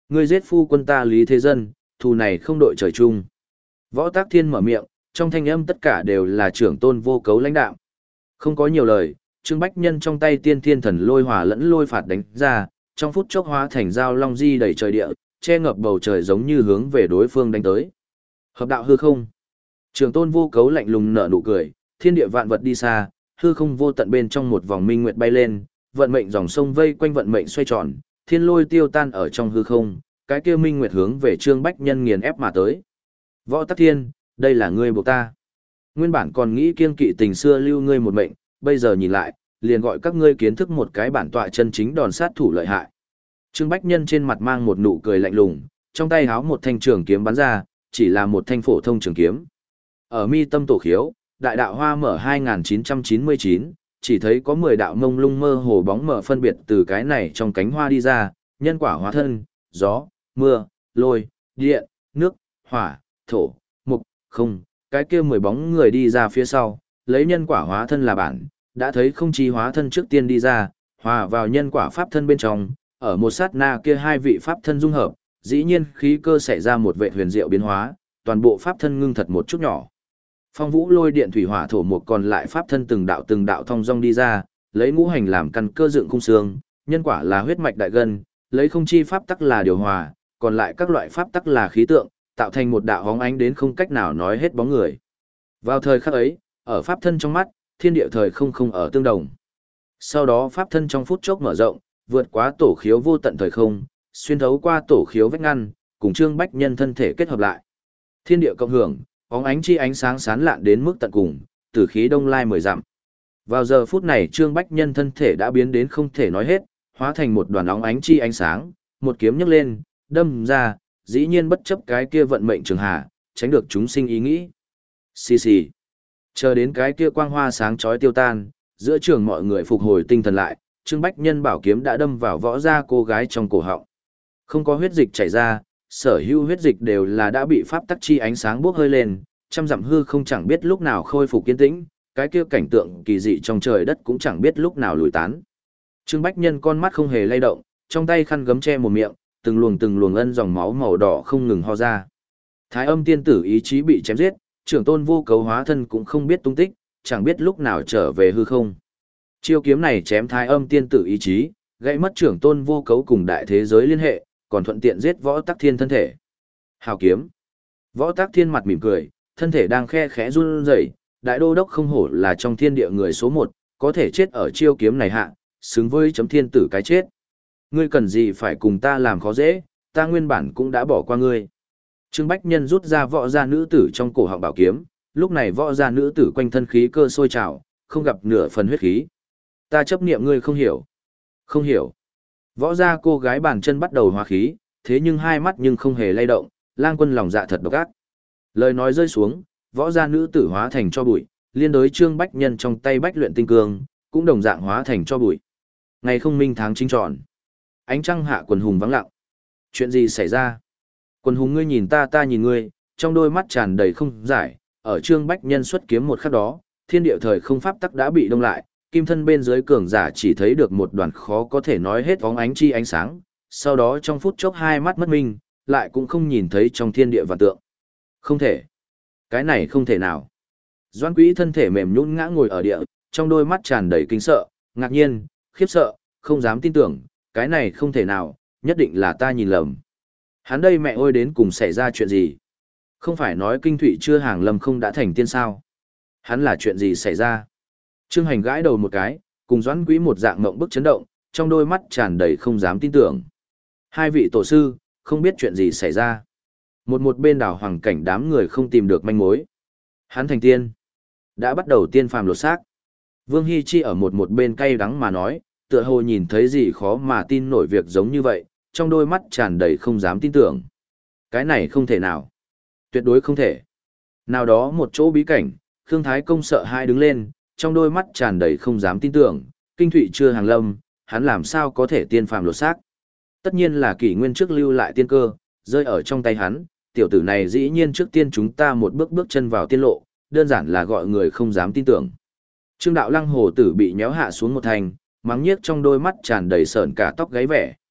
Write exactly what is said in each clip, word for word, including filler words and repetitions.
Ngươi giết phu quân ta Lý Thế Dân, thù này không đội trời chung. Võ Tắc Thiên mở miệng, trong thanh âm tất cả đều là trưởng tôn vô cấu lãnh đạo. Không có nhiều lời, Trương Bách Nhân trong tay tiên thiên thần lôi hỏa lẫn lôi phạt đánh ra, trong phút chốc hóa thành dao long di đầy trời địa, che ngập bầu trời giống như hướng về đối phương đánh tới. Hợp đạo hư không. Trưởng tôn vô cấu lạnh lùng nở nụ cười, thiên địa vạn vật đi xa, hư không vô tận bên trong một vòng minh nguyệt bay lên, vận mệnh dòng sông vây quanh vận mệnh xoay tròn, thiên lôi tiêu tan ở trong hư không, cái kia minh nguyệt hướng về Trương Bách Nhân nghiền ép mà tới. Võ Tắc Thiên, đây là ngươi buộc ta. Nguyên bản còn nghĩ kiêng kỵ tình xưa lưu ngươi một mệnh, bây giờ nhìn lại, liền gọi các ngươi kiến thức một cái bản tọa chân chính đòn sát thủ lợi hại. Trương Bách Nhân trên mặt mang một nụ cười lạnh lùng, trong tay háo một thanh trường kiếm bắn ra, chỉ là một thanh phổ thông trường kiếm. Ở mi tâm tổ khiếu, đại đạo hoa mở hai nghìn chín trăm chín mươi chín, chỉ thấy có mười đạo mông lung mơ hồ bóng mở phân biệt từ cái này trong cánh hoa đi ra, nhân quả hóa thân, gió, mưa, lôi, điện, nước, hỏa, thổ, mục, không, cái kia mười bóng người đi ra phía sau, lấy nhân quả hóa thân là bản, đã thấy không chi hóa thân trước tiên đi ra, hòa vào nhân quả pháp thân bên trong, ở một sát na kia hai vị pháp thân dung hợp, dĩ nhiên khí cơ xảy ra một vệ huyền diệu biến hóa, toàn bộ pháp thân ngưng thật một chút nhỏ. Phong vũ lôi điện thủy hỏa thổ một còn lại pháp thân từng đạo từng đạo thong dong đi ra, lấy ngũ hành làm căn cơ dựng khung xương, nhân quả là huyết mạch đại gân, lấy không chi pháp tắc là điều hòa, còn lại các loại pháp tắc là khí tượng, tạo thành một đạo hóng ánh đến không cách nào nói hết bóng người. Vào thời khắc ấy, ở pháp thân trong mắt, thiên địa thời không không ở tương đồng. Sau đó pháp thân trong phút chốc mở rộng, vượt quá tổ khiếu vô tận thời không, xuyên thấu qua tổ khiếu vách ngăn, cùng Trương Bách Nhân thân thể kết hợp lại. Thiên địa cộng hưởng, bóng ánh chi ánh sáng sáng lạn đến mức tận cùng, từ khí đông lai mười dặm. Vào giờ phút này Trương Bách Nhân thân thể đã biến đến không thể nói hết, hóa thành một đoàn óng ánh chi ánh sáng, một kiếm nhấc lên, đâm ra, dĩ nhiên bất chấp cái kia vận mệnh trường hà, tránh được chúng sinh ý nghĩ. Xì xì. Chờ đến cái kia quang hoa sáng chói tiêu tan, giữa trường mọi người phục hồi tinh thần lại, Trương Bách Nhân bảo kiếm đã đâm vào võ da cô gái trong cổ họng. Không có huyết dịch chảy ra, sở hữu huyết dịch đều là đã bị pháp tắc chi ánh sáng bốc hơi lên, trăm dặm hư không chẳng biết lúc nào khôi phục kiên tĩnh, cái kia cảnh tượng kỳ dị trong trời đất cũng chẳng biết lúc nào lùi tán. Trương Bách Nhân con mắt không hề lay động, trong tay khăn gấm che một miệng, từng luồng từng luồng ân dòng máu màu đỏ không ngừng ho ra. Thái Âm tiên tử ý chí bị chém giết, trưởng tôn vô cấu hóa thân cũng không biết tung tích, chẳng biết lúc nào trở về hư không. Chiêu kiếm này chém Thái Âm tiên tử ý chí, gãy mất trưởng tôn vô cấu cùng đại thế giới liên hệ, còn thuận tiện giết Võ Tắc Thiên thân thể. Hào kiếm. Võ Tắc Thiên mặt mỉm cười, thân thể đang khe khẽ run rẩy, đại đô đốc không hổ là trong thiên địa người số một, có thể chết ở chiêu kiếm này hạ, xứng với chấm thiên tử cái chết. Ngươi cần gì phải cùng ta làm khó dễ, ta nguyên bản cũng đã bỏ qua ngươi. Trương Bách Nhân rút ra võ gia nữ tử trong cổ họng bảo kiếm, lúc này võ gia nữ tử quanh thân khí cơ sôi trào, không gặp nửa phần huyết khí. Ta chấp niệm ngươi không hiểu. Không hiểu. Võ gia cô gái bàn chân bắt đầu hóa khí, thế nhưng hai mắt nhưng không hề lay động, lang quân lòng dạ thật độc ác. Lời nói rơi xuống, võ gia nữ tử hóa thành cho bụi, liên đối Trương Bách Nhân trong tay bách luyện tinh cương, cũng đồng dạng hóa thành cho bụi. Ngày không minh tháng chính tròn. Ánh trăng hạ quần hùng vắng lặng. Chuyện gì xảy ra? Quần hùng ngươi nhìn ta ta nhìn ngươi, trong đôi mắt tràn đầy không giải, ở Trương Bách Nhân xuất kiếm một khắc đó, thiên địa thời không pháp tắc đã bị đông lại, kim thân bên dưới cường giả chỉ thấy được một đoàn khó có thể nói hết bóng ánh chi ánh sáng, sau đó trong phút chốc hai mắt mất minh, lại cũng không nhìn thấy trong thiên địa vạn tượng. Không thể. Cái này không thể nào. Doãn Quý thân thể mềm nhũn ngã ngồi ở địa, trong đôi mắt tràn đầy kinh sợ, ngạc nhiên, khiếp sợ, không dám tin tưởng, cái này không thể nào, nhất định là ta nhìn lầm. Hắn đây mẹ ơi đến cùng xảy ra chuyện gì? Không phải nói kinh thụy chưa hàng lâm không đã thành tiên sao? Hắn là chuyện gì xảy ra? Trương Hành gãi đầu một cái, cùng Doãn Quý một dạng ngộng bức chấn động, trong đôi mắt tràn đầy không dám tin tưởng. Hai vị tổ sư, không biết chuyện gì xảy ra. Một một bên đảo hoàng cảnh đám người không tìm được manh mối. Hắn thành tiên. Đã bắt đầu tiên phàm lột xác. Vương Hy Chi ở một một bên cay đắng mà nói, tựa hồ nhìn thấy gì khó mà tin nổi việc giống như vậy, trong đôi mắt tràn đầy không dám tin tưởng. Cái này không thể nào. Tuyệt đối không thể. Nào đó một chỗ bí cảnh, Khương Thái Công sợ hai đứng lên, trong đôi mắt tràn đầy không dám tin tưởng, kinh thụy chưa hàng lâm, hắn làm sao có thể tiên phàm lột xác. Tất nhiên là kỷ nguyên trước lưu lại tiên cơ, rơi ở trong tay hắn, tiểu tử này dĩ nhiên trước tiên chúng ta một bước bước chân vào tiên lộ, đơn giản là gọi người không dám tin tưởng. Trương đạo lăng hồ tử bị nhéo hạ xuống một thành, mắng nhiếc trong đôi mắt tràn đầy sợn cả tóc gáy vẻ.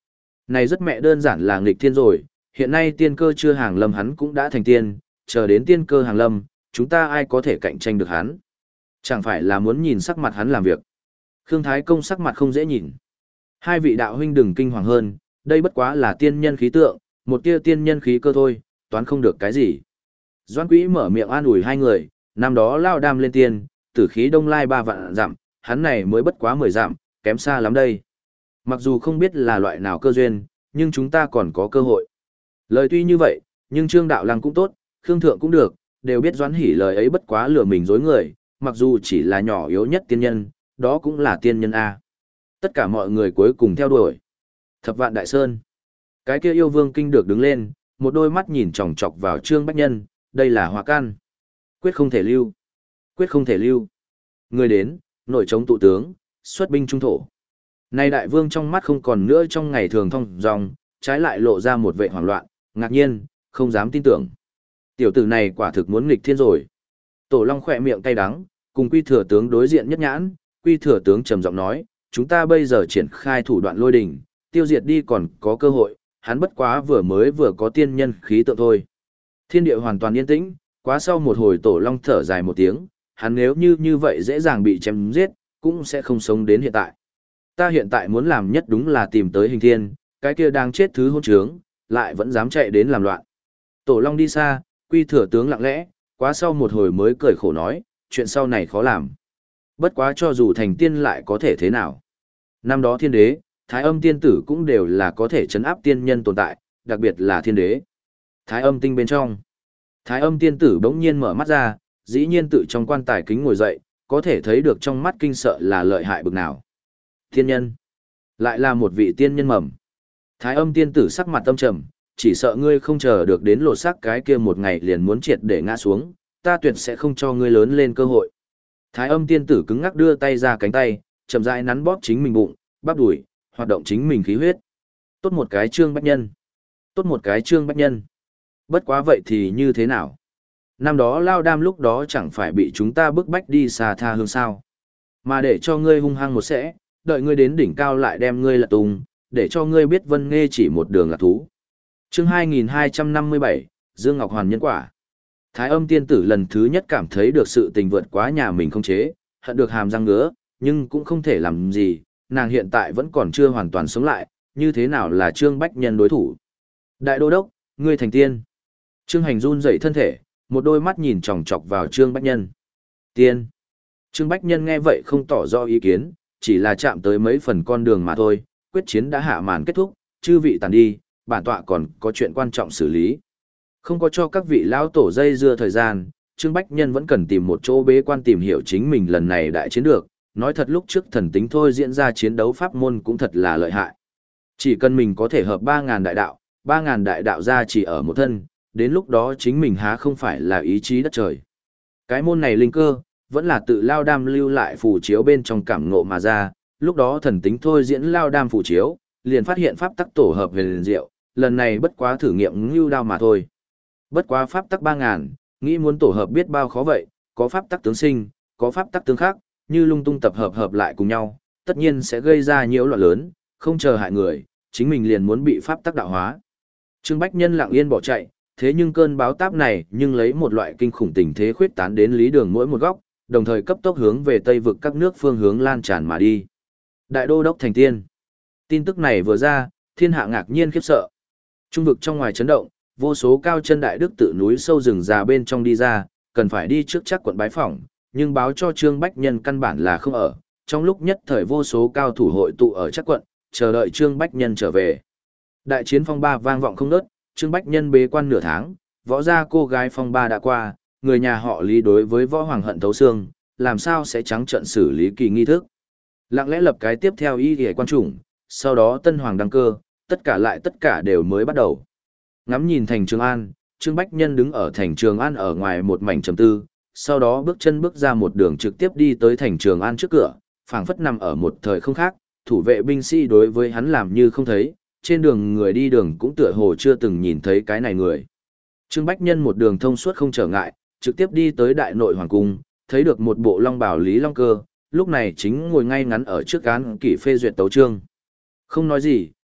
Này rất mẹ đơn giản là nghịch thiên rồi, hiện nay tiên cơ chưa hàng lâm hắn cũng đã thành tiên, chờ đến tiên cơ hàng lâm, chúng ta ai có thể cạnh tranh được hắn. Chẳng phải là muốn nhìn sắc mặt hắn làm việc. Khương Thái Công sắc mặt không dễ nhìn. Hai vị đạo huynh đừng kinh hoàng hơn, đây bất quá là tiên nhân khí tượng, một tia tiên nhân khí cơ thôi, toán không được cái gì. Doãn Quỹ mở miệng an ủi hai người, năm đó lao đam lên tiên, tử khí đông lai ba vạn dặm, hắn này mới bất quá mười dặm, kém xa lắm đây. Mặc dù không biết là loại nào cơ duyên, nhưng chúng ta còn có cơ hội. Lời tuy như vậy, nhưng Trương Đạo Lăng cũng tốt, Khương Thượng cũng được, đều biết Doãn Hỷ lời ấy bất quá lừa mình dối người, mặc dù chỉ là nhỏ yếu nhất tiên nhân, đó cũng là tiên nhân A. Tất cả mọi người cuối cùng theo đuổi. Thập Vạn Đại Sơn. Cái kia yêu vương kinh được đứng lên, một đôi mắt nhìn chòng chọc vào Trương Bách Nhân, đây là hỏa can. Quyết không thể lưu. Quyết không thể lưu. Người đến, nội chống tụ tướng, xuất binh trung thổ. Nay đại vương trong mắt không còn nữa trong ngày thường thông dòng, trái lại lộ ra một vẻ hoảng loạn, ngạc nhiên, không dám tin tưởng. Tiểu tử này quả thực muốn nghịch thiên rồi. Tổ Long khỏe miệng cay đắng, cùng Quy Thừa tướng đối diện nhất nhãn, Quy Thừa tướng trầm giọng nói, chúng ta bây giờ triển khai thủ đoạn lôi đình, tiêu diệt đi còn có cơ hội, hắn bất quá vừa mới vừa có tiên nhân khí tượng thôi. Thiên địa hoàn toàn yên tĩnh, quá sau một hồi Tổ Long thở dài một tiếng, hắn nếu như như vậy dễ dàng bị chém giết, cũng sẽ không sống đến hiện tại. Ta hiện tại muốn làm nhất đúng là tìm tới Hình Thiên, cái kia đang chết thứ hôn trướng, lại vẫn dám chạy đến làm loạn. Tổ Long đi xa, Quy Thừa tướng lặng lẽ, quá sau một hồi mới cười khổ nói, chuyện sau này khó làm. Bất quá cho dù thành tiên lại có thể thế nào. Năm đó thiên đế, thái âm tiên tử cũng đều là có thể chấn áp tiên nhân tồn tại, đặc biệt là thiên đế. Thái âm tinh bên trong. Thái âm tiên tử bỗng nhiên mở mắt ra, dĩ nhiên tự trong quan tài kính ngồi dậy, có thể thấy được trong mắt kinh sợ là lợi hại bực nào. Tiên nhân. Lại là một vị tiên nhân mầm. Thái âm tiên tử sắc mặt âm trầm, chỉ sợ ngươi không chờ được đến lột xác cái kia một ngày liền muốn triệt để ngã xuống, ta tuyệt sẽ không cho ngươi lớn lên cơ hội. Thái âm tiên tử cứng ngắc đưa tay ra cánh tay, chậm rãi nắn bóp chính mình bụng, bắp đùi, hoạt động chính mình khí huyết. Tốt một cái Trương Bách Nhân. Tốt một cái Trương Bách Nhân. Bất quá vậy thì như thế nào? Năm đó Lao Đam lúc đó chẳng phải bị chúng ta bức bách đi xa tha hương sao. Mà để cho ngươi hung hăng một sẽ, đợi ngươi đến đỉnh cao lại đem ngươi lật tung, để cho ngươi biết Vân Nghê chỉ một đường là thú. Chương hai nghìn hai trăm năm mươi bảy, Dương Ngọc Hoàn nhân quả. Thái âm tiên tử lần thứ nhất cảm thấy được sự tình vượt quá nhà mình không chế, hận được hàm răng ngứa, nhưng cũng không thể làm gì, nàng hiện tại vẫn còn chưa hoàn toàn sống lại, như thế nào là Trương Bách Nhân đối thủ. Đại đô đốc, ngươi thành tiên. Trương Hành run dậy thân thể, một đôi mắt nhìn chòng chọc vào Trương Bách Nhân. Tiên. Trương Bách Nhân nghe vậy không tỏ rõ ý kiến, chỉ là chạm tới mấy phần con đường mà thôi, quyết chiến đã hạ màn kết thúc, chư vị tàn đi, bản tọa còn có chuyện quan trọng xử lý. Không có cho các vị lão tổ dây dưa thời gian, Trương Bách Nhân vẫn cần tìm một chỗ bế quan tìm hiểu chính mình lần này đại chiến được, nói thật lúc trước thần tính thôi diễn ra chiến đấu pháp môn cũng thật là lợi hại. Chỉ cần mình có thể hợp ba ngàn đại đạo, ba ngàn đại đạo ra chỉ ở một thân, đến lúc đó chính mình há không phải là ý chí đất trời. Cái môn này linh cơ, vẫn là tự Lao Đam lưu lại phù chiếu bên trong cảm ngộ mà ra, lúc đó thần tính thôi diễn Lao Đam phù chiếu, liền phát hiện pháp tắc tổ hợp về liền diệu, lần này bất quá thử nghiệm ngưu đao mà thôi. Bất quá pháp tắc ba ngàn, nghĩ muốn tổ hợp biết bao khó vậy, có pháp tắc tướng sinh, có pháp tắc tướng khác, như lung tung tập hợp hợp lại cùng nhau, tất nhiên sẽ gây ra nhiễu loạn lớn, không chờ hại người, chính mình liền muốn bị pháp tắc đạo hóa. Trương Bách Nhân lặng yên bỏ chạy, thế nhưng cơn báo táp này nhưng lấy một loại kinh khủng tình thế khuyết tán đến lý đường mỗi một góc, đồng thời cấp tốc hướng về tây vực các nước phương hướng lan tràn mà đi. Đại đô đốc thành tiên. Tin tức này vừa ra, thiên hạ ngạc nhiên khiếp sợ. Trung vực trong ngoài chấn động, vô số cao chân đại đức tự núi sâu rừng già bên trong đi ra, cần phải đi trước chắc quận bái phỏng, nhưng báo cho Trương Bách Nhân căn bản là không ở. Trong lúc nhất thời vô số cao thủ hội tụ ở chắc quận, chờ đợi Trương Bách Nhân trở về. Đại chiến phong ba vang vọng không ngớt, Trương Bách Nhân bế quan nửa tháng, võ gia cô gái phong ba đã qua, người nhà họ Lý đối với võ hoàng hận thấu xương, làm sao sẽ trắng trận xử lý kỳ nghi thức. Lặng lẽ lập cái tiếp theo y ghề quan chủng, sau đó tân hoàng đăng cơ, tất cả lại tất cả đều mới bắt đầu. Ngắm nhìn thành Trường An, Trương Bách Nhân đứng ở thành Trường An ở ngoài một mảnh trầm tư, sau đó bước chân bước ra một đường trực tiếp đi tới thành Trường An trước cửa, phảng phất nằm ở một thời không khác, thủ vệ binh sĩ đối với hắn làm như không thấy, trên đường người đi đường cũng tựa hồ chưa từng nhìn thấy cái này người. Trương Bách Nhân một đường thông suốt không trở ngại, trực tiếp đi tới đại nội hoàng cung, thấy được một bộ long bào Lý Long Cơ, lúc này chính ngồi ngay ngắn ở trước án kỷ phê duyệt tấu chương. Không nói gì,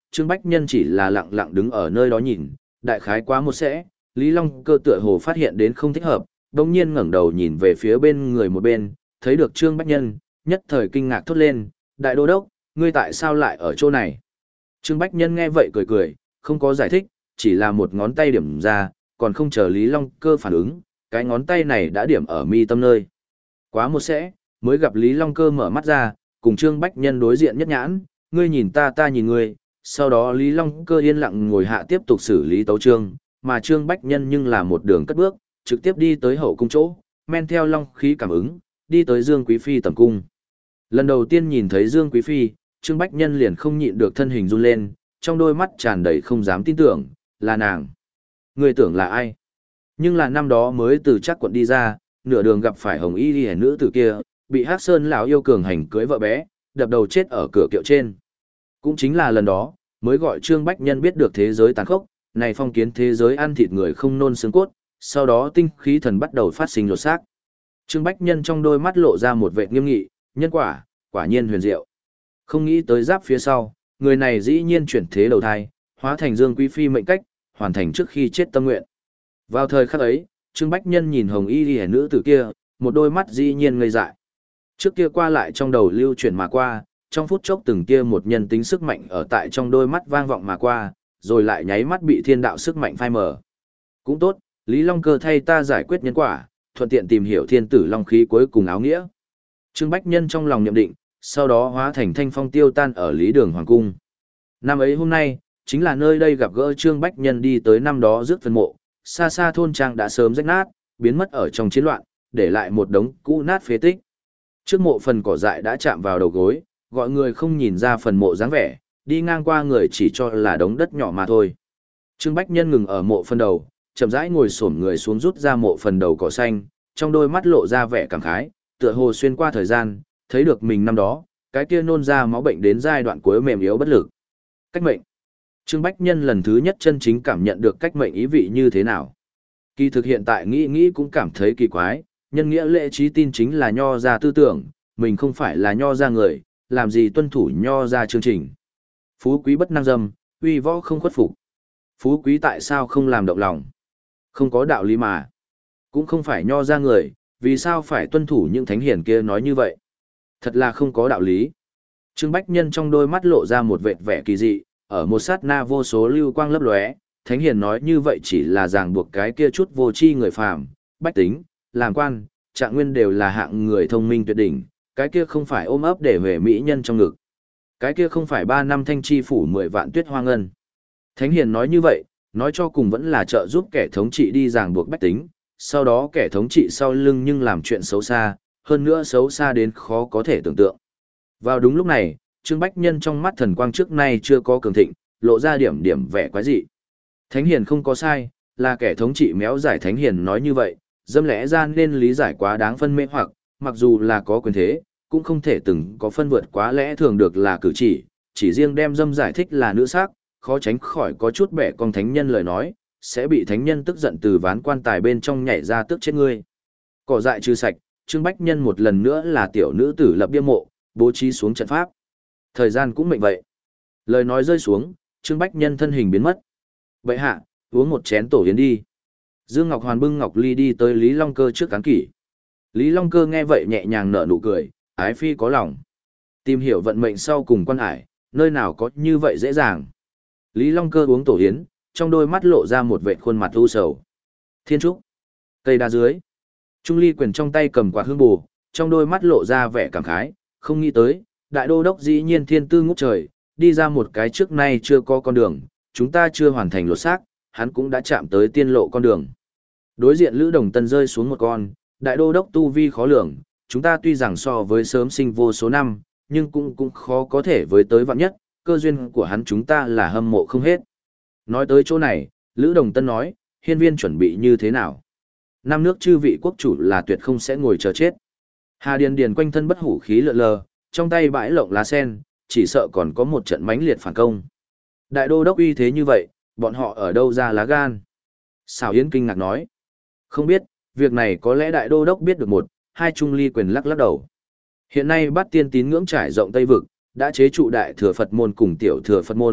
Trương Bách Nhân chỉ là lặng lặng đứng ở nơi đó nhìn, đại khái quá một sẽ, Lý Long Cơ tựa hồ phát hiện đến không thích hợp, đồng nhiên ngẩng đầu nhìn về phía bên người một bên, thấy được Trương Bách Nhân, nhất thời kinh ngạc thốt lên, đại đô đốc, ngươi tại sao lại ở chỗ này? Trương Bách Nhân nghe vậy cười cười, không có giải thích, chỉ là một ngón tay điểm ra, còn không chờ Lý Long Cơ phản ứng, cái ngón tay này đã điểm ở mi tâm nơi. Quá một sẽ, mới gặp Lý Long Cơ mở mắt ra, cùng Trương Bách Nhân đối diện nhất nhãn, ngươi nhìn ta ta nhìn ngươi, sau đó Lý Long Cơ yên lặng ngồi hạ tiếp tục xử lý tấu chương, mà Trương Bách Nhân nhưng là một đường cất bước, trực tiếp đi tới hậu cung chỗ, men theo long khí cảm ứng, đi tới Dương Quý Phi tầm cung. Lần đầu tiên nhìn thấy Dương Quý Phi, Trương Bách Nhân liền không nhịn được thân hình run lên, trong đôi mắt tràn đầy không dám tin tưởng, là nàng. Người tưởng là ai? Nhưng là năm đó mới từ chắc quận đi ra, nửa đường gặp phải hồng y liễu nữ tử kia, bị Hắc Sơn lão yêu cường hành cưới vợ bé, đập đầu chết ở cửa kiệu trên. Cũng chính là lần đó, mới gọi Trương Bách Nhân biết được thế giới tàn khốc, này phong kiến thế giới ăn thịt người không nôn xương cốt, sau đó tinh khí thần bắt đầu phát sinh lột xác. Trương Bách Nhân trong đôi mắt lộ ra một vẻ nghiêm nghị, nhân quả, quả nhiên huyền diệu. Không nghĩ tới giáp phía sau, người này dĩ nhiên chuyển thế đầu thai, hóa thành Dương Quý Phi mệnh cách, hoàn thành trước khi chết tâm nguyện. Vào thời khắc ấy, Trương Bách Nhân nhìn hồng y liễu nữ tử kia, một đôi mắt dĩ nhiên ngây dại. Trước kia qua lại trong đầu lưu chuyển mà qua, trong phút chốc từng kia một nhân tính sức mạnh ở tại trong đôi mắt vang vọng mà qua, rồi lại nháy mắt bị thiên đạo sức mạnh phai mờ. Cũng tốt, Lý Long Cơ thay ta giải quyết nhân quả, thuận tiện tìm hiểu thiên tử long khí cuối cùng áo nghĩa. Trương Bách Nhân trong lòng nhậm định, sau đó hóa thành thanh phong tiêu tan ở Lý Đường Hoàng Cung. Năm ấy hôm nay, chính là nơi đây gặp gỡ Trương Bách Nhân đi tới năm đó rước phân mộ, xa xa thôn trang đã sớm rách nát, biến mất ở trong chiến loạn, để lại một đống cũ nát phế tích. Trước mộ phần cỏ dại đã chạm vào đầu gối, gọi người không nhìn ra phần mộ dáng vẻ, đi ngang qua người chỉ cho là đống đất nhỏ mà thôi. Trương Bách Nhân ngừng ở mộ phần đầu, chậm rãi ngồi xổm người xuống rút ra mộ phần đầu cỏ xanh, trong đôi mắt lộ ra vẻ cảm khái, tựa hồ xuyên qua thời gian, thấy được mình năm đó, cái kia nôn ra máu bệnh đến giai đoạn cuối mềm yếu bất lực. Cách mệnh. Trương Bách Nhân lần thứ nhất chân chính cảm nhận được cách mệnh ý vị như thế nào. Kỳ thực hiện tại nghĩ nghĩ cũng cảm thấy kỳ quái, nhân nghĩa lễ trí tin chính là nho ra tư tưởng, mình không phải là nho ra người, làm gì tuân thủ nho ra chương trình. Phú quý bất năng dâm, uy võ không khuất phục. Phú quý tại sao không làm động lòng? Không có đạo lý mà. Cũng không phải nho ra người, vì sao phải tuân thủ những thánh hiền kia nói như vậy? Thật là không có đạo lý. Trương Bách Nhân trong đôi mắt lộ ra một vệt vẻ kỳ dị, ở một sát na vô số lưu quang lấp lóe, thánh hiền nói như vậy chỉ là ràng buộc cái kia chút vô tri người phàm, bách tính, làm quan, trạng nguyên đều là hạng người thông minh tuyệt đỉnh, cái kia không phải ôm ấp để về mỹ nhân trong ngực. Cái kia không phải ba năm thanh chi phủ mười vạn tuyết hoa ngân. Thánh hiền nói như vậy, nói cho cùng vẫn là trợ giúp kẻ thống trị đi ràng buộc bách tính, sau đó kẻ thống trị sau lưng nhưng làm chuyện xấu xa, hơn nữa xấu xa đến khó có thể tưởng tượng. Vào đúng lúc này, Trương Bách Nhân trong mắt thần quang trước nay chưa có cường thịnh, lộ ra điểm điểm vẻ quái dị. Thánh hiền không có sai, là kẻ thống trị méo giải thánh hiền nói như vậy, dâm lẽ ra nên lý giải quá đáng phân mê hoặc, mặc dù là có quyền thế, cũng không thể từng có phân vượt quá lẽ thường được là cử chỉ, chỉ riêng đem dâm giải thích là nữ sắc, khó tránh khỏi có chút bẻ con thánh nhân lời nói, sẽ bị thánh nhân tức giận từ ván quan tài bên trong nhảy ra tức chết ngươi. Cỏ dại trừ sạch, Trương Bách Nhân một lần nữa là tiểu nữ tử lập bia mộ, bố trí xuống trận pháp. Thời gian cũng mệnh vậy. Lời nói rơi xuống, Trương Bách Nhân thân hình biến mất. Bệ hạ, uống một chén tổ yến đi. Dương Ngọc Hoàn bưng ngọc ly đi tới Lý Long Cơ trước cán kỷ. Lý Long Cơ nghe vậy nhẹ nhàng nở nụ cười, ái phi có lòng. Tìm hiểu vận mệnh sau cùng quan hải, nơi nào có như vậy dễ dàng. Lý Long Cơ uống tổ yến, trong đôi mắt lộ ra một vệt khuôn mặt u sầu. Thiên trúc, cây đa dưới. Trung ly quyền trong tay cầm quạt hương bù, trong đôi mắt lộ ra vẻ cảm khái, không nghĩ tới, đại đô đốc dĩ nhiên thiên tư ngút trời, đi ra một cái trước nay chưa có con đường, chúng ta chưa hoàn thành lột xác, hắn cũng đã chạm tới tiên lộ con đường. Đối diện Lữ Đồng Tân rơi xuống một con, đại đô đốc tu vi khó lường, chúng ta tuy rằng so với sớm sinh vô số năm, nhưng cũng cũng khó có thể với tới vạn nhất, cơ duyên của hắn chúng ta là hâm mộ không hết. Nói tới chỗ này, Lữ Đồng Tân nói, hiên viên chuẩn bị như thế nào? Năm nước chư vị quốc chủ là tuyệt không sẽ ngồi chờ chết. Hà Điền Điền quanh thân bất hủ khí lượn lờ, trong tay bãi lộng lá sen, chỉ sợ còn có một trận mãnh liệt phản công. Đại đô đốc uy thế như vậy, bọn họ ở đâu ra lá gan? Xảo Yến kinh ngạc nói. Không biết, việc này có lẽ đại đô đốc biết được một, hai Trung ly quyền lắc lắc đầu. Hiện nay Bát Tiên tín ngưỡng trải rộng Tây Vực, đã chế trụ đại thừa Phật môn cùng tiểu thừa Phật môn,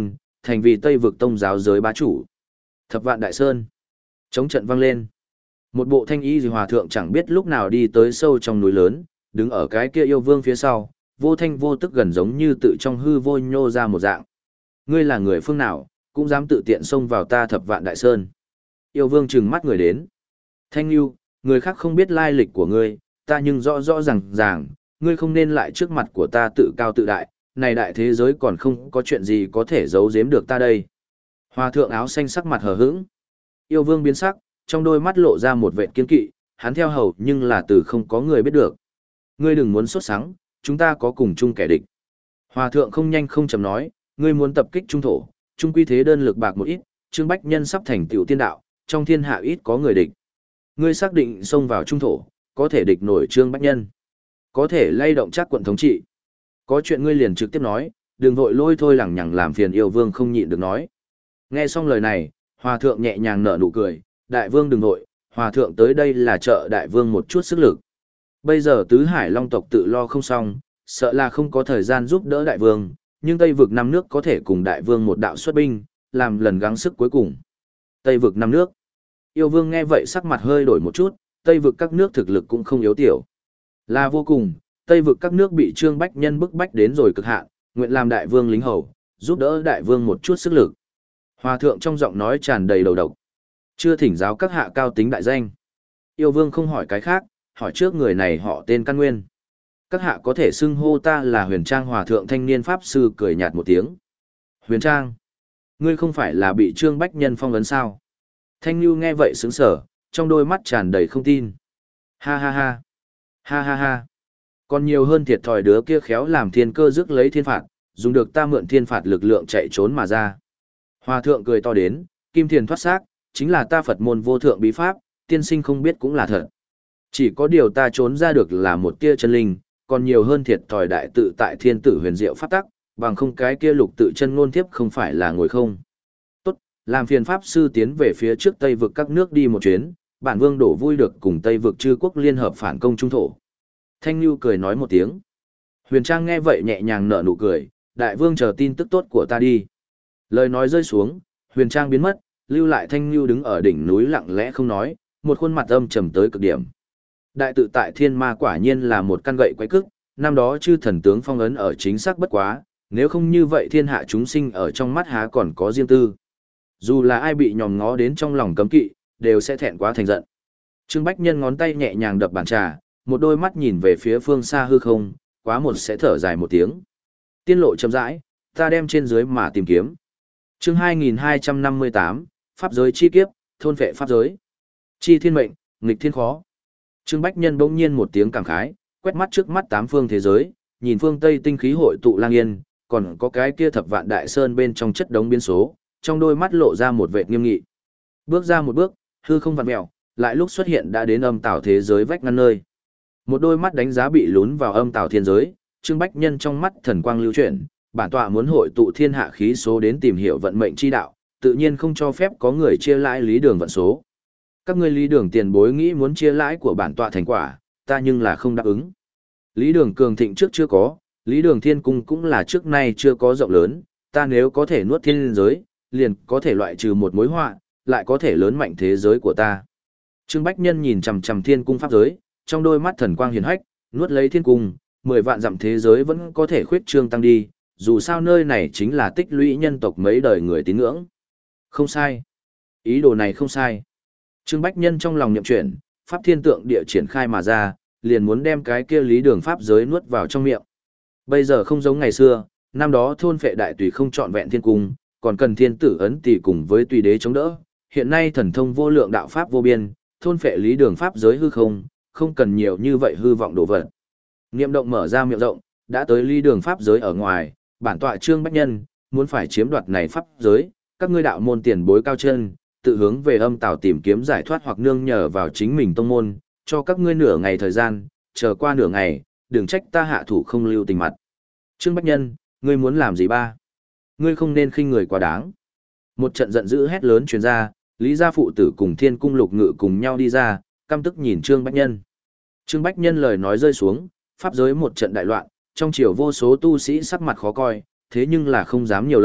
thành vì Tây vực tông giáo giới bá chủ. Thập Vạn Đại Sơn. Chống trận vang lên. Một bộ thanh y gì hòa thượng chẳng biết lúc nào đi tới sâu trong núi lớn, đứng ở cái kia yêu vương phía sau, vô thanh vô tức gần giống như tự trong hư vô nhô ra một dạng. Ngươi là người phương nào, cũng dám tự tiện xông vào ta Thập Vạn Đại Sơn. Yêu vương trừng mắt người đến. Thanh Nhu, người khác không biết lai lịch của ngươi, ta nhưng rõ rõ ràng ràng, ngươi không nên lại trước mặt của ta tự cao tự đại, này đại thế giới còn không có chuyện gì có thể giấu giếm được ta đây. Hòa thượng áo xanh sắc mặt hờ hững. Yêu vương biến sắc, trong đôi mắt lộ ra một vệt kiên kỵ, hắn theo hầu nhưng là từ không có người biết được. Ngươi đừng muốn sốt sắng, chúng ta có cùng chung kẻ địch. Hòa thượng không nhanh không chậm nói, ngươi muốn tập kích trung thổ, trung quy thế đơn lực bạc một ít, Trương Bách Nhân sắp thành tiểu tiên đạo, trong thiên hạ ít có người địch. Ngươi xác định xông vào trung thổ, có thể địch nổi Trương Bách Nhân, có thể lay động chắc quận thống trị. Có chuyện ngươi liền trực tiếp nói, đừng vội lôi thôi lẳng nhẳng làm phiền yêu vương không nhịn được nói. Nghe xong lời này, hòa thượng nhẹ nhàng nở nụ cười, đại vương đừng vội, hòa thượng tới đây là trợ đại vương một chút sức lực. Bây giờ tứ hải long tộc tự lo không xong, sợ là không có thời gian giúp đỡ đại vương, nhưng Tây vực năm nước có thể cùng đại vương một đạo xuất binh, làm lần gắng sức cuối cùng. Tây vực năm nước. Yêu vương nghe vậy sắc mặt hơi đổi một chút, Tây vực các nước thực lực cũng không yếu tiểu. Là vô cùng, Tây vực các nước bị Trương Bách Nhân bức bách đến rồi cực hạn, nguyện làm đại vương lính hầu, giúp đỡ đại vương một chút sức lực. Hòa thượng trong giọng nói tràn đầy đầu độc. Chưa thỉnh giáo các hạ cao tính đại danh. Yêu vương không hỏi cái khác, hỏi trước người này họ tên căn nguyên. Các hạ có thể xưng hô ta là Huyền Trang hòa thượng thanh niên pháp sư cười nhạt một tiếng. Huyền Trang, ngươi không phải là bị Trương Bách Nhân phong ấn sao? Thanh Nhu nghe vậy sững sờ, trong đôi mắt tràn đầy không tin. Ha ha ha, ha ha ha. Còn nhiều hơn thiệt thòi đứa kia khéo làm thiên cơ rước lấy thiên phạt, dùng được ta mượn thiên phạt lực lượng chạy trốn mà ra. Hòa thượng cười to đến, kim thiền thoát xác, chính là ta Phật môn vô thượng bí pháp, tiên sinh không biết cũng là thật. Chỉ có điều ta trốn ra được là một tia chân linh, còn nhiều hơn thiệt thòi đại tự tại thiên tử huyền diệu pháp tắc, bằng không cái kia lục tự chân ngôn thiếp không phải là ngồi không. Tốt, làm phiền pháp sư tiến về phía trước Tây vực các nước đi một chuyến, bản vương đổ vui được cùng Tây vực chư quốc liên hợp phản công trung thổ. Thanh Nhu cười nói một tiếng. Huyền Trang nghe vậy nhẹ nhàng nở nụ cười, đại vương chờ tin tức tốt của ta đi. Lời nói rơi xuống, Huyền Trang biến mất, lưu lại Thanh Nhu đứng ở đỉnh núi lặng lẽ không nói, một khuôn mặt âm trầm tới cực điểm. Đại tự tại thiên ma quả nhiên là một căn gậy quái cức, năm đó chư thần tướng phong ấn ở chính xác bất quá, nếu không như vậy thiên hạ chúng sinh ở trong mắt há còn có riêng tư. Dù là ai bị nhòm ngó đến trong lòng cấm kỵ, đều sẽ thẹn quá thành giận. Trương Bách Nhân ngón tay nhẹ nhàng đập bàn trà, một đôi mắt nhìn về phía phương xa hư không, quá một sẽ thở dài một tiếng. Tiên lộ chậm rãi, ta đem trên dưới mà tìm kiếm. Chương hai nghìn hai trăm năm mươi tám, Pháp giới chi kiếp, thôn vệ pháp giới. Chi thiên mệnh, nghịch thiên khó. Trương Bách Nhân bỗng nhiên một tiếng cảm khái, quét mắt trước mắt tám phương thế giới, nhìn phương Tây tinh khí hội tụ lang yên, còn có cái kia thập vạn đại sơn bên trong chất đống biến số, trong đôi mắt lộ ra một vệt nghiêm nghị. Bước ra một bước, hư không vặn mèo, lại lúc xuất hiện đã đến âm tảo thế giới vách ngăn nơi. Một đôi mắt đánh giá bị lún vào âm tảo thiên giới, Trương Bách Nhân trong mắt thần quang lưu chuyển, bản tọa muốn hội tụ thiên hạ khí số đến tìm hiểu vận mệnh chi đạo, tự nhiên không cho phép có người chia lãi lý đường vận số. Các ngươi lý đường tiền bối nghĩ muốn chia lãi của bản tọa thành quả, ta nhưng là không đáp ứng. Lý đường cường thịnh trước chưa có, lý đường thiên cung cũng là trước nay chưa có rộng lớn, ta nếu có thể nuốt thiên giới, liền có thể loại trừ một mối họa, lại có thể lớn mạnh thế giới của ta. Trương Bách Nhân nhìn chằm chằm thiên cung pháp giới, trong đôi mắt thần quang hiển hách, nuốt lấy thiên cung, mười vạn dặm thế giới vẫn có thể khuyết trương tăng đi, dù sao nơi này chính là tích lũy nhân tộc mấy đời người tín ngưỡng. Không sai. Ý đồ này không sai. Trương Bách Nhân trong lòng niệm chuyển, pháp thiên tượng địa triển khai mà ra, liền muốn đem cái kia lý đường pháp giới nuốt vào trong miệng. Bây giờ không giống ngày xưa, năm đó thôn phệ đại tùy không trọn vẹn thiên cung, còn cần thiên tử ấn tỷ cùng với tùy đế chống đỡ. Hiện nay thần thông vô lượng đạo pháp vô biên, thôn phệ lý đường pháp giới hư không, không cần nhiều như vậy hư vọng đồ vật. Niệm động mở ra miệng rộng, đã tới lý đường pháp giới ở ngoài, bản tọa Trương Bách Nhân muốn phải chiếm đoạt này pháp giới, các ngươi đạo môn tiền bối cao chân, tự hướng về âm tào tìm kiếm giải thoát hoặc nương nhờ vào chính mình tông môn, cho các ngươi nửa ngày thời gian, chờ qua nửa ngày, đừng trách ta hạ thủ không lưu tình mặt. Trương Bách Nhân, ngươi muốn làm gì ba? Ngươi không nên khinh người quá đáng. Một trận giận dữ hét lớn truyền ra, Lý gia phụ tử cùng Thiên cung Lục Ngự cùng nhau đi ra, căm tức nhìn Trương Bách Nhân. Trương Bách Nhân lời nói rơi xuống, pháp giới một trận đại loạn, trong triều vô số tu sĩ sắc mặt khó coi, thế nhưng là không dám nhiều lời,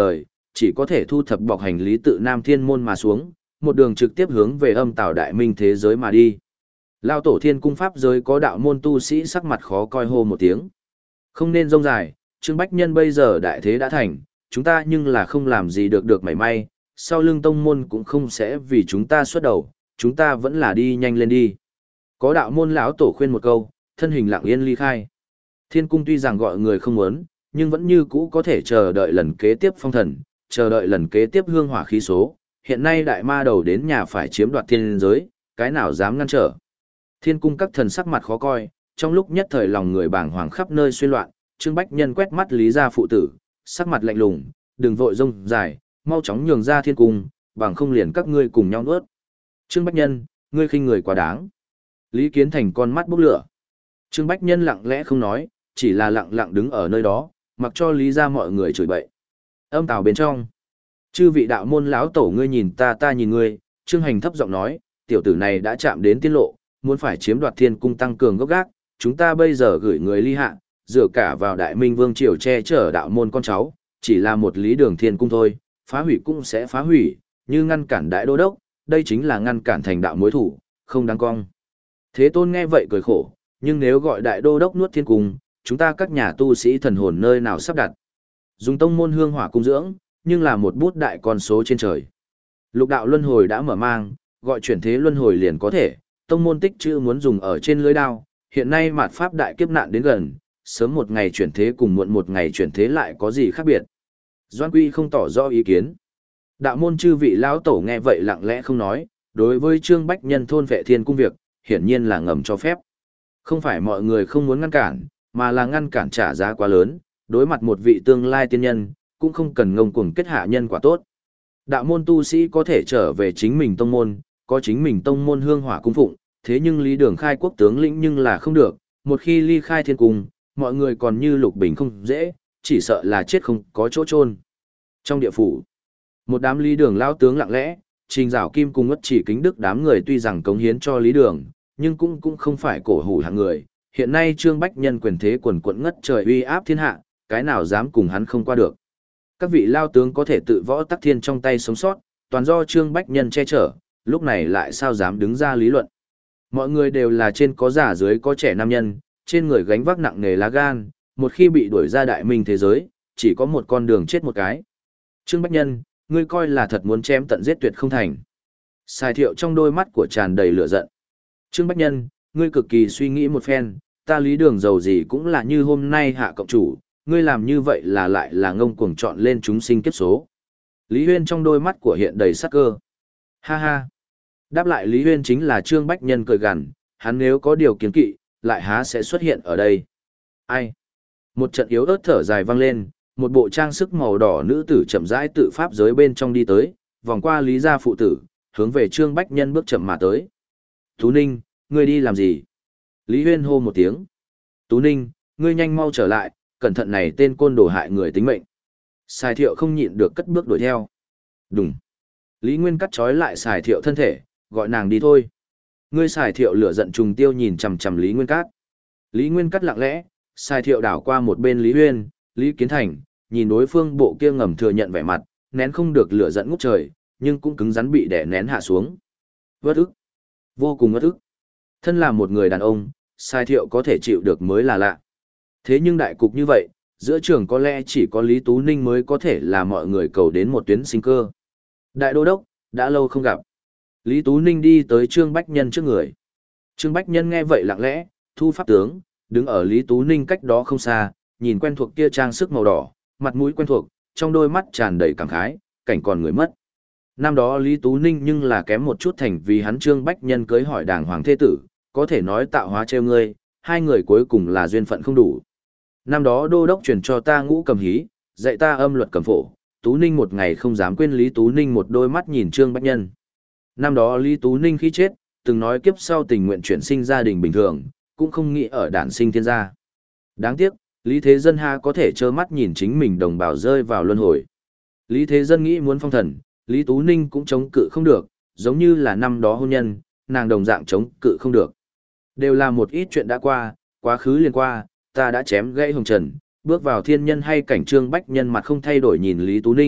chỉ có thể thu thập bọc hành lý tự Nam Thiên Môn mà xuống, một đường trực tiếp hướng về âm tào đại minh thế giới mà đi. Lao tổ thiên cung pháp giới có đạo môn tu sĩ sắc mặt khó coi hô một tiếng. Không nên rông dài, Trương Bách Nhân bây giờ đại thế đã thành, chúng ta nhưng là không làm gì được được mảy may, sau lưng tông môn cũng không sẽ vì chúng ta xuất đầu, chúng ta vẫn là đi nhanh lên đi. Có đạo môn lão tổ khuyên một câu, thân hình lặng yên ly khai. Thiên cung tuy rằng gọi người không muốn, nhưng vẫn như cũ có thể chờ đợi lần kế tiếp phong thần, chờ đợi lần kế tiếp hương hỏa khí số. Hiện nay đại ma đầu đến nhà phải chiếm đoạt thiên giới, cái nào dám ngăn trở. Thiên cung các thần sắc mặt khó coi, trong lúc nhất thời lòng người bàng hoàng khắp nơi xuyên loạn, Trương Bách Nhân quét mắt Lý gia phụ tử, sắc mặt lạnh lùng, đừng vội rông dài, mau chóng nhường ra thiên cung, bằng không liền các ngươi cùng nhau nuốt. Trương Bách Nhân, ngươi khinh người quá đáng. Lý Kiến Thành con mắt bốc lửa. Trương Bách Nhân lặng lẽ không nói, chỉ là lặng lặng đứng ở nơi đó, mặc cho Lý gia mọi người chửi bậy. Âm tào bên trong, chư vị đạo môn lão tổ ngươi nhìn ta ta nhìn ngươi, Trương Hành thấp giọng nói, tiểu tử này đã chạm đến tiên lộ, muốn phải chiếm đoạt thiên cung tăng cường gốc gác, chúng ta bây giờ gửi người ly hạ, dựa cả vào đại minh vương triều che chở đạo môn con cháu, chỉ là một lý đường thiên cung thôi, phá hủy cũng sẽ phá hủy, như ngăn cản đại đô đốc, đây chính là ngăn cản thành đạo mối thủ, không đáng cong. Thế Tôn nghe vậy cười khổ, nhưng nếu gọi đại đô đốc nuốt thiên cung, chúng ta các nhà tu sĩ thần hồn nơi nào sắp đặt. Dùng tông môn hương hỏa cung dưỡng, nhưng là một bút đại con số trên trời. Lục đạo luân hồi đã mở mang, gọi chuyển thế luân hồi liền có thể, tông môn tích chữ muốn dùng ở trên lưới đao, hiện nay mạt pháp đại kiếp nạn đến gần, sớm một ngày chuyển thế cùng muộn một ngày chuyển thế lại có gì khác biệt. Doan Quy không tỏ rõ ý kiến. Đạo môn chư vị lão tổ nghe vậy lặng lẽ không nói, đối với Trương Bách Nhân thôn vệ thiên cung việc, hiển nhiên là ngầm cho phép. Không phải mọi người không muốn ngăn cản, mà là ngăn cản trả giá quá lớn, đối mặt một vị tương lai tiên nhân, cũng không cần ngông cuồng kết hạ nhân quả tốt. Đạo môn tu sĩ có thể trở về chính mình tông môn, có chính mình tông môn hương hỏa cung phụng, thế nhưng Lý Đường khai quốc tướng lĩnh nhưng là không được, một khi ly khai thiên cung, mọi người còn như lục bình không dễ, chỉ sợ là chết không có chỗ chôn. Trong địa phủ, một đám Lý Đường lao tướng lặng lẽ, Trình Giảo Kim cùng Ngất Chỉ Kính Đức đám người tuy rằng cống hiến cho Lý Đường, nhưng cũng cũng không phải cổ hủ hạng người. Hiện nay Trương Bách Nhân quyền thế quần quận ngất trời uy áp thiên hạ, cái nào dám cùng hắn không qua được. Các vị lao tướng có thể tự võ tắc thiên trong tay sống sót, toàn do Trương Bách Nhân che chở, lúc này lại sao dám đứng ra lý luận. Mọi người đều là trên có già dưới có trẻ nam nhân, trên người gánh vác nặng nề lá gan, một khi bị đuổi ra đại minh thế giới, chỉ có một con đường chết một cái. Trương Bách Nhân, ngươi coi là thật muốn chém tận giết tuyệt không thành. Sài Thiệu trong đôi mắt của tràn đầy lửa giận. Trương Bách Nhân, ngươi cực kỳ suy nghĩ một phen, ta Lý Đường giàu gì cũng là như hôm nay hạ cộng chủ, ngươi làm như vậy là lại là ngông cuồng chọn lên chúng sinh kiếp số. Lý Huyên trong đôi mắt của hiện đầy sắc cơ. Ha ha. Đáp lại Lý Huyên chính là Trương Bách Nhân cười gằn, hắn nếu có điều kiến kỵ, lại há sẽ xuất hiện ở đây. Ai? Một trận yếu ớt thở dài vang lên, một bộ trang sức màu đỏ nữ tử chậm rãi tự pháp giới bên trong đi tới, vòng qua Lý gia phụ tử, hướng về Trương Bách Nhân bước chậm mà tới. Tú Ninh, ngươi đi làm gì? Lý Huyên hô một tiếng. Tú Ninh, ngươi nhanh mau trở lại, cẩn thận này tên côn đồ hại người tính mệnh. Sài Thiệu không nhịn được cất bước đuổi theo. Đùng. Lý Nguyên cắt trói lại Sài Thiệu thân thể, gọi nàng đi thôi. Ngươi Sài Thiệu lửa giận trùng tiêu nhìn chằm chằm Lý Nguyên Cát. Lý Nguyên Cát lặng lẽ, Sài Thiệu đảo qua một bên Lý Huyên, Lý Kiến Thành, nhìn đối phương bộ kia ngầm thừa nhận vẻ mặt, nén không được lửa giận ngút trời, nhưng cũng cứng rắn bị đè nén hạ xuống. Vất ức. Vô cùng ngất ức. Thân là một người đàn ông, Sài Thiệu có thể chịu được mới là lạ. Thế nhưng đại cục như vậy, giữa trường có lẽ chỉ có Lý Tú Ninh mới có thể là mọi người cầu đến một tuyến sinh cơ. Đại đô đốc, đã lâu không gặp. Lý Tú Ninh đi tới Trương Bách Nhân trước người. Trương Bách Nhân nghe vậy lặng lẽ, thu pháp tướng, đứng ở Lý Tú Ninh cách đó không xa, nhìn quen thuộc kia trang sức màu đỏ, mặt mũi quen thuộc, trong đôi mắt tràn đầy cảm khái, cảnh còn người mất. Năm đó Lý Tú Ninh nhưng là kém một chút thành vì hắn Trương Bách Nhân cưới hỏi đàng hoàng thế tử, có thể nói tạo hóa treo ngươi, hai người cuối cùng là duyên phận không đủ. Năm đó đô đốc truyền cho ta ngũ cầm hí, dạy ta âm luật cầm phổ, Tú Ninh một ngày không dám quên Lý Tú Ninh một đôi mắt nhìn Trương Bách Nhân. Năm đó Lý Tú Ninh khi chết, từng nói kiếp sau tình nguyện chuyển sinh gia đình bình thường, cũng không nghĩ ở đản sinh thiên gia. Đáng tiếc, Lý Thế Dân ha có thể trơ mắt nhìn chính mình đồng bào rơi vào luân hồi. Lý Thế Dân nghĩ muốn phong thần, Lý Tú Ninh cũng chống cự không được, giống như là năm đó hôn nhân, nàng đồng dạng chống cự không được. Đều là một ít chuyện đã qua, quá khứ liền qua, ta đã chém gãy hồng trần, bước vào thiên nhân hay cảnh Trương Bách Nhân mặt không thay đổi nhìn Lý Tú Ninh,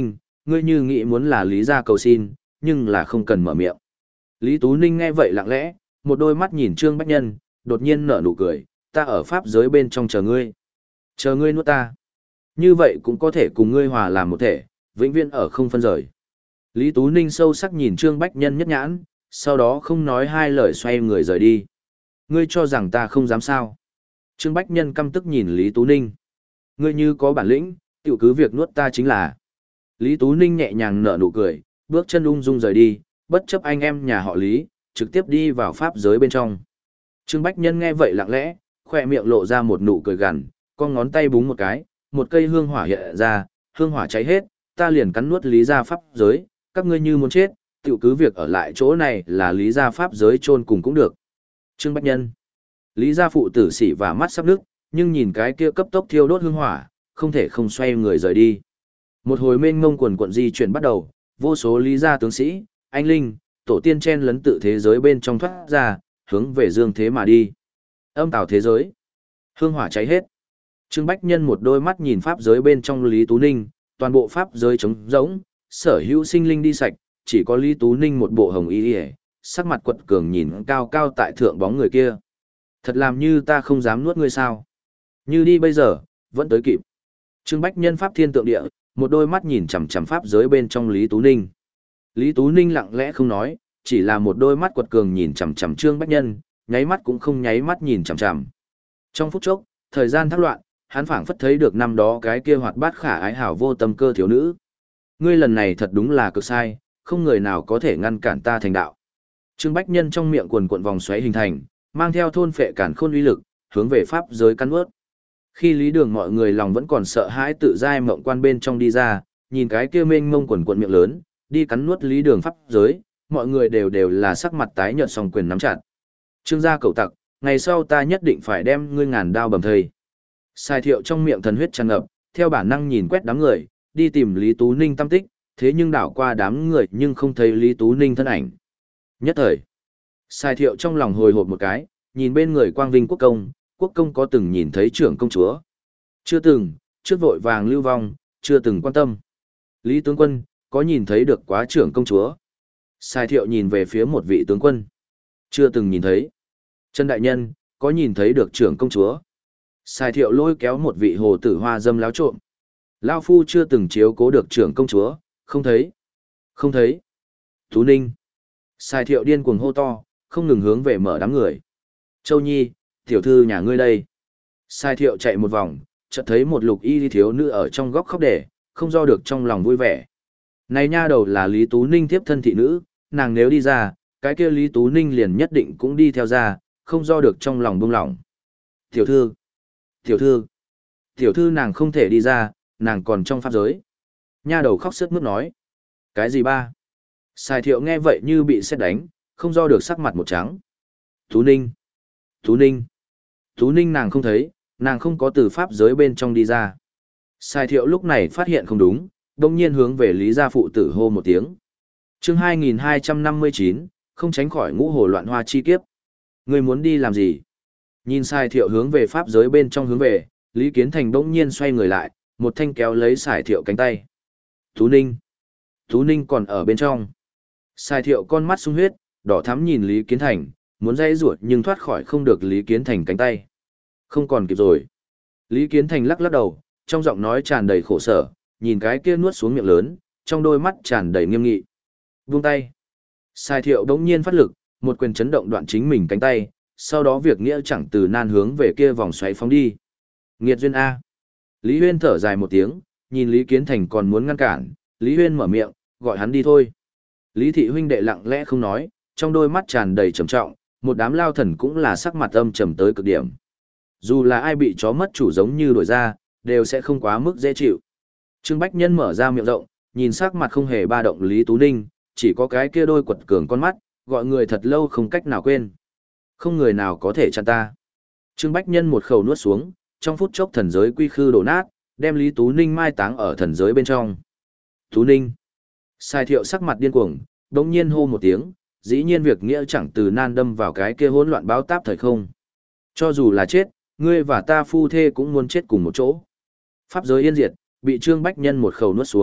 ngươi như nghĩ muốn là Lý gia cầu xin, nhưng là không cần mở miệng. Lý Tú Ninh nghe vậy lặng lẽ, một đôi mắt nhìn Trương Bách Nhân, đột nhiên nở nụ cười, ta ở pháp giới bên trong chờ ngươi. Chờ ngươi nuốt ta. Như vậy cũng có thể cùng ngươi hòa làm một thể, vĩnh viễn ở không phân rời. Lý Tú Ninh sâu sắc nhìn Trương Bách Nhân nhất nhãn, sau đó không nói hai lời xoay người rời đi. Ngươi cho rằng ta không dám sao. Trương Bách Nhân căm tức nhìn Lý Tú Ninh. Ngươi như có bản lĩnh, tiểu cứ việc nuốt ta chính là. Lý Tú Ninh nhẹ nhàng nở nụ cười, bước chân ung dung rời đi, bất chấp anh em nhà họ Lý, trực tiếp đi vào pháp giới bên trong. Trương Bách Nhân nghe vậy lặng lẽ, khỏe miệng lộ ra một nụ cười gằn, con ngón tay búng một cái, một cây hương hỏa hiện ra, hương hỏa cháy hết, ta liền cắn nuốt Lý gia pháp giới, các ngươi như muốn chết, tiểu cứ việc ở lại chỗ này là Lý gia pháp giới chôn cùng cũng được. Trương Bách Nhân. Lý gia phụ tử xỉ và mắt sắp nước, nhưng nhìn cái kia cấp tốc thiêu đốt hương hỏa, không thể không xoay người rời đi. Một hồi mênh mông quần quận di chuyển bắt đầu, vô số Lý gia tướng sĩ, anh linh, tổ tiên chen lấn tự thế giới bên trong thoát ra, hướng về dương thế mà đi. Âm tào thế giới. Hương hỏa cháy hết. Trương Bách Nhân một đôi mắt nhìn pháp giới bên trong Lý Tú Ninh, toàn bộ pháp giới trống rỗng, sở hữu sinh linh đi sạch, chỉ có Lý Tú Ninh một bộ hồng y y, sắc mặt quật cường nhìn cao cao tại thượng bóng người kia. Thật làm như ta không dám nuốt ngươi sao? Như đi bây giờ, vẫn tới kịp. Trương Bách Nhân pháp thiên tượng địa, một đôi mắt nhìn chằm chằm pháp giới bên trong Lý Tú Ninh. Lý Tú Ninh lặng lẽ không nói, chỉ là một đôi mắt quật cường nhìn chằm chằm Trương Bách Nhân, nháy mắt cũng không nháy mắt nhìn chằm chằm. Trong phút chốc, thời gian thác loạn, hắn phảng phất thấy được năm đó cái kia hoạt bát khả ái hảo vô tâm cơ thiếu nữ. Ngươi lần này thật đúng là cực sai, không người nào có thể ngăn cản ta thành đạo. Trương Bách Nhân trong miệng quần cuộn vòng xoáy hình thành, mang theo thôn phệ cản khôn uy lực, hướng về pháp giới căn ướt. Khi Lý Đường mọi người lòng vẫn còn sợ hãi tự giai mộng quan bên trong đi ra, nhìn cái kia mênh mông quần cuộn miệng lớn, đi cắn nuốt Lý Đường pháp giới, mọi người đều đều là sắc mặt tái nhợt song quyền nắm chặt. Trương gia cẩu tặc, ngày sau ta nhất định phải đem ngươi ngàn đao bầm thây. Sai Thiệu trong miệng thần huyết tràn ngập, theo bản năng nhìn quét đám người, đi tìm Lý Tú Ninh tâm tích, thế nhưng đảo qua đám người nhưng không thấy Lý Tú Ninh thân ảnh. Nhất thời, Sai Thiệu trong lòng hồi hộp một cái, nhìn bên người Quang Vinh Quốc công, Quốc công có từng nhìn thấy trưởng công chúa? Chưa từng, trước vội vàng lưu vong, chưa từng quan tâm. Lý tướng quân, có nhìn thấy được quá trưởng công chúa? Sai Thiệu nhìn về phía một vị tướng quân. Chưa từng nhìn thấy. Trần đại nhân, có nhìn thấy được trưởng công chúa? Sai Thiệu lôi kéo một vị hồ tử hoa dâm láo trộm. Lao phu chưa từng chiếu cố được trưởng công chúa, không thấy. Không thấy. Tú Ninh. Sai Thiệu điên cuồng hô to, không ngừng hướng về mở đám người. Châu Nhi, tiểu thư nhà ngươi đây. Sai Thiệu chạy một vòng, chợt thấy một lục y thiếu nữ ở trong góc khóc để, không do được trong lòng vui vẻ. Này nha đầu là Lý Tú Ninh tiếp thân thị nữ, nàng nếu đi ra, cái kia Lý Tú Ninh liền nhất định cũng đi theo ra, không do được trong lòng buông lỏng. Tiểu thư, tiểu thư, tiểu thư nàng không thể đi ra, nàng còn trong pháp giới. Nha đầu khóc sướt mướt nói. Cái gì ba? Sai Thiệu nghe vậy như bị sét đánh, không do được sắc mặt một trắng. Tú Ninh, Tú Ninh, Tú Ninh nàng không thấy, nàng không có từ pháp giới bên trong đi ra. Sai Thiệu lúc này phát hiện không đúng, đồng nhiên hướng về Lý gia phụ tử hô một tiếng. Chương hai nghìn hai trăm năm mươi chín, không tránh khỏi ngũ hồ loạn hoa chi kiếp. Ngươi muốn đi làm gì? Nhìn Sai Thiệu hướng về pháp giới bên trong hướng về, Lý Kiến Thành bỗng nhiên xoay người lại, một thanh kéo lấy Sai Thiệu cánh tay. Tú Ninh, Tú Ninh còn ở bên trong. Sai Thiệu con mắt sung huyết, đỏ thắm nhìn Lý Kiến Thành, muốn dây ruột nhưng thoát khỏi không được Lý Kiến Thành cánh tay. Không còn kịp rồi. Lý Kiến Thành lắc lắc đầu, trong giọng nói tràn đầy khổ sở, nhìn cái kia nuốt xuống miệng lớn, trong đôi mắt tràn đầy nghiêm nghị. Buông tay. Sai Thiệu đống nhiên phát lực, một quyền chấn động đoạn chính mình cánh tay, sau đó việc nghĩa chẳng từ nan hướng về kia vòng xoáy phóng đi. Nghiệt duyên A. Lý Huyên thở dài một tiếng, nhìn Lý Kiến Thành còn muốn ngăn cản, Lý Huyên mở miệng, gọi hắn đi thôi. Lý thị huynh đệ lặng lẽ không nói, trong đôi mắt tràn đầy trầm trọng, một đám lao thần cũng là sắc mặt âm trầm tới cực điểm. Dù là ai bị chó mất chủ giống như đuổi ra, đều sẽ không quá mức dễ chịu. Trương Bách Nhân mở ra miệng rộng, nhìn sắc mặt không hề ba động Lý Tú Ninh, chỉ có cái kia đôi quật cường con mắt, gọi người thật lâu không cách nào quên. Không người nào có thể chặn ta. Trương Bách Nhân một khẩu nuốt xuống, trong phút chốc thần giới quy khư đổ nát, đem Lý Tú Ninh mai táng ở thần giới bên trong. Tú Ninh. Sai Thiệu sắc mặt điên cuồng, đống nhiên hô một tiếng, dĩ nhiên việc nghĩa chẳng từ nan đâm vào cái kia hỗn loạn báo táp thời không. Cho dù là chết, ngươi và ta phu thê cũng muốn chết cùng một chỗ. Pháp giới yên diệt, bị Trương Bách Nhân một khẩu nuốt xuống,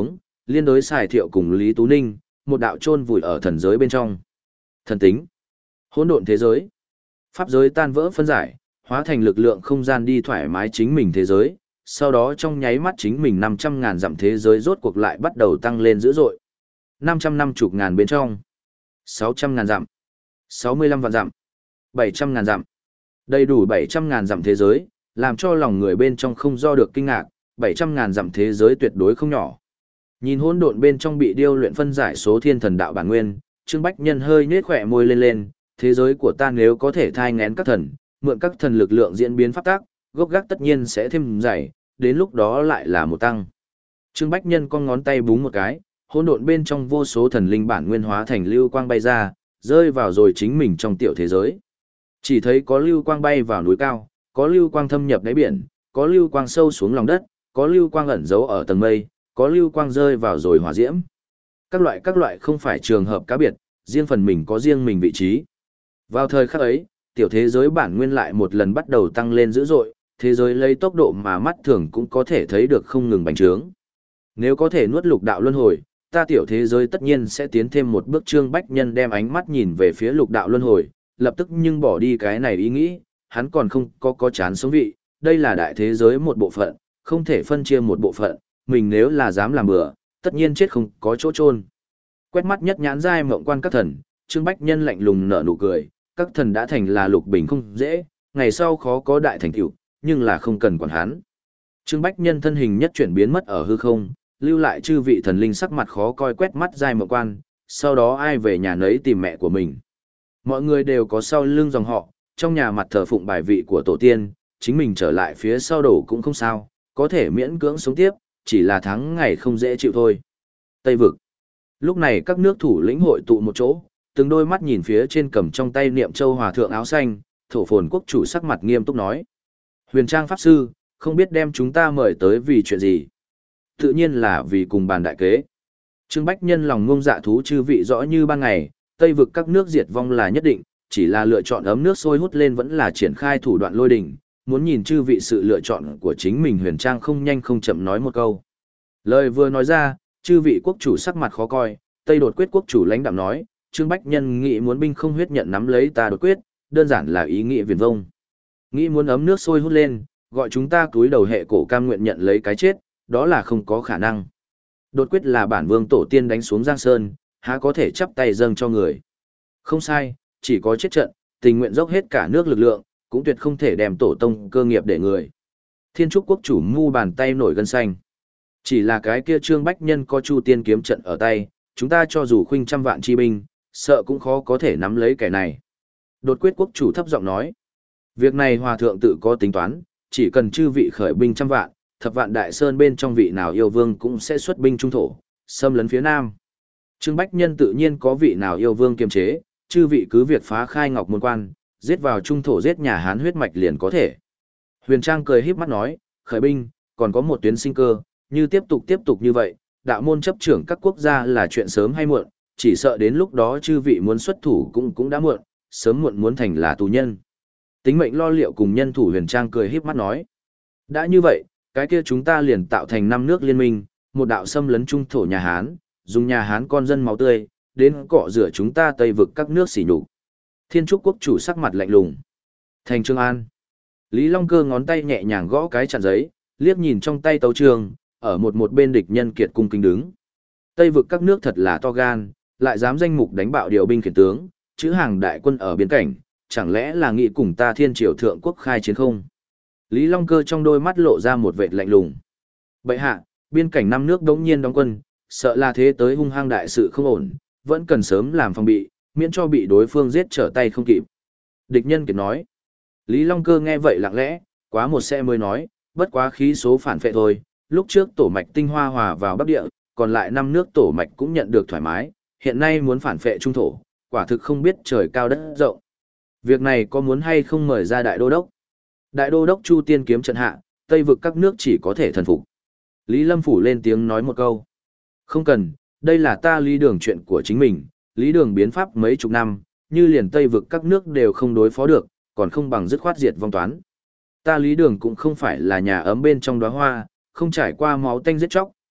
liên đối xài thiệu cùng Lý Tú Ninh, một đạo chôn vùi ở thần giới bên trong. Thần tính, hỗn độn thế giới, pháp giới tan vỡ phân giải, hóa thành lực lượng không gian đi thoải mái chính mình thế giới, sau đó trong nháy mắt chính mình năm trăm ngàn dặm thế giới rốt cuộc lại bắt đầu tăng lên dữ dội. năm trăm năm mươi ngàn bên trong, sáu trăm ngàn dặm, sáu mươi lăm vạn dặm, bảy trăm ngàn dặm. Đầy đủ bảy trăm ngàn dặm thế giới, làm cho lòng người bên trong không do được kinh ngạc, bảy trăm ngàn dặm thế giới tuyệt đối không nhỏ. Nhìn hỗn độn bên trong bị điêu luyện phân giải số thiên thần đạo bản nguyên, Trương Bách Nhân hơi nhếch khỏe môi lên lên, thế giới của ta nếu có thể thai nghén các thần, mượn các thần lực lượng diễn biến pháp tác, gốc gác tất nhiên sẽ thêm dày, đến lúc đó lại là một tăng. Trương Bách Nhân con ngón tay búng một cái, hỗn độn bên trong vô số thần linh bản nguyên hóa thành lưu quang bay ra, rơi vào rồi chính mình trong tiểu thế giới. Chỉ thấy có lưu quang bay vào núi cao, có lưu quang thâm nhập đáy biển, có lưu quang sâu xuống lòng đất, có lưu quang ẩn giấu ở tầng mây, có lưu quang rơi vào rồi hỏa diễm. Các loại các loại không phải trường hợp cá biệt, riêng phần mình có riêng mình vị trí. Vào thời khắc ấy, tiểu thế giới bản nguyên lại một lần bắt đầu tăng lên dữ dội, thế giới lấy tốc độ mà mắt thường cũng có thể thấy được không ngừng bành trướng. Nếu có thể nuốt lục đạo luân hồi, ta tiểu thế giới tất nhiên sẽ tiến thêm một bước. Trương Bách Nhân đem ánh mắt nhìn về phía lục đạo luân hồi, lập tức nhưng bỏ đi cái này ý nghĩ, hắn còn không có có chán sống vị, đây là đại thế giới một bộ phận, không thể phân chia một bộ phận, mình nếu là dám làm bừa, tất nhiên chết không có chỗ chôn. Quét mắt nhất nhãn giai mộng quan các thần, Trương Bách Nhân lạnh lùng nở nụ cười, các thần đã thành là lục bình không dễ, ngày sau khó có đại thành tựu, nhưng là không cần quản hắn. Trương Bách Nhân thân hình nhất chuyển biến mất ở hư không, lưu lại chư vị thần linh sắc mặt khó coi quét mắt giai mộng quan, sau đó ai về nhà nấy tìm mẹ của mình. Mọi người đều có sau lưng dòng họ, trong nhà mặt thờ phụng bài vị của tổ tiên, chính mình trở lại phía sau đổ cũng không sao, có thể miễn cưỡng sống tiếp, chỉ là tháng ngày không dễ chịu thôi. Tây vực. Lúc này các nước thủ lĩnh hội tụ một chỗ, từng đôi mắt nhìn phía trên cầm trong tay niệm châu hòa thượng áo xanh, thổ phồn quốc chủ sắc mặt nghiêm túc nói. Huyền Trang Pháp Sư, không biết đem chúng ta mời tới vì chuyện gì? Tự nhiên là vì cùng bàn đại kế. Trương Bách Nhân lòng ngông dạ thú chư vị rõ như ban ngày, Tây vực các nước diệt vong là nhất định, chỉ là lựa chọn ấm nước sôi hút lên vẫn là triển khai thủ đoạn lôi đỉnh, muốn nhìn chư vị sự lựa chọn của chính mình. Huyền Trang không nhanh không chậm nói một câu. Lời vừa nói ra, chư vị quốc chủ sắc mặt khó coi, Tây đột quyết quốc chủ lãnh đạm nói, Trương Bách Nhân nghĩ muốn binh không huyết nhận nắm lấy ta đột quyết, đơn giản là ý nghĩa viển vông. Nghĩ muốn ấm nước sôi hút lên, gọi chúng ta cúi đầu hệ cổ cam nguyện nhận lấy cái chết, đó là không có khả năng. Đột quyết là bản vương tổ tiên đánh xuống Giang Sơn, há có thể chắp tay dâng cho người. Không sai, chỉ có chết trận, tình nguyện dốc hết cả nước lực lượng, cũng tuyệt không thể đem tổ tông cơ nghiệp để người. Thiên Trúc quốc chủ mu bàn tay nổi gân xanh. Chỉ là cái kia Trương Bách Nhân có Chu Tiên kiếm trận ở tay, chúng ta cho dù khuynh trăm vạn chi binh, sợ cũng khó có thể nắm lấy kẻ này. Đột quyết quốc chủ thấp giọng nói. Việc này hòa thượng tự có tính toán, chỉ cần chư vị khởi binh trăm vạn, thập vạn đại sơn bên trong vị nào yêu vương cũng sẽ xuất binh trung thổ, xâm lấn phía nam. Trương Bách Nhân tự nhiên có vị nào yêu vương kiềm chế, chư vị cứ việc phá khai ngọc môn quan, giết vào trung thổ giết nhà Hán huyết mạch liền có thể. Huyền Trang cười híp mắt nói, khởi binh, còn có một tuyến sinh cơ, như tiếp tục tiếp tục như vậy, đạo môn chấp trưởng các quốc gia là chuyện sớm hay muộn, chỉ sợ đến lúc đó chư vị muốn xuất thủ cũng cũng đã muộn, sớm muộn muốn thành là tù nhân. Tính mệnh lo liệu cùng nhân thủ. Huyền Trang cười híp mắt nói, đã như vậy, cái kia chúng ta liền tạo thành năm nước liên minh, một đạo xâm lấn trung thổ nhà Hán, dùng nhà Hán con dân máu tươi, đến cọ rửa chúng ta Tây vực các nước xỉ nhục. Thiên Trúc quốc chủ sắc mặt lạnh lùng. Thành Trương An. Lý Long Cơ ngón tay nhẹ nhàng gõ cái chặn giấy, liếc nhìn trong tay tấu trường, ở một một bên địch nhân kiệt cung kính đứng. Tây vực các nước thật là to gan, lại dám danh mục đánh bạo điều binh khiển tướng, chữ hàng đại quân ở biên cảnh, chẳng lẽ là nghị cùng ta Thiên Triều thượng quốc khai chiến không? Lý Long Cơ trong đôi mắt lộ ra một vệt lạnh lùng. Bệ hạ, biên cảnh năm nước đống nhiên đóng quân, sợ là thế tới hung hăng đại sự không ổn, vẫn cần sớm làm phòng bị, miễn cho bị đối phương giết trở tay không kịp. Địch nhân kiệt nói. Lý Long Cơ nghe vậy lặng lẽ, quá một xe mới nói, bất quá khí số phản phệ thôi, lúc trước tổ mạch tinh hoa hòa vào Bắc Địa, còn lại năm nước tổ mạch cũng nhận được thoải mái, hiện nay muốn phản phệ trung thổ, quả thực không biết trời cao đất rộng. Việc này có muốn hay không mời ra đại đô đốc? Đại đô đốc Chu Tiên kiếm trận hạ, Tây vực các nước chỉ có thể thần phục. Lý Lâm Phủ lên tiếng nói một câu. Không cần, đây là ta Lý Đường chuyện của chính mình, Lý Đường biến pháp mấy chục năm, như liền Tây vực các nước đều không đối phó được, còn không bằng dứt khoát diệt vong toán. Ta Lý Đường cũng không phải là nhà ấm bên trong đóa hoa, không trải qua máu tanh giết chóc,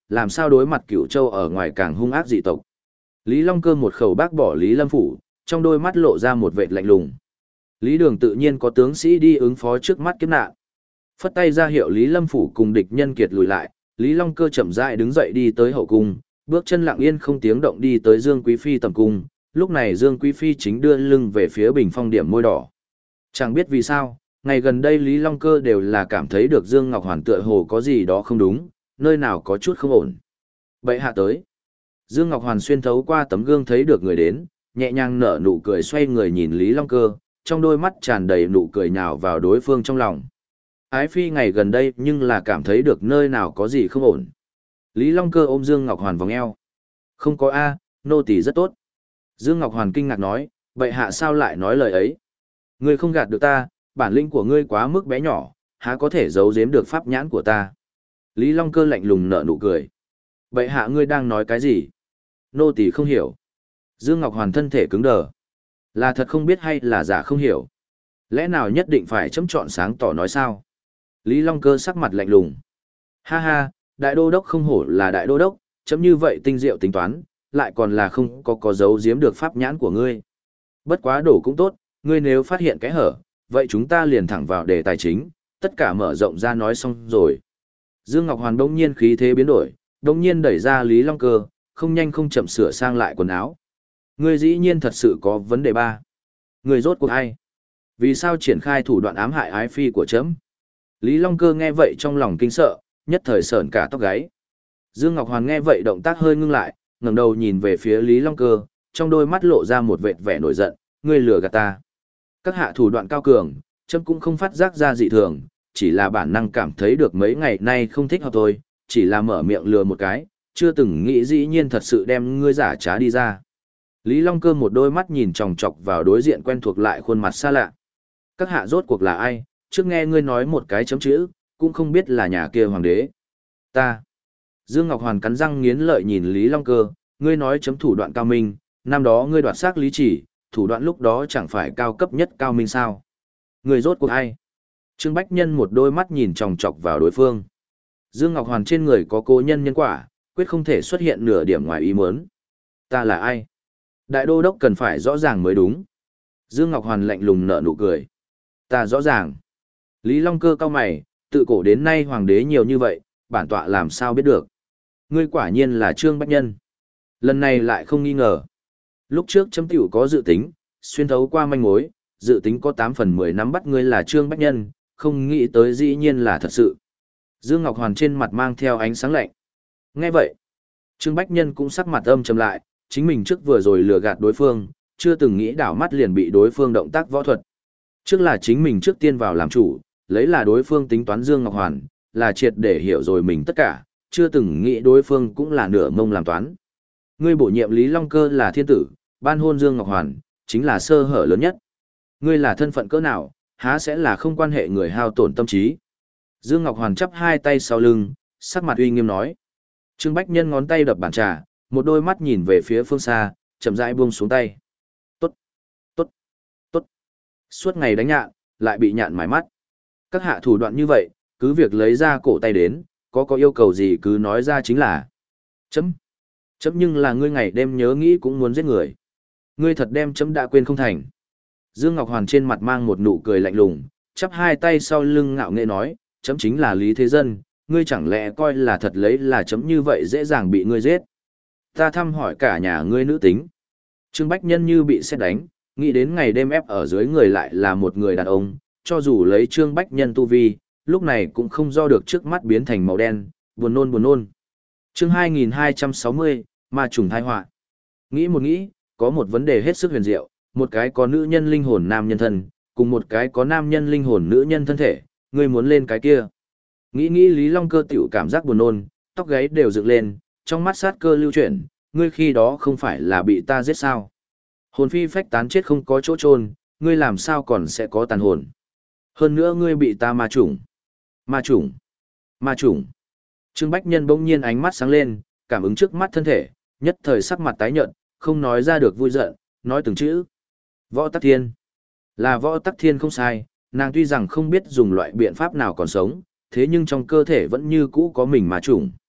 làm sao đối mặt Cửu Châu ở ngoài càng hung ác dị tộc. Lý Long Cơ một khẩu bác bỏ Lý Lâm Phủ, trong đôi mắt lộ ra một vệt lạnh lùng. Lý Đường tự nhiên có tướng sĩ đi ứng phó trước mắt kiếp nạn. Phất tay ra hiệu Lý Lâm Phủ cùng địch nhân kiệt lùi lại, Lý Long Cơ chậm rãi đứng dậy đi tới hậu cung, bước chân lặng yên không tiếng động đi tới Dương Quý Phi tầm cung. Lúc này Dương Quý Phi chính đưa lưng về phía bình phong điểm môi đỏ. Chẳng biết vì sao, ngày gần đây Lý Long Cơ đều là cảm thấy được Dương Ngọc Hoàn tựa hồ có gì đó không đúng, nơi nào có chút không ổn. Bệ hạ tới. Dương Ngọc Hoàn xuyên thấu qua tấm gương thấy được người đến, nhẹ nhàng nở nụ cười xoay người nhìn Lý Long Cơ, trong đôi mắt tràn đầy nụ cười nhào vào đối phương trong lòng. Ái Phi ngày gần đây nhưng là cảm thấy được nơi nào có gì không ổn. Lý Long Cơ ôm Dương Ngọc Hoàn vòng eo. Không có A, nô tỳ rất tốt. Dương Ngọc Hoàn kinh ngạc nói, bệ hạ sao lại nói lời ấy? Ngươi không gạt được ta, bản lĩnh của ngươi quá mức bé nhỏ, há có thể giấu giếm được pháp nhãn của ta. Lý Long Cơ lạnh lùng nở nụ cười. Bệ hạ ngươi đang nói cái gì? Nô tỳ không hiểu. Dương Ngọc Hoàn thân thể cứng đờ. Là thật không biết hay là giả không hiểu? Lẽ nào nhất định phải chấm chọn sáng tỏ nói sao? Lý Long Cơ sắc mặt lạnh lùng. Ha ha, đại đô đốc không hổ là đại đô đốc, chấm như vậy tinh diệu tính toán, lại còn là không có có giấu giếm được pháp nhãn của ngươi. Bất quá đổ cũng tốt, ngươi nếu phát hiện cái hở, vậy chúng ta liền thẳng vào đề tài chính, tất cả mở rộng ra nói xong rồi. Dương Ngọc Hoàn đông nhiên khí thế biến đổi, đông nhiên đẩy ra Lý Long Cơ, không nhanh không chậm sửa sang lại quần áo. Ngươi dĩ nhiên thật sự có vấn đề ba. Ngươi rốt cuộc ai? Vì sao triển khai thủ đoạn ám hại ái phi của chấm? Lý Long Cơ nghe vậy trong lòng kinh sợ, nhất thời sởn cả tóc gáy. Dương Ngọc Hoàn nghe vậy động tác hơi ngưng lại, ngẩng đầu nhìn về phía Lý Long Cơ, trong đôi mắt lộ ra một vệt vẻ nổi giận, ngươi lừa gạt ta. Các hạ thủ đoạn cao cường, chấm cũng không phát giác ra dị thường, chỉ là bản năng cảm thấy được mấy ngày nay không thích hợp thôi, chỉ là mở miệng lừa một cái, chưa từng nghĩ dĩ nhiên thật sự đem ngươi giả trá đi ra. Lý Long Cơ một đôi mắt nhìn chòng chọc vào đối diện quen thuộc lại khuôn mặt xa lạ. Các hạ rốt cuộc là ai, trước nghe ngươi nói một cái chấm chữ, cũng không biết là nhà kia hoàng đế. Ta. Dương Ngọc Hoàn cắn răng nghiến lợi nhìn Lý Long Cơ, ngươi nói chấm thủ đoạn cao minh, năm đó ngươi đoạt xác lý chỉ, thủ đoạn lúc đó chẳng phải cao cấp nhất cao minh sao. Ngươi rốt cuộc ai? Trương Bách Nhân một đôi mắt nhìn chòng chọc vào đối phương. Dương Ngọc Hoàn trên người có cố nhân nhân quả, quyết không thể xuất hiện nửa điểm ngoài ý muốn. Ta là ai? Đại đô đốc cần phải rõ ràng mới đúng. Dương Ngọc Hoàn lạnh lùng nở nụ cười. Ta rõ ràng. Lý Long Cơ cau mày, tự cổ đến nay hoàng đế nhiều như vậy, bản tọa làm sao biết được. Ngươi quả nhiên là Trương Bách Nhân. Lần này lại không nghi ngờ. Lúc trước chấm tiểu có dự tính, xuyên thấu qua manh mối, dự tính có tám phần mười nắm bắt ngươi là Trương Bách Nhân, không nghĩ tới dĩ nhiên là thật sự. Dương Ngọc Hoàn trên mặt mang theo ánh sáng lạnh. Nghe vậy, Trương Bách Nhân cũng sắc mặt âm trầm lại, chính mình trước vừa rồi lừa gạt đối phương, chưa từng nghĩ đảo mắt liền bị đối phương động tác võ thuật. Trước là chính mình trước tiên vào làm chủ, lấy là đối phương tính toán Dương Ngọc Hoàn, là triệt để hiểu rồi mình tất cả, chưa từng nghĩ đối phương cũng là nửa mông làm toán. Ngươi bổ nhiệm Lý Long Cơ là thiên tử, ban hôn Dương Ngọc Hoàn, chính là sơ hở lớn nhất. Ngươi là thân phận cỡ nào, há sẽ là không quan hệ người hao tổn tâm trí. Dương Ngọc Hoàn chắp hai tay sau lưng, sắc mặt uy nghiêm nói. Trương Bách Nhân ngón tay đập bàn trà, một đôi mắt nhìn về phía phương xa, chậm rãi buông xuống tay. Tốt, tốt, tốt. Suốt ngày đánh nhạn, lại bị nhạn mái mắt. Các hạ thủ đoạn như vậy, cứ việc lấy ra cổ tay đến, có có yêu cầu gì cứ nói ra chính là. Chấm. Chấm nhưng là ngươi ngày đêm nhớ nghĩ cũng muốn giết người. Ngươi thật đem chấm đã quên không thành. Dương Ngọc Hoàn trên mặt mang một nụ cười lạnh lùng, chắp hai tay sau lưng ngạo nghễ nói, chấm chính là Lý Thế Dân, ngươi chẳng lẽ coi là thật lấy là chấm như vậy dễ dàng bị ngươi giết. Ta thăm hỏi cả nhà ngươi nữ tính. Trương Bách Nhân như bị sét đánh, nghĩ đến ngày đêm ép ở dưới người lại là một người đàn ông, cho dù lấy Trương Bách Nhân tu vi, lúc này cũng không do được trước mắt biến thành màu đen, buồn nôn buồn nôn. Chương hai nghìn hai trăm sáu mươi, ma trùng thai họa. Nghĩ một nghĩ, có một vấn đề hết sức huyền diệu, một cái có nữ nhân linh hồn nam nhân thân, cùng một cái có nam nhân linh hồn nữ nhân thân thể, ngươi muốn lên cái kia. Nghĩ nghĩ Lý Long Cơ tiểu cảm giác buồn nôn, tóc gáy đều dựng lên, trong mắt sát cơ lưu chuyển, ngươi khi đó không phải là bị ta giết sao? Hồn phi phách tán chết không có chỗ chôn, ngươi làm sao còn sẽ có tàn hồn? Hơn nữa ngươi bị ta ma chủng. Ma chủng. Ma chủng. Trương Bách Nhân bỗng nhiên ánh mắt sáng lên, cảm ứng trước mắt thân thể, nhất thời sắc mặt tái nhợt, không nói ra được vui giận, nói từng chữ. Võ Tắc Thiên. Là Võ Tắc Thiên không sai, nàng tuy rằng không biết dùng loại biện pháp nào còn sống, thế nhưng trong cơ thể vẫn như cũ có mình ma chủng.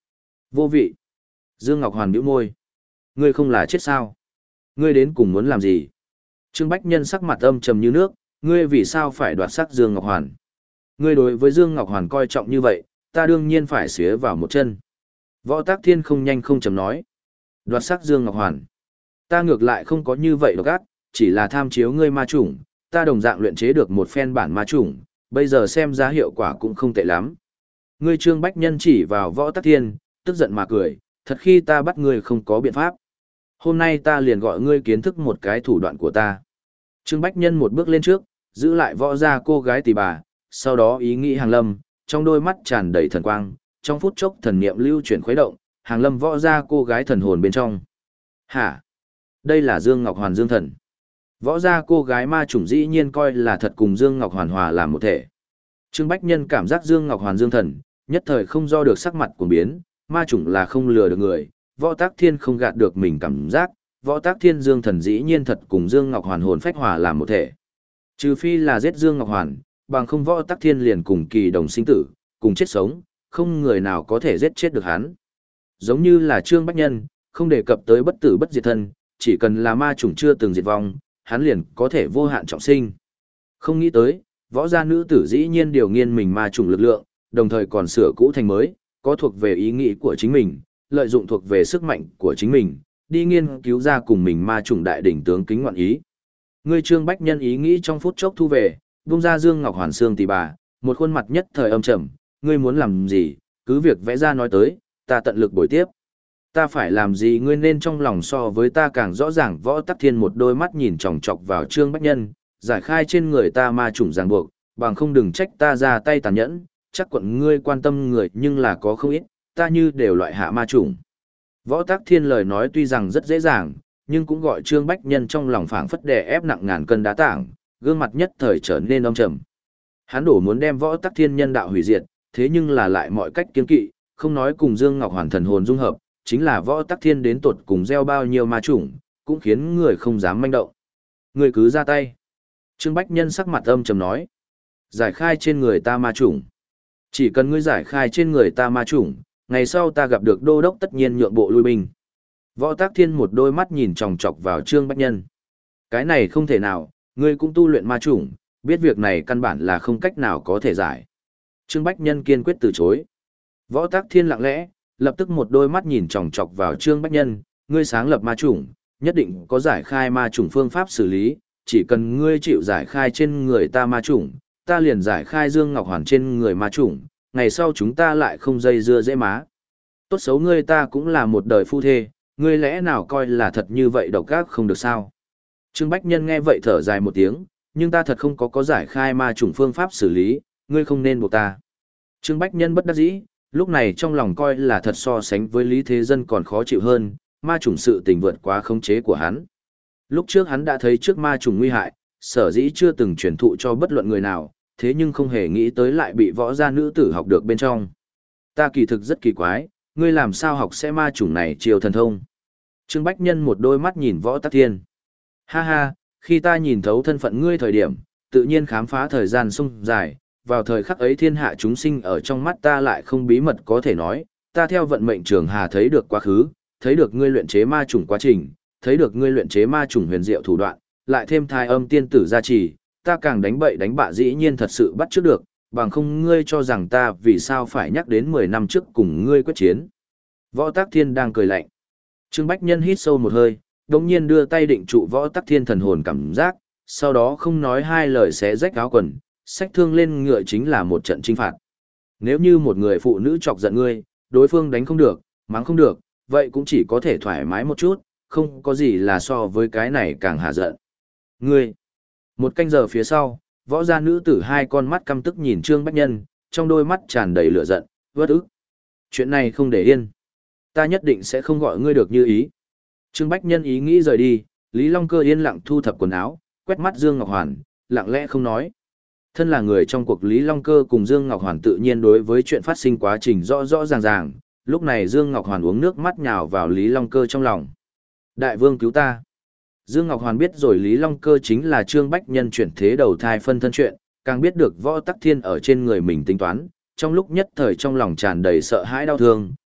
Vô vị. Dương Ngọc Hoàn bĩu môi. Ngươi không là chết sao? Ngươi đến cùng muốn làm gì? Trương Bách Nhân sắc mặt âm trầm như nước, ngươi vì sao phải đoạt sắc Dương Ngọc Hoàn? Ngươi đối với Dương Ngọc Hoàn coi trọng như vậy, ta đương nhiên phải xía vào một chân. Võ Tắc Thiên không nhanh không chậm nói. Đoạt sắc Dương Ngọc Hoàn. Ta ngược lại không có như vậy độc ác, chỉ là tham chiếu ngươi ma chủng, ta đồng dạng luyện chế được một phen bản ma chủng, bây giờ xem ra hiệu quả cũng không tệ lắm. Ngươi Trương Bách Nhân chỉ vào Võ Tắc Thiên, tức giận mà cười, thật khi ta bắt ngươi không có biện pháp. Hôm nay ta liền gọi ngươi kiến thức một cái thủ đoạn của ta. Trương Bách Nhân một bước lên trước, giữ lại võ ra cô gái tỷ bà, sau đó ý nghĩ Hàng Lâm, trong đôi mắt tràn đầy thần quang, trong phút chốc thần niệm lưu chuyển khuấy động, Hàng Lâm võ ra cô gái thần hồn bên trong. Hả? Đây là Dương Ngọc Hoàn Dương thần. Võ ra cô gái ma chủng dĩ nhiên coi là thật cùng Dương Ngọc Hoàn hòa làm một thể. Trương Bách Nhân cảm giác Dương Ngọc Hoàn Dương thần, nhất thời không do được sắc mặt cuồng biến, ma chủng là không lừa được người, Võ Tắc Thiên không gạt được mình cảm giác, Võ Tắc Thiên Dương thần dĩ nhiên thật cùng Dương Ngọc Hoàn hồn phách hòa làm một thể. Trừ phi là giết Dương Ngọc Hoàn, bằng không Võ Tắc Thiên liền cùng kỳ đồng sinh tử, cùng chết sống, không người nào có thể giết chết được hắn. Giống như là Trương Bách Nhân, không đề cập tới bất tử bất diệt thân, chỉ cần là ma chủng chưa từng diệt vong, hắn liền có thể vô hạn trọng sinh. Không nghĩ tới, võ gia nữ tử dĩ nhiên điều nghiên mình ma chủng lực lượng, đồng thời còn sửa cũ thành mới, có thuộc về ý nghĩ của chính mình, lợi dụng thuộc về sức mạnh của chính mình, đi nghiên cứu ra cùng mình ma chủng đại đỉnh tướng kính ngoạn ý. Ngươi Trương Bách Nhân ý nghĩ trong phút chốc thu về, vung ra Dương Ngọc Hoàn xương tỷ bà, một khuôn mặt nhất thời âm trầm, ngươi muốn làm gì, cứ việc vẽ ra nói tới, ta tận lực bồi tiếp. Ta phải làm gì ngươi nên trong lòng so với ta càng rõ ràng. Võ Tắc Thiên một đôi mắt nhìn chòng chọc vào Trương Bách Nhân, giải khai trên người ta ma chủng ràng buộc, bằng không đừng trách ta ra tay tàn nhẫn, chắc quận ngươi quan tâm người nhưng là có không ít, ta như đều loại hạ ma chủng. Võ Tắc Thiên lời nói tuy rằng rất dễ dàng, nhưng cũng gọi Trương Bách Nhân trong lòng phảng phất đè ép nặng ngàn cân đá tảng, gương mặt nhất thời trở nên âm trầm. Hắn đổ muốn đem Võ Tắc Thiên nhân đạo hủy diệt, thế nhưng là lại mọi cách kiên kỵ, không nói cùng Dương Ngọc Hoàn thần hồn dung hợp, chính là Võ Tắc Thiên đến tột cùng gieo bao nhiêu ma chủng, cũng khiến người không dám manh động. Người cứ ra tay. Trương Bách Nhân sắc mặt âm trầm nói. Giải khai trên người ta ma chủng. Chỉ cần ngươi giải khai trên người ta ma chủng, ngày sau ta gặp được đô đốc tất nhiên nhượng bộ lui binh. Võ Tắc Thiên một đôi mắt nhìn chòng chọc vào Trương Bách Nhân. Cái này không thể nào, ngươi cũng tu luyện ma chủng, biết việc này căn bản là không cách nào có thể giải. Trương Bách Nhân kiên quyết từ chối. Võ Tắc Thiên lặng lẽ, lập tức một đôi mắt nhìn chòng chọc vào Trương Bách Nhân, ngươi sáng lập ma chủng, nhất định có giải khai ma chủng phương pháp xử lý, chỉ cần ngươi chịu giải khai trên người ta ma chủng, ta liền giải khai Dương Ngọc Hoàn trên người ma chủng, ngày sau chúng ta lại không dây dưa dễ má. Tốt xấu ngươi ta cũng là một đời phu thê, ngươi lẽ nào coi là thật như vậy độc ác không được sao? Trương Bách Nhân nghe vậy thở dài một tiếng, nhưng ta thật không có có giải khai ma chủng phương pháp xử lý, ngươi không nên buộc ta. Trương Bách Nhân bất đắc dĩ, lúc này trong lòng coi là thật so sánh với Lý Thế Dân còn khó chịu hơn, ma chủng sự tình vượt quá khống chế của hắn. Lúc trước hắn đã thấy trước ma chủng nguy hại, sở dĩ chưa từng truyền thụ cho bất luận người nào, thế nhưng không hề nghĩ tới lại bị võ gia nữ tử học được bên trong. Ta kỳ thực rất kỳ quái, ngươi làm sao học sẽ ma chủng này chiều thần thông? Trương Bách Nhân một đôi mắt nhìn Võ Tắc Thiên. Ha ha, khi ta nhìn thấu thân phận ngươi thời điểm, tự nhiên khám phá thời gian sung dài, vào thời khắc ấy thiên hạ chúng sinh ở trong mắt ta lại không bí mật có thể nói, ta theo vận mệnh trường hà thấy được quá khứ, thấy được ngươi luyện chế ma chủng quá trình, thấy được ngươi luyện chế ma chủng huyền diệu thủ đoạn, lại thêm thai âm tiên tử gia trì, ta càng đánh bậy đánh bạ dĩ nhiên thật sự bắt trước được, bằng không ngươi cho rằng ta vì sao phải nhắc đến mười năm trước cùng ngươi quyết chiến. Võ Tắc Thiên đang cười lạnh. Trương Bách Nhân hít sâu một hơi, đồng nhiên đưa tay định trụ Võ Tắc Thiên thần hồn cảm giác, sau đó không nói hai lời xé rách áo quần, xách thương lên ngựa chính là một trận chinh phạt. Nếu như một người phụ nữ chọc giận ngươi, đối phương đánh không được, mắng không được, vậy cũng chỉ có thể thoải mái một chút, không có gì là so với cái này càng hạ giận. Ngươi! Một canh giờ phía sau, võ gia nữ tử hai con mắt căm tức nhìn Trương Bách Nhân, trong đôi mắt tràn đầy lửa giận, uất ức. Chuyện này không để yên. Ta nhất định sẽ không gọi ngươi được như ý. Trương Bách Nhân ý nghĩ rời đi, Lý Long Cơ yên lặng thu thập quần áo, quét mắt Dương Ngọc Hoàn, lặng lẽ không nói. Thân là người trong cuộc, Lý Long Cơ cùng Dương Ngọc Hoàn tự nhiên đối với chuyện phát sinh quá trình rõ rõ ràng ràng, lúc này Dương Ngọc Hoàn uống nước mắt nhào vào Lý Long Cơ trong lòng. Đại vương cứu ta. Dương Ngọc Hoàn biết rồi Lý Long Cơ chính là Trương Bách Nhân chuyển thế đầu thai phân thân chuyện, càng biết được Võ Tắc Thiên ở trên người mình tính toán, trong lúc nhất thời trong lòng tràn đầy sợ hãi đau thương,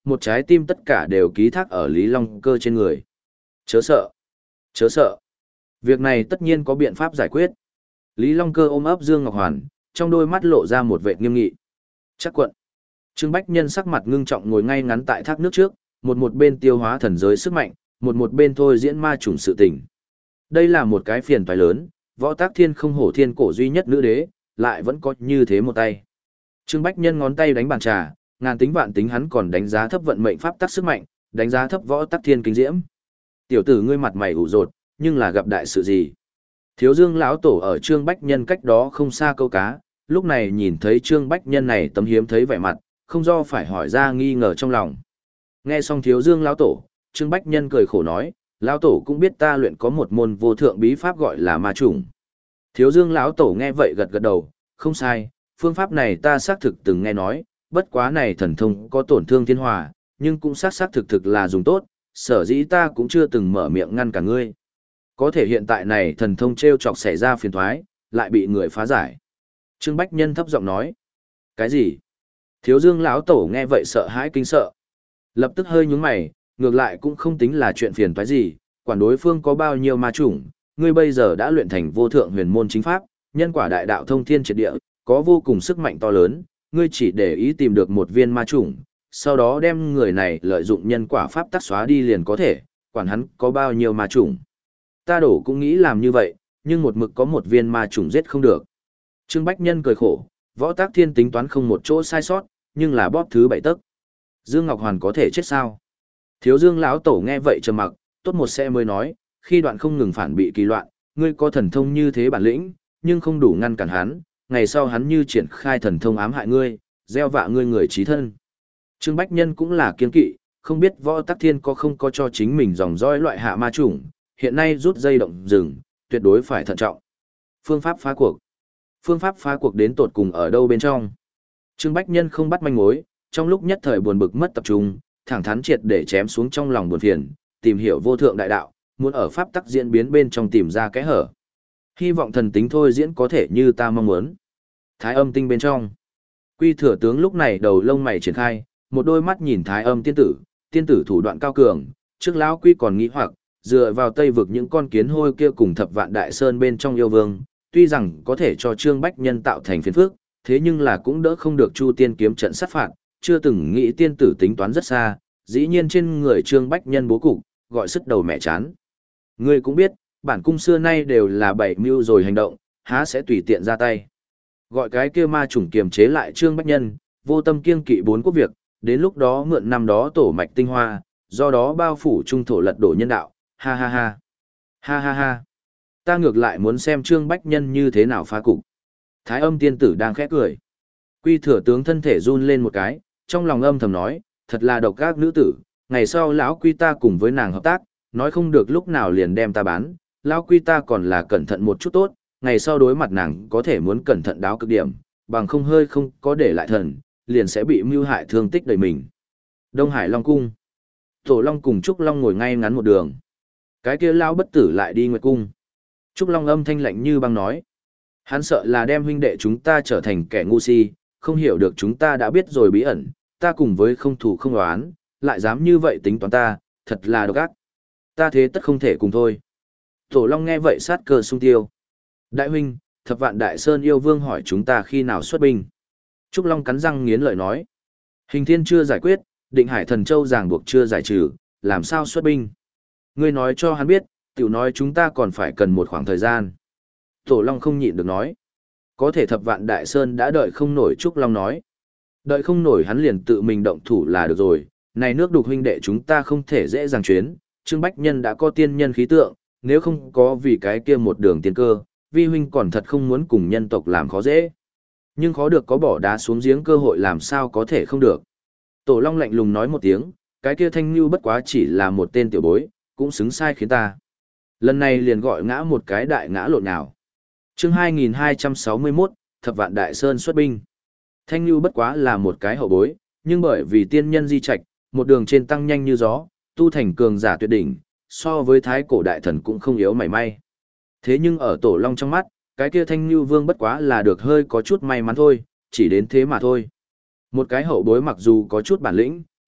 một trái tim tất cả đều ký thác ở Lý Long Cơ trên người. Chớ sợ, chớ sợ. Việc này tất nhiên có biện pháp giải quyết. Lý Long Cơ ôm ấp Dương Ngọc Hoàn, trong đôi mắt lộ ra một vẻ nghiêm nghị. Chắc quận. Trương Bách Nhân sắc mặt ngưng trọng ngồi ngay ngắn tại thác nước trước, một một bên tiêu hóa thần giới sức mạnh, một một bên thôi diễn ma chủng sự tình. Đây là một cái phiền toái lớn, Võ Tác Thiên không hổ thiên cổ duy nhất nữ đế, lại vẫn có như thế một tay. Trương Bách Nhân ngón tay đánh bàn trà, ngàn tính vạn tính hắn còn đánh giá thấp vận mệnh pháp tắc sức mạnh, đánh giá thấp Võ Tác Thiên kinh diễm. Tiểu tử ngươi mặt mày ủ rột, nhưng là gặp đại sự gì? Thiếu Dương lão tổ ở Trương Bách Nhân cách đó không xa câu cá, lúc này nhìn thấy Trương Bách Nhân này tấm hiếm thấy vẻ mặt, không do phải hỏi ra nghi ngờ trong lòng. Nghe xong Thiếu Dương lão tổ, Trương Bách Nhân cười khổ nói, lão tổ cũng biết ta luyện có một môn vô thượng bí pháp gọi là ma chủng. Thiếu Dương lão tổ nghe vậy gật gật đầu, không sai, phương pháp này ta xác thực từng nghe nói, bất quá này thần thông có tổn thương thiên hòa, nhưng cũng xác xác thực thực là dùng tốt, sở dĩ ta cũng chưa từng mở miệng ngăn cả ngươi. Có thể hiện tại này thần thông treo chọc xảy ra phiền toái, lại bị người phá giải. Trương Bách Nhân thấp giọng nói, cái gì? Thiếu Dương lão tổ nghe vậy sợ hãi kinh sợ. Lập tức hơi nhướng mày, ngược lại cũng không tính là chuyện phiền toái gì, quản đối phương có bao nhiêu ma chủng, ngươi bây giờ đã luyện thành vô thượng huyền môn chính pháp, nhân quả đại đạo thông thiên triệt địa, có vô cùng sức mạnh to lớn, ngươi chỉ để ý tìm được một viên ma chủng, sau đó đem người này lợi dụng nhân quả pháp tắc xóa đi liền có thể, quản hắn có bao nhiêu ma chủng. Ta đổ cũng nghĩ làm như vậy, nhưng một mực có một viên ma chủng giết không được. Trương Bách Nhân cười khổ, Võ Tác Thiên tính toán không một chỗ sai sót, nhưng là bóp thứ bảy tấc. Dương Ngọc Hoàn có thể chết sao? Thiếu Dương lão tổ nghe vậy trầm mặc, tốt một xe mới nói, khi đoạn không ngừng phản bị kỳ loạn, ngươi có thần thông như thế bản lĩnh, nhưng không đủ ngăn cản hắn, ngày sau hắn như triển khai thần thông ám hại ngươi, gieo vạ ngươi người trí thân. Trương Bách Nhân cũng là kiên kỵ, không biết Võ Tắc Thiên có không có cho chính mình dòng dõi loại hạ ma chủng, hiện nay rút dây động rừng, tuyệt đối phải thận trọng. Phương pháp phá cuộc. Phương pháp phá cuộc đến tột cùng ở đâu bên trong? Trương Bách Nhân không bắt manh mối, trong lúc nhất thời buồn bực mất tập trung, thẳng thắn triệt để chém xuống trong lòng buồn phiền, tìm hiểu vô thượng đại đạo, muốn ở pháp tắc diễn biến bên trong tìm ra cái hở. Hy vọng thần tính thôi diễn có thể như ta mong muốn. Thái âm tinh bên trong. Quy thừa tướng lúc này đầu lông mày triển khai, một đôi mắt nhìn thái âm tiên tử, tiên tử thủ đoạn cao cường, trước lão quy còn nghĩ hoặc, dựa vào tây vực những con kiến hôi kia cùng thập vạn đại sơn bên trong yêu vương, tuy rằng có thể cho Trương Bách Nhân tạo thành phiền phức, thế nhưng là cũng đỡ không được Chu Tiên kiếm trận sát phạt, chưa từng nghĩ tiên tử tính toán rất xa, dĩ nhiên trên người Trương Bách Nhân bố cục, gọi sức đầu mẹ chán. Ngươi cũng biết, bản cung xưa nay đều là bảy mưu rồi hành động, há sẽ tùy tiện ra tay. Gọi cái kia ma chủng kiềm chế lại Trương Bách Nhân, vô tâm kiêng kỵ bốn quốc việc, đến lúc đó mượn năm đó tổ mạch tinh hoa, do đó bao phủ trung thổ lật đổ nhân đạo, ha ha ha. Ha ha ha. Ta ngược lại muốn xem Trương Bách Nhân như thế nào phá cục. Thái âm tiên tử đang khẽ cười. Quy thừa tướng thân thể run lên một cái, trong lòng âm thầm nói, thật là độc ác nữ tử, ngày sau lão quy ta cùng với nàng hợp tác, nói không được lúc nào liền đem ta bán, lão quy ta còn là cẩn thận một chút tốt, ngày sau đối mặt nàng có thể muốn cẩn thận đáo cực điểm, bằng không hơi không có để lại thần, liền sẽ bị mưu hại thương tích đầy mình. Đông Hải Long Cung. Tổ Long cùng Trúc Long ngồi ngay ngắn một đường. Cái kia lão bất tử lại đi Nguyệt Cung. Trúc Long âm thanh lạnh như băng nói. Hắn sợ là đem huynh đệ chúng ta trở thành kẻ ngu si, không hiểu được chúng ta đã biết rồi bí ẩn, ta cùng với không thù không oán, lại dám như vậy tính toán ta, thật là độc ác. Ta thế tất không thể cùng thôi. Tổ Long nghe vậy sát cơ sung tiêu. Đại huynh, thập vạn đại sơn yêu vương hỏi chúng ta khi nào xuất binh. Trúc Long cắn răng nghiến lợi nói. Hình thiên chưa giải quyết, định hải thần châu ràng buộc chưa giải trừ, làm sao xuất binh. Ngươi nói cho hắn biết, tiểu nói chúng ta còn phải cần một khoảng thời gian. Tổ Long không nhịn được nói. Có thể thập vạn đại sơn đã đợi không nổi. Trúc Long nói. Đợi không nổi hắn liền tự mình động thủ là được rồi. Này nước đục huynh đệ chúng ta không thể dễ dàng chuyến. Trương Bách Nhân đã có tiên nhân khí tượng, nếu không có vì cái kia một đường tiên cơ, vi huynh còn thật không muốn cùng nhân tộc làm khó dễ. Nhưng khó được có bỏ đá xuống giếng cơ hội làm sao có thể không được. Tổ Long lạnh lùng nói một tiếng, cái kia thanh lưu bất quá chỉ là một tên tiểu bối, cũng xứng sai khiến ta. Lần này liền gọi ngã một cái đại ngã lộn nào. Chương hai nghìn hai trăm sáu mươi mốt, Thập Vạn Đại Sơn xuất binh. Thanh lưu bất quá là một cái hậu bối, nhưng bởi vì tiên nhân di trạch, một đường trên tăng nhanh như gió, tu thành cường giả tuyệt đỉnh, so với thái cổ đại thần cũng không yếu mảy may. Thế nhưng ở Tổ Long trong mắt, cái kia thanh lưu vương bất quá là được hơi có chút may mắn thôi, chỉ đến thế mà thôi. Một cái hậu bối mặc dù có chút bản lĩnh,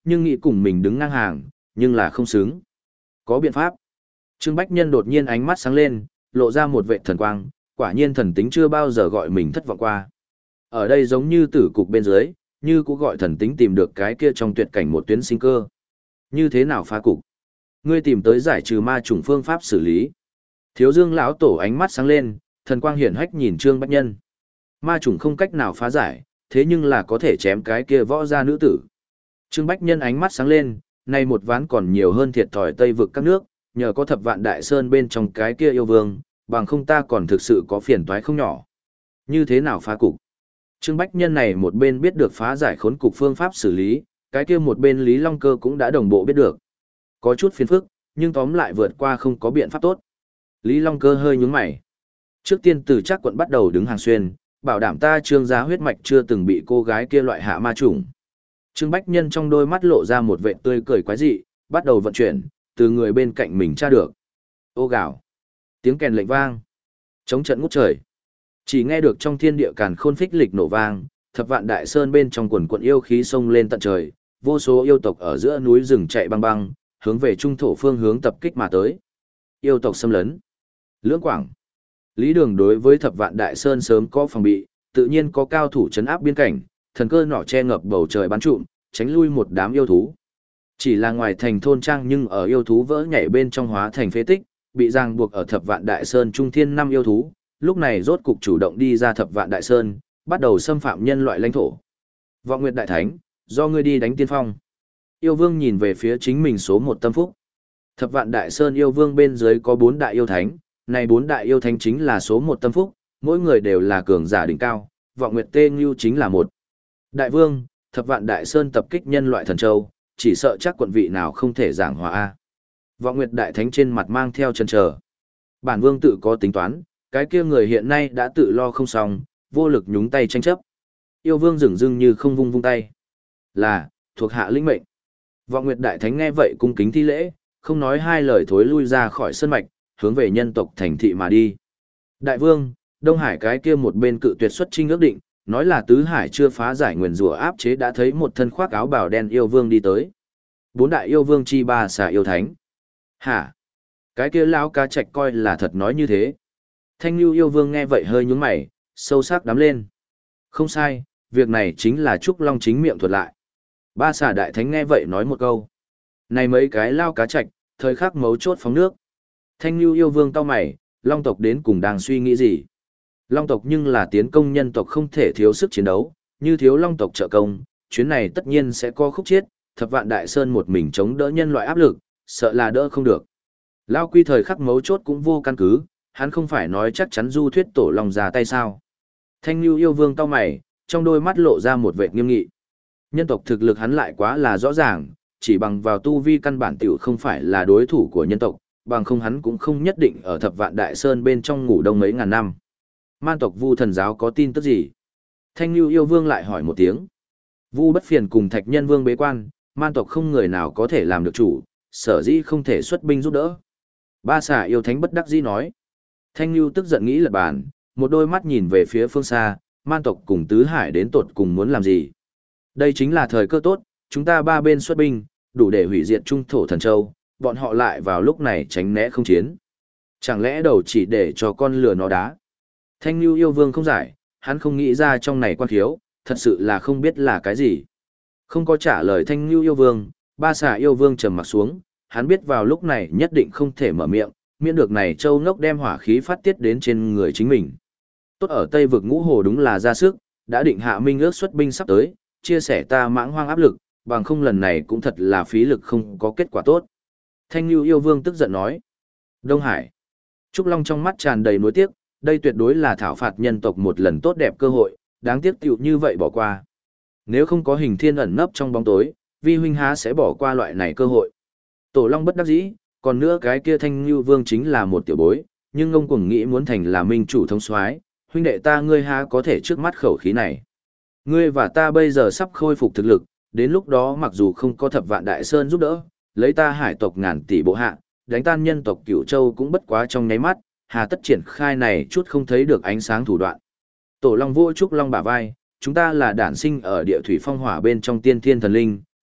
nhưng nghĩ cùng mình đứng ngang hàng, nhưng là không xứng. Có biện pháp. Trương Bách Nhân đột nhiên ánh mắt sáng lên, lộ ra một vệ thần quang, quả nhiên thần tính chưa bao giờ gọi mình thất vọng qua. Ở đây giống như tử cục bên dưới, như cũng gọi thần tính tìm được cái kia trong tuyệt cảnh một tuyến sinh cơ. Như thế nào phá cục? Ngươi tìm tới giải trừ ma chủng phương pháp xử lý. Thiếu Dương lão tổ ánh mắt sáng lên, thần quang hiển hách nhìn Trương Bách Nhân. Ma chủng không cách nào phá giải, thế nhưng là có thể chém cái kia võ gia nữ tử. Trương Bách Nhân ánh mắt sáng lên, nay một ván còn nhiều hơn thiệt thòi Tây vực các nước, nhờ có thập vạn đại sơn bên trong cái kia yêu vương, bằng không ta còn thực sự có phiền toái không nhỏ. Như thế nào phá cục? Trương Bách Nhân này một bên biết được phá giải khốn cục phương pháp xử lý, cái kia một bên Lý Long Cơ cũng đã đồng bộ biết được. Có chút phiền phức, nhưng tóm lại vượt qua không có biện pháp tốt. Lý Long Cơ hơi nhướng mày. Trước tiên từ chắc quận bắt đầu đứng hàng xuyên, bảo đảm ta Trương gia huyết mạch chưa từng bị cô gái kia loại hạ ma chủng. Trương Bách Nhân trong đôi mắt lộ ra một vẻ tươi cười quái dị, bắt đầu vận chuyển, từ người bên cạnh mình tra được. Ô gạo. Tiếng kèn lệnh vang. Chống trận ngút trời. Chỉ nghe được trong thiên địa càn khôn phích lịch nổ vang, thập vạn đại sơn bên trong quần quần yêu khí sông lên tận trời, vô số yêu tộc ở giữa núi rừng chạy băng băng, hướng về trung thổ phương hướng tập kích mà tới. Yêu tộc xâm lấn. Lưỡng Quảng. Lý Đường đối với thập vạn đại sơn sớm có phòng bị, tự nhiên có cao thủ trấn áp biên cảnh, thần cơ nỏ che ngập bầu trời bắn trụm, tránh lui một đám yêu thú. Chỉ là ngoài thành thôn trang nhưng ở yêu thú vỡ nhảy bên trong hóa thành phế tích, bị ràng buộc ở thập vạn đại sơn trung thiên năm yêu thú, lúc này rốt cục chủ động đi ra thập vạn đại sơn, bắt đầu xâm phạm nhân loại lãnh thổ. Vọng Nguyệt Đại Thánh, do ngươi đi đánh tiên phong. Yêu vương nhìn về phía chính mình số một tâm phúc. Thập vạn đại sơn yêu vương bên dưới có bốn đại yêu thánh, này bốn đại yêu thánh chính là số một tâm phúc, mỗi người đều là cường giả đỉnh cao, Vọng Nguyệt Tê Ngưu chính là một. Đại vương, thập vạn đại sơn tập kích nhân loại thần châu, chỉ sợ chắc quận vị nào không thể giảng hòa a. Vọng Nguyệt Đại Thánh trên mặt mang theo chân chờ. Bản vương tự có tính toán, cái kia người hiện nay đã tự lo không xong, vô lực nhúng tay tranh chấp. Yêu vương dửng dưng như không vung vung tay. Là, thuộc hạ lĩnh mệnh. Vọng Nguyệt Đại Thánh nghe vậy cung kính thi lễ, không nói hai lời thối lui ra khỏi sân mạch, hướng về nhân tộc thành thị mà đi. Đại vương, Đông Hải cái kia một bên cự tuyệt xuất trinh ước định, nói là tứ hải chưa phá giải nguyền rủa áp chế đã thấy một thân khoác áo bào đen yêu vương đi tới. Bốn đại yêu vương chi ba xà yêu thánh. Hả? Cái kia lão cá trạch coi là thật nói như thế. Thanh Nhu yêu vương nghe vậy hơi nhướng mày, sâu sắc đắm lên. Không sai, việc này chính là Trúc Long chính miệng thuật lại. Ba xà đại thánh nghe vậy nói một câu. Này mấy cái lao cá trạch, thời khắc mấu chốt phóng nước. Thanh Nhu yêu vương cau mày, Long tộc đến cùng đang suy nghĩ gì? Long tộc nhưng là tiến công nhân tộc không thể thiếu sức chiến đấu, như thiếu Long tộc trợ công, chuyến này tất nhiên sẽ có khúc chiết, thập vạn đại sơn một mình chống đỡ nhân loại áp lực, sợ là đỡ không được. Lao Quy thời khắc mấu chốt cũng vô căn cứ, hắn không phải nói chắc chắn du thuyết tổ Long ra tay sao. Thanh Nhu yêu vương cau mày, trong đôi mắt lộ ra một vẻ nghiêm nghị. Nhân tộc thực lực hắn lại quá là rõ ràng, chỉ bằng vào tu vi căn bản tiểu không phải là đối thủ của nhân tộc, bằng không hắn cũng không nhất định ở thập vạn đại sơn bên trong ngủ đông mấy ngàn năm. Man tộc Vu thần giáo có tin tức gì? Thanh Nhu yêu vương lại hỏi một tiếng. Vu bất phiền cùng Thạch Nhân vương bế quan, man tộc không người nào có thể làm được chủ, sở dĩ không thể xuất binh giúp đỡ. Ba xà yêu thánh bất đắc dĩ nói. Thanh Nhu tức giận nghĩ lật bàn, một đôi mắt nhìn về phía phương xa, man tộc cùng tứ hải đến tột cùng muốn làm gì? Đây chính là thời cơ tốt, chúng ta ba bên xuất binh, đủ để hủy diệt trung thổ thần châu, bọn họ lại vào lúc này tránh né không chiến. Chẳng lẽ đầu chỉ để cho con lừa nó đá? Thanh Nhu yêu vương không giải, hắn không nghĩ ra trong này quan khiếu, thật sự là không biết là cái gì. Không có trả lời Thanh Nhu yêu vương, ba xà yêu vương trầm mặt xuống, hắn biết vào lúc này nhất định không thể mở miệng, miễn được này châu ngốc đem hỏa khí phát tiết đến trên người chính mình. Tốt ở Tây vực ngũ hồ đúng là ra sức, đã định hạ minh ước xuất binh sắp tới, chia sẻ ta mãng hoang áp lực, bằng không lần này cũng thật là phí lực không có kết quả tốt. Thanh Nhu yêu vương tức giận nói. Đông Hải. Trúc Long trong mắt tràn đầy nuối tiếc, đây tuyệt đối là thảo phạt nhân tộc một lần tốt đẹp cơ hội, đáng tiếc tiểu như vậy bỏ qua. Nếu không có hình thiên ẩn nấp trong bóng tối, vi huynh há sẽ bỏ qua loại này cơ hội. Tổ Long bất đắc dĩ, còn nữa cái kia Thanh Nhu vương chính là một tiểu bối, nhưng ông cũng nghĩ muốn thành là minh chủ thống soái, huynh đệ ta ngươi há có thể trước mắt khẩu khí này. Ngươi và ta bây giờ sắp khôi phục thực lực, đến lúc đó mặc dù không có thập vạn đại sơn giúp đỡ, lấy ta hải tộc ngàn tỷ bộ hạ, đánh tan nhân tộc Cửu Châu cũng bất quá trong nháy mắt, hà tất triển khai này chút không thấy được ánh sáng thủ đoạn. Tổ Long vỗ Trúc Long bả vai, chúng ta là đản sinh ở địa thủy phong hỏa bên trong tiên thiên thần linh,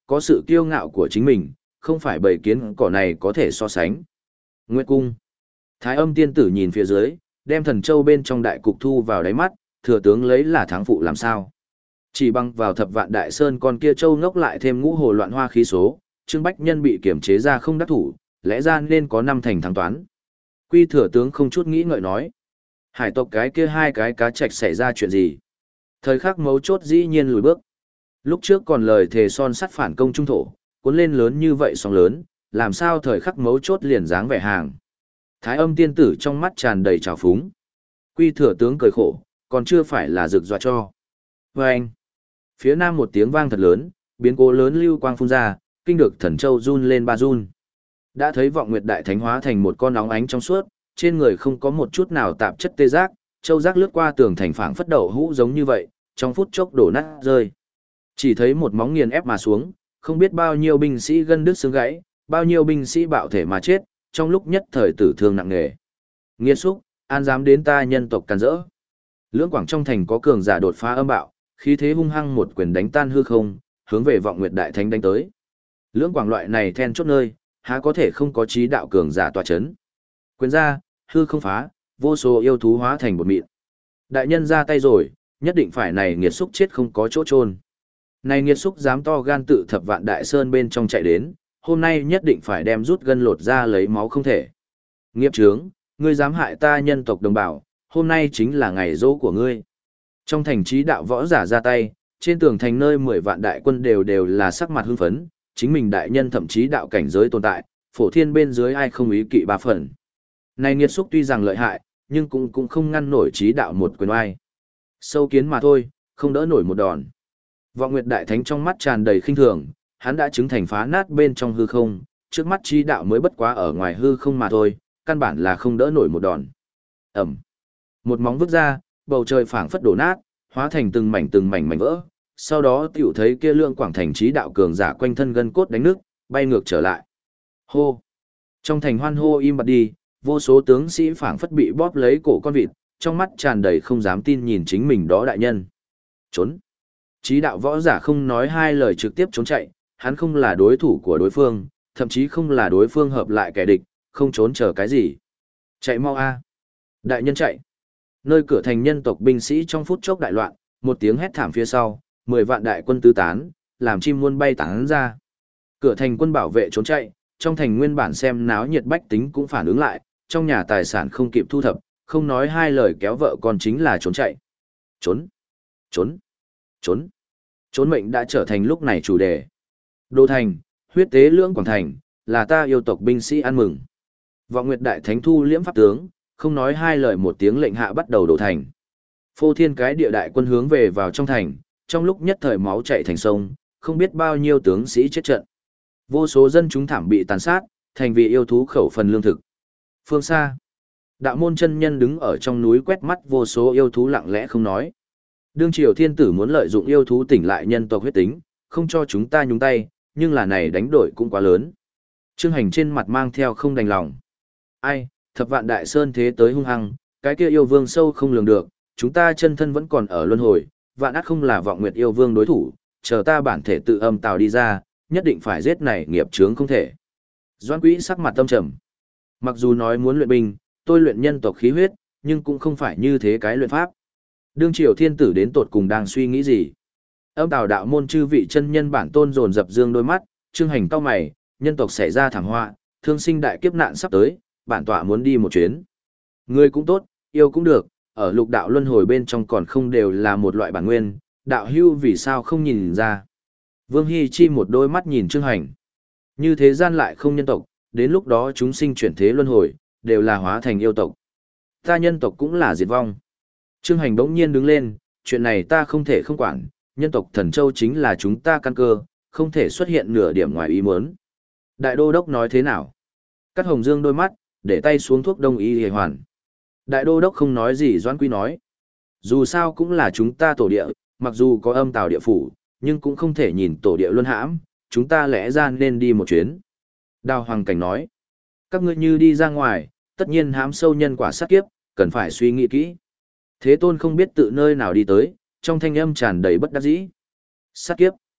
có sự kiêu ngạo của chính mình, không phải bầy kiến cỏ này có thể so sánh. Nguyệt cung. Thái âm tiên tử nhìn phía dưới, đem thần châu bên trong đại cục thu vào đáy mắt, thừa tướng lấy là thắng phụ làm sao. Chỉ bằng vào thập vạn đại sơn con kia châu ngốc lại thêm ngũ hồ loạn hoa khí số, Trương Bách Nhân bị kiểm chế ra không đắc thủ, lẽ ra nên có năm thành thắng toán. Quy thừa tướng không chút nghĩ ngợi nói. Hải tộc cái kia hai cái cá trạch xảy ra chuyện gì? Thời khắc mấu chốt dĩ nhiên lùi bước. Lúc trước còn lời thề son sắt phản công trung thổ, cuốn lên lớn như vậy sóng lớn, làm sao thời khắc mấu chốt liền dáng vẻ hàng. Thái âm tiên tử trong mắt tràn đầy trào phúng. Quy thừa tướng cười khổ, còn chưa phải là rực dọa cho. Và anh, phía nam một tiếng vang thật lớn, biến cố lớn lưu quang phun ra, kinh được thần châu run lên ba run. Đã thấy vọng nguyệt đại thánh hóa thành một con óng ánh trong suốt, trên người không có một chút nào tạp chất tê giác, châu giác lướt qua tường thành phảng phất đậu hũ giống như vậy, trong phút chốc đổ nát rơi. Chỉ thấy một móng nghiền ép mà xuống, không biết bao nhiêu binh sĩ gân đứt xương gãy, bao nhiêu binh sĩ bạo thể mà chết, trong lúc nhất thời tử thương nặng nề. Nghiệt xúc, an dám đến ta nhân tộc càn rỡ. Lưỡng quảng trong thành có cường giả đột phá âm bạo, khí thế hung hăng một quyền đánh tan hư không, hướng về vọng nguyệt đại thánh đánh tới. Lưỡng quảng loại này then chốt nơi, há có thể không có trí đạo cường giả tọa chấn. Quyền ra, hư không phá, vô số yêu thú hóa thành bột mịn. Đại nhân ra tay rồi, nhất định phải này nghiệt xúc chết không có chỗ chôn. Này nghiệt xúc dám to gan tự thập vạn đại sơn bên trong chạy đến, hôm nay nhất định phải đem rút gân lột ra lấy máu không thể. Nghiệp chướng, ngươi dám hại ta nhân tộc đồng bào, hôm nay chính là ngày dỗ của ngươi. Trong thành trí đạo võ giả ra tay, trên tường thành nơi mười vạn đại quân đều đều là sắc mặt hưng phấn, chính mình đại nhân thậm chí đạo cảnh giới tồn tại, phổ thiên bên dưới ai không ý kỵ ba phần. Này nghiệt xúc tuy rằng lợi hại, nhưng cũng cũng không ngăn nổi trí đạo một quyền oai. Sâu kiến mà thôi, không đỡ nổi một đòn. Vọng Nguyệt Đại Thánh trong mắt tràn đầy khinh thường, hắn đã chứng thành phá nát bên trong hư không, trước mắt trí đạo mới bất quá ở ngoài hư không mà thôi, căn bản là không đỡ nổi một đòn. Ẩm. Một móng vứt ra, bầu trời phảng phất đổ nát, hóa thành từng mảnh từng mảnh mảnh vỡ. Sau đó tiểu thấy kia lượng quảng thành trí đạo cường giả quanh thân gân cốt đánh nước, bay ngược trở lại. Hô. Trong thành hoan hô im bặt đi, vô số tướng sĩ phảng phất bị bóp lấy cổ con vịt, trong mắt tràn đầy không dám tin nhìn chính mình đó đại nhân. Trốn. Trí đạo võ giả không nói hai lời trực tiếp trốn chạy, hắn không là đối thủ của đối phương, thậm chí không là đối phương hợp lại kẻ địch, không trốn chờ cái gì. Chạy mau a. Đại nhân chạy. Nơi cửa thành nhân tộc binh sĩ trong phút chốc đại loạn, một tiếng hét thảm phía sau, mười vạn đại quân tứ tán, làm chim muôn bay tán ra. Cửa thành quân bảo vệ trốn chạy, trong thành nguyên bản xem náo nhiệt bách tính cũng phản ứng lại, trong nhà tài sản không kịp thu thập, không nói hai lời kéo vợ con chính là trốn chạy. Trốn, trốn, trốn. Trốn mệnh đã trở thành lúc này chủ đề. Đô thành, huyết tế lưỡng quảng thành, là ta yêu tộc binh sĩ ăn mừng. Vọng Nguyệt Đại Thánh thu liễm pháp tướng, không nói hai lời một tiếng lệnh hạ bắt đầu đổ thành. Phô thiên cái địa đại quân hướng về vào trong thành, trong lúc nhất thời máu chảy thành sông, không biết bao nhiêu tướng sĩ chết trận. Vô số dân chúng thảm bị tàn sát, thành vì yêu thú khẩu phần lương thực. Phương xa, đạo môn chân nhân đứng ở trong núi quét mắt vô số yêu thú lặng lẽ không nói. Đương triều thiên tử muốn lợi dụng yêu thú tỉnh lại nhân tộc huyết tính, không cho chúng ta nhúng tay, nhưng là này đánh đổi cũng quá lớn. Trương Hành trên mặt mang theo không đành lòng. Ai, thập vạn đại sơn thế tới hung hăng, cái kia yêu vương sâu không lường được, chúng ta chân thân vẫn còn ở luân hồi, vạn ác không là vọng nguyệt yêu vương đối thủ, chờ ta bản thể tự âm tào đi ra, nhất định phải giết này nghiệp chướng không thể. Doãn Quý sắc mặt tâm trầm. Mặc dù nói muốn luyện binh, tôi luyện nhân tộc khí huyết, nhưng cũng không phải như thế cái luyện pháp. Đương triều thiên tử đến tột cùng đang suy nghĩ gì? Âm tào đạo môn chư vị chân nhân bản tôn dồn dập dương đôi mắt, Trương Hành cau mày, nhân tộc xảy ra thảm họa, thương sinh đại kiếp nạn sắp tới, bản tọa muốn đi một chuyến. Người cũng tốt, yêu cũng được, ở lục đạo luân hồi bên trong còn không đều là một loại bản nguyên, đạo hưu vì sao không nhìn ra. Vương Hy Chi một đôi mắt nhìn Trương Hành. Như thế gian lại không nhân tộc, đến lúc đó chúng sinh chuyển thế luân hồi, đều là hóa thành yêu tộc. Ta nhân tộc cũng là diệt vong. Trương Hành bỗng nhiên đứng lên, chuyện này ta không thể không quản, nhân tộc Thần Châu chính là chúng ta căn cơ, không thể xuất hiện nửa điểm ngoài ý muốn. Đại đô đốc nói thế nào? Cắt Hồng Dương đôi mắt, để tay xuống thuốc đông y hề hoàn. Đại đô đốc không nói gì, Doãn Quý nói. Dù sao cũng là chúng ta tổ địa, mặc dù có âm tào địa phủ, nhưng cũng không thể nhìn tổ địa luân hãm, chúng ta lẽ ra nên đi một chuyến. Đào Hoàng Cảnh nói. Các ngươi như đi ra ngoài, tất nhiên hãm sâu nhân quả sát kiếp, cần phải suy nghĩ kỹ. Thế Tôn không biết tự nơi nào đi tới, trong thanh âm tràn đầy bất đắc dĩ. Sát kiếp.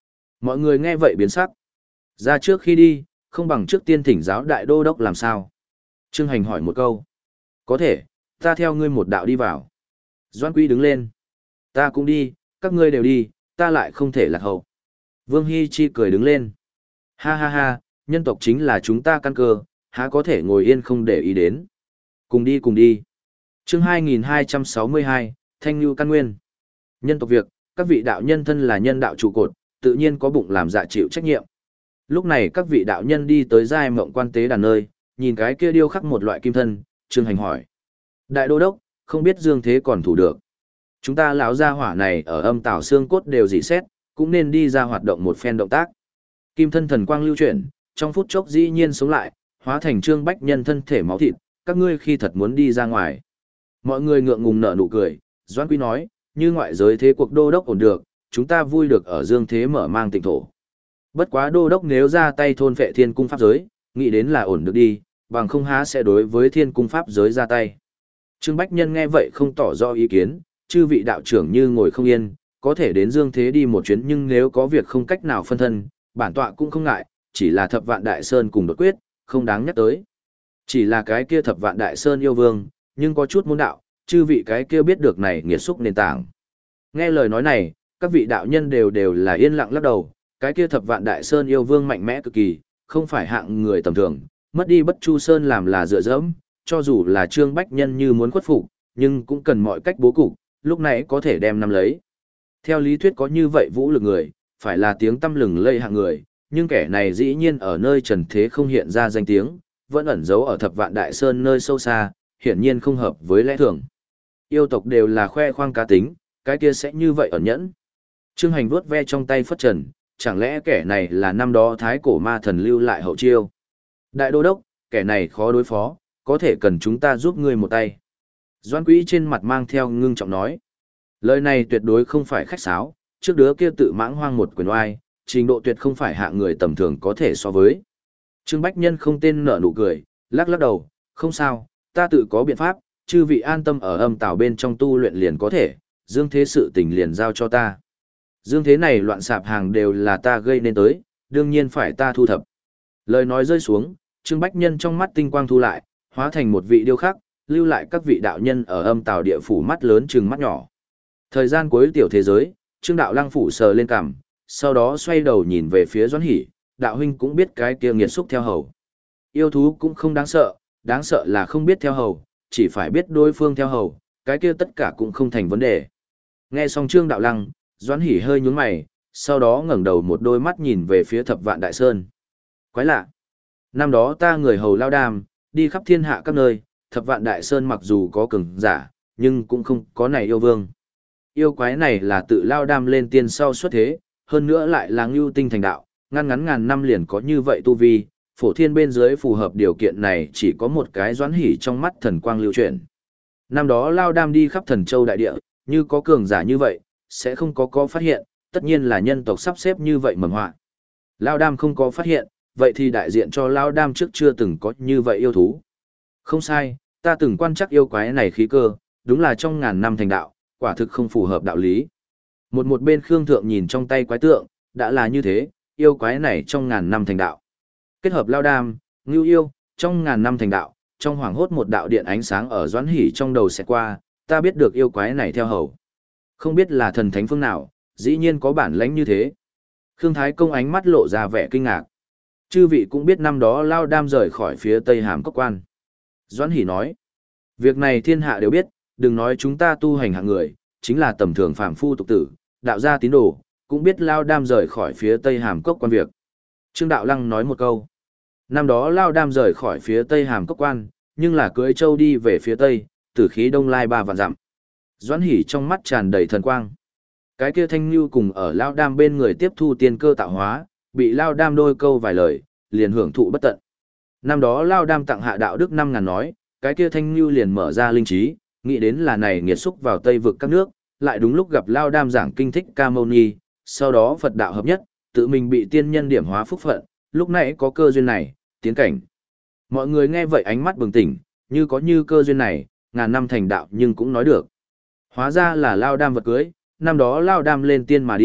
Mọi người nghe vậy biến sắc. Ra trước khi đi, không bằng trước tiên thỉnh giáo đại đô đốc làm sao. Trương Hành hỏi một câu. Có thể, ta theo ngươi một đạo đi vào. Doãn Quý đứng lên. Ta cũng đi, các ngươi đều đi, ta lại không thể lạc hậu. Vương Hy Chi cười đứng lên. Ha ha ha, nhân tộc chính là chúng ta căn cơ, há có thể ngồi yên không để ý đến. Cùng đi cùng đi. Chương hai nghìn hai trăm sáu mươi hai, Thanh Nhu Căn Nguyên. Nhân tộc việc, các vị đạo nhân thân là nhân đạo trụ cột, tự nhiên có bụng làm dạ chịu trách nhiệm. Lúc này các vị đạo nhân đi tới giai mộng quan tế đàn nơi, nhìn cái kia điêu khắc một loại kim thân, Trương Hành hỏi. Đại đô đốc, không biết Dương Thế còn thủ được. Chúng ta lão gia hỏa này ở âm tảo xương cốt đều dị xét, cũng nên đi ra hoạt động một phen động tác. Kim thân thần quang lưu chuyển, trong phút chốc dĩ nhiên sống lại, hóa thành Trương Bách Nhân thân thể máu thịt, các ngươi khi thật muốn đi ra ngoài. Mọi người ngượng ngùng nở nụ cười, Doãn Quý nói, như ngoại giới thế cuộc đô đốc ổn được, chúng ta vui được ở Dương Thế mở mang tịnh thổ. Bất quá đô đốc nếu ra tay thôn phệ thiên cung pháp giới, nghĩ đến là ổn được đi, bằng không há sẽ đối với thiên cung pháp giới ra tay. Trương Bách Nhân nghe vậy không tỏ rõ ý kiến, chư vị đạo trưởng như ngồi không yên, có thể đến Dương Thế đi một chuyến nhưng nếu có việc không cách nào phân thân, bản tọa cũng không ngại, chỉ là thập vạn đại sơn cùng đột quyết, không đáng nhắc tới. Chỉ là cái kia thập vạn đại sơn yêu vương, nhưng có chút môn đạo, chư vị cái kia biết được này nghiệt xúc nền tảng. Nghe lời nói này, các vị đạo nhân đều đều là yên lặng lắc đầu, cái kia thập vạn đại sơn yêu vương mạnh mẽ cực kỳ, không phải hạng người tầm thường, mất đi bất chu sơn làm là dựa dẫm, cho dù là Trương Bách Nhân như muốn khuất phục, nhưng cũng cần mọi cách bố cục, lúc này có thể đem nắm lấy. Theo lý thuyết có như vậy vũ lực người, phải là tiếng tăm lừng lây hạng người, nhưng kẻ này dĩ nhiên ở nơi trần thế không hiện ra danh tiếng, vẫn ẩn giấu ở thập vạn đại sơn nơi sâu xa, hiển nhiên không hợp với lẽ thường. Yêu tộc đều là khoe khoang cá tính, cái kia sẽ như vậy ẩn nhẫn. Trương Hành vuốt ve trong tay phất trần, chẳng lẽ kẻ này là năm đó thái cổ ma thần lưu lại hậu chiêu. Đại đô đốc, kẻ này khó đối phó, có thể cần chúng ta giúp ngươi một tay. Doãn Quý trên mặt mang theo ngưng trọng nói. Lời này tuyệt đối không phải khách sáo, trước đứa kia tự mãng hoang một quyền oai, trình độ tuyệt không phải hạng người tầm thường có thể so với. Trương Bách Nhân không tên nở nụ cười, lắc lắc đầu, không sao, ta tự có biện pháp, chư vị an tâm ở âm tào bên trong tu luyện liền có thể, Dương Thế sự tình liền giao cho ta. Dương Thế này loạn sạp hàng đều là ta gây nên tới, đương nhiên phải ta thu thập. Lời nói rơi xuống, Trương Bách Nhân trong mắt tinh quang thu lại, hóa thành một vị điêu khắc, lưu lại các vị đạo nhân ở âm tào địa phủ mắt lớn trừng mắt nhỏ. Thời gian cuối tiểu thế giới, Trương Đạo Lăng phủ sờ lên cằm, sau đó xoay đầu nhìn về phía Doãn Hỷ, đạo huynh cũng biết cái kia nghiệt xúc theo hầu. Yêu thú cũng không đáng sợ, đáng sợ là không biết theo hầu, chỉ phải biết đối phương theo hầu, cái kia tất cả cũng không thành vấn đề. Nghe xong Trương Đạo Lăng, Doãn Hỷ hơi nhướng mày, sau đó ngẩng đầu một đôi mắt nhìn về phía Thập Vạn Đại Sơn. Quái lạ. Năm đó ta người hầu lao đàm, đi khắp thiên hạ các nơi, Thập Vạn Đại Sơn mặc dù có cường giả, nhưng cũng không có này yêu vương. Yêu quái này là tự lao đam lên tiên sau xuất thế, hơn nữa lại là ngưu tinh thành đạo, ngăn ngắn ngàn năm liền có như vậy tu vi, phổ thiên bên dưới phù hợp điều kiện này chỉ có một cái Doãn Hỷ trong mắt thần quang lưu chuyển. Năm đó lao đam đi khắp thần châu đại địa, như có cường giả như vậy, sẽ không có có phát hiện, tất nhiên là nhân tộc sắp xếp như vậy mầm họa. Lao đam không có phát hiện, vậy thì đại diện cho lao đam trước chưa từng có như vậy yêu thú. Không sai, ta từng quan chắc yêu quái này khí cơ, đúng là trong ngàn năm thành đạo, quả thực không phù hợp đạo lý. Một một bên Khương Thượng nhìn trong tay quái tượng, đã là như thế, yêu quái này trong ngàn năm thành đạo. Kết hợp lao đam, ngưu yêu, trong ngàn năm thành đạo, trong hoàng hốt một đạo điện ánh sáng ở Doãn Hỷ trong đầu sẽ qua, ta biết được yêu quái này theo hầu. Không biết là thần thánh phương nào, dĩ nhiên có bản lãnh như thế. Khương Thái Công ánh mắt lộ ra vẻ kinh ngạc. Chư vị cũng biết năm đó lao đam rời khỏi phía Tây Hàm Cốc Quan. Doãn Hỷ nói, việc này thiên hạ đều biết, đừng nói chúng ta tu hành hạng người, chính là tầm thường phàm phu tục tử, đạo gia tín đồ, cũng biết lao đam rời khỏi phía Tây Hàm Cốc Quan việc. Trương Đạo Lăng nói một câu. Năm đó lao đam rời khỏi phía Tây Hàm Cốc Quan, nhưng là cưỡi châu đi về phía Tây, tử khí đông lai ba vạn dặm. Doãn Hỷ trong mắt tràn đầy thần quang. Cái kia thanh lưu cùng ở lao đam bên người tiếp thu tiên cơ tạo hóa, bị lao đam đôi câu vài lời, liền hưởng thụ bất tận. Năm đó lao đam tặng hạ đạo đức năm ngàn nói, cái kia thanh lưu liền mở ra linh trí, nghĩ đến là này nghiệt xúc vào Tây vực các nước, lại đúng lúc gặp lao đam giảng kinh thích ca mâu ni, sau đó Phật đạo hợp nhất, tự mình bị tiên nhân điểm hóa phúc phận, lúc nãy có cơ duyên này, tiến cảnh. Mọi người nghe vậy ánh mắt bừng tỉnh, như có như cơ duyên này, ngàn năm thành đạo nhưng cũng nói được. Hóa ra là lao đam vật cưới, năm đó lao đam lên tiên mà đi,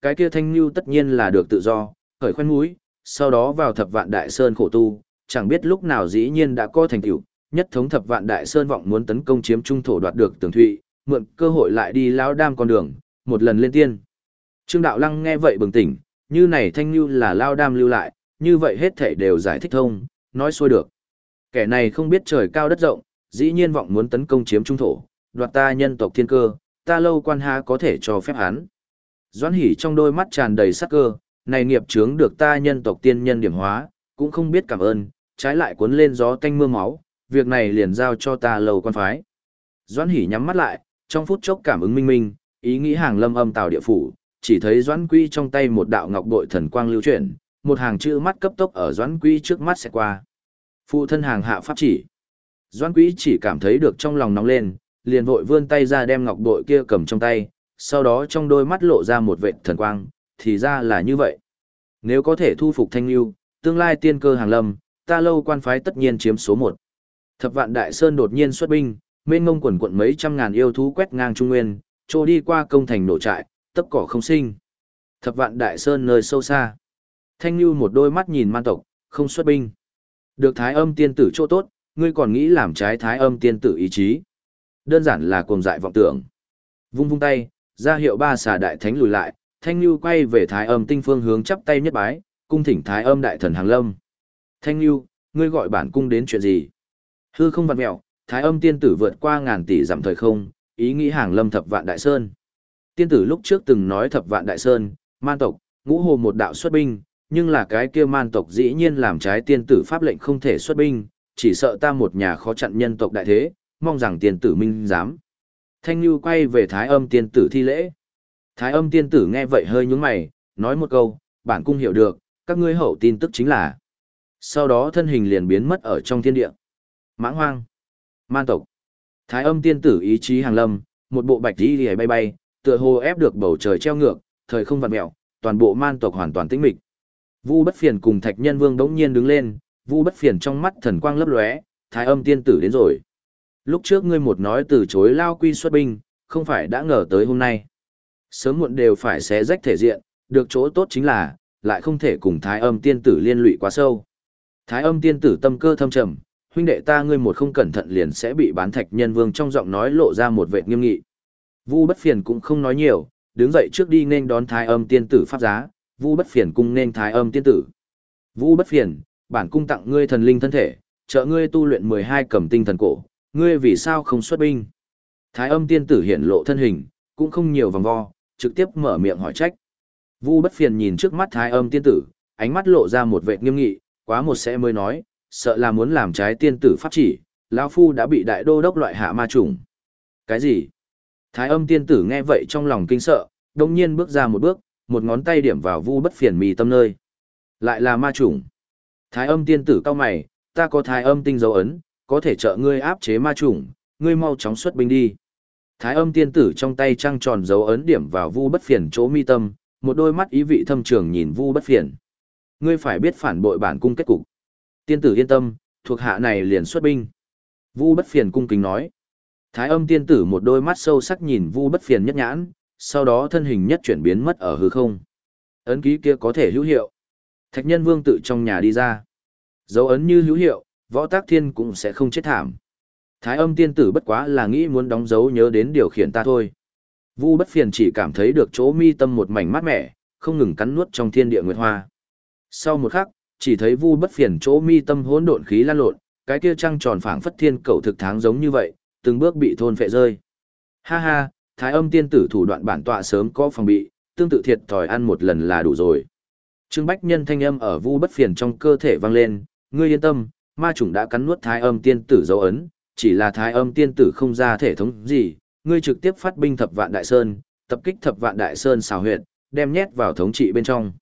cái kia Thanh Nhu tất nhiên là được tự do, khởi khoen mũi, sau đó vào Thập Vạn Đại Sơn khổ tu, chẳng biết lúc nào dĩ nhiên đã có thành tựu, nhất thống Thập Vạn Đại Sơn vọng muốn tấn công chiếm trung thổ đoạt được Tường Thụy, mượn cơ hội lại đi lão đam con đường, một lần lên tiên. Trương Đạo Lăng nghe vậy bừng tỉnh, như này Thanh Nhu là lao đam lưu lại, như vậy hết thảy đều giải thích thông, nói xuôi được. Kẻ này không biết trời cao đất rộng, dĩ nhiên vọng muốn tấn công chiếm trung thổ, đoạt ta nhân tộc thiên cơ, ta Lâu Quan há có thể cho phép hắn. Doãn Hỷ trong đôi mắt tràn đầy sắc cơ, này nghiệp chướng được ta nhân tộc tiên nhân điểm hóa, cũng không biết cảm ơn, trái lại cuốn lên gió tanh mưa máu, việc này liền giao cho ta Lâu Quan phái. Doãn Hỷ nhắm mắt lại, trong phút chốc cảm ứng minh minh, ý nghĩ hàng lâm âm tào địa phủ, chỉ thấy Doãn Quy trong tay một đạo ngọc bội thần quang lưu chuyển, một hàng chữ mắt cấp tốc ở Doãn Quy trước mắt sẽ qua. Phụ thân hàng hạ pháp chỉ. Doãn Quy chỉ cảm thấy được trong lòng nóng lên, liền vội vươn tay ra đem ngọc bội kia cầm trong tay, sau đó trong đôi mắt lộ ra một vệt thần quang, thì ra là như vậy. Nếu có thể thu phục Thanh Nhu, tương lai tiên cơ hàng lâm, ta Lâu Quan phái tất nhiên chiếm số một. Thập Vạn Đại Sơn đột nhiên xuất binh, mênh mông quần quận mấy trăm ngàn yêu thú quét ngang trung nguyên, trôi đi qua công thành nổ trại, tấp cỏ không sinh. Thập Vạn Đại Sơn nơi sâu xa. Thanh Nhu một đôi mắt nhìn man tộc, không xuất binh. Được Thái Âm tiên tử chỗ tốt, ngươi còn nghĩ làm trái Thái Âm tiên tử ý chí. Đơn giản là cuồng dại vọng tưởng. Vung vung tay, ra hiệu ba xà đại thánh lùi lại, Thanh Nhu quay về Thái Âm tinh phương hướng chắp tay nhất bái, cung thỉnh Thái Âm đại thần hàng lâm. Thanh Nhu, ngươi gọi bản cung đến chuyện gì? Hư không vặn mẹo, Thái Âm tiên tử vượt qua ngàn tỷ dặm thời không, ý nghĩ hàng lâm Thập Vạn Đại Sơn. Tiên tử lúc trước từng nói Thập Vạn Đại Sơn, man tộc, ngũ hồ một đạo xuất binh, nhưng là cái kia man tộc dĩ nhiên làm trái tiên tử pháp lệnh không thể xuất binh, chỉ sợ ta một nhà khó chặn nhân tộc đại thế, mong rằng tiên tử minh giám. Thanh Nhu quay về Thái Âm tiên tử thi lễ. Thái Âm tiên tử nghe vậy hơi nhướng mày, nói một câu, bản cung hiểu được, các ngươi hậu tin tức chính là. Sau đó thân hình liền biến mất ở trong thiên địa. Mãng hoang, man tộc. Thái Âm tiên tử ý chí hàng lâm, một bộ bạch y liễu bay bay, tựa hồ ép được bầu trời treo ngược, thời không vặn mèo, toàn bộ man tộc hoàn toàn tĩnh mịch. Vu Bất Phiền cùng Thạch Nhân Vương đống nhiên đứng lên, Vu Bất Phiền trong mắt thần quang lấp lóe, Thái Âm tiên tử đến rồi. Lúc trước ngươi một nói từ chối Lao Quy xuất binh, không phải đã ngờ tới hôm nay. Sớm muộn đều phải xé rách thể diện, được chỗ tốt chính là, lại không thể cùng Thái Âm tiên tử liên lụy quá sâu. Thái Âm tiên tử tâm cơ thâm trầm, huynh đệ ta ngươi một không cẩn thận liền sẽ bị bán. Thạch Nhân Vương trong giọng nói lộ ra một vệt nghiêm nghị. Vu Bất Phiền cũng không nói nhiều, đứng dậy trước đi nên đón Thái Âm tiên tử pháp giá, Vu Bất Phiền cung nên Thái Âm tiên tử. Vu Bất Phiền, bản cung tặng ngươi thần linh thân thể, trợ ngươi tu luyện mười hai cẩm tinh thần cổ, ngươi vì sao không xuất binh? Thái Âm tiên tử hiện lộ thân hình, cũng không nhiều vòng vo, trực tiếp mở miệng hỏi trách. Vu Bất Phiền nhìn trước mắt Thái Âm tiên tử, ánh mắt lộ ra một vẻ nghiêm nghị, quá một sẽ mới nói, sợ là muốn làm trái tiên tử pháp chỉ, lão phu đã bị đại đô đốc loại hạ ma trùng. Cái gì? Thái Âm tiên tử nghe vậy trong lòng kinh sợ, đồng nhiên bước ra một bước, một ngón tay điểm vào Vu Bất Phiền mì tâm nơi. Lại là ma trùng. Thái Âm tiên tử cau mày, ta có Thái Âm tinh dấu ấn, có thể trợ ngươi áp chế ma trùng, ngươi mau chóng xuất binh đi. Thái Âm tiên tử trong tay trăng tròn dấu ấn điểm vào Vu Bất Phiền chỗ mi tâm, một đôi mắt ý vị thâm trường nhìn Vu Bất Phiền. Ngươi phải biết phản bội bản cung kết cục. Tiên tử yên tâm, thuộc hạ này liền xuất binh. Vu Bất Phiền cung kính nói. Thái Âm tiên tử một đôi mắt sâu sắc nhìn Vu Bất Phiền nhất nhãn, sau đó thân hình nhất chuyển biến mất ở hư không. Ấn ký kia có thể hữu hiệu. Thạch Nhân Vương tự trong nhà đi ra. Dấu ấn như hữu hiệu, Võ Tác Thiên cũng sẽ không chết thảm. Thái Âm tiên tử bất quá là nghĩ muốn đóng dấu nhớ đến điều khiển ta thôi. Vu Bất Phiền chỉ cảm thấy được chỗ mi tâm một mảnh mát mẻ, không ngừng cắn nuốt trong thiên địa nguyệt hoa. Sau một khắc, chỉ thấy Vu Bất Phiền chỗ mi tâm hỗn độn khí lan lộn, cái kia trăng tròn phảng phất thiên cầu thực tháng giống như vậy, từng bước bị thôn phệ rơi. Ha ha, Thái Âm tiên tử thủ đoạn bản tọa sớm có phòng bị, tương tự thiệt thòi ăn một lần là đủ rồi. Trương Bách Nhân thanh âm ở Vu Bất Phiền trong cơ thể vang lên, ngươi yên tâm, ma chủng đã cắn nuốt Thái Âm tiên tử dấu ấn, chỉ là Thái Âm tiên tử không ra thể thống gì, ngươi trực tiếp phát binh Thập Vạn Đại Sơn, tập kích Thập Vạn Đại Sơn xào huyệt, đem nhét vào thống trị bên trong.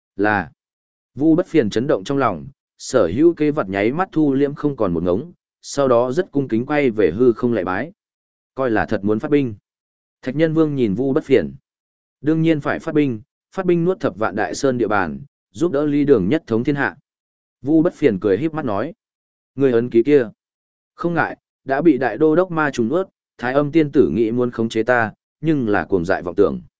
Là Vu Bất Phiền chấn động trong lòng, sở hữu kế vật nháy mắt thu liễm không còn một ngống, sau đó rất cung kính quay về hư không lại bái. Coi là thật muốn phát binh. Thạch Nhân Vương nhìn Vu Bất Phiền. Đương nhiên phải phát binh, phát binh nuốt Thập Vạn Đại Sơn địa bàn, giúp đỡ Ly Đường nhất thống thiên hạ. Vu Bất Phiền cười híp mắt nói. Người ấn ký kia. Không ngại, đã bị đại đô đốc ma trùng nuốt, Thái Âm tiên tử nghĩ muốn khống chế ta, nhưng là cuồng dại vọng tưởng.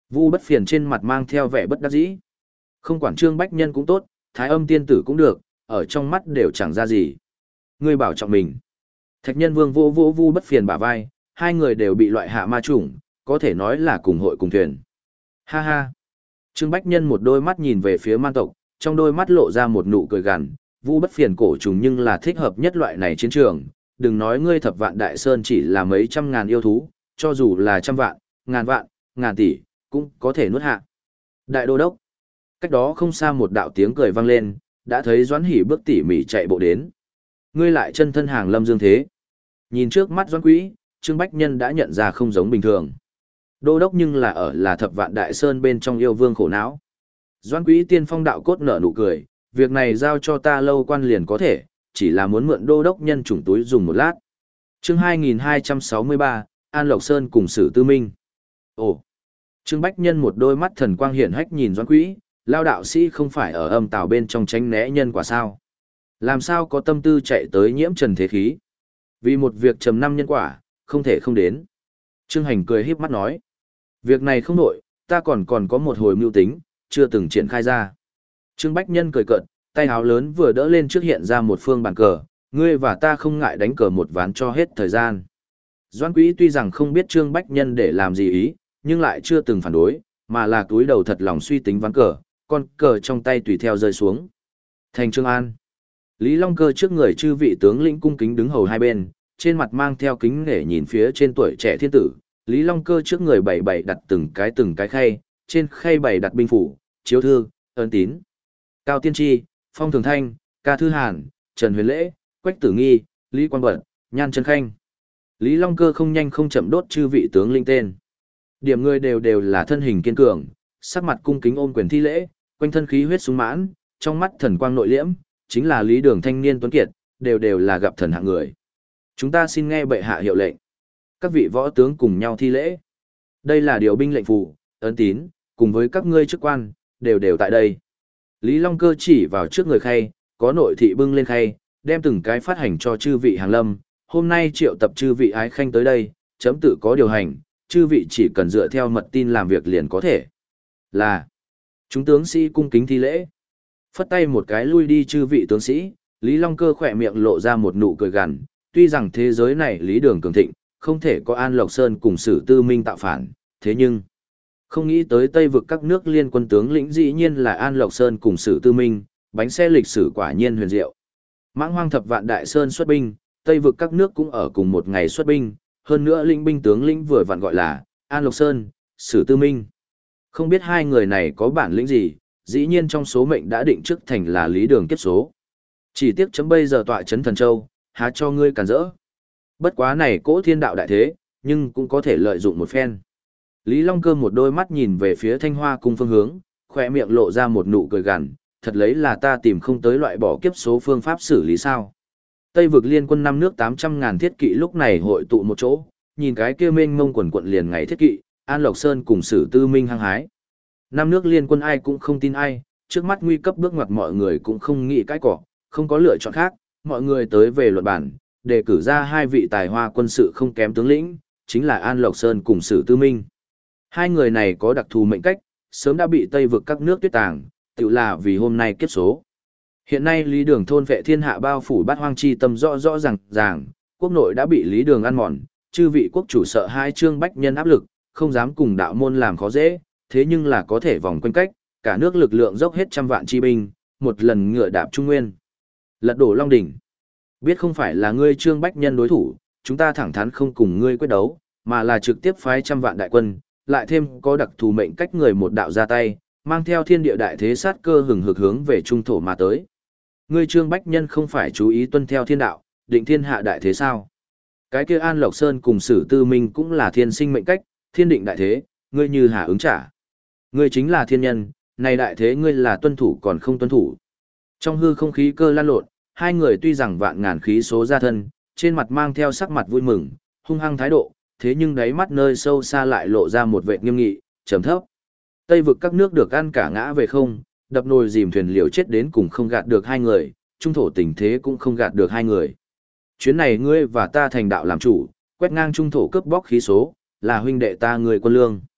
Vu Bất Phiền trên mặt mang theo vẻ bất đắc dĩ. Không quản Trương Bách Nhân cũng tốt, Thái Âm tiên tử cũng được, ở trong mắt đều chẳng ra gì. Ngươi bảo trọng mình. Thạch Nhân Vương vô vô Vu Bất Phiền bả vai, hai người đều bị loại hạ ma chủng, có thể nói là cùng hội cùng thuyền. Ha ha. Trương Bách Nhân một đôi mắt nhìn về phía man tộc, trong đôi mắt lộ ra một nụ cười gằn, Vu Bất Phiền cổ trùng nhưng là thích hợp nhất loại này chiến trường, đừng nói ngươi thập vạn đại sơn chỉ là mấy trăm ngàn yêu thú, cho dù là trăm vạn, ngàn vạn, ngàn tỷ, cũng có thể nuốt hạ. Đại đô đốc. Cách đó không xa một đạo tiếng cười vang lên, đã thấy Doãn Hỷ bước tỉ mỉ chạy bộ đến. Ngươi lại chân thân hàng lâm dương thế. Nhìn trước mắt Doãn Quý, Trương Bách Nhân đã nhận ra không giống bình thường. Đô đốc nhưng là ở là thập vạn đại sơn bên trong yêu vương khổ não. Doãn Quý tiên phong đạo cốt nở nụ cười, việc này giao cho ta lâu quan liền có thể, chỉ là muốn mượn đô đốc nhân chủng túi dùng một lát. Chương hai nghìn hai trăm sáu mươi ba, An Lộc Sơn cùng Sử Tư Minh. Ồ. Trương Bách Nhân một đôi mắt thần quang hiển hách nhìn Doãn Quý, lao đạo sĩ không phải ở âm tào bên trong tránh né nhân quả sao? Làm sao có tâm tư chạy tới nhiễm trần thế khí? Vì một việc trầm năm nhân quả, không thể không đến. Trương Hành cười híp mắt nói. Việc này không nổi, ta còn còn có một hồi mưu tính, chưa từng triển khai ra. Trương Bách Nhân cười cợt, tay háo lớn vừa đỡ lên trước hiện ra một phương bàn cờ, ngươi và ta không ngại đánh cờ một ván cho hết thời gian. Doãn Quý tuy rằng không biết Trương Bách Nhân để làm gì ý, nhưng lại chưa từng phản đối, mà là túi đầu thật lòng suy tính ván cờ, con cờ trong tay tùy theo rơi xuống. Thành Trương An. Lý Long Cơ trước người chư vị tướng lĩnh cung kính đứng hầu hai bên, trên mặt mang theo kính nể nhìn phía trên tuổi trẻ thiên tử. Lý Long Cơ trước người bảy bảy đặt từng cái từng cái khay, trên khay bảy đặt binh phủ, chiếu thư, ấn tín. Cao Tiên Tri, Phong Thường Thanh, Ca Thư Hàn, Trần Huyền Lễ, Quách Tử Nghi, Lý Quang Bật, Nhan Trân Khanh. Lý Long Cơ không nhanh không chậm đốt chư vị tướng linh tên. Điểm người đều đều là thân hình kiên cường, sắc mặt cung kính ôm quyền thi lễ, quanh thân khí huyết sung mãn, trong mắt thần quang nội liễm, chính là Lý Đường thanh niên tuấn kiệt, đều đều là gặp thần hạng người. Chúng ta xin nghe bệ hạ hiệu lệnh. Các vị võ tướng cùng nhau thi lễ. Đây là điều binh lệnh phù, ấn tín, cùng với các ngươi chức quan, đều đều tại đây. Lý Long Cơ chỉ vào trước người khay, có nội thị bưng lên khay, đem từng cái phát hành cho chư vị hàng lâm. Hôm nay triệu tập chư vị ái khanh tới đây, chấm tự có điều hành, chư vị chỉ cần dựa theo mật tin làm việc liền có thể. Là, chúng tướng sĩ cung kính thi lễ. Phất tay một cái lui đi chư vị tướng sĩ, Lý Long Cơ khỏe miệng lộ ra một nụ cười gằn, tuy rằng thế giới này Lý Đường cường thịnh, không thể có An Lộc Sơn cùng Sử Tư Minh tạo phản, thế nhưng không nghĩ tới Tây vực các nước liên quân tướng lĩnh dĩ nhiên là An Lộc Sơn cùng Sử Tư Minh, bánh xe lịch sử quả nhiên huyền diệu. Mãng Hoang thập vạn đại sơn xuất binh, Tây vực các nước cũng ở cùng một ngày xuất binh, hơn nữa linh binh tướng lĩnh vừa vặn gọi là An Lộc Sơn, Sử Tư Minh. Không biết hai người này có bản lĩnh gì, dĩ nhiên trong số mệnh đã định trước thành là Lý Đường kiếp số. Chỉ tiếc chấm bây giờ tọa chấn Thần Châu, há cho ngươi cản rỡ. Bất quá này cỗ thiên đạo đại thế, nhưng cũng có thể lợi dụng một phen. Lý Long Cơ một đôi mắt nhìn về phía Thanh Hoa cung phương hướng, khỏe miệng lộ ra một nụ cười gằn, thật lấy là ta tìm không tới loại bỏ kiếp số phương pháp xử lý sao. Tây vực liên quân năm nước tám trăm ngàn thiết kỵ lúc này hội tụ một chỗ, nhìn cái kia mênh mông quần quận liền ngày thiết kỵ, An Lộc Sơn cùng Sử Tư Minh hăng hái. Năm nước liên quân ai cũng không tin ai, trước mắt nguy cấp bước ngoặt mọi người cũng không nghĩ cái cỏ, không có lựa chọn khác, mọi người tới về luận bản, đề cử ra hai vị tài hoa quân sự không kém tướng lĩnh, chính là An Lộc Sơn cùng Sử Tư Minh. Hai người này có đặc thù mệnh cách, sớm đã bị Tây vực các nước tuyết tàng, tự là vì hôm nay kiếp số. Hiện nay Lý Đường thôn vệ thiên hạ bao phủ bát hoang chi tâm rõ rõ ràng ràng, quốc nội đã bị Lý Đường ăn mòn, chư vị quốc chủ sợ hai Trương Bách Nhân áp lực, không dám cùng đạo môn làm khó dễ, thế nhưng là có thể vòng quanh cách, cả nước lực lượng dốc hết trăm vạn chi binh, một lần ngựa đạp Trung Nguyên. Lật đổ Long Đỉnh. Biết không phải là ngươi Trương Bách Nhân đối thủ, chúng ta thẳng thắn không cùng ngươi quyết đấu, mà là trực tiếp phái trăm vạn đại quân, lại thêm có đặc thù mệnh cách người một đạo ra tay, mang theo thiên địa đại thế sát cơ hừng hực hướng về trung thổ mà tới. Ngươi Trương Bách Nhân không phải chú ý tuân theo thiên đạo, định thiên hạ đại thế sao? Cái kia An Lộc Sơn cùng Sử Tư Minh cũng là thiên sinh mệnh cách, thiên định đại thế, ngươi như hà ứng trả. Ngươi chính là thiên nhân, này đại thế ngươi là tuân thủ còn không tuân thủ. Trong hư không khí cơ lan lộn, hai người tuy rằng vạn ngàn khí số ra thân, trên mặt mang theo sắc mặt vui mừng, hung hăng thái độ, thế nhưng đáy mắt nơi sâu xa lại lộ ra một vẻ nghiêm nghị, trầm thấp. Tây vực các nước được ăn cả ngã về không, đập nồi dìm thuyền liều chết đến cùng không gạt được hai người, trung thổ tình thế cũng không gạt được hai người. Chuyến này ngươi và ta thành đạo làm chủ, quét ngang trung thổ cướp bóc khí số, là huynh đệ ta người quân lương.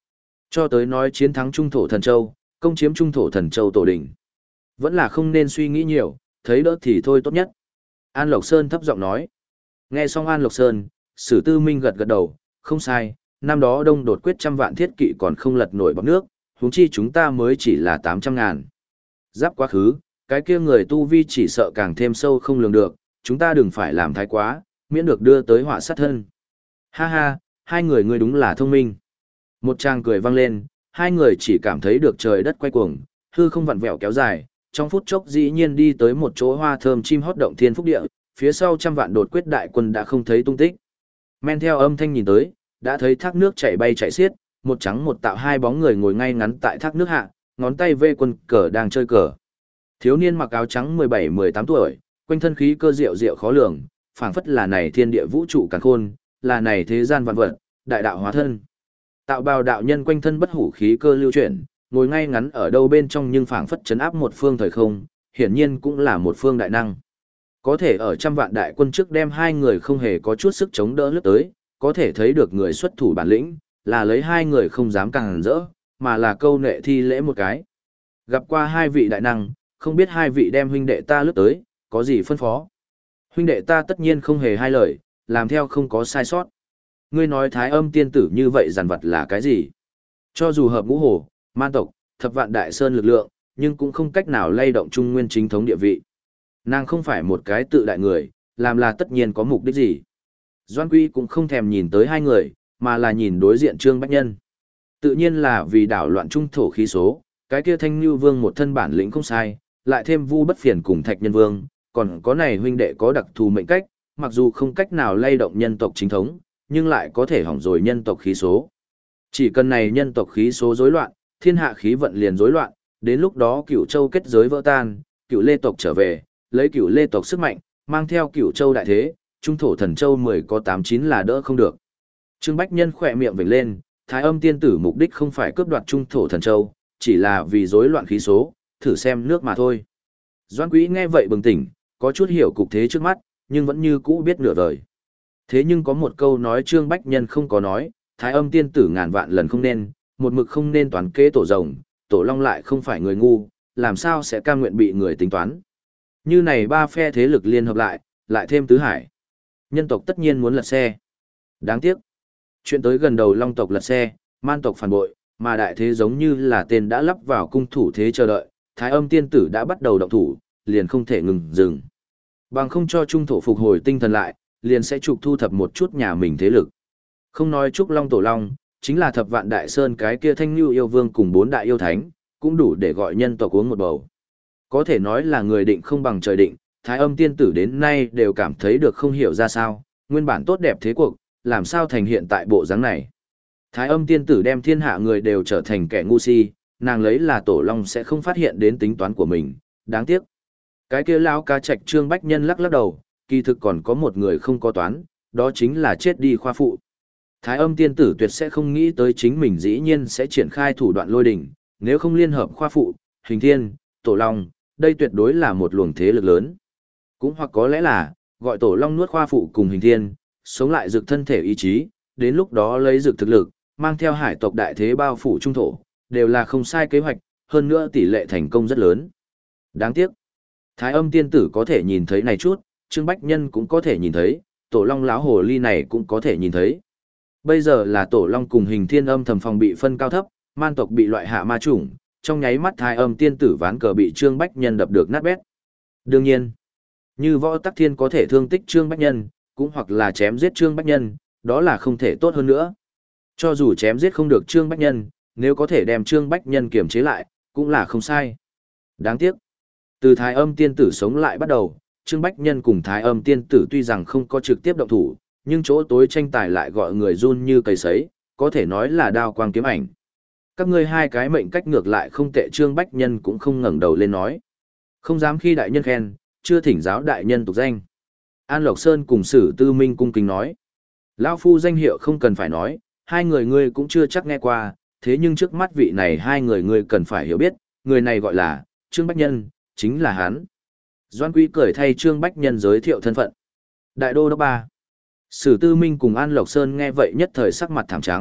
Cho tới nói chiến thắng Trung thổ Thần Châu, công chiếm Trung thổ Thần Châu tổ đỉnh. Vẫn là không nên suy nghĩ nhiều, thấy đỡ thì thôi tốt nhất. An Lộc Sơn thấp giọng nói. Nghe xong An Lộc Sơn, Sử Tư Minh gật gật đầu, không sai, năm đó đông đột quyết trăm vạn thiết kỵ còn không lật nổi bọt nước, huống chi chúng ta mới chỉ là tám trăm ngàn. Giáp quá khứ, cái kia người tu vi chỉ sợ càng thêm sâu không lường được, chúng ta đừng phải làm thái quá, miễn được đưa tới họa sát thân. Ha ha, hai người ngươi đúng là thông minh. Một tràng cười vang lên, hai người chỉ cảm thấy được trời đất quay cuồng, hư không vặn vẹo kéo dài, trong phút chốc dĩ nhiên đi tới một chỗ hoa thơm chim hót động thiên phúc địa, phía sau trăm vạn đột quyết đại quân đã không thấy tung tích. Men theo âm thanh nhìn tới, đã thấy thác nước chảy bay chảy xiết, một trắng một tạo hai bóng người ngồi ngay ngắn tại thác nước hạ, ngón tay vê quân cờ đang chơi cờ. Thiếu niên mặc áo trắng mười bảy mười tám tuổi, quanh thân khí cơ diệu diệu khó lường, phảng phất là này thiên địa vũ trụ càn khôn, là này thế gian vạn vật, đại đạo hóa thân. Tạo bào đạo nhân quanh thân bất hủ khí cơ lưu chuyển, ngồi ngay ngắn ở đâu bên trong nhưng phảng phất chấn áp một phương thời không, hiển nhiên cũng là một phương đại năng. Có thể ở trăm vạn đại quân trước đem hai người không hề có chút sức chống đỡ lướt tới, có thể thấy được người xuất thủ bản lĩnh, là lấy hai người không dám càng rỡ, mà là câu nệ thi lễ một cái. Gặp qua hai vị đại năng, không biết hai vị đem huynh đệ ta lướt tới, có gì phân phó. Huynh đệ ta tất nhiên không hề hai lời, làm theo không có sai sót. Ngươi nói thái âm tiên tử như vậy giàn vật là cái gì? Cho dù hợp ngũ hồ, man tộc, thập vạn đại sơn lực lượng, nhưng cũng không cách nào lay động trung nguyên chính thống địa vị. Nàng không phải một cái tự đại người, làm là tất nhiên có mục đích gì. Doan Quy cũng không thèm nhìn tới hai người, mà là nhìn đối diện Trương Bách Nhân. Tự nhiên là vì đảo loạn trung thổ khí số, cái kia Thanh Nhu Vương một thân bản lĩnh không sai, lại thêm Vu Bất Phiền cùng Thạch Nhân Vương, còn có này huynh đệ có đặc thù mệnh cách, mặc dù không cách nào lay động nhân tộc chính thống, nhưng lại có thể hỏng rồi nhân tộc khí số. Chỉ cần này nhân tộc khí số rối loạn, thiên hạ khí vận liền rối loạn, đến lúc đó Cửu Châu kết giới vỡ tan, Cửu Lê tộc trở về, lấy Cửu Lê tộc sức mạnh, mang theo Cửu Châu đại thế, trung thổ Thần Châu mười có tám chín là đỡ không được. Trương Bách Nhân khỏe miệng vểnh lên, Thái Âm tiên tử mục đích không phải cướp đoạt trung thổ Thần Châu, chỉ là vì rối loạn khí số, thử xem nước mà thôi. Doãn Quý nghe vậy bừng tỉnh, có chút hiểu cục thế trước mắt, nhưng vẫn như cũ biết nửa vời. Thế nhưng có một câu nói Trương Bách Nhân không có nói, Thái Âm tiên tử ngàn vạn lần không nên, một mực không nên toán kế tổ rồng, tổ long lại không phải người ngu, làm sao sẽ cam nguyện bị người tính toán. Như này ba phe thế lực liên hợp lại, lại thêm tứ hải. Nhân tộc tất nhiên muốn lật xe. Đáng tiếc. Chuyện tới gần đầu long tộc lật xe, man tộc phản bội, mà đại thế giống như là tên đã lắp vào cung thủ thế chờ đợi, Thái Âm tiên tử đã bắt đầu động thủ, liền không thể ngừng dừng. Bằng không cho trung thổ phục hồi tinh thần lại, liền sẽ trục thu thập một chút nhà mình thế lực. Không nói trúc long tổ long, chính là thập vạn đại sơn cái kia Thanh Nhu yêu vương cùng bốn đại yêu thánh, cũng đủ để gọi nhân tộc uống một bầu. Có thể nói là người định không bằng trời định, Thái Âm tiên tử đến nay đều cảm thấy được không hiểu ra sao, nguyên bản tốt đẹp thế cuộc, làm sao thành hiện tại bộ dáng này. Thái Âm tiên tử đem thiên hạ người đều trở thành kẻ ngu si, nàng lấy là tổ long sẽ không phát hiện đến tính toán của mình, đáng tiếc. Cái kia lão cá trạch Trương Bách Nhân lắc lắc đầu, kỳ thực còn có một người không có toán, đó chính là chết đi khoa phụ. Thái Âm tiên tử tuyệt sẽ không nghĩ tới chính mình dĩ nhiên sẽ triển khai thủ đoạn lôi đỉnh, nếu không liên hợp khoa phụ, hình thiên, tổ long, đây tuyệt đối là một luồng thế lực lớn. Cũng hoặc có lẽ là, gọi tổ long nuốt khoa phụ cùng hình thiên, sống lại dược thân thể ý chí, đến lúc đó lấy dược thực lực, mang theo hải tộc đại thế bao phủ trung thổ, đều là không sai kế hoạch, hơn nữa tỷ lệ thành công rất lớn. Đáng tiếc, Thái Âm tiên tử có thể nhìn thấy này chút, Trương Bách Nhân cũng có thể nhìn thấy, tổ long láo hồ ly này cũng có thể nhìn thấy. Bây giờ là tổ long cùng hình thiên âm thầm phòng bị phân cao thấp, man tộc bị loại hạ ma chủng, trong nháy mắt Thái Âm tiên tử ván cờ bị Trương Bách Nhân đập được nát bét. Đương nhiên, như Võ Tắc Thiên có thể thương tích Trương Bách Nhân, cũng hoặc là chém giết Trương Bách Nhân, đó là không thể tốt hơn nữa. Cho dù chém giết không được Trương Bách Nhân, nếu có thể đem Trương Bách Nhân kiềm chế lại, cũng là không sai. Đáng tiếc, từ Thái Âm tiên tử sống lại bắt đầu, Trương Bách Nhân cùng Thái Âm tiên tử tuy rằng không có trực tiếp động thủ, nhưng chỗ tối tranh tài lại gọi người run như cầy sấy, có thể nói là đao quang kiếm ảnh. Các ngươi hai cái mệnh cách ngược lại không tệ, Trương Bách Nhân cũng không ngẩng đầu lên nói. Không dám khi đại nhân khen, chưa thỉnh giáo đại nhân tục danh. An Lộc Sơn cùng Sử Tư Minh cung kính nói. Lão phu danh hiệu không cần phải nói, hai người ngươi cũng chưa chắc nghe qua, thế nhưng trước mắt vị này hai người ngươi cần phải hiểu biết, người này gọi là Trương Bách Nhân, chính là hắn. Doan Quý cười thay Trương Bách Nhân giới thiệu thân phận. Đại đô đốc ba. Sử Tư Minh cùng An Lộc Sơn nghe vậy nhất thời sắc mặt thảm trắng,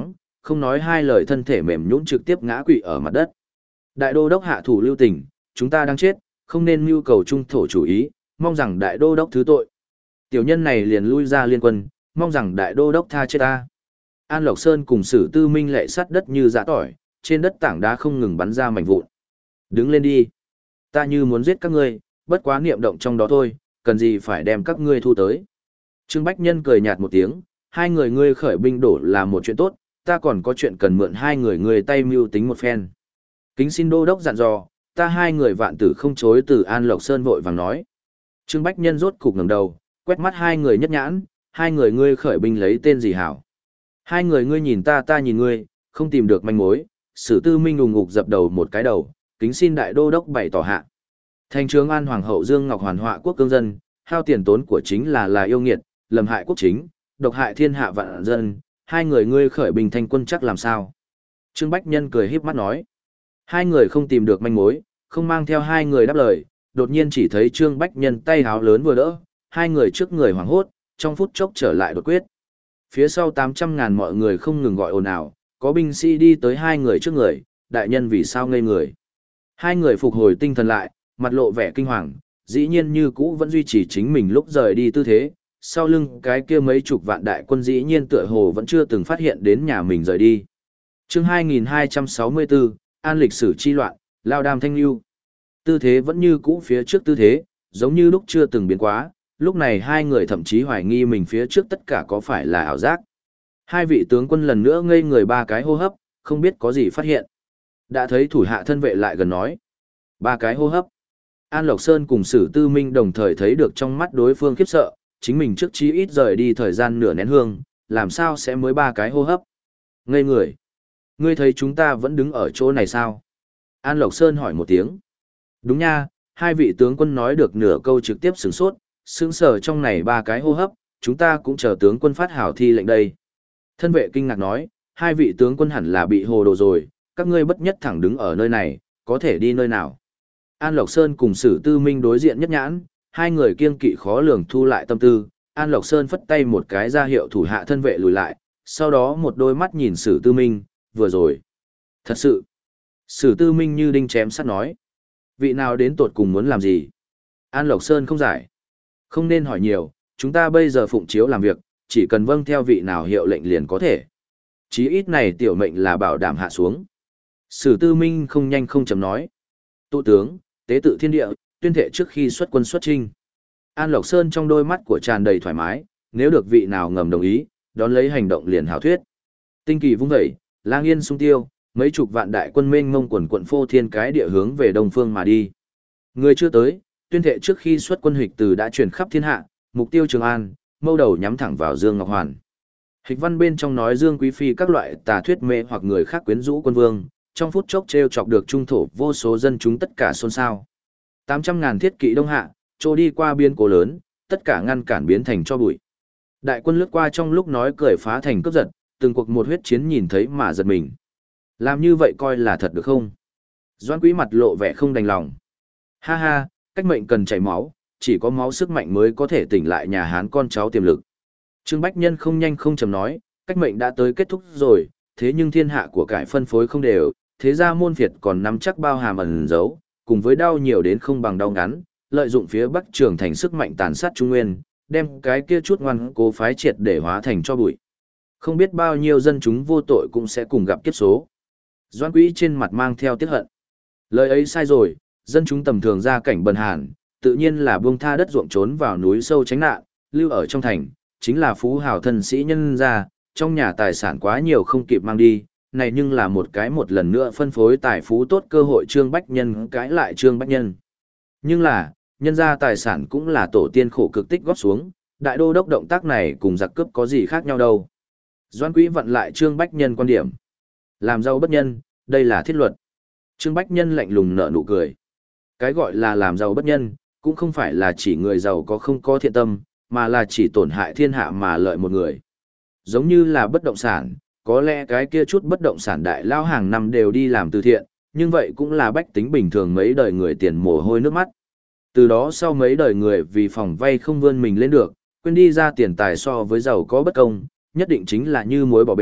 không nói hai lời thân thể mềm nhũn trực tiếp ngã quỵ ở mặt đất. Đại đô đốc hạ thủ lưu tình, chúng ta đang chết, không nên mưu cầu trung thổ chủ ý, mong rằng đại đô đốc thứ tội. Tiểu nhân này liền lui ra liên quân, mong rằng đại đô đốc tha chết ta. An Lộc Sơn cùng Sử Tư Minh lệ sắt đất như dã tỏi, trên đất tảng đá không ngừng bắn ra mảnh vụn. Đứng lên đi. Ta như muốn giết các ngươi, bất quá niệm động trong đó thôi, cần gì phải đem các ngươi thu tới. Trương Bách Nhân cười nhạt một tiếng, hai người ngươi khởi binh đổ là một chuyện tốt, ta còn có chuyện cần mượn hai người ngươi tay mưu tính một phen. Kính xin đô đốc dặn dò, ta hai người vạn tử không chối từ An Lộc Sơn vội vàng nói. Trương Bách Nhân rốt cục ngẩng đầu, quét mắt hai người nhất nhãn, hai người ngươi khởi binh lấy tên gì hảo. Hai người ngươi nhìn ta ta nhìn ngươi, không tìm được manh mối, Sử Tư Minh ùng ngục dập đầu một cái đầu, kính xin đại đô đốc bày tỏ hạ. Thành Trường An Hoàng hậu Dương Ngọc Hoàn họa quốc cương dân, hao tiền tốn của chính là là yêu nghiệt, lầm hại quốc chính, độc hại thiên hạ vạn dân, hai người ngươi khởi binh thành quân chắc làm sao. Trương Bách Nhân cười híp mắt nói. Hai người không tìm được manh mối, không mang theo hai người đáp lời, đột nhiên chỉ thấy Trương Bách Nhân tay háo lớn vừa đỡ, hai người trước người hoảng hốt, trong phút chốc trở lại đột quyết. Phía sau tám trăm ngàn mọi người không ngừng gọi ồn ào, có binh sĩ đi tới hai người trước người, đại nhân vì sao ngây người. Hai người phục hồi tinh thần lại, mặt lộ vẻ kinh hoàng, dĩ nhiên như cũ vẫn duy trì chính mình lúc rời đi tư thế, sau lưng cái kia mấy chục vạn đại quân dĩ nhiên tựa hồ vẫn chưa từng phát hiện đến nhà mình rời đi. Chương hai nghìn hai trăm sáu mươi bốn, An lịch sử chi loạn, lao đam thanh lưu. Tư thế vẫn như cũ phía trước tư thế, giống như lúc chưa từng biến quá, lúc này hai người thậm chí hoài nghi mình phía trước tất cả có phải là ảo giác. Hai vị tướng quân lần nữa ngây người ba cái hô hấp, không biết có gì phát hiện. Đã thấy thủ hạ thân vệ lại gần nói. Ba cái hô hấp. An Lộc Sơn cùng Sử Tư Minh đồng thời thấy được trong mắt đối phương khiếp sợ, chính mình trước chí ít rời đi thời gian nửa nén hương, làm sao sẽ mới ba cái hô hấp. Ngây người. Ngươi thấy chúng ta vẫn đứng ở chỗ này sao? An Lộc Sơn hỏi một tiếng. Đúng nha, hai vị tướng quân nói được nửa câu trực tiếp sửng sốt, sững sờ trong này ba cái hô hấp, chúng ta cũng chờ tướng quân phát hảo thi lệnh đây. Thân vệ kinh ngạc nói, hai vị tướng quân hẳn là bị hồ đồ rồi, các ngươi bất nhất thẳng đứng ở nơi này, có thể đi nơi nào. An Lộc Sơn cùng Sử Tư Minh đối diện nhất nhãn, hai người kiêng kỵ khó lường thu lại tâm tư, An Lộc Sơn phất tay một cái ra hiệu thủ hạ thân vệ lùi lại, sau đó một đôi mắt nhìn Sử Tư Minh, vừa rồi. Thật sự, Sử Tư Minh như đinh chém sắt nói. Vị nào đến tột cùng muốn làm gì? An Lộc Sơn không giải. Không nên hỏi nhiều, chúng ta bây giờ phụng chiếu làm việc, chỉ cần vâng theo vị nào hiệu lệnh liền có thể. Chí ít này tiểu mệnh là bảo đảm hạ xuống. Sử Tư Minh không nhanh không chậm nói. Tụ tướng, tế tự thiên địa, tuyên thệ trước khi xuất quân xuất chinh. An Lộc Sơn trong đôi mắt của tràn đầy thoải mái, nếu được vị nào ngầm đồng ý, đón lấy hành động liền hảo thuyết. Tinh kỳ vung dậy, lang yên sung tiêu, mấy chục vạn đại quân mênh mông quần quận phô thiên cái địa hướng về đông phương mà đi. Người chưa tới, tuyên thệ trước khi xuất quân hịch từ đã truyền khắp thiên hạ, mục tiêu Trường An, mâu đầu nhắm thẳng vào Dương Ngọc Hoàn. Hịch văn bên trong nói Dương Quý Phi các loại tà thuyết mê hoặc người khác quyến rũ quân vương, trong phút chốc treo chọc được trung thổ vô số dân chúng tất cả xôn xao. tám trăm ngàn thiết kỵ đông hạ, trôi đi qua biên cố lớn, tất cả ngăn cản biến thành cho bụi. Đại quân lướt qua trong lúc nói cười phá thành cướp giật, từng cuộc một huyết chiến nhìn thấy mà giật mình. Làm như vậy coi là thật được không? Doãn Quý mặt lộ vẻ không đành lòng. Ha ha, cách mệnh cần chảy máu, chỉ có máu sức mạnh mới có thể tỉnh lại nhà Hán con cháu tiềm lực. Trương Bách Nhân không nhanh không chậm nói, cách mệnh đã tới kết thúc rồi, thế nhưng thiên hạ của cải phân phối không đều, thế ra môn phiệt còn nắm chắc bao hàm ẩn giấu, cùng với đau nhiều đến không bằng đau ngắn, lợi dụng phía Bắc Trường thành sức mạnh tàn sát Trung Nguyên, đem cái kia chút ngoan cố phái triệt để hóa thành cho bụi. Không biết bao nhiêu dân chúng vô tội cũng sẽ cùng gặp kiếp số. Doãn Quý trên mặt mang theo tiếc hận. Lời ấy sai rồi, dân chúng tầm thường ra cảnh bần hàn, tự nhiên là buông tha đất ruộng trốn vào núi sâu tránh nạn, lưu ở trong thành, chính là phú hào thân sĩ nhân gia, trong nhà tài sản quá nhiều không kịp mang đi, này nhưng là một cái một lần nữa phân phối tài phú tốt cơ hội Trương Bách Nhân cãi lại Trương Bách Nhân. Nhưng là, nhân gia tài sản cũng là tổ tiên khổ cực tích góp xuống, đại đô đốc động tác này cùng giặc cướp có gì khác nhau đâu. Doãn Quý vận lại Trương Bách Nhân quan điểm. Làm giàu bất nhân, đây là thiết luật. Trương Bách Nhân lạnh lùng nở nụ cười. Cái gọi là làm giàu bất nhân, cũng không phải là chỉ người giàu có không có thiện tâm, mà là chỉ tổn hại thiên hạ mà lợi một người. Giống như là bất động sản, có lẽ cái kia chút bất động sản đại lao hàng năm đều đi làm từ thiện, nhưng vậy cũng là bách tính bình thường mấy đời người tiền mồ hôi nước mắt. Từ đó sau mấy đời người vì phòng vay không vươn mình lên được, quên đi ra tiền tài so với giàu có bất công, nhất định chính là như muối bỏ bể,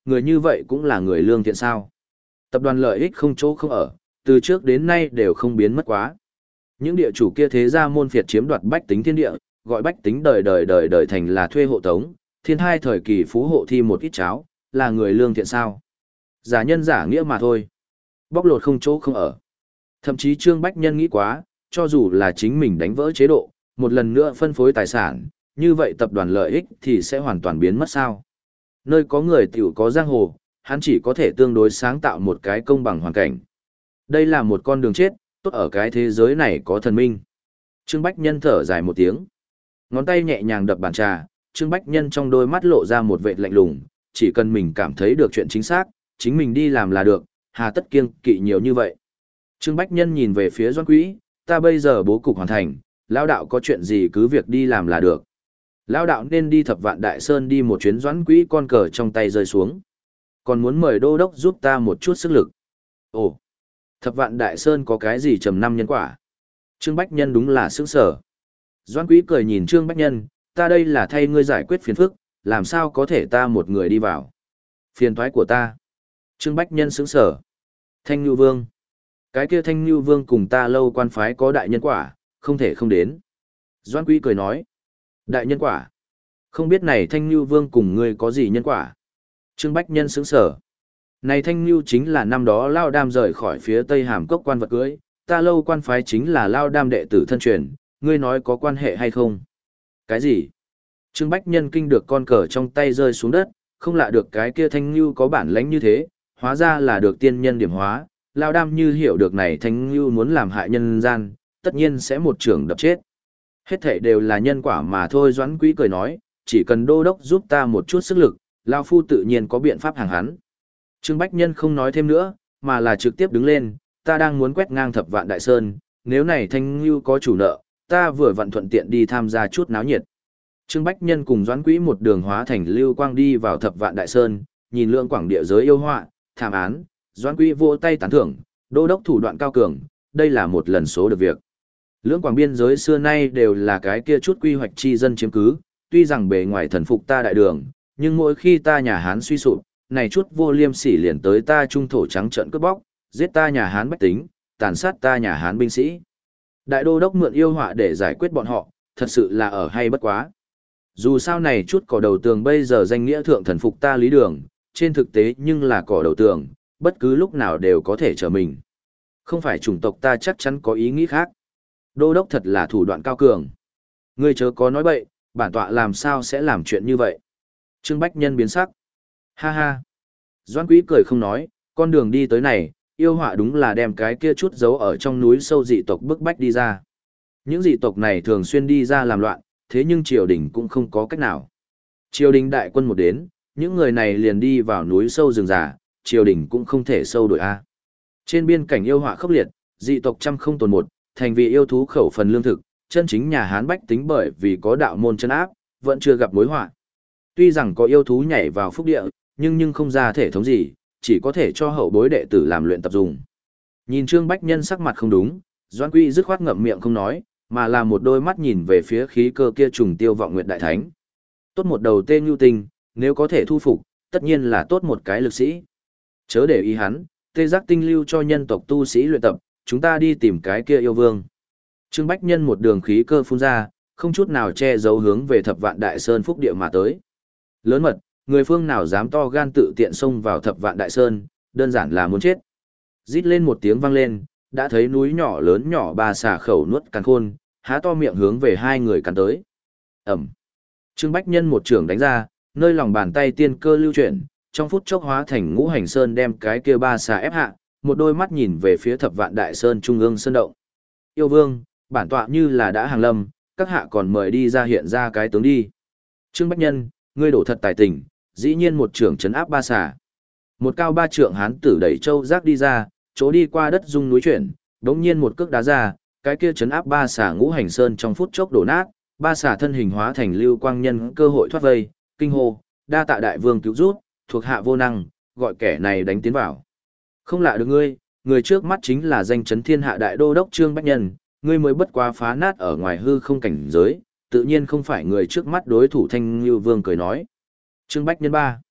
người như vậy cũng là người lương thiện sao? Tập đoàn lợi ích không chỗ không ở, từ trước đến nay đều không biến mất quá. Những địa chủ kia thế gia môn phiệt chiếm đoạt bách tính thiên địa, gọi bách tính đời đời đời đời thành là thuê hộ tống, thiên hai thời kỳ phú hộ thi một ít cháo, là người lương thiện sao? Giả nhân giả nghĩa mà thôi. Bóc lột không chỗ không ở. Thậm chí Trương Bách Nhân nghĩ quá, cho dù là chính mình đánh vỡ chế độ, một lần nữa phân phối tài sản, như vậy tập đoàn lợi ích thì sẽ hoàn toàn biến mất sao? Nơi có người tiểu có giang hồ, hắn chỉ có thể tương đối sáng tạo một cái công bằng hoàn cảnh. Đây là một con đường chết, tốt ở cái thế giới này có thần minh. Trương Bách Nhân thở dài một tiếng. Ngón tay nhẹ nhàng đập bàn trà, Trương Bách Nhân trong đôi mắt lộ ra một vệt lạnh lùng, chỉ cần mình cảm thấy được chuyện chính xác, chính mình đi làm là được, hà tất kiêng kỵ nhiều như vậy. Trương Bách Nhân nhìn về phía Doãn Quý, ta bây giờ bố cục hoàn thành, lão đạo có chuyện gì cứ việc đi làm là được. Lão đạo nên đi Thập Vạn Đại Sơn đi một chuyến. Doãn Quý con cờ trong tay rơi xuống. Còn muốn mời đô đốc giúp ta một chút sức lực. Ồ, Thập Vạn Đại Sơn có cái gì trầm năm nhân quả? Trương Bách Nhân đúng là sững sờ. Doãn Quý cười nhìn Trương Bách Nhân, ta đây là thay ngươi giải quyết phiền phức, làm sao có thể ta một người đi vào? Phiền toái của ta. Trương Bách Nhân sững sờ. Thanh Nhu Vương. Cái kia Thanh Nhu Vương cùng ta lâu quan phái có đại nhân quả, không thể không đến. Doãn Quý cười nói. Đại nhân quả. Không biết này Thanh Nhu Vương cùng ngươi có gì nhân quả? Trương Bách Nhân sững sờ. Này Thanh Nhu chính là năm đó Lao Đam rời khỏi phía Tây Hàm Cốc quan vật cưới, ta lâu quan phái chính là Lao Đam đệ tử thân truyền, ngươi nói có quan hệ hay không? Cái gì? Trương Bách Nhân kinh được con cờ trong tay rơi xuống đất, không lạ được cái kia Thanh Nhu có bản lãnh như thế, hóa ra là được tiên nhân điểm hóa, Lao Đam như hiểu được này Thanh Nhu muốn làm hại nhân gian, tất nhiên sẽ một trường đập chết. Hết thảy đều là nhân quả mà thôi. Doãn Quý cười nói, chỉ cần đô đốc giúp ta một chút sức lực, Lao Phu tự nhiên có biện pháp hàng hắn. Trương Bách Nhân không nói thêm nữa, mà là trực tiếp đứng lên, ta đang muốn quét ngang Thập Vạn Đại Sơn, nếu này Thanh Nhu có chủ nợ, ta vừa vặn thuận tiện đi tham gia chút náo nhiệt. Trương Bách Nhân cùng Doãn Quý một đường hóa thành lưu quang đi vào Thập Vạn Đại Sơn, nhìn lượng quảng địa giới yêu họa, thảm án, Doãn Quý vỗ tay tán thưởng, đô đốc thủ đoạn cao cường, đây là một lần số được việc. Lưỡng quảng biên giới xưa nay đều là cái kia chút quy hoạch chi dân chiếm cứ, tuy rằng bề ngoài thần phục ta đại đường, nhưng mỗi khi ta nhà Hán suy sụp, này chút vô liêm sỉ liền tới ta trung thổ trắng trợn cướp bóc, giết ta nhà Hán bách tính, tàn sát ta nhà Hán binh sĩ. Đại đô đốc mượn yêu họa để giải quyết bọn họ, thật sự là ở hay bất quá. Dù sao này chút cỏ đầu tường bây giờ danh nghĩa thượng thần phục ta lý đường, trên thực tế nhưng là cỏ đầu tường, bất cứ lúc nào đều có thể trở mình. Không phải chủng tộc ta chắc chắn có ý nghĩ khác. Đô đốc thật là thủ đoạn cao cường. Ngươi chớ có nói bậy, bản tọa làm sao sẽ làm chuyện như vậy. Trương Bách Nhân biến sắc. Ha ha. Doãn Quý cười không nói, con đường đi tới này, yêu họa đúng là đem cái kia chút giấu ở trong núi sâu dị tộc bức bách đi ra. Những dị tộc này thường xuyên đi ra làm loạn, thế nhưng triều đình cũng không có cách nào. Triều đình đại quân một đến, những người này liền đi vào núi sâu rừng già, triều đình cũng không thể sâu đổi A. Trên biên cảnh yêu họa khốc liệt, dị tộc trăm không tồn một, thành vì yêu thú khẩu phần lương thực, chân chính nhà Hán bách tính bởi vì có đạo môn chân áp, vẫn chưa gặp mối họa. Tuy rằng có yêu thú nhảy vào phúc địa, nhưng nhưng không ra thể thống gì, chỉ có thể cho hậu bối đệ tử làm luyện tập dùng. Nhìn Trương Bách Nhân sắc mặt không đúng, Doãn Quý dứt khoát ngậm miệng không nói, mà là một đôi mắt nhìn về phía khí cơ kia trùng tiêu vọng nguyệt đại thánh. Tốt một đầu tê nhu tinh, nếu có thể thu phục, tất nhiên là tốt một cái lực sĩ. Chớ để ý hắn, tê giác tinh lưu cho nhân tộc tu sĩ luyện tập, chúng ta đi tìm cái kia yêu vương. Trương Bách Nhân một đường khí cơ phun ra, không chút nào che giấu hướng về Thập Vạn Đại Sơn phúc địa mà tới. Lớn mật, người phương nào dám to gan tự tiện xông vào Thập Vạn Đại Sơn, đơn giản là muốn chết. Rít lên một tiếng vang lên, đã thấy núi nhỏ lớn nhỏ ba xà khẩu nuốt càn khôn, há to miệng hướng về hai người cắn tới. Ẩm. Trương Bách Nhân một trường đánh ra, nơi lòng bàn tay tiên cơ lưu chuyển, trong phút chốc hóa thành ngũ hành sơn đem cái kia ba xà ép hạ, một đôi mắt nhìn về phía Thập Vạn Đại Sơn trung ương sơn động. Yêu vương, bản tọa như là đã hàng lâm, các hạ còn mời đi ra hiện ra cái tướng đi. Trương Bách Nhân, ngươi đổ thật tài tình, dĩ nhiên một trưởng trấn áp ba xà. Một cao ba trượng hán tử đẩy châu giác đi ra, chỗ đi qua đất rung núi chuyển, đống nhiên một cước đá ra, cái kia trấn áp ba xà ngũ hành sơn trong phút chốc đổ nát, ba xà thân hình hóa thành lưu quang nhân cơ hội thoát vây, kinh hô, đa tạ đại vương cứu rút, thuộc hạ vô năng, gọi kẻ này đánh tiến vào. Không lạ được ngươi, người trước mắt chính là danh chấn thiên hạ đại đô đốc Trương Bách Nhân, ngươi mới bất quá phá nát ở ngoài hư không cảnh giới, tự nhiên không phải người trước mắt đối thủ. Thanh Như Vương cười nói. Trương Bách Nhân ba.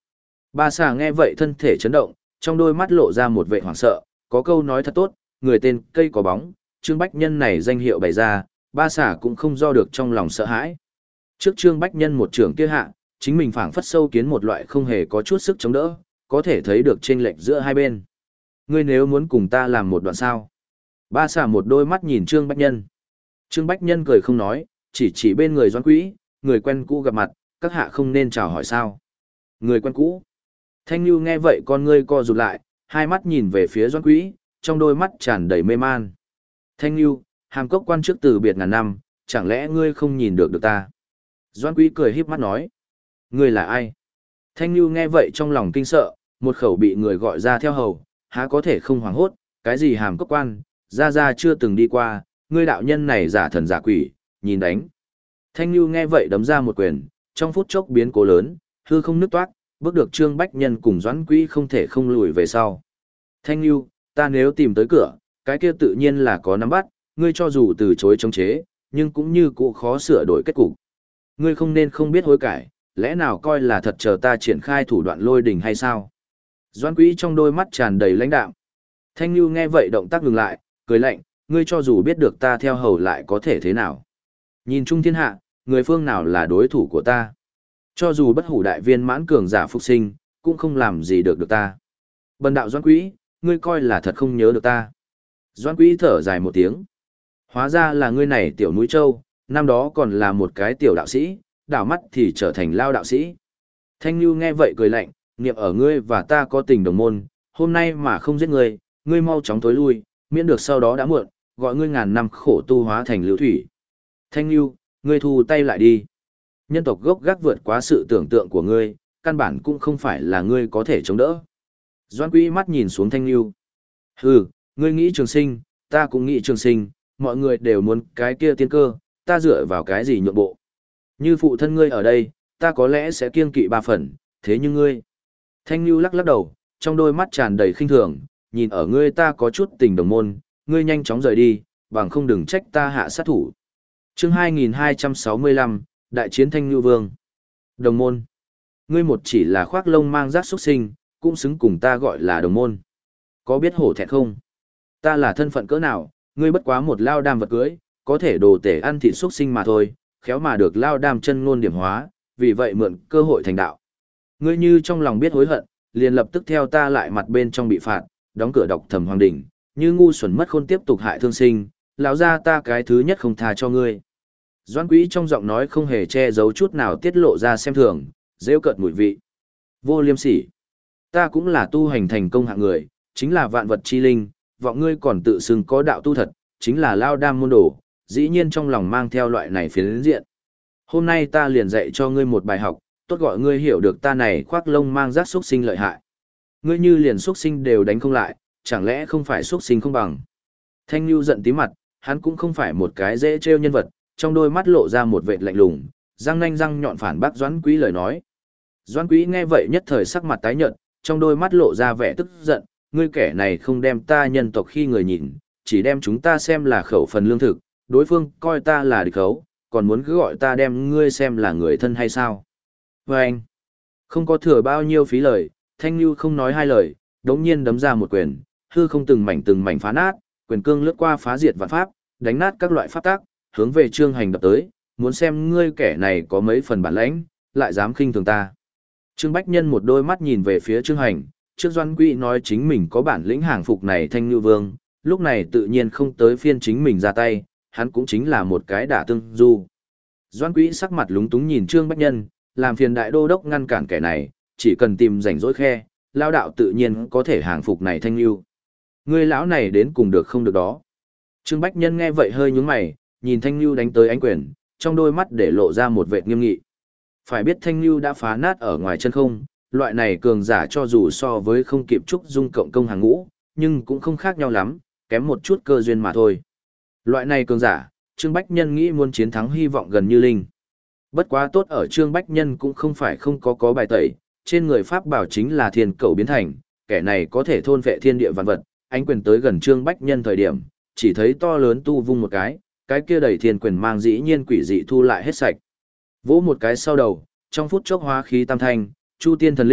Ba xà nghe vậy thân thể chấn động, trong đôi mắt lộ ra một vẻ hoảng sợ, có câu nói thật tốt, người tên cây có bóng, Trương Bách Nhân này danh hiệu bày ra, ba xà cũng không do được trong lòng sợ hãi. Trước Trương Bách Nhân một trưởng kia hạ, chính mình phảng phất sâu kiến một loại không hề có chút sức chống đỡ, có thể thấy được chênh lệch giữa hai bên. Ngươi nếu muốn cùng ta làm một đoạn sao? Ba xà một đôi mắt nhìn Trương Bách Nhân. Trương Bách Nhân cười không nói, chỉ chỉ bên người Doãn Quý, người quen cũ gặp mặt, các hạ không nên chào hỏi sao? Người quen cũ. Thanh Nhu nghe vậy con ngươi co rụt lại, hai mắt nhìn về phía Doãn Quý, trong đôi mắt tràn đầy mê man. Thanh Nhu, hàm cốc quan trước từ biệt ngàn năm, chẳng lẽ ngươi không nhìn được được ta? Doãn Quý cười híp mắt nói. Ngươi là ai? Thanh Nhu nghe vậy trong lòng kinh sợ, một khẩu bị người gọi ra theo hầu, há có thể không hoảng hốt, cái gì hàm cốc quan, ra ra chưa từng đi qua, ngươi đạo nhân này giả thần giả quỷ, nhìn đánh. Thanh Nhu nghe vậy đấm ra một quyền, trong phút chốc biến cố lớn, hư không nứt toát, bước được Trương Bách Nhân cùng Doãn Quý không thể không lùi về sau. Thanh Nhu, ta nếu tìm tới cửa, cái kia tự nhiên là có nắm bắt, ngươi cho dù từ chối chống chế, nhưng cũng như cũ khó sửa đổi kết cục. Ngươi không nên không biết hối cải, lẽ nào coi là thật chờ ta triển khai thủ đoạn lôi đình hay sao? Doãn Quý trong đôi mắt tràn đầy lãnh đạm. Thanh Nhu nghe vậy động tác ngừng lại, cười lạnh, ngươi cho dù biết được ta theo hầu lại có thể thế nào? Nhìn chung thiên hạ, người phương nào là đối thủ của ta? Cho dù bất hủ đại viên mãn cường giả phục sinh, cũng không làm gì được được ta. Bần đạo Doãn Quý, ngươi coi là thật không nhớ được ta. Doãn Quý thở dài một tiếng. Hóa ra là ngươi này tiểu núi châu, năm đó còn là một cái tiểu đạo sĩ, đảo mắt thì trở thành lao đạo sĩ. Thanh Nhu nghe vậy cười lạnh, niệm ở ngươi và ta có tình đồng môn, hôm nay mà không giết ngươi, ngươi mau chóng tối lui, miễn được sau đó đã muộn, gọi ngươi ngàn năm khổ tu hóa thành lưu thủy. Thanh Nhu, ngươi thu tay lại đi. Nhân tộc gốc gác vượt quá sự tưởng tượng của ngươi, căn bản cũng không phải là ngươi có thể chống đỡ. Doãn Quý mắt nhìn xuống Thanh Nhu. Hừ, ngươi nghĩ trường sinh, ta cũng nghĩ trường sinh, mọi người đều muốn cái kia tiên cơ, ta dựa vào cái gì nhượng bộ. Như phụ thân ngươi ở đây, ta có lẽ sẽ kiêng kỵ ba phần, thế nhưng ngươi. Thanh Nhu lắc lắc đầu, trong đôi mắt tràn đầy khinh thường, nhìn ở ngươi ta có chút tình đồng môn, ngươi nhanh chóng rời đi, bằng không đừng trách ta hạ sát thủ. Chương hai nghìn hai trăm sáu mươi lăm, Đại chiến Thanh Nhu Vương. Đồng môn. Ngươi một chỉ là khoác lông mang rác xuất sinh, cũng xứng cùng ta gọi là đồng môn. Có biết hổ thẹn không? Ta là thân phận cỡ nào, ngươi bất quá một lao đam vật cưới, có thể đồ tể ăn thịt xuất sinh mà thôi, khéo mà được lao đam chân ngôn điểm hóa, vì vậy mượn cơ hội thành đạo. Ngươi như trong lòng biết hối hận, liền lập tức theo ta lại mặt bên trong bị phạt, đóng cửa độc thầm hoàng đỉnh, như ngu xuẩn mất khôn tiếp tục hại thương sinh, lão ra ta cái thứ nhất không tha cho ngươi. Doãn Quý trong giọng nói không hề che giấu chút nào tiết lộ ra xem thường, rêu cợt mùi vị. Vô liêm sỉ. Ta cũng là tu hành thành công hạng người, chính là vạn vật chi linh, vọng ngươi còn tự xưng có đạo tu thật, chính là lao đam môn đồ, dĩ nhiên trong lòng mang theo loại này phiến diện. Hôm nay ta liền dạy cho ngươi một bài học, tốt gọi ngươi hiểu được ta này khoác lông mang rác xuất sinh lợi hại. Ngươi như liền xuất sinh đều đánh không lại, chẳng lẽ không phải xuất sinh không bằng. Thanh Nhu giận tí mặt, hắn cũng không phải một cái dễ trêu nhân vật, trong đôi mắt lộ ra một vệt lạnh lùng, răng nanh răng nhọn phản bác Doãn Quý lời nói. Doãn Quý nghe vậy nhất thời sắc mặt tái nhợt, trong đôi mắt lộ ra vẻ tức giận, ngươi kẻ này không đem ta nhân tộc khi người nhìn, chỉ đem chúng ta xem là khẩu phần lương thực, đối phương coi ta là địch khấu, còn muốn cứ gọi ta đem ngươi xem là người thân hay sao? Và anh, không có thừa bao nhiêu phí lời, Thanh Nhu không nói hai lời, đống nhiên đấm ra một quyền, hư không từng mảnh từng mảnh phá nát, quyền cương lướt qua phá diệt vạn pháp, đánh nát các loại pháp tác, hướng về Trương Hành đập tới, muốn xem ngươi kẻ này có mấy phần bản lãnh, lại dám khinh thường ta. Trương Bách Nhân một đôi mắt nhìn về phía Trương Hành, trước Doãn Quý nói chính mình có bản lĩnh hàng phục này Thanh Nhu Vương, lúc này tự nhiên không tới phiên chính mình ra tay, hắn cũng chính là một cái đả tương du. Doãn Quý sắc mặt lúng túng nhìn Trương Bách Nhân, làm phiền đại đô đốc ngăn cản kẻ này, chỉ cần tìm rảnh rỗi khe, lao đạo tự nhiên có thể hàng phục này Thanh Nhu. Ngươi lão này đến cùng được không được đó. Trương Bách Nhân nghe vậy hơi nhướng mày, nhìn Thanh Nhu đánh tới ánh quyền, trong đôi mắt để lộ ra một vệt nghiêm nghị. Phải biết Thanh Nhu đã phá nát ở ngoài chân không, loại này cường giả cho dù so với không kịp trúc dung cộng công hàng ngũ, nhưng cũng không khác nhau lắm, kém một chút cơ duyên mà thôi. Loại này cường giả, Trương Bách Nhân nghĩ muốn chiến thắng hy vọng gần như linh. Bất quá tốt ở Trương Bách Nhân cũng không phải không có có bài tẩy, trên người Pháp bảo chính là thiên cầu biến thành, kẻ này có thể thôn vệ thiên địa vạn vật, ánh quyền tới gần Trương Bách Nhân thời điểm, chỉ thấy to lớn tu vung một cái, cái kia đầy thiên quyền mang dĩ nhiên quỷ dị thu lại hết sạch. Vỗ một cái sau đầu, trong phút chốc hóa khí tam thanh, chu tiên thần linh,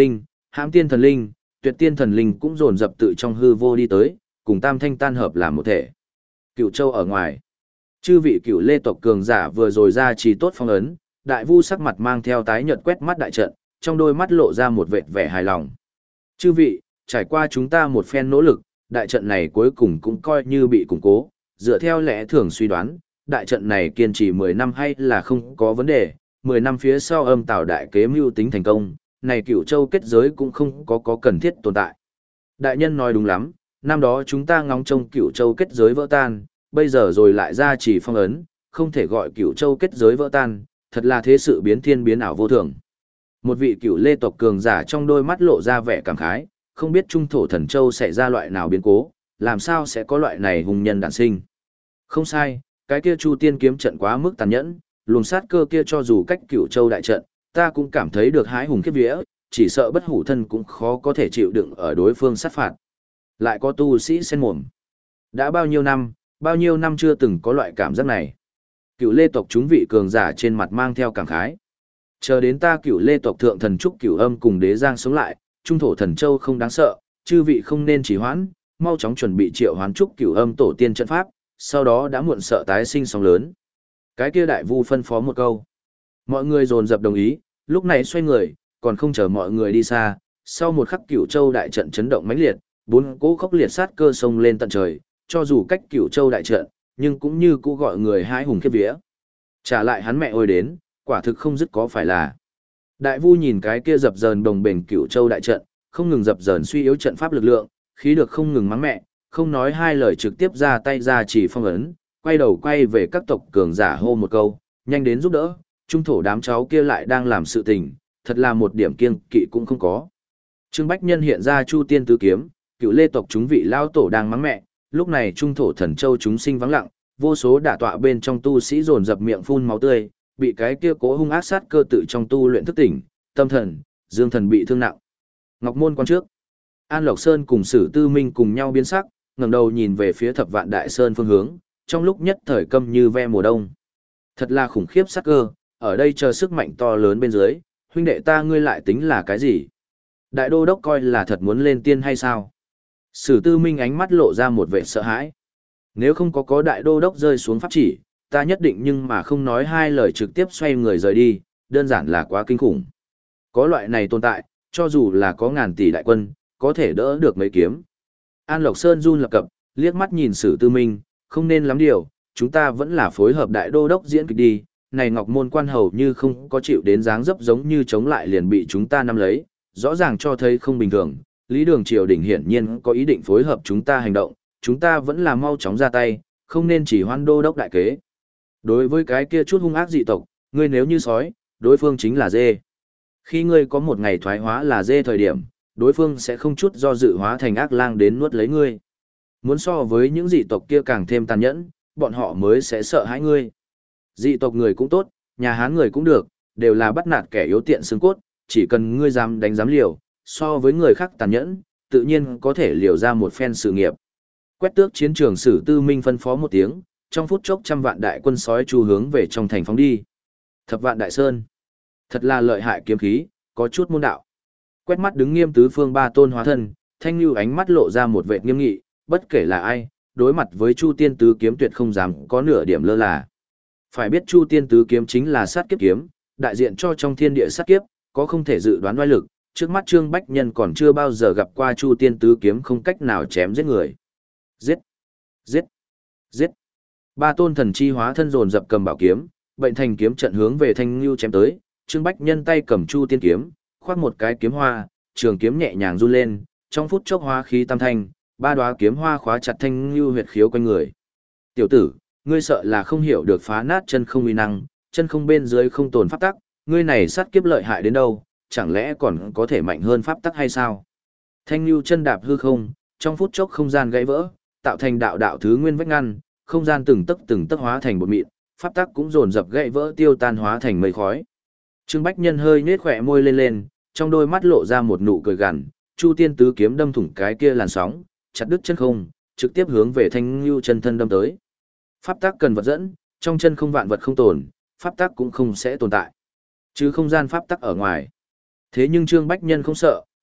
Hãm tiên thần linh, tuyệt tiên thần linh cũng dồn dập tự trong hư vô đi tới, cùng tam thanh tan hợp làm một thể. Cựu châu ở ngoài, chư vị cựu lê tộc cường giả vừa rồi ra chỉ tốt phong ấn, đại vu sắc mặt mang theo tái nhợt quét mắt đại trận, trong đôi mắt lộ ra một vệt vẻ hài lòng. Chư vị, trải qua chúng ta một phen nỗ lực, đại trận này cuối cùng cũng coi như bị củng cố, dựa theo lẽ thường suy đoán, đại trận này kiên trì mười năm hay là không có vấn đề, mười năm phía sau âm tào đại kế mưu tính thành công, này cựu châu kết giới cũng không có có cần thiết tồn tại. Đại nhân nói đúng lắm, năm đó chúng ta ngóng trông cựu châu kết giới vỡ tan, bây giờ rồi lại ra chỉ phong ấn, không thể gọi cựu châu kết giới vỡ tan, thật là thế sự biến thiên biến ảo vô thường. Một vị cựu lê tộc cường giả trong đôi mắt lộ ra vẻ cảm khái, không biết trung thổ thần châu sẽ ra loại nào biến cố, làm sao sẽ có loại này hùng nhân đản sinh. Không sai, cái kia Chu Tiên kiếm trận quá mức tàn nhẫn, luồng sát cơ kia cho dù cách cựu châu đại trận, ta cũng cảm thấy được hái hùng khiếp vía, chỉ sợ bất hủ thân cũng khó có thể chịu đựng ở đối phương sát phạt. Lại có tu sĩ sen mồm. Đã bao nhiêu năm, bao nhiêu năm chưa từng có loại cảm giác này. Cựu lê tộc chúng vị cường giả trên mặt mang theo cảm khái. Chờ đến ta cựu lê tộc thượng thần trúc cựu âm cùng đế giang sống lại, trung thổ thần châu không đáng sợ, chư vị không nên trì hoãn, mau chóng chuẩn bị triệu hoán trúc cửu âm tổ tiên trận pháp, sau đó đã muộn sợ tái sinh sóng lớn. Cái kia đại vu phân phó một câu. Mọi người dồn dập đồng ý, lúc này xoay người, còn không chờ mọi người đi xa, sau một khắc Cửu Châu đại trận chấn động mãnh liệt, bốn cỗ khốc liệt sát cơ sông lên tận trời, cho dù cách Cửu Châu đại trận, nhưng cũng như cũ gọi người hãi hùng khiếp vía. Trả lại hắn mẹ ôi đến, quả thực không dứt có phải là. Đại vu nhìn cái kia dập dờn đồng bền Cửu Châu đại trận, không ngừng dập dờn suy yếu trận pháp lực lượng, khí được không ngừng mắng mẹ, không nói hai lời trực tiếp ra tay ra chỉ phong ấn, quay đầu quay về các tộc cường giả hô một câu, nhanh đến giúp đỡ, trung thổ đám cháu kia lại đang làm sự tình, thật là một điểm kiêng kỵ cũng không có. Trương Bách Nhân hiện ra Chu Tiên tứ kiếm, cựu lê tộc chúng vị lao tổ đang mắng mẹ, lúc này trung thổ thần châu chúng sinh vắng lặng, vô số đả tọa bên trong tu sĩ dồn dập miệng phun máu tươi, bị cái kia cố hung ác sát cơ tự trong tu luyện thức tỉnh, tâm thần, dương thần bị thương nặng. Ngọc môn quan trước, An Lộc Sơn cùng Sử Tư Minh cùng nhau biến sắc, ngẩng đầu nhìn về phía Thập Vạn Đại Sơn phương hướng, trong lúc nhất thời câm như ve mùa đông. Thật là khủng khiếp sát cơ, ở đây chờ sức mạnh to lớn bên dưới, huynh đệ ta ngươi lại tính là cái gì? Đại đô đốc coi là thật muốn lên tiên hay sao? Sử Tư Minh ánh mắt lộ ra một vẻ sợ hãi. Nếu không có có đại đô đốc rơi xuống pháp chỉ, ta nhất định nhưng mà không nói hai lời trực tiếp xoay người rời đi, đơn giản là quá kinh khủng. Có loại này tồn tại, cho dù là có ngàn tỷ đại quân, có thể đỡ được mấy kiếm. An Lộc Sơn run lập cập, liếc mắt nhìn Sử Tư Minh, không nên lắm điều, chúng ta vẫn là phối hợp đại đô đốc diễn kịch đi, này Ngọc Môn quan hầu như không có chịu đến dáng dấp giống như chống lại liền bị chúng ta nắm lấy, rõ ràng cho thấy không bình thường, Lý Đường Triều Đình hiển nhiên có ý định phối hợp chúng ta hành động, chúng ta vẫn là mau chóng ra tay, không nên chỉ hoan đô đốc đại kế. Đối với cái kia chút hung ác dị tộc, ngươi nếu như sói, đối phương chính là dê. Khi ngươi có một ngày thoái hóa là dê thời điểm, đối phương sẽ không chút do dự hóa thành ác lang đến nuốt lấy ngươi. Muốn so với những dị tộc kia càng thêm tàn nhẫn, bọn họ mới sẽ sợ hãi ngươi. Dị tộc người cũng tốt, nhà Hán người cũng được, đều là bắt nạt kẻ yếu tiện xương cốt, chỉ cần ngươi dám đánh dám liều, so với người khác tàn nhẫn, tự nhiên có thể liều ra một phen sự nghiệp. Quét tước chiến trường Sử Tư Minh phân phó một tiếng, trong phút chốc trăm vạn đại quân sói chu hướng về trong thành phóng đi. Thập Vạn Đại Sơn, thật là lợi hại kiếm khí, có chút môn đạo. Quét mắt đứng nghiêm tứ phương ba tôn hóa thân, Thanh Nhu ánh mắt lộ ra một vẻ nghiêm nghị, bất kể là ai, đối mặt với Chu Tiên tứ kiếm tuyệt không dám có nửa điểm lơ là. Phải biết Chu Tiên tứ kiếm chính là sát kiếp kiếm, đại diện cho trong thiên địa sát kiếp, có không thể dự đoán oai lực, trước mắt Trương Bách Nhân còn chưa bao giờ gặp qua Chu Tiên tứ kiếm không cách nào chém giết người. Giết! Giết! Giết! Ba tôn thần chi hóa thân dồn dập cầm bảo kiếm, bệnh thành kiếm trận hướng về Thanh Nhu chém tới, Trương Bách Nhân tay cầm Chu Tiên kiếm, khoác một cái kiếm hoa, trường kiếm nhẹ nhàng run lên, trong phút chốc hóa khí tam thanh, ba đóa kiếm hoa khóa chặt Thanh Nhu huyệt khiếu quanh người. Tiểu tử, ngươi sợ là không hiểu được phá nát chân không uy năng, chân không bên dưới không tồn pháp tắc, ngươi này sát kiếp lợi hại đến đâu, chẳng lẽ còn có thể mạnh hơn pháp tắc hay sao? Thanh Nhu chân đạp hư không, trong phút chốc không gian gãy vỡ, tạo thành đạo đạo thứ nguyên vách ngăn, không gian từng tấc từng tấc hóa thành bột mịn, pháp tắc cũng dồn dập gãy vỡ tiêu tan hóa thành mây khói. Trương Bách Nhân hơi nhếch khóe môi lên lên, trong đôi mắt lộ ra một nụ cười gằn, Chu Tiên tứ kiếm đâm thủng cái kia làn sóng, chặt đứt chân không, trực tiếp hướng về Thanh Nhu chân thân đâm tới. Pháp tắc cần vật dẫn, trong chân không vạn vật không tồn, pháp tắc cũng không sẽ tồn tại. Chứ không gian pháp tắc ở ngoài. Thế nhưng Trương Bách Nhân không sợ,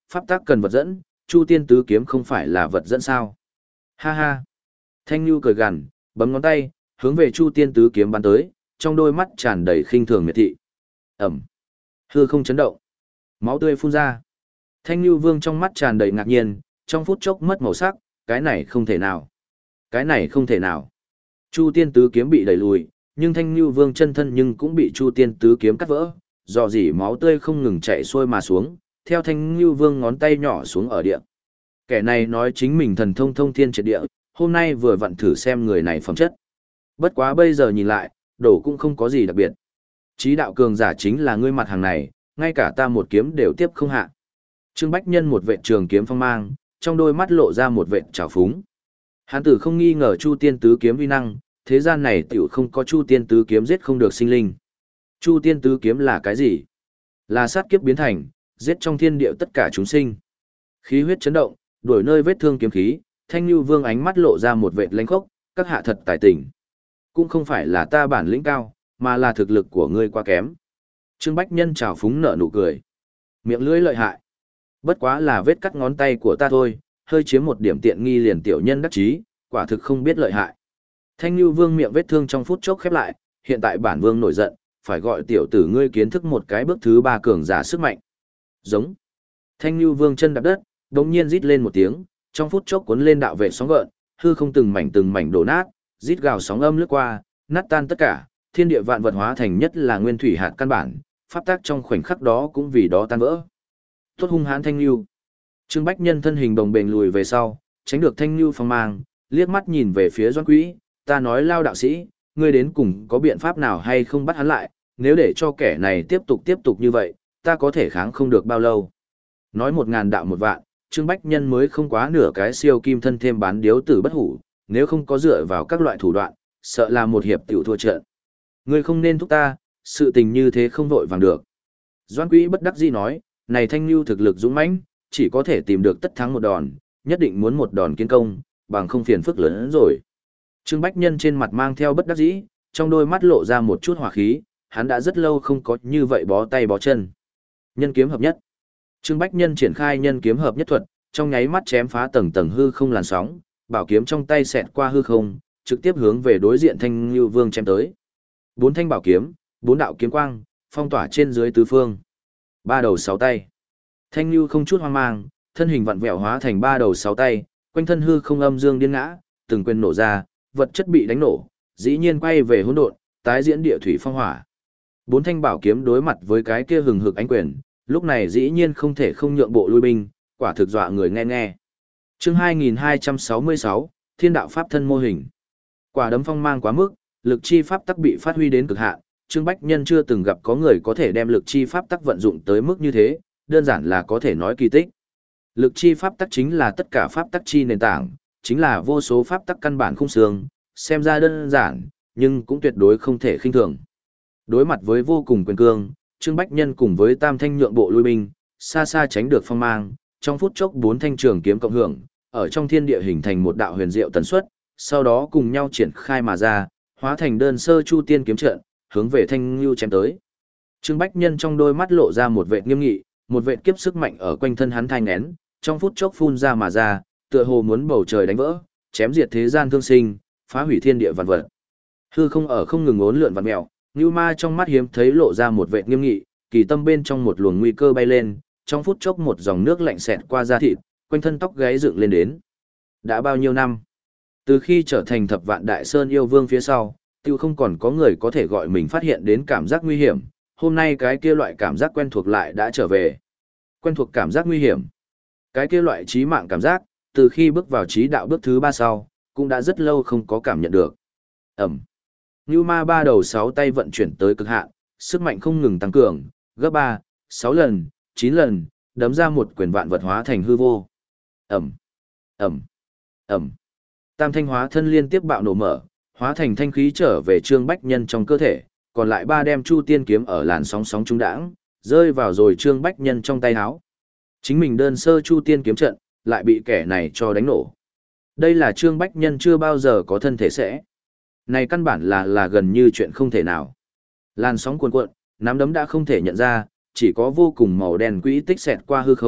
pháp tắc cần vật dẫn, Chu Tiên Tứ Kiếm không phải là vật dẫn sao? Ha ha. Thanh Nhu cười gằn, bấm ngón tay, hướng về Chu Tiên Tứ Kiếm bắn tới, trong đôi mắt tràn đầy khinh thường miệt thị. Ẩm. Hư không chấn động. Máu tươi phun ra. Thanh Nhu Vương trong mắt tràn đầy ngạc nhiên, trong phút chốc mất màu sắc, cái này không thể nào. Cái này không thể nào. Chu Tiên Tứ Kiếm bị đẩy lùi, nhưng Thanh Nhu Vương chân thân nhưng cũng bị Chu Tiên Tứ Kiếm cắt vỡ, dò dỉ máu tươi không ngừng chảy xuôi mà xuống, theo Thanh Nhu Vương ngón tay nhỏ xuống ở địa. Kẻ này nói chính mình thần thông thông thiên triệt địa, hôm nay vừa vặn thử xem người này phẩm chất. Bất quá bây giờ nhìn lại, đổ cũng không có gì đặc biệt. Chí đạo cường giả chính là ngươi mặt hàng này, ngay cả ta một kiếm đều tiếp không hạ. Trương Bách Nhân một vệ trường kiếm phong mang, trong đôi mắt lộ ra một vệ trào phúng. Hán tử không nghi ngờ Chu Tiên Tứ Kiếm uy năng, thế gian này tiểu không có Chu Tiên Tứ Kiếm giết không được sinh linh. Chu Tiên Tứ Kiếm là cái gì? Là sát kiếp biến thành, giết trong thiên địa tất cả chúng sinh. Khí huyết chấn động, đuổi nơi vết thương kiếm khí, Thanh Nhu Vương ánh mắt lộ ra một vệt lánh khốc, các hạ thật tài tình. Cũng không phải là ta bản lĩnh cao, mà là thực lực của ngươi quá kém. Trương Bách Nhân trào phúng nở nụ cười. Miệng lưỡi lợi hại. Bất quá là vết cắt ngón tay của ta thôi, hơi chiếm một điểm tiện nghi liền tiểu nhân đắc chí, quả thực không biết lợi hại. Thanh Nhu Vương miệng vết thương trong phút chốc khép lại, hiện tại bản vương nổi giận, phải gọi tiểu tử ngươi kiến thức một cái bước thứ ba cường giả sức mạnh. Giống. Thanh Nhu Vương chân đạp đất, đột nhiên rít lên một tiếng, trong phút chốc cuốn lên đạo vệ sóng gợn, hư không từng mảnh từng mảnh đổ nát, rít gào sóng âm lướt qua, nát tan tất cả, thiên địa vạn vật hóa thành nhất là nguyên thủy hạt căn bản, pháp tắc trong khoảnh khắc đó cũng vì đó tan vỡ. Tốt hung hãn Thanh Nhu. Trương Bách Nhân thân hình bồng bềnh lùi về sau, tránh được Thanh Nhu phong mang, liếc mắt nhìn về phía Doãn Quỹ, ta nói Lao đạo sĩ, ngươi đến cùng có biện pháp nào hay không bắt hắn lại, nếu để cho kẻ này tiếp tục tiếp tục như vậy, ta có thể kháng không được bao lâu. Nói một ngàn đạo một vạn, Trương Bách Nhân mới không quá nửa cái siêu kim thân thêm bán điếu tử bất hủ, nếu không có dựa vào các loại thủ đoạn, sợ là một hiệp tiểu thua trận. Ngươi không nên thúc ta, sự tình như thế không vội vàng được. Doãn Quỹ bất đắc dĩ nói, này Thanh Nhu thực lực dũng mãnh, chỉ có thể tìm được tất thắng một đòn, nhất định muốn một đòn kiến công, bằng không phiền phức lớn hơn rồi. Trương Bách Nhân trên mặt mang theo bất đắc dĩ, trong đôi mắt lộ ra một chút hỏa khí, hắn đã rất lâu không có như vậy bó tay bó chân. Nhân kiếm hợp nhất. Trương Bách Nhân triển khai nhân kiếm hợp nhất thuật, trong nháy mắt chém phá tầng tầng hư không làn sóng, bảo kiếm trong tay xẹt qua hư không, trực tiếp hướng về đối diện Thanh Nhu Vương chém tới. Bốn thanh bảo kiếm, bốn đạo kiếm quang, phong tỏa trên dưới tứ phương. Ba đầu sáu tay. Thanh Nhu không chút hoang mang, thân hình vặn vẹo hóa thành ba đầu sáu tay, quanh thân hư không âm dương điên ngã, từng quyền nổ ra, vật chất bị đánh nổ, dĩ nhiên quay về hỗn độn, tái diễn địa thủy phong hỏa. Bốn thanh bảo kiếm đối mặt với cái kia hừng hực ánh quyền, lúc này dĩ nhiên không thể không nhượng bộ lui binh, quả thực dọa người nghe nghe. Chương hai nghìn hai trăm sáu mươi sáu, Thiên đạo pháp thân mô hình. Quả đấm phong mang quá mức, lực chi pháp tắc bị phát huy đến cực hạn, Trương Bách Nhân chưa từng gặp có người có thể đem lực chi pháp tắc vận dụng tới mức như thế, đơn giản là có thể nói kỳ tích. Lực chi pháp tắc chính là tất cả pháp tắc chi nền tảng, chính là vô số pháp tắc căn bản khung xương, xem ra đơn giản, nhưng cũng tuyệt đối không thể khinh thường. Đối mặt với vô cùng quyền cương, Trương Bách Nhân cùng với Tam Thanh nhượng bộ lui binh, xa xa tránh được phong mang, trong phút chốc bốn thanh trường kiếm cộng hưởng, ở trong thiên địa hình thành một đạo huyền diệu tần suất, sau đó cùng nhau triển khai mà ra, hóa thành đơn sơ chu tiên kiếm trận, hướng về Thanh Nhu chém tới. Trương Bách Nhân trong đôi mắt lộ ra một vệt nghiêm nghị, một vệt kiếp sức mạnh ở quanh thân hắn thanh nén, trong phút chốc phun ra mà ra, tựa hồ muốn bầu trời đánh vỡ, chém diệt thế gian thương sinh, phá hủy thiên địa vạn vật. Hư không ở không ngừng uốn lượn vặn mèo, Nưu Ma trong mắt hiếm thấy lộ ra một vệt nghiêm nghị, kỳ tâm bên trong một luồng nguy cơ bay lên, trong phút chốc một dòng nước lạnh xẹt qua da thịt, quanh thân tóc gáy dựng lên đến. Đã bao nhiêu năm? Từ khi trở thành Thập Vạn Đại Sơn yêu vương phía sau, tiêu không còn có người có thể gọi mình phát hiện đến cảm giác nguy hiểm, hôm nay cái kia loại cảm giác quen thuộc lại đã trở về. Quen thuộc cảm giác nguy hiểm. Cái kia loại trí mạng cảm giác, từ khi bước vào trí đạo bước thứ ba sau, cũng đã rất lâu không có cảm nhận được. Ẩm. Nưu Ma ba đầu sáu tay vận chuyển tới cực hạn, sức mạnh không ngừng tăng cường, gấp ba, sáu lần, chín lần, đấm ra một quyền vạn vật hóa thành hư vô. Ẩm. Ẩm. Ẩm. Tam thanh hóa thân liên tiếp bạo nổ mở, hóa thành thanh khí trở về Trương Bách Nhân trong cơ thể, còn lại ba đem chu tiên kiếm ở làn sóng sóng trung đãng, rơi vào rồi Trương Bách Nhân trong tay áo. Chính mình đơn sơ chu tiên kiếm trận, lại bị kẻ này cho đánh nổ. Đây là Trương Bách Nhân chưa bao giờ có thân thể sẽ. Này căn bản là là gần như chuyện không thể nào. Làn sóng cuồn cuộn, nắm đấm đã không thể nhận ra, chỉ có vô cùng màu đen quỹ tích xẹt qua hư không,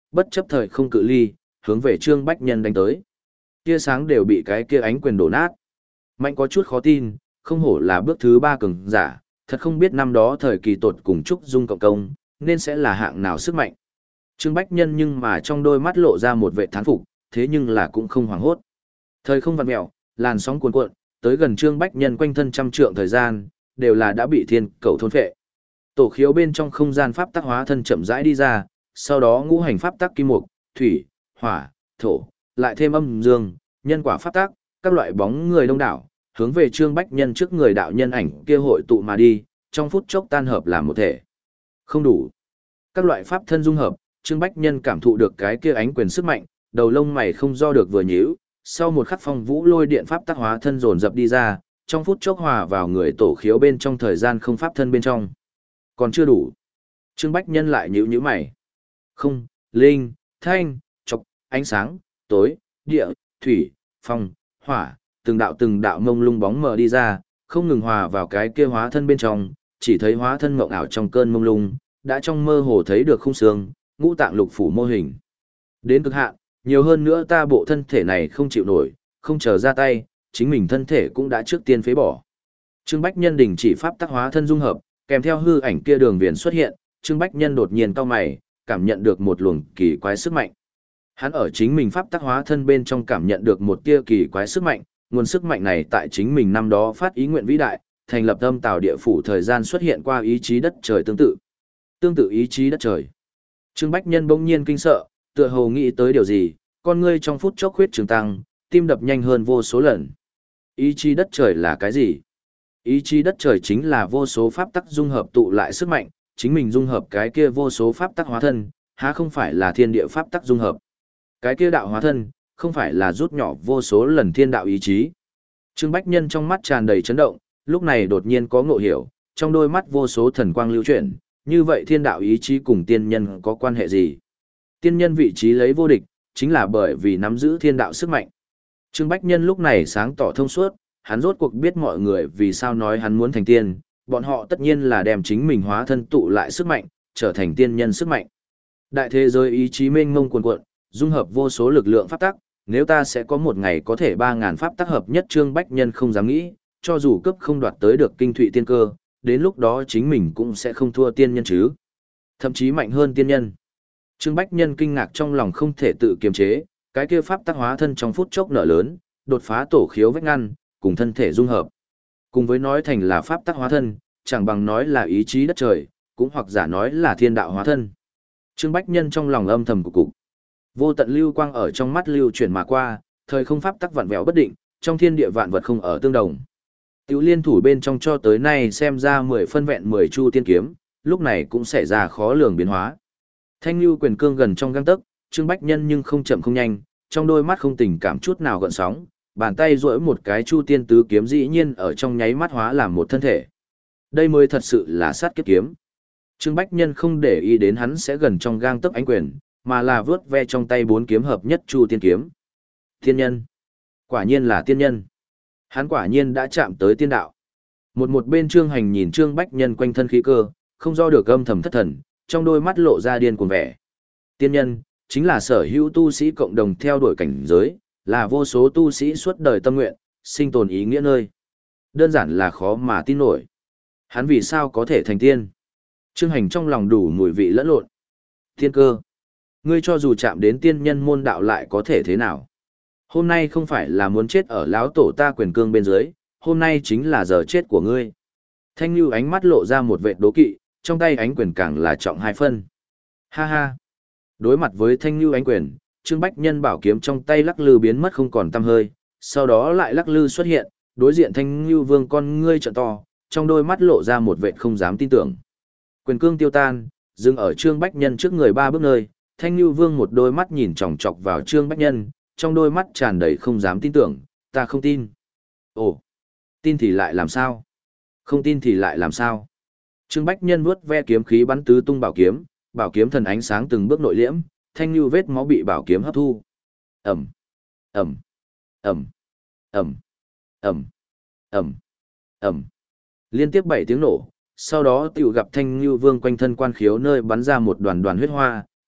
bất chấp thời không cự ly, hướng về Trương Bách Nhân đánh tới. Tia sáng đều bị cái kia ánh quyền đổ nát. Mạnh có chút khó tin, không hổ là bước thứ ba cường giả, thật không biết năm đó thời kỳ tột cùng Trúc Dung cộng công, nên sẽ là hạng nào sức mạnh. Trương Bách Nhân nhưng mà trong đôi mắt lộ ra một vẻ thán phục, thế nhưng là cũng không hoảng hốt. Thời không vặn mèo, làn sóng cuồn cuộn, tới gần Trương Bách Nhân quanh thân trăm trượng thời gian, đều là đã bị thiên cầu thôn phệ. Tổ khiếu bên trong không gian pháp tắc hóa thân chậm rãi đi ra, sau đó ngũ hành pháp tắc kim mục, thủy, hỏa, thổ, lại thêm âm dương, nhân quả pháp tắc, các loại bóng người đông đảo, hướng về Trương Bách Nhân trước người đạo nhân ảnh kia hội tụ mà đi, trong phút chốc tan hợp làm một thể. Không đủ. Các loại pháp thân dung hợp, Trương Bách Nhân cảm thụ được cái kia ánh quyền sức mạnh, đầu lông mày không do được vừa nhíu, sau một khắc phong vũ lôi điện pháp tác hóa thân dồn dập đi ra, trong phút chốc hòa vào người tổ khiếu bên trong thời gian không pháp thân bên trong. Còn chưa đủ. Trương Bách Nhân lại nhíu nhíu mày. Không, linh, thanh, trọc, ánh sáng, tối, địa, thủy, phong, hỏa, từng đạo từng đạo mông lung bóng mờ đi ra, không ngừng hòa vào cái kia hóa thân bên trong, chỉ thấy hóa thân mộng ảo trong cơn mông lung, đã trong mơ hồ thấy được khung xương, ngũ tạng lục phủ mô hình. Đến cực hạn, nhiều hơn nữa ta bộ thân thể này không chịu nổi, không chờ ra tay, chính mình thân thể cũng đã trước tiên phế bỏ. Trương Bách Nhân đình chỉ pháp tác hóa thân dung hợp, kèm theo hư ảnh kia đường viền xuất hiện, Trương Bách Nhân đột nhiên cau mày, cảm nhận được một luồng kỳ quái sức mạnh. Hắn ở chính mình pháp tác hóa thân bên trong cảm nhận được một tia kỳ quái sức mạnh, nguồn sức mạnh này tại chính mình năm đó phát ý nguyện vĩ đại, thành lập âm tào địa phủ thời gian xuất hiện qua ý chí đất trời tương tự. Tương tự ý chí đất trời. Trương Bách Nhân bỗng nhiên kinh sợ, tựa hồ nghĩ tới điều gì, con ngươi trong phút chốc huyết trường tăng, tim đập nhanh hơn vô số lần. Ý chí đất trời là cái gì? Ý chí đất trời chính là vô số pháp tắc dung hợp tụ lại sức mạnh, chính mình dung hợp cái kia vô số pháp tắc hóa thân, há không phải là thiên địa pháp tắc dung hợp. Cái kia đạo hóa thân, không phải là rút nhỏ vô số lần thiên đạo ý chí. Trương Bách Nhân trong mắt tràn đầy chấn động, lúc này đột nhiên có ngộ hiểu, trong đôi mắt vô số thần quang lưu chuyển, như vậy thiên đạo ý chí cùng tiên nhân có quan hệ gì? Tiên nhân vị trí lấy vô địch, chính là bởi vì nắm giữ thiên đạo sức mạnh. Trương Bách Nhân lúc này sáng tỏ thông suốt, hắn rốt cuộc biết mọi người vì sao nói hắn muốn thành tiên, bọn họ tất nhiên là đem chính mình hóa thân tụ lại sức mạnh, trở thành tiên nhân sức mạnh. Đại thế giới ý chí mênh mông cuồn cuộn, dung hợp vô số lực lượng pháp tắc, nếu ta sẽ có một ngày có thể ba ngàn pháp tắc hợp nhất, Trương Bách Nhân không dám nghĩ, cho dù cấp không đoạt tới được kinh thụy tiên cơ, đến lúc đó chính mình cũng sẽ không thua tiên nhân chứ. Thậm chí mạnh hơn tiên nhân. Trương Bách Nhân kinh ngạc trong lòng không thể tự kiềm chế, cái kia pháp tắc hóa thân trong phút chốc nở lớn, đột phá tổ khiếu vách ngăn, cùng thân thể dung hợp. Cùng với nói thành là pháp tắc hóa thân, chẳng bằng nói là ý chí đất trời, cũng hoặc giả nói là thiên đạo hóa thân. Trương Bách Nhân trong lòng âm thầm cục cục. Vô tận lưu quang ở trong mắt lưu chuyển mà qua, thời không pháp tắc vặn vẹo bất định, trong thiên địa vạn vật không ở tương đồng. Tiểu liên thủ bên trong cho tới nay xem ra mười phân vẹn mười chu tiên kiếm, lúc này cũng xảy ra khó lường biến hóa. Thanh lưu quyền cương gần trong gang tấc, Trương Bách Nhân nhưng không chậm không nhanh, trong đôi mắt không tình cảm chút nào gợn sóng, bàn tay duỗi một cái chu tiên tứ kiếm dĩ nhiên ở trong nháy mắt hóa làm một thân thể. Đây mới thật sự là sát kiếp kiếm. Trương Bách Nhân không để ý đến hắn sẽ gần trong gang tấc ánh quyền, mà là vướt ve trong tay bốn kiếm hợp nhất chu tiên kiếm. Tiên nhân. Quả nhiên là tiên nhân. Hắn quả nhiên đã chạm tới tiên đạo. Một một bên Trương Hành nhìn Trương Bách Nhân quanh thân khí cơ, không do được âm thầm thất thần, trong đôi mắt lộ ra điên cuồng vẻ. Tiên nhân, chính là sở hữu tu sĩ cộng đồng theo đuổi cảnh giới, là vô số tu sĩ suốt đời tâm nguyện, sinh tồn ý nghĩa nơi. Đơn giản là khó mà tin nổi. Hắn vì sao có thể thành tiên? Trương Hành trong lòng đủ mùi vị lẫn lộn. Tiên cơ. Ngươi cho dù chạm đến tiên nhân môn đạo lại có thể thế nào? Hôm nay không phải là muốn chết ở lão tổ ta quyền cương bên dưới, hôm nay chính là giờ chết của ngươi. Thanh Nhu ánh mắt lộ ra một vệt đố kỵ, trong tay ánh quyền càng là trọng hai phân. Ha ha. Đối mặt với Thanh Nhu ánh quyền, Trương Bách Nhân bảo kiếm trong tay lắc lư biến mất không còn tăm hơi, sau đó lại lắc lư xuất hiện, đối diện Thanh Nhu Vương con ngươi trợn to, trong đôi mắt lộ ra một vệt không dám tin tưởng. Quyền cương tiêu tan, dừng ở Trương Bách Nhân trước người ba bước nơi, Thanh Nhu Vương một đôi mắt nhìn chòng chọc vào Trương Bách Nhân, trong đôi mắt tràn đầy không dám tin tưởng, ta không tin. Ồ, tin thì lại làm sao? Không tin thì lại làm sao? Trương Bách Nhân vuốt ve kiếm khí bắn tứ tung bảo kiếm, bảo kiếm thần ánh sáng từng bước nội liễm, thanh lưu vết máu bị bảo kiếm hấp thu. Ầm, ầm, ầm, ầm, ầm, ầm, ầm. Liên tiếp bảy tiếng nổ, sau đó tiểu gặp Thanh Lưu Vương quanh thân quan khiếu nơi bắn ra một đoàn đoàn huyết hoa,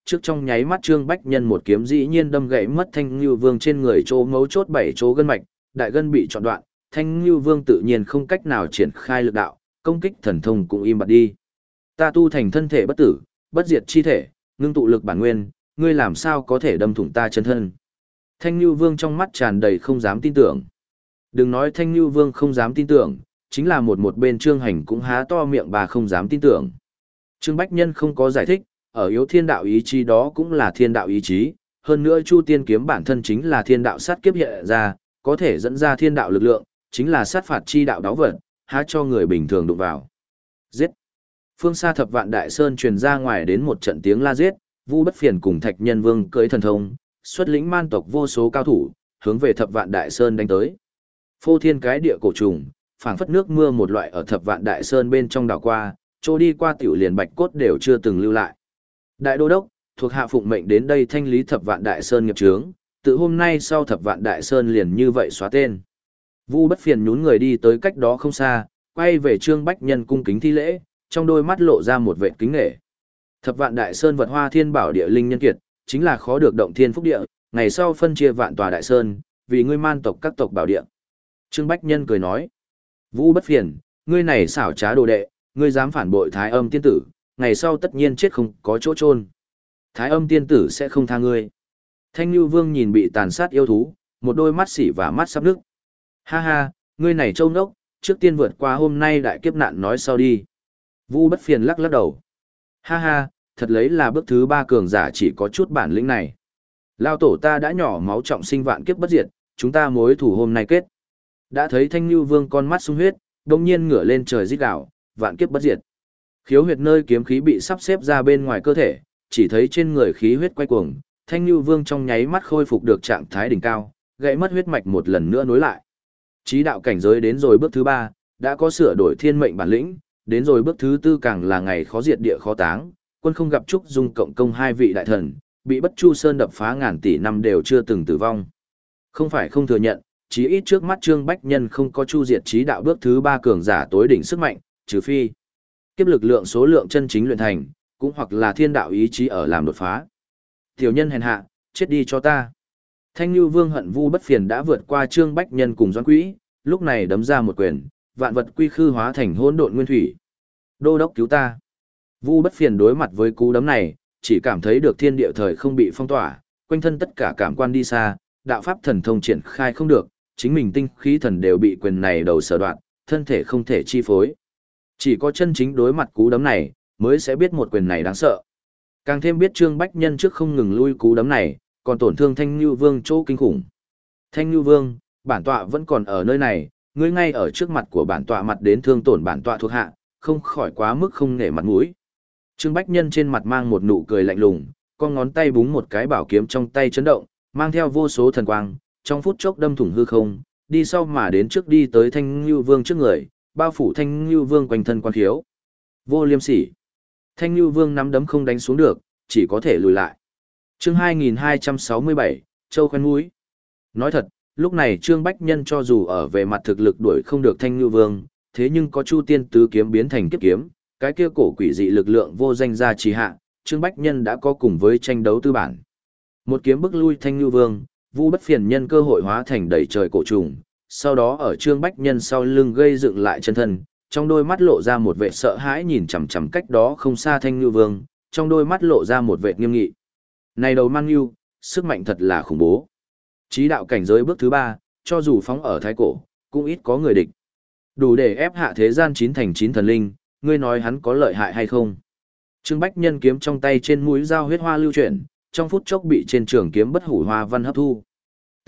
trước trong nháy mắt Trương Bách Nhân một kiếm dĩ nhiên đâm gãy mất Thanh Nhu Vương trên người chỗ mấu chốt bảy chỗ gân mạch, đại gân bị trọn đoạn, Thanh Nhu Vương tự nhiên không cách nào triển khai lực đạo, công kích thần thông cũng im bặt đi. Ta tu thành thân thể bất tử, bất diệt chi thể, ngưng tụ lực bản nguyên, ngươi làm sao có thể đâm thủng ta chân thân? Thanh Nhu Vương trong mắt tràn đầy không dám tin tưởng. Đừng nói Thanh Nhu Vương không dám tin tưởng, chính là một một bên Trương Hành cũng há to miệng bà không dám tin tưởng. Trương Bách Nhân không có giải thích, ở yếu thiên đạo ý chí đó cũng là thiên đạo ý chí, hơn nữa Chu Tiên kiếm bản thân chính là thiên đạo sát kiếp hiện ra, có thể dẫn ra thiên đạo lực lượng, chính là sát phạt chi đạo đáo vật, há cho người bình thường đụng vào. Giết! Phương xa thập vạn đại sơn truyền ra ngoài đến một trận tiếng la giết, Vu Bất Phiền cùng Thạch Nhân Vương cưỡi thần thông, xuất lĩnh man tộc vô số cao thủ, hướng về thập vạn đại sơn đánh tới. Phô thiên cái địa cổ trùng, phảng phất nước mưa một loại ở thập vạn đại sơn bên trong đảo qua, trôi đi qua tiểu liền bạch cốt đều chưa từng lưu lại. Đại đô đốc, thuộc hạ phụng mệnh đến đây thanh lý thập vạn đại sơn nghiệp chướng, từ hôm nay sau thập vạn đại sơn liền như vậy xóa tên. Vu Bất Phiền nhún người đi tới cách đó không xa, quay về Trương Bách Nhân cung kính thi lễ, trong đôi mắt lộ ra một vệt kính nể. Thập vạn đại sơn vật hoa thiên bảo địa linh nhân kiệt, chính là khó được động thiên phúc địa, ngày sau phân chia vạn tòa đại sơn, vì ngươi man tộc các tộc bảo địa. Trương Bách Nhân cười nói, Vu Bất Phiền, ngươi này xảo trá đồ đệ, ngươi dám phản bội Thái Âm tiên tử, ngày sau tất nhiên chết không có chỗ chôn. Thái Âm tiên tử sẽ không tha ngươi. Thanh Nhu Vương nhìn bị tàn sát yêu thú, một đôi mắt xỉ và mắt sắp nước. Ha ha, ngươi này trâu nốc, trước tiên vượt qua hôm nay đại kiếp nạn nói sau đi. Vu Bất Phiền lắc lắc đầu. Ha ha, thật lấy là bước thứ ba cường giả chỉ có chút bản lĩnh này. Lao tổ ta đã nhỏ máu trọng sinh vạn kiếp bất diệt, chúng ta mối thủ hôm nay kết. Đã thấy Thanh Nhu Vương con mắt sung huyết, đông nhiên ngửa lên trời rít gào, vạn kiếp bất diệt. Khiếu huyệt nơi kiếm khí bị sắp xếp ra bên ngoài cơ thể, chỉ thấy trên người khí huyết quay cuồng, Thanh Nhu Vương trong nháy mắt khôi phục được trạng thái đỉnh cao, gãy mất huyết mạch một lần nữa nối lại. Chí đạo cảnh giới đến rồi bước thứ ba, đã có sửa đổi thiên mệnh bản lĩnh, đến rồi bước thứ tư càng là ngày khó diệt địa khó táng, quân không gặp Trúc Dung cộng công hai vị đại thần, bị Bất Chu Sơn đập phá ngàn tỷ năm đều chưa từng tử vong. Không phải không thừa nhận, chí ít trước mắt Trương Bách Nhân không có chu diệt chí đạo bước thứ ba cường giả tối đỉnh sức mạnh, trừ phi kiếp lực lượng số lượng chân chính luyện thành, cũng hoặc là thiên đạo ý chí ở làm đột phá. Tiểu nhân hèn hạ, chết đi cho ta. Thanh Nhu Vương hận Vu Bất Phiền đã vượt qua Trương Bách Nhân cùng Doãn Quỹ, lúc này đấm ra một quyền, vạn vật quy khư hóa thành hỗn độn nguyên thủy. Đô đốc cứu ta. Vu Bất Phiền đối mặt với cú đấm này, chỉ cảm thấy được thiên địa thời không bị phong tỏa, quanh thân tất cả cảm quan đi xa, đạo pháp thần thông triển khai không được, chính mình tinh khí thần đều bị quyền này đầu sở đoạn, thân thể không thể chi phối. Chỉ có chân chính đối mặt cú đấm này, mới sẽ biết một quyền này đáng sợ. Càng thêm biết Trương Bách Nhân trước không ngừng lui cú đấm này, còn tổn thương Thanh Nhu Vương chỗ kinh khủng. Thanh Nhu Vương, bản tọa vẫn còn ở nơi này, ngươi ngay ở trước mặt của bản tọa mặt đến thương tổn bản tọa thuộc hạ, không khỏi quá mức không nể mặt mũi. Trương Bách Nhân trên mặt mang một nụ cười lạnh lùng, con ngón tay búng một cái bảo kiếm trong tay chấn động, mang theo vô số thần quang, trong phút chốc đâm thủng hư không, đi sau mà đến trước đi tới Thanh Nhu Vương trước người, bao phủ Thanh Nhu Vương quanh thân quan khiếu. Vô liêm sỉ. Thanh Nhu Vương nắm đấm không đánh xuống được, chỉ có thể lùi lại. Chương hai nghìn hai trăm sáu mươi bảy, Châu khoen mũi. Nói thật, lúc này Trương Bách Nhân cho dù ở về mặt thực lực đuổi không được Thanh Nhu Vương, thế nhưng có Chu Tiên tứ kiếm biến thành kiếp kiếm, cái kia cổ quỷ dị lực lượng vô danh ra trì hạ, Trương Bách Nhân đã có cùng với tranh đấu tư bản. Một kiếm bức lui Thanh Nhu Vương, Vu Bất Phiền nhân cơ hội hóa thành đầy trời cổ trùng, sau đó ở Trương Bách Nhân sau lưng gây dựng lại chân thân, trong đôi mắt lộ ra một vẻ sợ hãi nhìn chằm chằm cách đó không xa Thanh Nhu Vương, trong đôi mắt lộ ra một vẻ nghiêm nghị. Này đầu man nhu, sức mạnh thật là khủng bố. Chí đạo cảnh giới bước thứ ba, cho dù phóng ở thái cổ, cũng ít có người địch. Đủ để ép hạ thế gian chín thành chín thần linh, ngươi nói hắn có lợi hại hay không? Trương Bách Nhân kiếm trong tay trên mũi dao huyết hoa lưu chuyển, trong phút chốc bị trên trường kiếm bất hủ hoa văn hấp thu. T.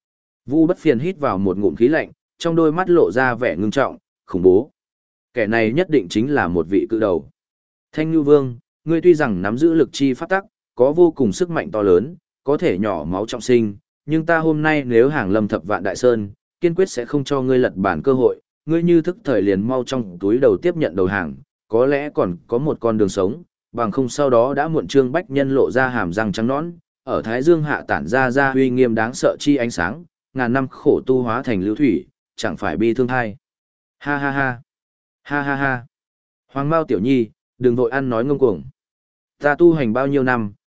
Vu Bất Phiền hít vào một ngụm khí lạnh, trong đôi mắt lộ ra vẻ ngưng trọng, khủng bố. Kẻ này nhất định chính là một vị cự đầu. Thanh Nhu Vương, ngươi tuy rằng nắm giữ lực chi pháp tắc, có vô cùng sức mạnh to lớn, có thể nhỏ máu trọng sinh, nhưng ta hôm nay nếu hàng lâm thập vạn đại sơn, kiên quyết sẽ không cho ngươi lật bản cơ hội, ngươi như thức thời liền mau trong túi đầu tiếp nhận đầu hàng, có lẽ còn có một con đường sống, bằng không sau đó đã muộn. Trương Bách Nhân lộ ra hàm răng trắng nõn, ở thái dương hạ tản ra ra uy nghiêm đáng sợ chi ánh sáng, ngàn năm khổ tu hóa thành lưu thủy, chẳng phải bi thương hay. Ha ha ha. Ha ha ha. Hoàng Mao tiểu nhi, đừng vội ăn nói ngông cuồng. Ta tu hành bao nhiêu năm,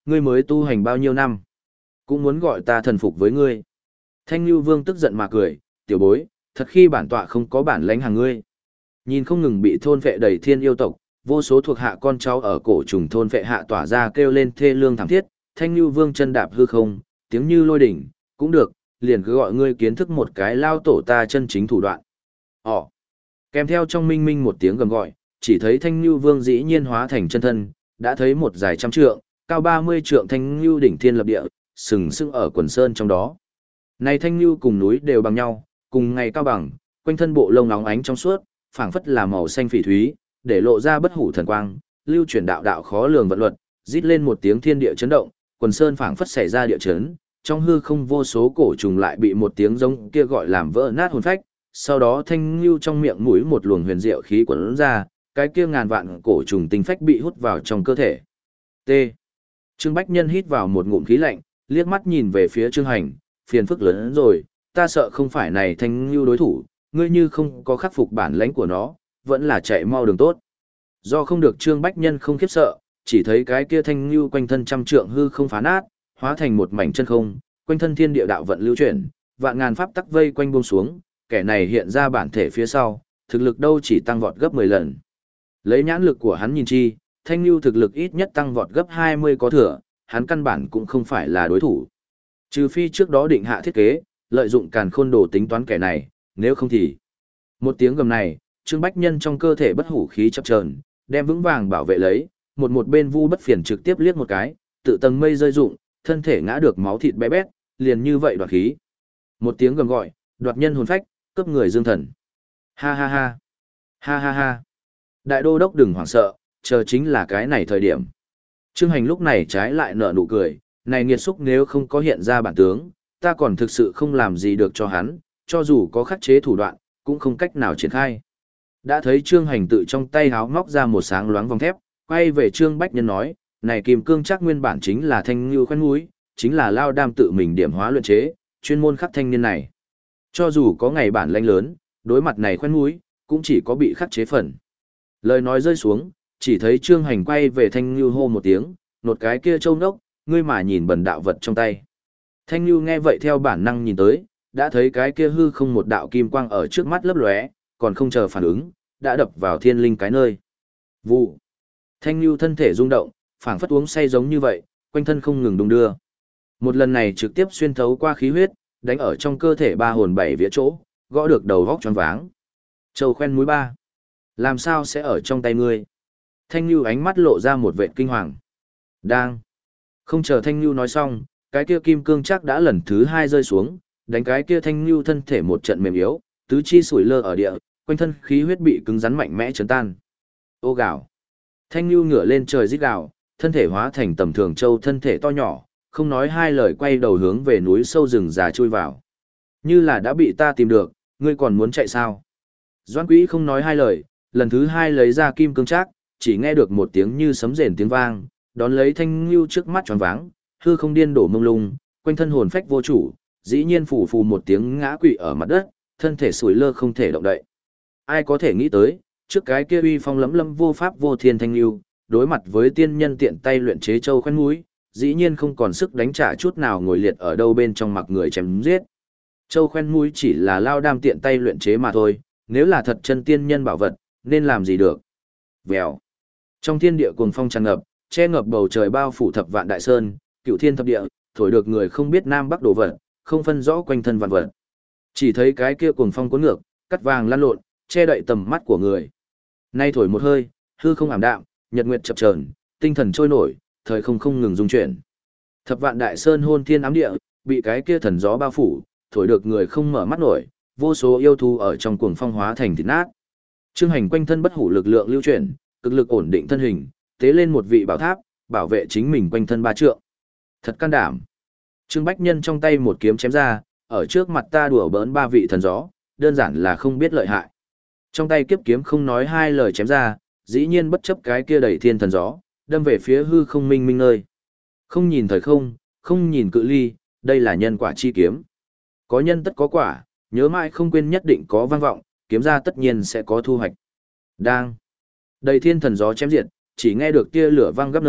ngươi mới tu hành bao nhiêu năm? Cũng muốn gọi ta thần phục với ngươi. Thanh Nhu Vương tức giận mà cười, tiểu bối, thật khi bản tọa không có bản lãnh hàng ngươi. Nhìn không ngừng bị thôn vệ đầy thiên yêu tộc, vô số thuộc hạ con cháu ở cổ trùng thôn vệ hạ tỏa ra kêu lên thê lương thảm thiết, Thanh Nhu Vương chân đạp hư không, tiếng như lôi đỉnh, cũng được, liền cứ gọi ngươi kiến thức một cái lao tổ ta chân chính thủ đoạn. Ồ! Kèm theo trong minh minh một tiếng gầm gọi, chỉ thấy Thanh Nhu Vương dĩ nhiên hóa thành chân thân, đã thấy một dài trăm trượng, cao ba mươi trượng Thanh Nhu đỉnh thiên lập địa, sừng sững ở quần sơn trong đó. Này Thanh Nhu cùng núi đều bằng nhau, cùng ngày cao bằng, quanh thân bộ lông nóng ánh trong suốt, phảng phất là màu xanh phỉ thúy, để lộ ra bất hủ thần quang, lưu chuyển đạo đạo khó lường vận luật, rít lên một tiếng thiên địa chấn động, quần sơn phảng phất xảy ra địa chấn, trong hư không vô số cổ trùng lại bị một tiếng giống kia gọi làm vỡ nát hồn phách, sau đó Thanh Nhu trong miệng mũi một luồng huyền diệu khí quấn ra, cái kia ngàn vạn cổ trùng tinh phách bị hút vào trong cơ thể. T. Trương Bách Nhân hít vào một ngụm khí lạnh, liếc mắt nhìn về phía Trương Hành, phiền phức lớn hơn rồi, ta sợ không phải này Thanh Nhu đối thủ, ngươi như không có khắc phục bản lãnh của nó, vẫn là chạy mau đường tốt. Do không được Trương Bách Nhân không khiếp sợ, chỉ thấy cái kia Thanh Nhu quanh thân trăm trượng hư không phá nát, hóa thành một mảnh chân không, quanh thân thiên địa đạo vận lưu chuyển, vạn ngàn pháp tắc vây quanh buông xuống, kẻ này hiện ra bản thể phía sau, thực lực đâu chỉ tăng vọt gấp mười lần. Lấy nhãn lực của hắn nhìn chi, Thanh Nhu thực lực ít nhất tăng vọt gấp hai mươi có thừa, hắn căn bản cũng không phải là đối thủ. Trừ phi trước đó định hạ thiết kế, lợi dụng càn khôn đồ tính toán kẻ này, nếu không thì... Một tiếng gầm này, Trương Bách Nhân trong cơ thể bất hủ khí chập chờn, đem vững vàng bảo vệ lấy, một một bên Vu Bất Phiền trực tiếp liếc một cái, tự tầng mây rơi rụng, thân thể ngã được máu thịt bé bét, liền như vậy đoạt khí. Một tiếng gầm gọi, đoạt nhân hồn phách, cướp người dương thần. Ha ha ha. Ha ha ha. Đại đô đốc đừng hoảng sợ, chờ chính là cái này thời điểm. Trương Hành lúc này trái lại nở nụ cười, này nghiệt xúc nếu không có hiện ra bản tướng, ta còn thực sự không làm gì được cho hắn, cho dù có khắc chế thủ đoạn, cũng không cách nào triển khai. Đã thấy Trương Hành tự trong tay háo móc ra một sáng loáng vòng thép, quay về Trương Bách Nhân nói, này kim cương chắc nguyên bản chính là thanh như khoen mũi, chính là lao đam tự mình điểm hóa luyện chế, chuyên môn khắc thanh niên này. Cho dù có ngày bản lãnh lớn, đối mặt này khoen mũi, cũng chỉ có bị khắc chế phần. Lời nói rơi xuống, chỉ thấy Trương Hành quay về Thanh Nhu hô một tiếng, nột cái kia trâu nốc, ngươi mà nhìn bần đạo vật trong tay. Thanh Nhu nghe vậy theo bản năng nhìn tới, đã thấy cái kia hư không một đạo kim quang ở trước mắt lấp lóe, còn không chờ phản ứng, đã đập vào thiên linh cái nơi. Vụ. Thanh Nhu thân thể rung động, phảng phất uống say giống như vậy, quanh thân không ngừng đung đưa. Một lần này trực tiếp xuyên thấu qua khí huyết, đánh ở trong cơ thể ba hồn bảy vía chỗ, gõ được đầu vóc choáng váng. Châu khoen mũi ba. Làm sao sẽ ở trong tay ngươi? Thanh Nhu ánh mắt lộ ra một vệt kinh hoàng. Đang. Không chờ Thanh Nhu nói xong, cái kia kim cương chắc đã lần thứ hai rơi xuống, đánh cái kia Thanh Nhu thân thể một trận mềm yếu, tứ chi sủi lơ ở địa, quanh thân khí huyết bị cứng rắn mạnh mẽ chấn tan. Ô gào. Thanh Nhu ngửa lên trời rít gào, thân thể hóa thành tầm thường châu thân thể to nhỏ, không nói hai lời quay đầu hướng về núi sâu rừng già chui vào. Như là đã bị ta tìm được, ngươi còn muốn chạy sao? Doãn Quý không nói hai lời, lần thứ hai lấy ra kim cương trác, chỉ nghe được một tiếng như sấm rền tiếng vang, đón lấy Thanh Nhu trước mắt tròn váng, hư không điên đổ mông lung, quanh thân hồn phách vô chủ, dĩ nhiên phủ phù một tiếng ngã quỵ ở mặt đất, thân thể sủi lơ không thể động đậy. Ai có thể nghĩ tới, trước cái kia uy phong lẫm lâm vô pháp vô thiên Thanh Nhu, đối mặt với tiên nhân tiện tay luyện chế châu khoen mũi, dĩ nhiên không còn sức đánh trả chút nào, ngồi liệt ở đâu bên trong mặc người chém giết. Châu khoen mũi chỉ là lao đam tiện tay luyện chế mà thôi, nếu là thật chân tiên nhân bảo vật, nên làm gì được. Vèo. Trong thiên địa cuồng phong tràn ngập, che ngập bầu trời bao phủ thập vạn đại sơn, cựu thiên thập địa, thổi được người không biết nam bắc đổ vật, không phân rõ quanh thân vạn vật. Chỉ thấy cái kia cuồng phong cuốn ngược, cắt vàng lăn lộn, che đậy tầm mắt của người. Nay thổi một hơi, hư không ảm đạm, nhật nguyệt chập chờn, tinh thần trôi nổi, thời không không ngừng rung chuyển. Thập vạn đại sơn hôn thiên ám địa, bị cái kia thần gió bao phủ, thổi được người không mở mắt nổi, vô số yêu thú ở trong cuồng phong hóa thành thịt nát. Trương Hành quanh thân bất hủ lực lượng lưu chuyển, cực lực ổn định thân hình, tế lên một vị bảo tháp, bảo vệ chính mình quanh thân ba trượng. Thật can đảm. Trương Bách Nhân trong tay một kiếm chém ra, ở trước mặt ta đùa bỡn ba vị thần gió, đơn giản là không biết lợi hại. Trong tay kiếp kiếm không nói hai lời chém ra, dĩ nhiên bất chấp cái kia đẩy thiên thần gió, đâm về phía hư không minh minh nơi. Không nhìn thời không, không nhìn cự ly, đây là nhân quả chi kiếm. Có nhân tất có quả, nhớ mãi không quên nhất định có vang vọng, kiếm ra tất nhiên sẽ có thu hoạch. Đang. Đầy thiên thần gió chém diệt, chỉ nghe được tia lửa vang gấp nơi,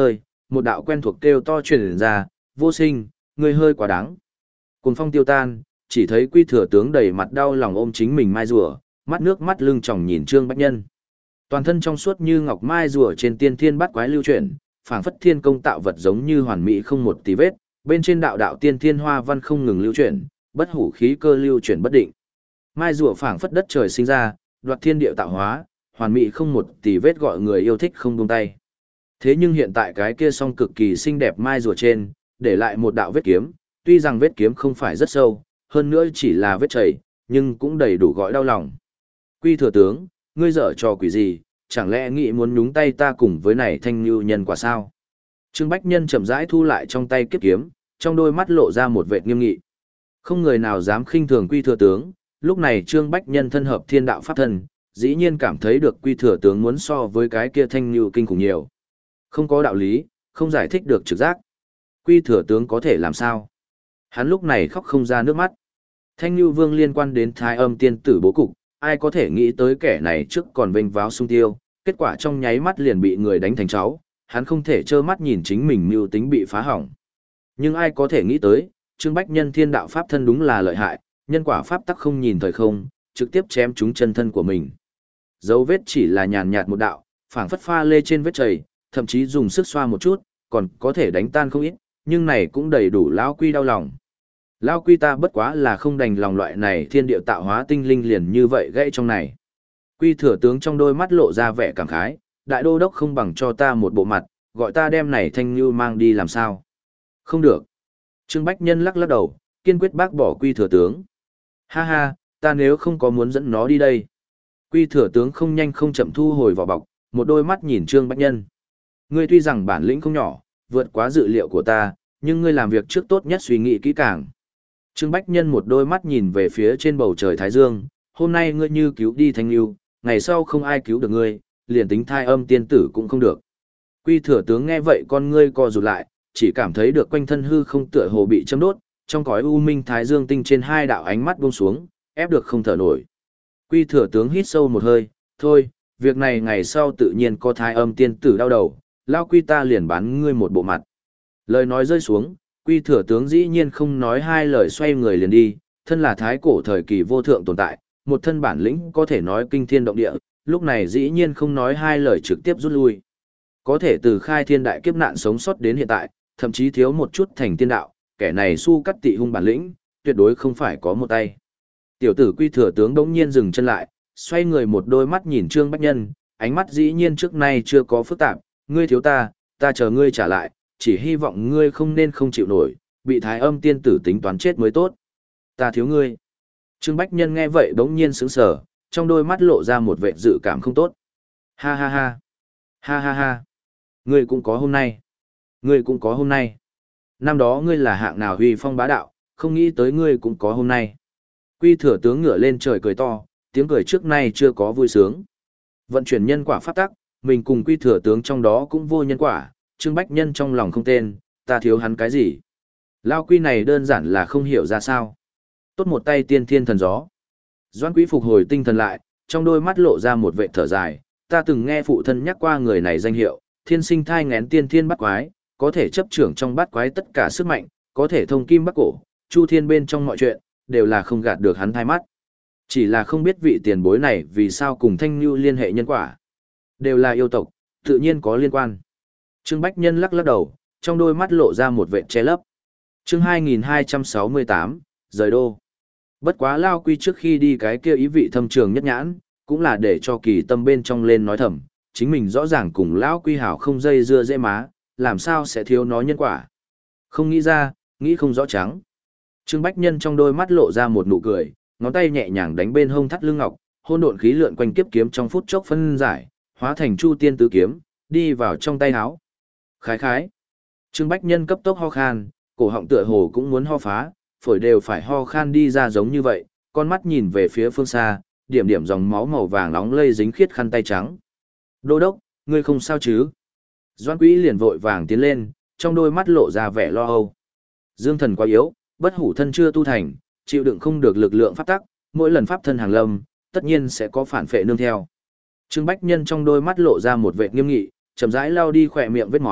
một đạo quen thuộc kêu to truyền ra, vô sinh, ngươi hơi quá đáng. Cuồng phong tiêu tan, chỉ thấy Quy Thừa tướng đầy mặt đau lòng ôm chính mình mai rùa, mắt nước mắt lưng tròng nhìn Trương Bách Nhân. Toàn thân trong suốt như ngọc mai rùa trên tiên thiên bát quái lưu chuyển, phảng phất thiên công tạo vật giống như hoàn mỹ không một tí vết, bên trên đạo đạo tiên thiên hoa văn không ngừng lưu chuyển, bất hủ khí cơ lưu chuyển bất định. Mai rùa phảng phất đất trời sinh ra, đoạt thiên địa tạo hóa, hoàn mỹ không một tí vết gọi người yêu thích không buông tay. Thế nhưng hiện tại cái kia song cực kỳ xinh đẹp mai rùa trên, để lại một đạo vết kiếm, tuy rằng vết kiếm không phải rất sâu, hơn nữa chỉ là vết chảy, nhưng cũng đầy đủ gọi đau lòng. Quy Thừa tướng, ngươi dở trò quỷ gì, chẳng lẽ nghĩ muốn nhúng tay ta cùng với này thanh lưu nhân quả sao? Trương Bách Nhân chậm rãi thu lại trong tay kiếp kiếm, trong đôi mắt lộ ra một vẻ nghiêm nghị. Không người nào dám khinh thường Quy Thừa tướng, lúc này Trương Bách Nhân thân hợp thiên đạo pháp thân, dĩ nhiên cảm thấy được Quy Thừa tướng muốn so với cái kia thanh lưu kinh khủng nhiều. Không có đạo lý, không giải thích được trực giác. Quy Thừa tướng có thể làm sao? Hắn lúc này khóc không ra nước mắt. Thanh Lưu Vương liên quan đến Thái Âm tiên tử bố cục, ai có thể nghĩ tới kẻ này trước còn vênh váo sung tiêu, kết quả trong nháy mắt liền bị người đánh thành cháu, hắn không thể trơ mắt nhìn chính mình mưu tính bị phá hỏng. Nhưng ai có thể nghĩ tới, Trương Bách Nhân thiên đạo pháp thân đúng là lợi hại, nhân quả pháp tắc không nhìn thời không, trực tiếp chém trúng chân thân của mình. Dấu vết chỉ là nhàn nhạt một đạo, phảng phất pha lê trên vết chảy, thậm chí dùng sức xoa một chút, còn có thể đánh tan không ít, nhưng này cũng đầy đủ lão Quy đau lòng. Lão Quy ta bất quá là không đành lòng loại này thiên địa tạo hóa tinh linh liền như vậy gãy trong này. Quy Thừa tướng trong đôi mắt lộ ra vẻ cảm khái, đại đô đốc không bằng cho ta một bộ mặt, gọi ta đem này thanh lưu mang đi làm sao. Không được. Trương Bách Nhân lắc lắc đầu, kiên quyết bác bỏ Quy Thừa tướng. Ha ha, ta nếu không có muốn dẫn nó đi đây. Quy Thừa tướng không nhanh không chậm thu hồi vỏ bọc, một đôi mắt nhìn Trương Bách Nhân. Ngươi tuy rằng bản lĩnh không nhỏ, vượt quá dự liệu của ta, nhưng ngươi làm việc trước tốt nhất suy nghĩ kỹ càng. Trương Bách Nhân một đôi mắt nhìn về phía trên bầu trời Thái Dương, hôm nay ngươi như cứu đi Thanh Lưu, ngày sau không ai cứu được ngươi, liền tính Thai Âm tiên tử cũng không được. Quy Thừa tướng nghe vậy con ngươi co rụt lại, chỉ cảm thấy được quanh thân hư không tựa hồ bị châm đốt, trong cõi u minh Thái Dương tinh trên hai đạo ánh mắt buông xuống, ép được không thở nổi. Quy Thừa tướng hít sâu một hơi, thôi, việc này ngày sau tự nhiên có Thai Âm tiên tử đau đầu, lao Quy ta liền bán ngươi một bộ mặt. Lời nói rơi xuống, Quy Thừa tướng dĩ nhiên không nói hai lời xoay người liền đi, thân là thái cổ thời kỳ vô thượng tồn tại, một thân bản lĩnh có thể nói kinh thiên động địa, lúc này dĩ nhiên không nói hai lời trực tiếp rút lui. Có thể từ khai thiên đại kiếp nạn sống sót đến hiện tại, thậm chí thiếu một chút thành tiên đạo, kẻ này su cắt tị hung bản lĩnh, tuyệt đối không phải có một tay. Tiểu tử Quy Thừa tướng đống nhiên dừng chân lại, xoay người một đôi mắt nhìn Trương Bách Nhân, ánh mắt dĩ nhiên trước nay chưa có phức tạp, ngươi thiếu ta, ta chờ ngươi trả lại, chỉ hy vọng ngươi không nên không chịu nổi, bị Thái Âm tiên tử tính toán chết mới tốt. Ta thiếu ngươi. Trương Bách Nhân nghe vậy bỗng nhiên sững sờ, trong đôi mắt lộ ra một vẻ dự cảm không tốt. Ha ha ha. Ha ha ha. Ngươi cũng có hôm nay. Ngươi cũng có hôm nay. Năm đó ngươi là hạng nào huy phong bá đạo, không nghĩ tới ngươi cũng có hôm nay. Quy Thừa tướng ngửa lên trời cười to, tiếng cười trước nay chưa có vui sướng. Vận chuyển nhân quả pháp tắc, mình cùng Quy Thừa tướng trong đó cũng vô nhân quả, Trương Bách Nhân trong lòng không tên, ta thiếu hắn cái gì? Lao Quy này đơn giản là không hiểu ra sao. Tốt một tay tiên thiên thần gió. Doãn Quý phục hồi tinh thần lại, trong đôi mắt lộ ra một vệ thở dài, ta từng nghe phụ thân nhắc qua người này danh hiệu, thiên sinh thai ngén tiên thiên bắt quái, có thể chấp trưởng trong bát quái tất cả sức mạnh, có thể thông kim bắc cổ, chu thiên bên trong mọi chuyện, đều là không gạt được hắn thai mắt. Chỉ là không biết vị tiền bối này vì sao cùng Thanh Nhu liên hệ nhân quả. Đều là yêu tộc, tự nhiên có liên quan. Trương Bách Nhân lắc lắc đầu, trong đôi mắt lộ ra một vệ che lấp. Chương hai nghìn hai trăm sáu mươi tám, rời đô. Bất quá Lao Quy trước khi đi cái kia ý vị thâm trường nhất nhãn, cũng là để cho kỳ tâm bên trong lên nói thầm, chính mình rõ ràng cùng Lão Quy hảo không dây dưa dễ má, làm sao sẽ thiếu nó nhân quả. Không nghĩ ra, nghĩ không rõ trắng. Trương Bách Nhân trong đôi mắt lộ ra một nụ cười, ngón tay nhẹ nhàng đánh bên hông thắt lưng ngọc, hôn độn khí lượn quanh kiếp kiếm trong phút chốc phân giải, hóa thành chu tiên tứ kiếm, đi vào trong tay áo. Khái khái. Trương Bách Nhân cấp tốc ho khan, cổ họng tựa hồ cũng muốn ho phá, phổi đều phải ho khan đi ra giống như vậy, con mắt nhìn về phía phương xa, điểm điểm dòng máu màu vàng nóng lây dính khiết khăn tay trắng. Đô đốc, ngươi không sao chứ? Doãn Quý liền vội vàng tiến lên, trong đôi mắt lộ ra vẻ lo âu. Dương thần quá yếu, bất hủ thân chưa tu thành, chịu đựng không được lực lượng pháp tắc, mỗi lần pháp thân hàng lâm, tất nhiên sẽ có phản phệ nương theo. Trương Bách Nhân trong đôi mắt lộ ra một vẻ nghiêm nghị, chậm rãi lao đi khỏe miệng vết máu,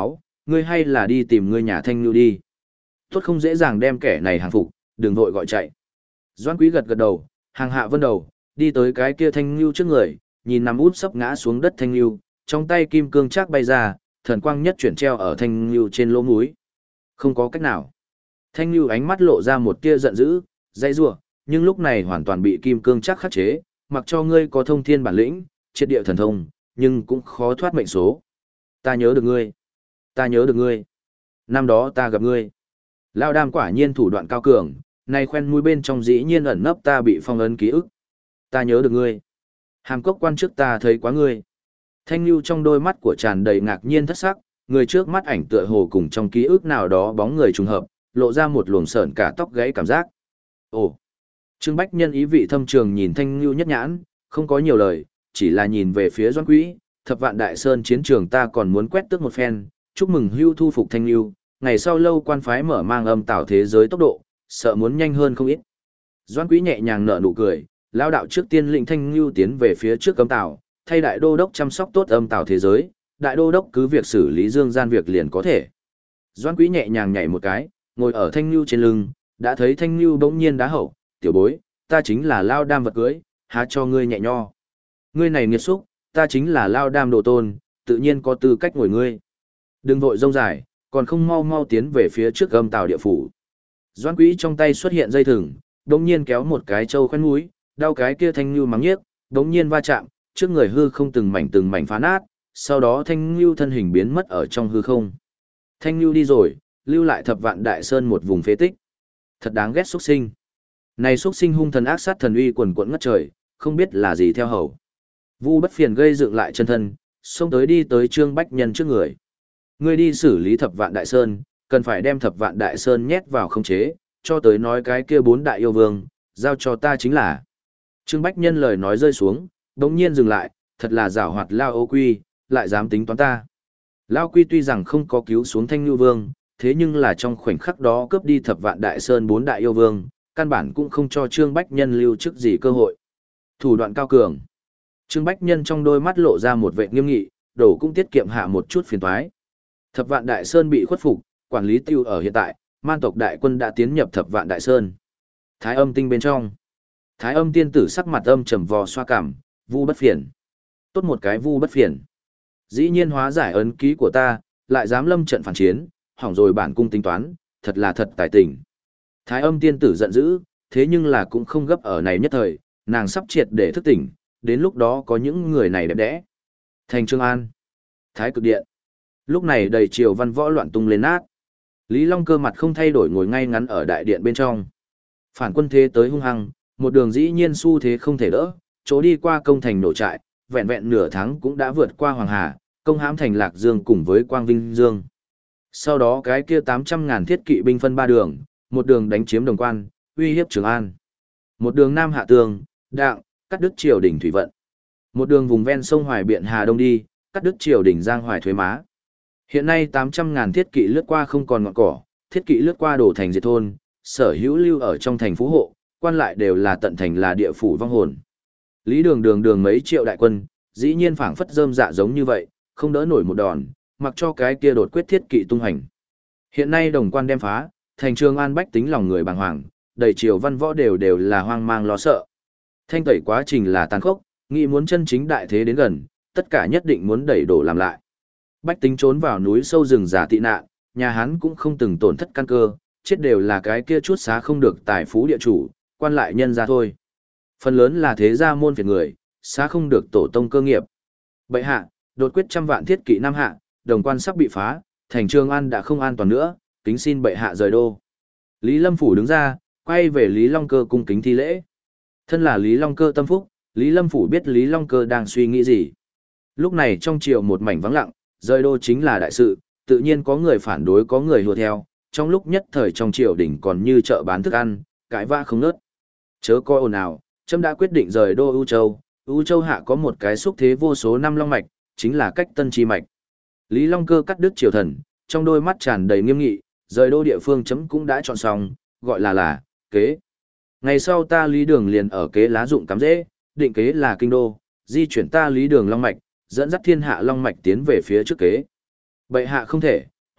ngươi hay là đi tìm ngươi nhà Thanh Nhu đi. Tốt không dễ dàng đem kẻ này hàng phục, đừng vội gọi chạy. Doan Quý gật gật đầu, hàng hạ vân đầu, đi tới cái kia Thanh Nhu trước người, nhìn nằm út sấp ngã xuống đất Thanh Nhu, trong tay kim cương chắc bay ra, thần quang nhất chuyển treo ở Thanh Nhu trên lỗ mũi. Không có cách nào. Thanh Nhu ánh mắt lộ ra một tia giận dữ, dây rủa, nhưng lúc này hoàn toàn bị kim cương chắc khắc chế, mặc cho ngươi có thông thiên bản lĩnh, triệt địa thần thông, nhưng cũng khó thoát mệnh số. Ta nhớ được ngươi. Ta nhớ được ngươi. Năm đó ta gặp ngươi. Lao Đam quả nhiên thủ đoạn cao cường, này khoen mũi bên trong dĩ nhiên ẩn nấp ta bị phong ấn ký ức. Ta nhớ được ngươi. Hàm cốc quan trước ta thấy quá ngươi. Thanh Nhu trong đôi mắt của tràn đầy ngạc nhiên thất sắc, người trước mắt ảnh tựa hồ cùng trong ký ức nào đó bóng người trùng hợp, lộ ra một luồng sởn cả tóc gáy cảm giác. Ồ. Trương Bách Nhân ý vị thâm trường nhìn Thanh Nhu nhất nhãn, không có nhiều lời, chỉ là nhìn về phía Doãn Quý, Thập Vạn Đại Sơn chiến trường ta còn muốn quét tước một phen, chúc mừng Hưu thu phục Thanh Nhu, ngày sau lâu quan phái mở mang âm tảo thế giới tốc độ, sợ muốn nhanh hơn không ít. Doãn Quý nhẹ nhàng nở nụ cười, lao đạo trước tiên lĩnh Thanh Nhu tiến về phía trước âm tảo, thay đại đô đốc chăm sóc tốt âm tảo thế giới, đại đô đốc cứ việc xử lý dương gian việc liền có thể. Doãn Quý nhẹ nhàng nhảy một cái, ngồi ở Thanh Nhu trên lưng, đã thấy Thanh Nhu bỗng nhiên đá hậu, tiểu bối, ta chính là Lao Đam vật cưới, há cho ngươi nhẹ nho. Ngươi này nghiệt xúc, ta chính là Lao Đam đồ tôn, tự nhiên có tư cách ngồi ngươi. Đừng vội rông dài, còn không mau mau tiến về phía trước âm tàu địa phủ. Doãn Quý trong tay xuất hiện dây thừng, đống nhiên kéo một cái trâu khoen mũi, đau cái kia Thanh Nhu mắng nhiếc, đống nhiên va chạm, trước người hư không từng mảnh từng mảnh phá nát, sau đó Thanh Nhu thân hình biến mất ở trong hư không. Thanh Nhu đi rồi, lưu lại Thập Vạn Đại Sơn một vùng phế tích. Thật đáng ghét xuất sinh. Này xuất sinh hung thần ác sát thần uy quần quẫn ngất trời, không biết là gì theo hầu. Vu Bất Phiền gây dựng lại chân thân, xông tới đi tới Trương Bách Nhân trước người. Ngươi đi xử lý Thập Vạn Đại Sơn, cần phải đem Thập Vạn Đại Sơn nhét vào khống chế, cho tới nói cái kia bốn đại yêu vương, giao cho ta chính là. Trương Bách Nhân lời nói rơi xuống, đống nhiên dừng lại, thật là giảo hoạt Lao Ô Quy, lại dám tính toán ta. Lao Quy tuy rằng không có cứu xuống Thanh Nhu Vương, thế nhưng là trong khoảnh khắc đó cướp đi Thập Vạn Đại Sơn bốn đại yêu vương, căn bản cũng không cho Trương Bách Nhân lưu chức gì cơ hội. Thủ đoạn cao cường. Trương Bách Nhân trong đôi mắt lộ ra một vẻ nghiêm nghị, đổ cũng tiết kiệm hạ một chút phiền toái. Thập Vạn Đại Sơn bị khuất phục, quản lý tiêu ở hiện tại, man tộc đại quân đã tiến nhập Thập Vạn Đại Sơn. Thái Âm tinh bên trong. Thái Âm tiên tử sắc mặt âm trầm vò xoa cảm, Vu Bất Phiền. Tốt một cái Vu Bất Phiền. Dĩ nhiên hóa giải ấn ký của ta, lại dám lâm trận phản chiến, hỏng rồi bản cung tính toán, thật là thật tài tình. Thái Âm tiên tử giận dữ, thế nhưng là cũng không gấp ở này nhất thời, nàng sắp triệt để thức tỉnh, đến lúc đó có những người này đẹp đẽ. Thành Trương An, Thái Cực Điện. Lúc này đầy triều văn võ loạn tung lên nát. Lý Long Cơ mặt không thay đổi ngồi ngay ngắn ở đại điện bên trong. Phản quân thế tới hung hăng, một đường dĩ nhiên xu thế không thể đỡ, chỗ đi qua công thành nổ trại, vẹn vẹn nửa tháng cũng đã vượt qua Hoàng Hà, công hãm thành Lạc Dương cùng với Quang Vinh Dương. Sau đó cái kia tám trăm ngàn thiết kỵ binh phân ba đường, một đường đánh chiếm Đồng Quan, uy hiếp Trường An. Một đường Nam hạ tường, Đạng, cắt đứt triều đỉnh thủy vận. Một đường vùng ven sông Hoài Biện Hà Đông đi, cắt đứt triều đỉnh Giang Hoài Thuế Má. Hiện nay tám trăm ngàn thiết kỵ lướt qua không còn ngọn cỏ, thiết kỵ lướt qua đổ thành diệt thôn, sở hữu lưu ở trong thành phú hộ, quan lại đều là tận thành là địa phủ vong hồn. Lý Đường Đường đường mấy triệu đại quân, dĩ nhiên phảng phất rơm dạ giống như vậy, không đỡ nổi một đòn, mặc cho cái kia đột quyết thiết kỵ tung hành. Hiện nay Đồng Quan đem phá, thành Trường An bách tính lòng người bàng hoàng, đầy triều văn võ đều đều là hoang mang lo sợ. Thanh tẩy quá trình là tàn khốc, nghĩ muốn chân chính đại thế đến gần, tất cả nhất định muốn đẩy đổ làm lại. Bách tính trốn vào núi sâu rừng già tị nạn, nhà Hán cũng không từng tổn thất căn cơ, chết đều là cái kia chút xá không được tài phú địa chủ, quan lại nhân ra thôi. Phần lớn là thế gia môn phiệt người, xá không được tổ tông cơ nghiệp. Bệ hạ, đột quyết trăm vạn thiết kỵ Nam hạ, Đồng Quan sắp bị phá, thành Trường An đã không an toàn nữa, kính xin bệ hạ rời đô. Lý Lâm Phủ đứng ra, quay về Lý Long Cơ cung kính thi lễ. Thân là Lý Long Cơ tâm phúc, Lý Lâm Phủ biết Lý Long Cơ đang suy nghĩ gì. Lúc này trong triều một mảnh vắng lặng, rời đô chính là đại sự, tự nhiên có người phản đối có người hùa theo, trong lúc nhất thời trong triều đỉnh còn như chợ bán thức ăn, cãi vã không nớt. Chớ coi ồn ào, trẫm đã quyết định rời đô ưu châu, ưu châu hạ có một cái xúc thế vô số năm long mạch, chính là cách tân chi mạch. Lý Long Cơ cắt đứt triều thần, trong đôi mắt tràn đầy nghiêm nghị, rời đô địa phương chấm cũng đã chọn xong, gọi là là, kế. Ngày sau ta Lý Đường liền ở kế lá dụng cắm dễ, định kế là kinh đô, di chuyển ta Lý Đường long mạch, dẫn dắt thiên hạ long mạch tiến về phía trước kế. Bệ hạ không thể,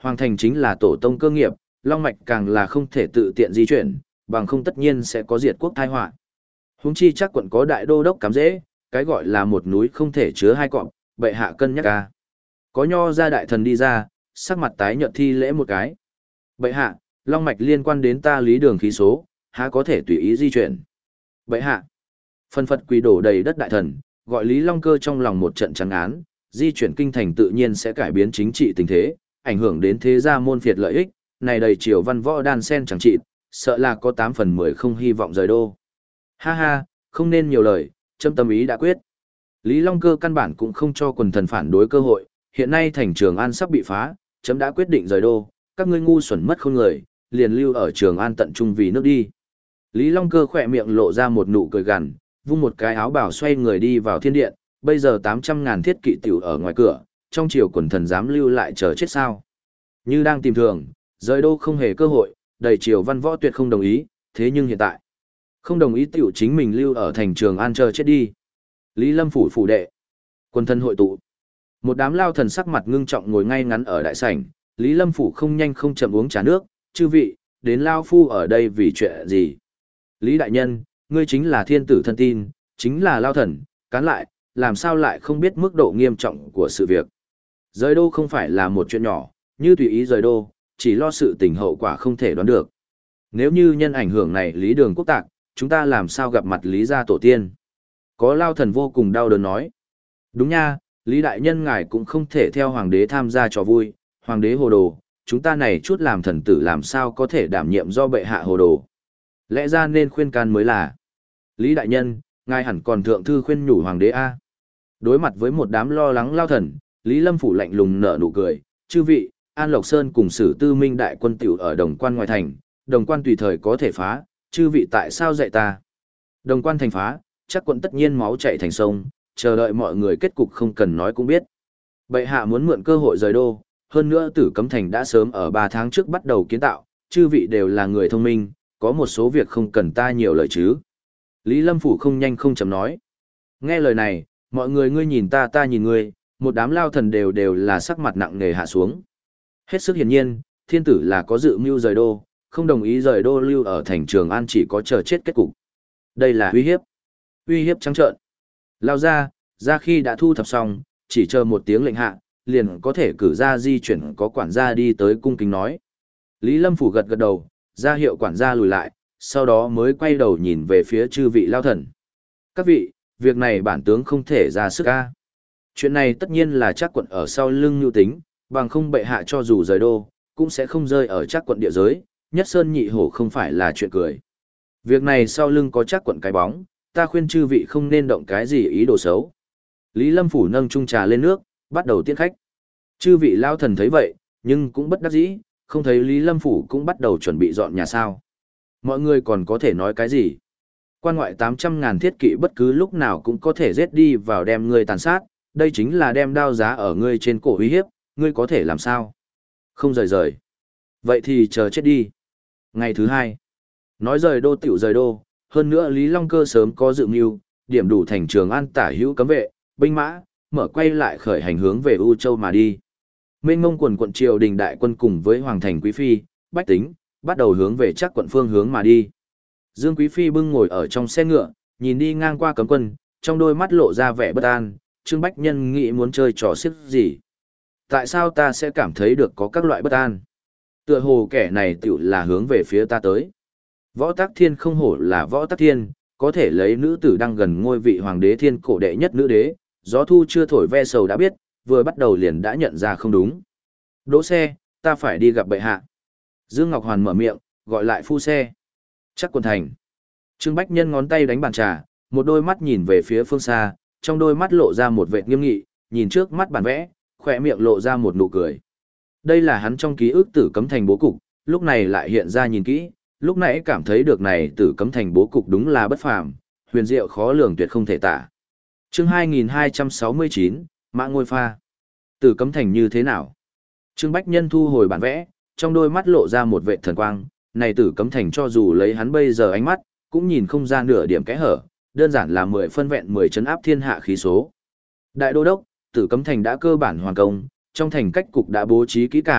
Hoàng thành chính là tổ tông cơ nghiệp, long mạch càng là không thể tự tiện di chuyển, bằng không tất nhiên sẽ có diệt quốc tai họa. Huống chi chắc quận có đại đô đốc cắm dễ, cái gọi là một núi không thể chứa hai cọp, bệ hạ cân nhắc ca. Có nho ra đại thần đi ra, sắc mặt tái nhợt thi lễ một cái. Bệ hạ, long mạch liên quan đến ta lý đường khí số, há có thể tùy ý di chuyển. Bệ hạ, phân phật quỳ đổ đầy đất đại thần, gọi Lý Long Cơ trong lòng một trận trắng án, di chuyển kinh thành tự nhiên sẽ cải biến chính trị tình thế, ảnh hưởng đến thế gia môn phiệt lợi ích, này đầy triều văn võ đan sen chẳng trị, sợ là có tám phần mười không hy vọng rời đô. Ha ha, không nên nhiều lời, châm tâm ý đã quyết. Lý Long Cơ căn bản cũng không cho quần thần phản đối cơ hội, hiện nay thành Trường An sắp bị phá, chấm đã quyết định rời đô, các ngươi ngu xuẩn mất khôn người, liền lưu ở Trường An tận trung vì nước đi. Lý Long Cơ khỏe miệng lộ ra một nụ cười gằn, vung một cái áo bào xoay người đi vào thiên điện, bây giờ tám trăm ngàn thiết kỵ tiểu ở ngoài cửa, trong triều quần thần dám lưu lại chờ chết sao. Như đang tìm thường, rời đô không hề cơ hội, đầy triều văn võ tuyệt không đồng ý, thế nhưng hiện tại, không đồng ý tiểu chính mình lưu ở thành Trường An chờ chết đi. Lý Lâm phủ phủ đệ, quần thần hội tụ. Một đám lao thần sắc mặt ngưng trọng ngồi ngay ngắn ở đại sảnh, Lý Lâm phủ không nhanh không chậm uống trà nước, chư vị, đến lao phu ở đây vì chuyện gì? Lý đại nhân, ngươi chính là thiên tử thân tin, chính là lao thần, cán lại, làm sao lại không biết mức độ nghiêm trọng của sự việc. Rời đô không phải là một chuyện nhỏ, như tùy ý rời đô, chỉ lo sự tình hậu quả không thể đoán được. Nếu như nhân ảnh hưởng này Lý Đường quốc tạc, chúng ta làm sao gặp mặt Lý gia tổ tiên? Có lao thần vô cùng đau đớn nói. Đúng nha, Lý đại nhân ngài cũng không thể theo hoàng đế tham gia trò vui, hoàng đế hồ đồ, chúng ta này chút làm thần tử làm sao có thể đảm nhiệm do bệ hạ hồ đồ. Lẽ ra nên khuyên can mới là. Lý đại nhân, ngài hẳn còn thượng thư khuyên nhủ hoàng đế A. Đối mặt với một đám lo lắng lao thần, Lý Lâm phủ lạnh lùng nở nụ cười, chư vị, An Lộc Sơn cùng Sử Tư Minh đại quân tiểu ở Đồng Quan ngoài thành, Đồng Quan tùy thời có thể phá, chư vị tại sao dạy ta? Đồng Quan thành phá, chắc quận tất nhiên máu chảy thành sông, chờ đợi mọi người kết cục không cần nói cũng biết. Bệ hạ muốn mượn cơ hội rời đô, hơn nữa Tử Cấm Thành đã sớm ở ba tháng trước bắt đầu kiến tạo, chư vị đều là người thông minh, có một số việc không cần ta nhiều lời chứ. Lý Lâm phủ không nhanh không chậm nói. Nghe lời này, mọi người ngươi nhìn ta ta nhìn ngươi, một đám lao thần đều đều là sắc mặt nặng nề hạ xuống. Hết sức hiển nhiên, thiên tử là có dự mưu rời đô, không đồng ý rời đô lưu ở thành Trường An chỉ có chờ chết kết cục. Đây là uy hiếp. Uy hiếp trắng trợn. Lao ra, ra khi đã thu thập xong, chỉ chờ một tiếng lệnh hạ, liền có thể cử ra di chuyển có quản gia đi tới cung kính nói. Lý Lâm phủ gật gật đầu, ra hiệu quản gia lùi lại, sau đó mới quay đầu nhìn về phía chư vị lao thần. Các vị, việc này bản tướng không thể ra sức ca. Chuyện này tất nhiên là chắc quận ở sau lưng nhu tính, bằng không bệ hạ cho dù rời đô, cũng sẽ không rơi ở chắc quận địa giới, nhất sơn nhị hổ không phải là chuyện cười. Việc này sau lưng có chắc quận cái bóng, ta khuyên chư vị không nên động cái gì ý đồ xấu. Lý Lâm phủ nâng chung trà lên nước, bắt đầu tiễn khách. Chư vị lao thần thấy vậy, nhưng cũng bất đắc dĩ, không thấy Lý Lâm phủ cũng bắt đầu chuẩn bị dọn nhà sao. Mọi người còn có thể nói cái gì? Quan ngoại tám trăm ngàn thiết kỵ bất cứ lúc nào cũng có thể giết đi vào đem ngươi tàn sát, đây chính là đem đao giá ở ngươi trên cổ uy hiếp, ngươi có thể làm sao? Không rời rời. Vậy thì chờ chết đi. Ngày thứ hai, nói rời đô tiểu rời đô, hơn nữa Lý Long Cơ sớm có dự mưu, điểm đủ thành Trường An tả hữu cấm vệ, binh mã, mở quay lại khởi hành hướng về U Châu mà đi. Mênh mông quần quận triều đình đại quân cùng với hoàng thành quý phi, bách tính, bắt đầu hướng về chắc quận phương hướng mà đi. Dương Quý Phi bưng ngồi ở trong xe ngựa, nhìn đi ngang qua cấm quân, trong đôi mắt lộ ra vẻ bất an, Trương Bách Nhân nghĩ muốn chơi trò xiếc gì. Tại sao ta sẽ cảm thấy được có các loại bất an? Tựa hồ kẻ này tiểu là hướng về phía ta tới. Võ Tắc Thiên không hổ là Võ Tắc Thiên, có thể lấy nữ tử đang gần ngôi vị hoàng đế thiên cổ đệ nhất nữ đế, gió thu chưa thổi ve sầu đã biết, vừa bắt đầu liền đã nhận ra không đúng. Đỗ xe, ta phải đi gặp bệ hạ. Dương Ngọc Hoàn mở miệng, gọi lại phu xe. Chắc quận thành. Trương Bách Nhân ngón tay đánh bàn trà, một đôi mắt nhìn về phía phương xa, trong đôi mắt lộ ra một vẻ nghiêm nghị, nhìn trước mắt bản vẽ, khỏe miệng lộ ra một nụ cười. Đây là hắn trong ký ức Tử Cấm Thành bố cục, lúc này lại hiện ra nhìn kỹ, lúc nãy cảm thấy được này Tử Cấm Thành bố cục đúng là bất phàm, huyền diệu khó lường tuyệt không thể tả. Chương hai nghìn hai trăm sáu mươi chín, Mã Ngôi Pha. Tử Cấm Thành như thế nào? Trương Bách Nhân thu hồi bản vẽ, trong đôi mắt lộ ra một vệ thần quang, này Tử Cấm Thành cho dù lấy hắn bây giờ ánh mắt, cũng nhìn không ra nửa điểm kẽ hở, đơn giản là mười phân vẹn mười chấn áp thiên hạ khí số. Đại đô đốc, Tử Cấm Thành đã cơ bản hoàn công, trong thành cách cục đã bố trí kỹ càng,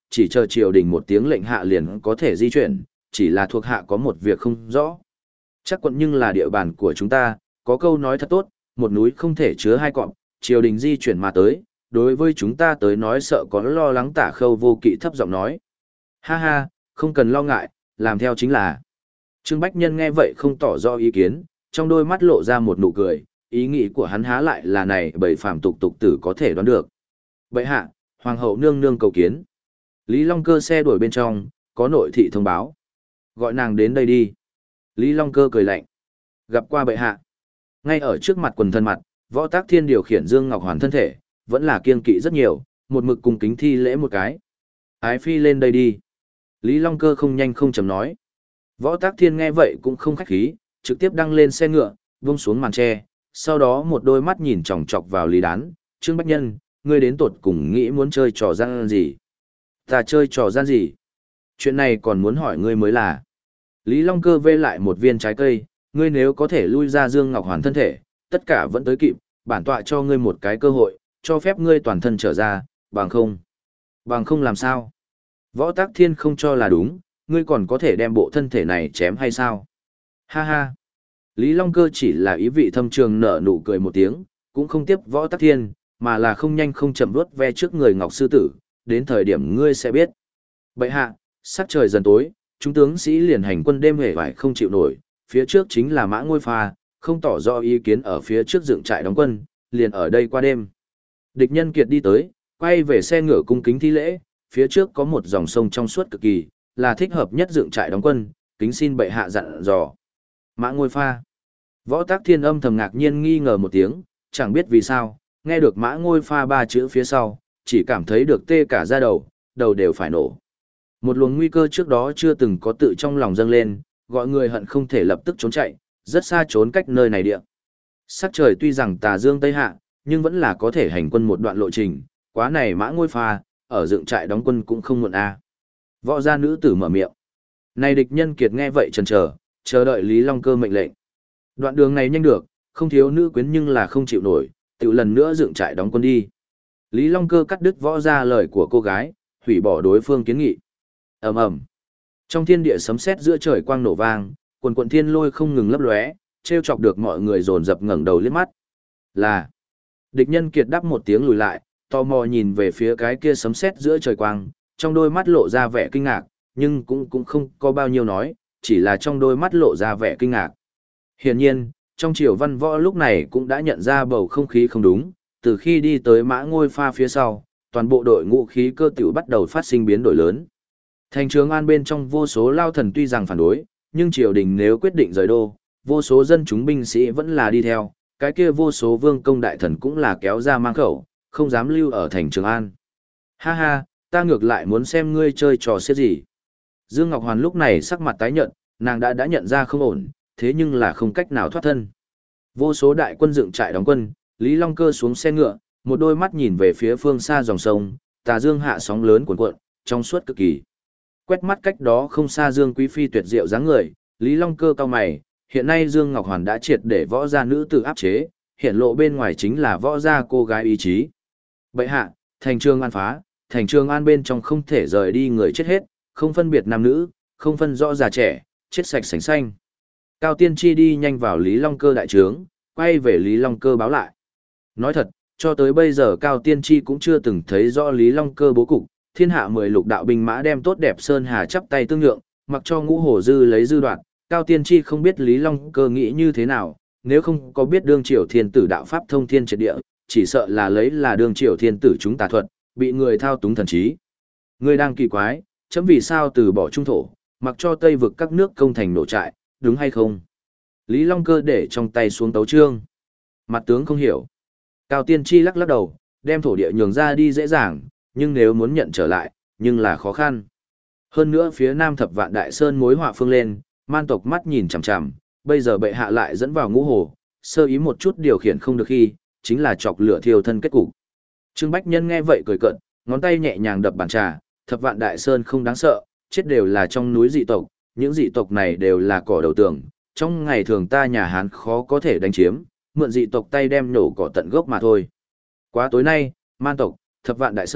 chỉ chờ triều đình một tiếng lệnh hạ liền có thể di chuyển, chỉ là thuộc hạ có một việc không rõ. Chắc quận nhưng là địa bàn của chúng ta, có câu nói thật tốt, một núi không thể chứa hai cọp, triều đình di chuyển mà tới, đối với chúng ta tới nói sợ có lo lắng. Tả Khâu Vô Kỵ thấp giọng nói. Ha ha, không cần lo ngại, làm theo chính là. Trương Bách Nhân nghe vậy không tỏ rõ ý kiến, trong đôi mắt lộ ra một nụ cười, ý nghĩ của hắn há lại là này bởi phàm tục tục tử có thể đoán được. Bệ hạ, hoàng hậu nương nương cầu kiến. Lý Long Cơ xe đuổi bên trong, có nội thị thông báo. Gọi nàng đến đây đi. Lý Long Cơ cười lạnh. Gặp qua bệ hạ. Ngay ở trước mặt quần thân mặt, Võ Tác Thiên điều khiển Dương Ngọc Hoàn thân thể, vẫn là kiên kỵ rất nhiều, một mực cùng kính thi lễ một cái. Ái phi lên đây đi. Lý Long Cơ không nhanh không chậm nói. Võ Tác Thiên nghe vậy cũng không khách khí, trực tiếp đăng lên xe ngựa, buông xuống màn tre, sau đó một đôi mắt nhìn chòng chọc vào Lý Đán. Trương Bách Nhân, ngươi đến tột cùng nghĩ muốn chơi trò gian gì? Ta chơi trò gian gì? Chuyện này còn muốn hỏi ngươi mới là. Lý Long Cơ vê lại một viên trái cây, ngươi nếu có thể lui ra Dương Ngọc Hoàn thân thể, tất cả vẫn tới kịp, bản tọa cho ngươi một cái cơ hội, cho phép ngươi toàn thân trở ra, bằng không. Bằng không làm sao? Võ Tác Thiên không cho là đúng, ngươi còn có thể đem bộ thân thể này chém hay sao? Ha ha! Lý Long Cơ chỉ là ý vị thâm trường nở nụ cười một tiếng, cũng không tiếp Võ Tác Thiên, mà là không nhanh không chậm vuốt ve trước người Ngọc Sư Tử, đến thời điểm ngươi sẽ biết. Bệ hạ, sắc trời dần tối, chúng tướng sĩ liền hành quân đêm hề vải không chịu nổi, phía trước chính là Mã Ngôi Pha, không tỏ rõ ý kiến ở phía trước dựng trại đóng quân, liền ở đây qua đêm. Địch Nhân Kiệt đi tới, quay về xe ngựa cung kính thi lễ, phía trước có một dòng sông trong suốt cực kỳ, là thích hợp nhất dựng trại đóng quân, kính xin bệ hạ dặn dò. Mã Ngôi Pha. Võ Tác Thiên âm thầm ngạc nhiên nghi ngờ một tiếng, chẳng biết vì sao, nghe được Mã Ngôi Pha ba chữ phía sau, chỉ cảm thấy được tê cả da đầu, đầu đều phải nổ. Một luồng nguy cơ trước đó chưa từng có tự trong lòng dâng lên, gọi người hận không thể lập tức trốn chạy, rất xa trốn cách nơi này địa. Sắc trời tuy rằng tà dương tây hạ, nhưng vẫn là có thể hành quân một đoạn lộ trình, quá này Mã Ngôi Pha, ở dựng trại đóng quân cũng không muộn a. À. Võ gia nữ tử mở miệng. Này Địch Nhân Kiệt nghe vậy chần chờ, chờ đợi Lý Long Cơ mệnh lệnh. Đoạn đường này nhanh được, không thiếu nữ quyến nhưng là không chịu nổi, tự lần nữa dựng trại đóng quân đi. Lý Long Cơ cắt đứt Võ gia lời của cô gái, hủy bỏ đối phương kiến nghị. Ầm ầm. Trong thiên địa sấm sét giữa trời quang nổ vang, quần quần thiên lôi không ngừng lấp lóe, trêu chọc được mọi người dồn dập ngẩng đầu liếc mắt. Là. Địch Nhân Kiệt đáp một tiếng lùi lại, tò mò nhìn về phía cái kia sấm sét giữa trời quang, trong đôi mắt lộ ra vẻ kinh ngạc, nhưng cũng cũng không có bao nhiêu nói, chỉ là trong đôi mắt lộ ra vẻ kinh ngạc. Hiển nhiên, trong Triều Văn Võ lúc này cũng đã nhận ra bầu không khí không đúng, từ khi đi tới Mã Ngôi Pha phía sau, toàn bộ đội ngũ khí cơ tiểu bắt đầu phát sinh biến đổi lớn. Thành Trường An bên trong vô số lao thần tuy rằng phản đối, nhưng triều đình nếu quyết định rời đô, vô số dân chúng binh sĩ vẫn là đi theo, cái kia vô số vương công đại thần cũng là kéo ra mang khẩu, không dám lưu ở thành Trường An. Ha ha, ta ngược lại muốn xem ngươi chơi trò xiết gì. Dương Ngọc Hoàn lúc này sắc mặt tái nhợt, nàng đã đã nhận ra không ổn, thế nhưng là không cách nào thoát thân. Vô số đại quân dựng trại đóng quân, Lý Long Cơ xuống xe ngựa, một đôi mắt nhìn về phía phương xa dòng sông, tà dương hạ sóng lớn cuộn cuộn, trong suốt cực kỳ. Quét mắt cách đó không xa Dương Quý Phi tuyệt diệu dáng người, Lý Long Cơ cau mày, hiện nay Dương Ngọc Hoàn đã triệt để võ gia nữ tử áp chế, hiện lộ bên ngoài chính là võ gia cô gái ý chí. Bệ hạ, thành Trường An phá, thành Trường An bên trong không thể rời đi người chết hết, không phân biệt nam nữ, không phân rõ già trẻ, chết sạch sành xanh. Cao Tiên Tri đi nhanh vào Lý Long Cơ đại trướng, quay về Lý Long Cơ báo lại. Nói thật, cho tới bây giờ Cao Tiên Tri cũng chưa từng thấy rõ Lý Long Cơ bố cục, thiên hạ mười lục đạo binh mã đem tốt đẹp Sơn Hà chắp tay tương nhượng, mặc cho Ngũ Hổ Dư lấy dư đoạn, Cao Tiên Tri không biết Lý Long Cơ nghĩ như thế nào, nếu không có biết đương triều thiên tử đạo pháp thông thiên triệt địa, chỉ sợ là lấy là đương triều thiên tử chúng tà thuật, bị người thao túng thần trí. Người đang kỳ quái, chấm vì sao từ bỏ trung thổ, mặc cho Tây vực các nước công thành nổ trại, đúng hay không? Lý Long Cơ để trong tay xuống tấu chương. Mặt tướng không hiểu. Cao Tiên Tri lắc lắc đầu, đem thổ địa nhường ra đi dễ dàng, nhưng nếu muốn nhận trở lại, nhưng là khó khăn. Hơn nữa phía Nam Thập Vạn Đại Sơn mối họa phương lên, man tộc mắt nhìn chằm chằm, bây giờ bệ hạ lại dẫn vào Ngũ Hồ, sơ ý một chút điều khiển không được khi, chính là chọc lửa thiêu thân kết cục. Trương Bách Nhân nghe vậy cười cợt, ngón tay nhẹ nhàng đập bàn trà, Thập Vạn Đại Sơn không đáng sợ, chết đều là trong núi dị tộc, những dị tộc này đều là cỏ đầu tường, trong ngày thường ta nhà Hán khó có thể đánh chiếm, mượn dị tộc tay đem nổ cỏ tận gốc mà thôi. Quá tối nay, man tộc, Thập Vạn Đại Sơn,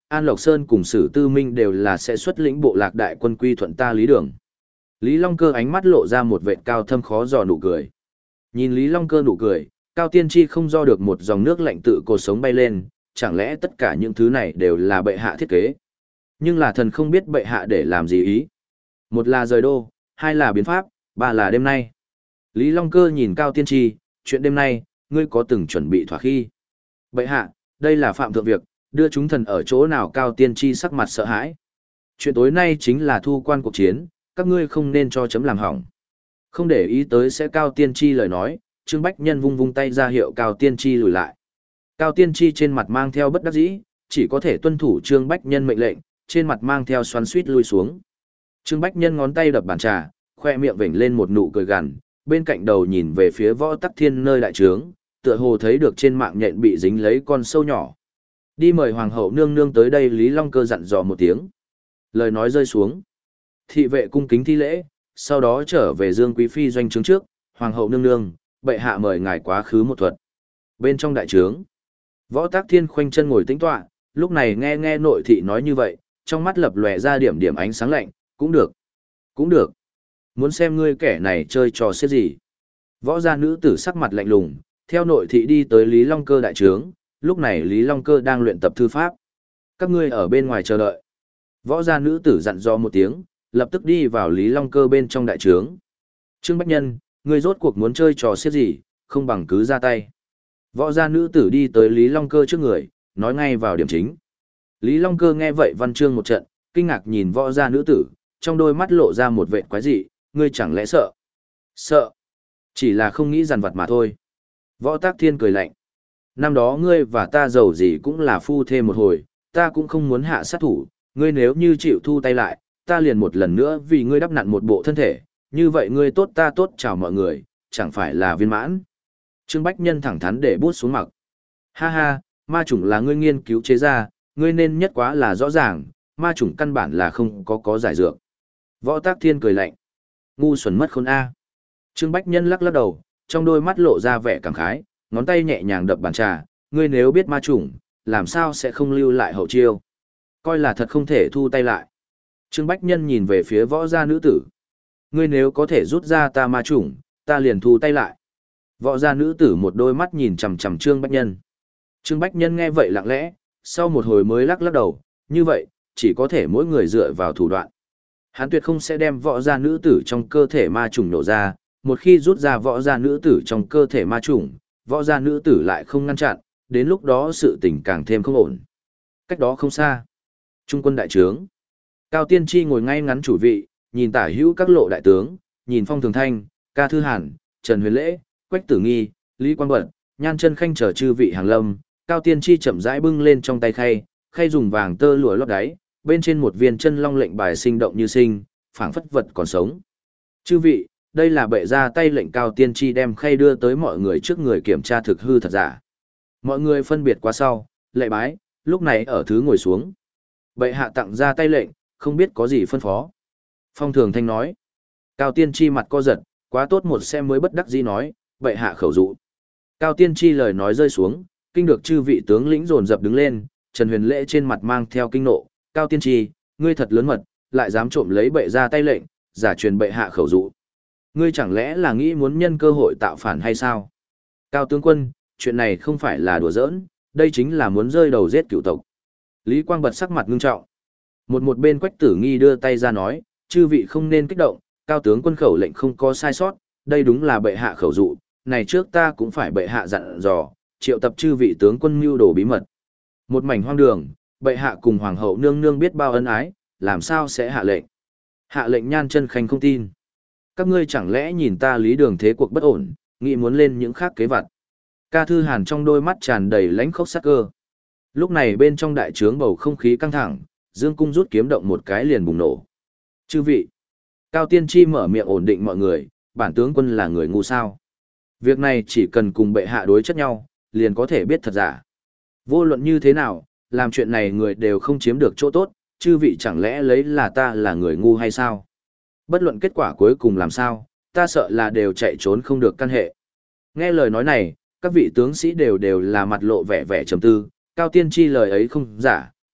An Lộc Sơn cùng Sử Tư Minh đều là sẽ xuất lĩnh bộ lạc đại quân quy thuận ta Lý Đường. Lý Long Cơ ánh mắt lộ ra một vệt cao thâm khó dò nụ cười. Nhìn Lý Long Cơ nụ cười, Cao Tiên Tri không do được một dòng nước lạnh tự cột sống bay lên, chẳng lẽ tất cả những thứ này đều là bệ hạ thiết kế. Nhưng là thần không biết bệ hạ để làm gì ý. Một là rời đô, hai là biến pháp, ba là đêm nay. Lý Long Cơ nhìn Cao Tiên Tri, chuyện đêm nay, ngươi có từng chuẩn bị thỏa khi? Bệ hạ, đây là phạm thượng việc, đưa chúng thần ở chỗ nào? Cao Tiên Tri sắc mặt sợ hãi. Chuyện tối nay chính là thu quan cuộc chiến, các ngươi không nên cho chấm làm hỏng. Không để ý tới sẽ Cao Tiên Tri lời nói, Trương Bách Nhân vung vung tay ra hiệu Cao Tiên Tri lùi lại. Cao Tiên Tri trên mặt mang theo bất đắc dĩ, chỉ có thể tuân thủ Trương Bách Nhân mệnh lệnh, trên mặt mang theo xoắn xuýt lui xuống. Trương Bách Nhân ngón tay đập bàn trà, khoe miệng vểnh lên một nụ cười gằn, bên cạnh đầu nhìn về phía Võ Tắc Thiên nơi đại trướng, tựa hồ thấy được trên mạng nhện bị dính lấy con sâu nhỏ. Đi mời hoàng hậu nương nương tới đây. Lý Long Cơ dặn dò một tiếng. Lời nói rơi xuống, thị vệ cung kính thi lễ, sau đó trở về Dương Quý Phi doanh trướng trước. Hoàng hậu nương nương, bệ hạ mời ngài quá khứ một thuật. Bên trong đại trướng, Võ Tắc Thiên khoanh chân ngồi tĩnh tọa, lúc này nghe nghe nội thị nói như vậy, trong mắt lập lòe ra điểm điểm ánh sáng lạnh. Cũng được, cũng được. Muốn xem ngươi kẻ này chơi trò xiết gì. Võ gia nữ tử sắc mặt lạnh lùng, theo nội thị đi tới Lý Long Cơ đại trướng. Lúc này Lý Long Cơ đang luyện tập thư pháp. Các ngươi ở bên ngoài chờ đợi. Võ gia nữ tử dặn dò một tiếng, lập tức đi vào Lý Long Cơ bên trong đại trướng. Trương Bách Nhân, ngươi rốt cuộc muốn chơi trò xiết gì, không bằng cứ ra tay. Võ gia nữ tử đi tới Lý Long Cơ trước người, nói ngay vào điểm chính. Lý Long Cơ nghe vậy văn chương một trận, kinh ngạc nhìn võ gia nữ tử, trong đôi mắt lộ ra một vệt quái dị, ngươi chẳng lẽ sợ? Sợ? Chỉ là không nghĩ dằn vặt mà thôi. Võ Tắc Thiên cười lạnh. Năm đó ngươi và ta giàu gì cũng là phu thê một hồi, ta cũng không muốn hạ sát thủ, ngươi nếu như chịu thu tay lại, ta liền một lần nữa vì ngươi đắp nặn một bộ thân thể, như vậy ngươi tốt ta tốt chào mọi người, chẳng phải là viên mãn. Trương Bách Nhân thẳng thắn để bút xuống mặc. Ha ha, ma chủng là ngươi nghiên cứu chế ra, ngươi nên nhất quá là rõ ràng, ma chủng căn bản là không có có giải dược. Võ Tắc Thiên cười lạnh. Ngu xuẩn mất khôn A. Trương Bách Nhân lắc lắc đầu, trong đôi mắt lộ ra vẻ cảm khái, ngón tay nhẹ nhàng đập bàn trà, ngươi nếu biết ma chủng, làm sao sẽ không lưu lại hậu chiêu. Coi là thật không thể thu tay lại. Trương Bách Nhân nhìn về phía võ gia nữ tử. Ngươi nếu có thể rút ra ta ma chủng, ta liền thu tay lại. Võ gia nữ tử một đôi mắt nhìn chằm chằm Trương Bách Nhân. Trương Bách Nhân nghe vậy lặng lẽ, sau một hồi mới lắc lắc đầu, như vậy, chỉ có thể mỗi người dựa vào thủ đoạn. Hắn tuyệt không sẽ đem võ gia nữ tử trong cơ thể ma chủng nổ ra, một khi rút ra võ gia nữ tử trong cơ thể ma chủng, võ gia nữ tử lại không ngăn chặn, đến lúc đó sự tình càng thêm không ổn. Cách đó không xa, trung quân đại trướng. Cao Tiên Tri ngồi ngay ngắn chủ vị, nhìn tả hữu các lộ đại tướng, nhìn Phong Thường Thanh, Ca Thư Hàn, Trần Huyền Lễ, Quách Tử Nghi, Lý Quang Bật, Nhan Chân Khanh chờ chư vị hàng lâm. Cao Tiên Tri chậm rãi bưng lên trong tay khay, khay dùng vàng tơ lụa lót đáy, bên trên một viên chân long lệnh bài sinh động như sinh, phảng phất vật còn sống. Chư vị, đây là bệ ra tay lệnh. Cao Tiên Tri đem khay đưa tới mọi người trước người kiểm tra thực hư thật giả. Mọi người phân biệt qua sau, lệ bái, lúc này ở thứ ngồi xuống. Bệ hạ tặng ra tay lệnh, không biết có gì phân phó. Phong Thường Thanh nói. Cao Tiên Tri mặt co giật, quá tốt một xem mới bất đắc dĩ nói, bệ hạ khẩu dụ. Cao Tiên Tri lời nói rơi xuống, kinh được chư vị tướng lĩnh dồn dập đứng lên, Trần Huyền Lễ trên mặt mang theo kinh nộ, Cao Tiên Tri, ngươi thật lớn mật, lại dám trộm lấy bệ ra tay lệnh, giả truyền bệ hạ khẩu dụ. Ngươi chẳng lẽ là nghĩ muốn nhân cơ hội tạo phản hay sao? Cao tướng quân, chuyện này không phải là đùa giỡn, đây chính là muốn rơi đầu giết cựu tộc. Lý Quang Bật sắc mặt ngưng trọng. Một một bên Quách Tử Nghi đưa tay ra nói, chư vị không nên kích động, cao tướng quân khẩu lệnh không có sai sót, đây đúng là bệ hạ khẩu dụ, này trước ta cũng phải bệ hạ dặn dò, triệu tập chư vị tướng quân mưu đồ bí mật. Một mảnh hoang đường, bệ hạ cùng hoàng hậu nương nương biết bao ân ái, làm sao sẽ hạ lệnh? Hạ lệnh Nhan Chân Khanh không tin. Các ngươi chẳng lẽ nhìn ta Lý Đường thế cuộc bất ổn, nghĩ muốn lên những khác kế vật. Ca Thư Hàn trong đôi mắt tràn đầy lãnh khốc sắc cơ. Lúc này bên trong đại trướng bầu không khí căng thẳng, Dương Cung rút kiếm động một cái liền bùng nổ. Chư vị, Cao Tiên Tri mở miệng ổn định mọi người, bản tướng quân là người ngu sao? Việc này chỉ cần cùng bệ hạ đối chất nhau, liền có thể biết thật giả. Vô luận như thế nào, làm chuyện này người đều không chiếm được chỗ tốt, chư vị chẳng lẽ lấy là ta là người ngu hay sao? Bất luận kết quả cuối cùng làm sao, ta sợ là đều chạy trốn không được căn hệ. Nghe lời nói này, các vị tướng sĩ đều đều là mặt lộ vẻ vẻ trầm tư, Cao Tiên Tri lời ấy không giả,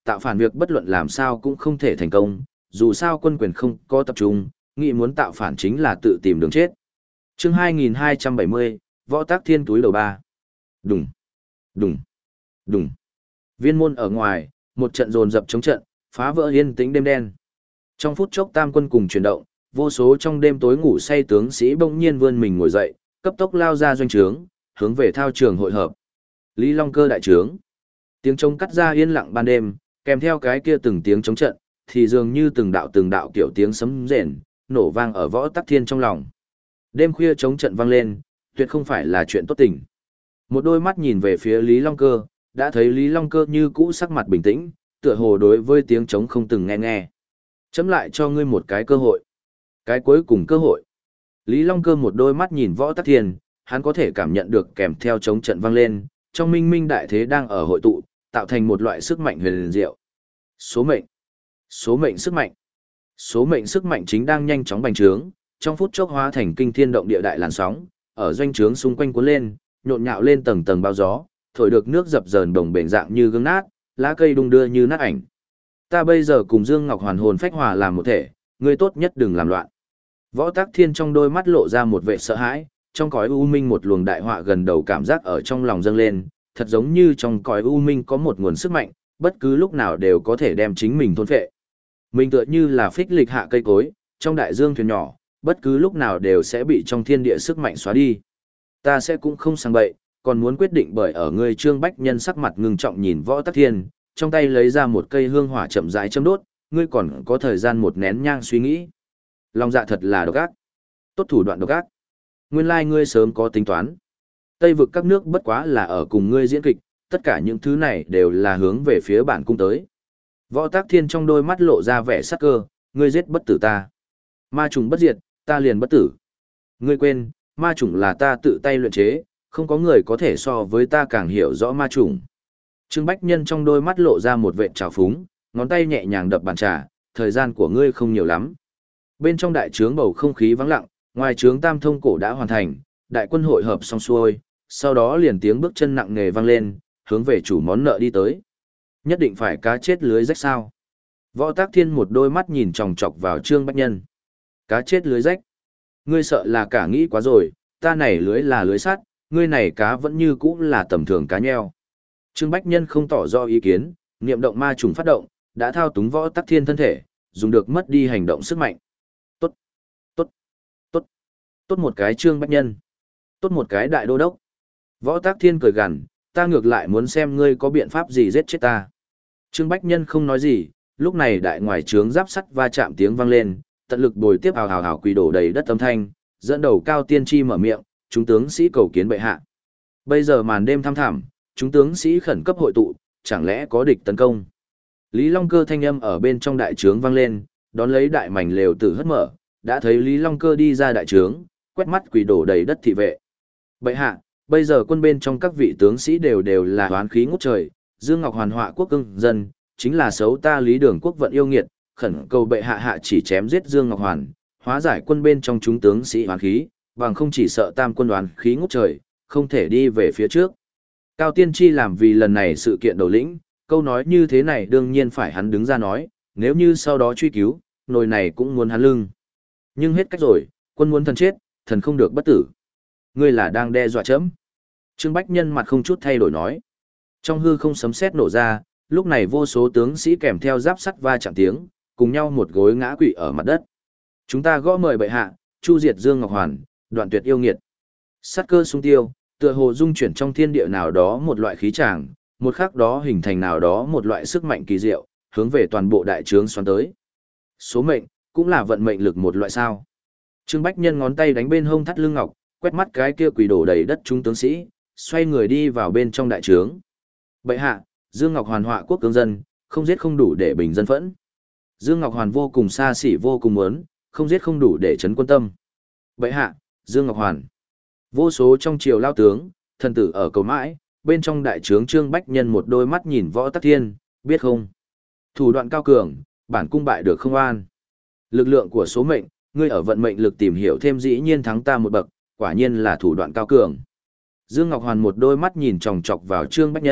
tạo phản việc bất luận làm sao cũng không thể thành công, dù sao quân quyền không có tập trung, nghĩ muốn tạo phản chính là tự tìm đường chết. Chương hai nghìn hai trăm bảy mươi, Võ Tắc Thiên túi đầu ba. Đùng, đùng, đùng. Viên môn ở ngoài, một trận dồn dập chống trận, phá vỡ yên tĩnh đêm đen. Trong phút chốc tam quân cùng chuyển động, vô số trong đêm tối ngủ say tướng sĩ bỗng nhiên vươn mình ngồi dậy, cấp tốc lao ra doanh trướng, hướng về thao trường hội hợp. Lý Long Cơ đại trướng. Tiếng trống cắt ra yên lặng ban đêm, kèm theo cái kia từng tiếng trống trận, thì dường như từng đạo từng đạo kiểu tiếng sấm rền, nổ vang ở Võ Tắc Thiên trong lòng. Đêm khuya trống trận vang lên, tuyệt không phải là chuyện tốt tình. Một đôi mắt nhìn về phía Lý Long Cơ, đã thấy Lý Long Cơ như cũ sắc mặt bình tĩnh, tựa hồ đối với tiếng trống không từng nghe nghe. Chấm lại cho ngươi một cái cơ hội. Cái cuối cùng cơ hội. Lý Long Cơ một đôi mắt nhìn Võ Tắc Thiên, hắn có thể cảm nhận được kèm theo trống trận vang lên, trong minh minh đại thế đang ở hội tụ, tạo thành một loại sức mạnh huyền diệu. Số mệnh. Số mệnh sức mạnh. Số mệnh sức mạnh chính đang nhanh chóng bành trướng, trong phút chốc hóa thành kinh thiên động địa đại làn sóng, ở doanh trướng xung quanh cuốn lên, nhộn nhạo lên tầng tầng bao gió, thổi được nước dập dờn đồng bền dạng như gương nát, lá cây đung đưa như nát ảnh. Ta bây giờ cùng Dương Ngọc Hoàn hồn phách hòa làm một thể, ngươi tốt nhất đừng làm loạn. Võ Tắc Thiên trong đôi mắt lộ ra một vẻ sợ hãi, trong cõi u minh một luồng đại họa gần đầu cảm giác ở trong lòng dâng lên, thật giống như trong cõi u minh có một nguồn sức mạnh, bất cứ lúc nào đều có thể đem chính mình thôn phệ. Mình tựa như là phích lịch hạ cây cối, trong đại dương thuyền nhỏ, bất cứ lúc nào đều sẽ bị trong thiên địa sức mạnh xóa đi. Ta sẽ cũng không sang bậy, còn muốn quyết định bởi ở ngươi Trương Bách Nhân sắc mặt ngưng trọng nhìn Võ Tắc Thiên, trong tay lấy ra một cây hương hỏa chậm rãi châm đốt, ngươi còn có thời gian một nén nhang suy nghĩ. Lòng dạ thật là độc ác. Tốt thủ đoạn độc ác. Nguyên lai ngươi sớm có tính toán. Tây vực các nước bất quá là ở cùng ngươi diễn kịch, tất cả những thứ này đều là hướng về phía bản cung tới. Võ Tắc Thiên trong đôi mắt lộ ra vẻ sắc cơ, ngươi giết bất tử ta. Ma trùng bất diệt, ta liền bất tử. Ngươi quên, ma trùng là ta tự tay luyện chế, không có người có thể so với ta càng hiểu rõ ma trùng. Trương Bách Nhân trong đôi mắt lộ ra một vệt trào phúng, ngón tay nhẹ nhàng đập bàn trà, thời gian của ngươi không nhiều lắm. Bên trong đại trướng bầu không khí vắng lặng, ngoài trướng tam thông cổ đã hoàn thành, đại quân hội hợp xong xuôi, sau đó liền tiếng bước chân nặng nề vang lên, hướng về chủ món nợ đi tới. Nhất định phải cá chết lưới rách sao? Võ Tắc Thiên một đôi mắt nhìn chòng chọc vào Trương Bách Nhân. Cá chết lưới rách? Ngươi sợ là cả nghĩ quá rồi, ta này lưới là lưới sắt, ngươi này cá vẫn như cũ là tầm thường cá nheo. Trương Bách Nhân không tỏ rõ ý kiến, niệm động ma trùng phát động, đã thao túng Võ Tắc Thiên thân thể, dùng được mất đi hành động sức mạnh. Tốt, tốt, tốt, tốt một cái Trương Bách Nhân, tốt một cái đại đô đốc. Võ Tắc Thiên cười gằn, ta ngược lại muốn xem ngươi có biện pháp gì giết chết ta. Trương Bách Nhân không nói gì, lúc này đại ngoài trướng giáp sắt va chạm tiếng vang lên, tận lực bồi tiếp hào hào hào quỳ đổ đầy đất âm thanh, dẫn đầu Cao Tiên Tri mở miệng, chúng tướng sĩ cầu kiến bệ hạ. Bây giờ màn đêm thăm thẳm, chúng tướng sĩ khẩn cấp hội tụ, chẳng lẽ có địch tấn công. Lý Long Cơ thanh âm ở bên trong đại trướng vang lên, đón lấy đại mảnh lều tử hất mở, đã thấy Lý Long Cơ đi ra đại trướng, quét mắt quỳ đổ đầy đất thị vệ. Bệ hạ, bây giờ quân bên trong các vị tướng sĩ đều đều là oán khí ngút trời, Dương Ngọc Hoàn họa quốc cưng dân, chính là xấu ta Lý Đường quốc vận yêu nghiệt, khẩn cầu bệ hạ hạ chỉ chém giết Dương Ngọc Hoàn, hóa giải quân bên trong chúng tướng sĩ oán khí, bằng không chỉ sợ tam quân oán khí ngút trời, không thể đi về phía trước. Cao Tiên Tri làm vì lần này sự kiện đầu lĩnh, câu nói như thế này đương nhiên phải hắn đứng ra nói, nếu như sau đó truy cứu, nồi này cũng muốn hắn lưng. Nhưng hết cách rồi, quân muốn thần chết, thần không được bất tử. Ngươi là đang đe dọa chấm. Trương Bách Nhân mặt không chút thay đổi nói. Trong hư không sấm sét nổ ra, lúc này vô số tướng sĩ kèm theo giáp sắt va chạm tiếng, cùng nhau một gối ngã quỵ ở mặt đất. Chúng ta gõ mời bệ hạ, chu diệt Dương Ngọc Hoàn, đoạn tuyệt yêu nghiệt. Sát cơ sung tiêu, tựa hồ dung chuyển trong thiên địa nào đó một loại khí tràng, một khắc đó hình thành nào đó một loại sức mạnh kỳ diệu, hướng về toàn bộ đại trướng xoắn tới. Số mệnh, cũng là vận mệnh lực một loại sao. Trương Bách Nhân ngón tay đánh bên hông thắt lưng ngọc, quét mắt cái kia quỳ đổ đầy đất chúng tướng sĩ, xoay người đi vào bên trong đại trướng. Bệ hạ, Dương Ngọc Hoàn họa quốc cương dân, không giết không đủ để bình dân phẫn. Dương Ngọc Hoàn vô cùng xa xỉ vô cùng muốn, không giết không đủ để chấn quân tâm. Bệ hạ, Dương Ngọc Hoàn. Vô số trong triều lao tướng, thần tử ở cầu mãi, bên trong đại trướng Trương Bách Nhân một đôi mắt nhìn Võ Tắc Thiên, biết không? Thủ đoạn cao cường, bản cung bại được không an. Lực lượng của số mệnh, ngươi ở vận mệnh lực tìm hiểu thêm dĩ nhiên thắng ta một bậc, quả nhiên là thủ đoạn cao cường. Dương Ngọc Hoàn một đôi mắt nhìn chòng chọc vào Trương Bách Nhân,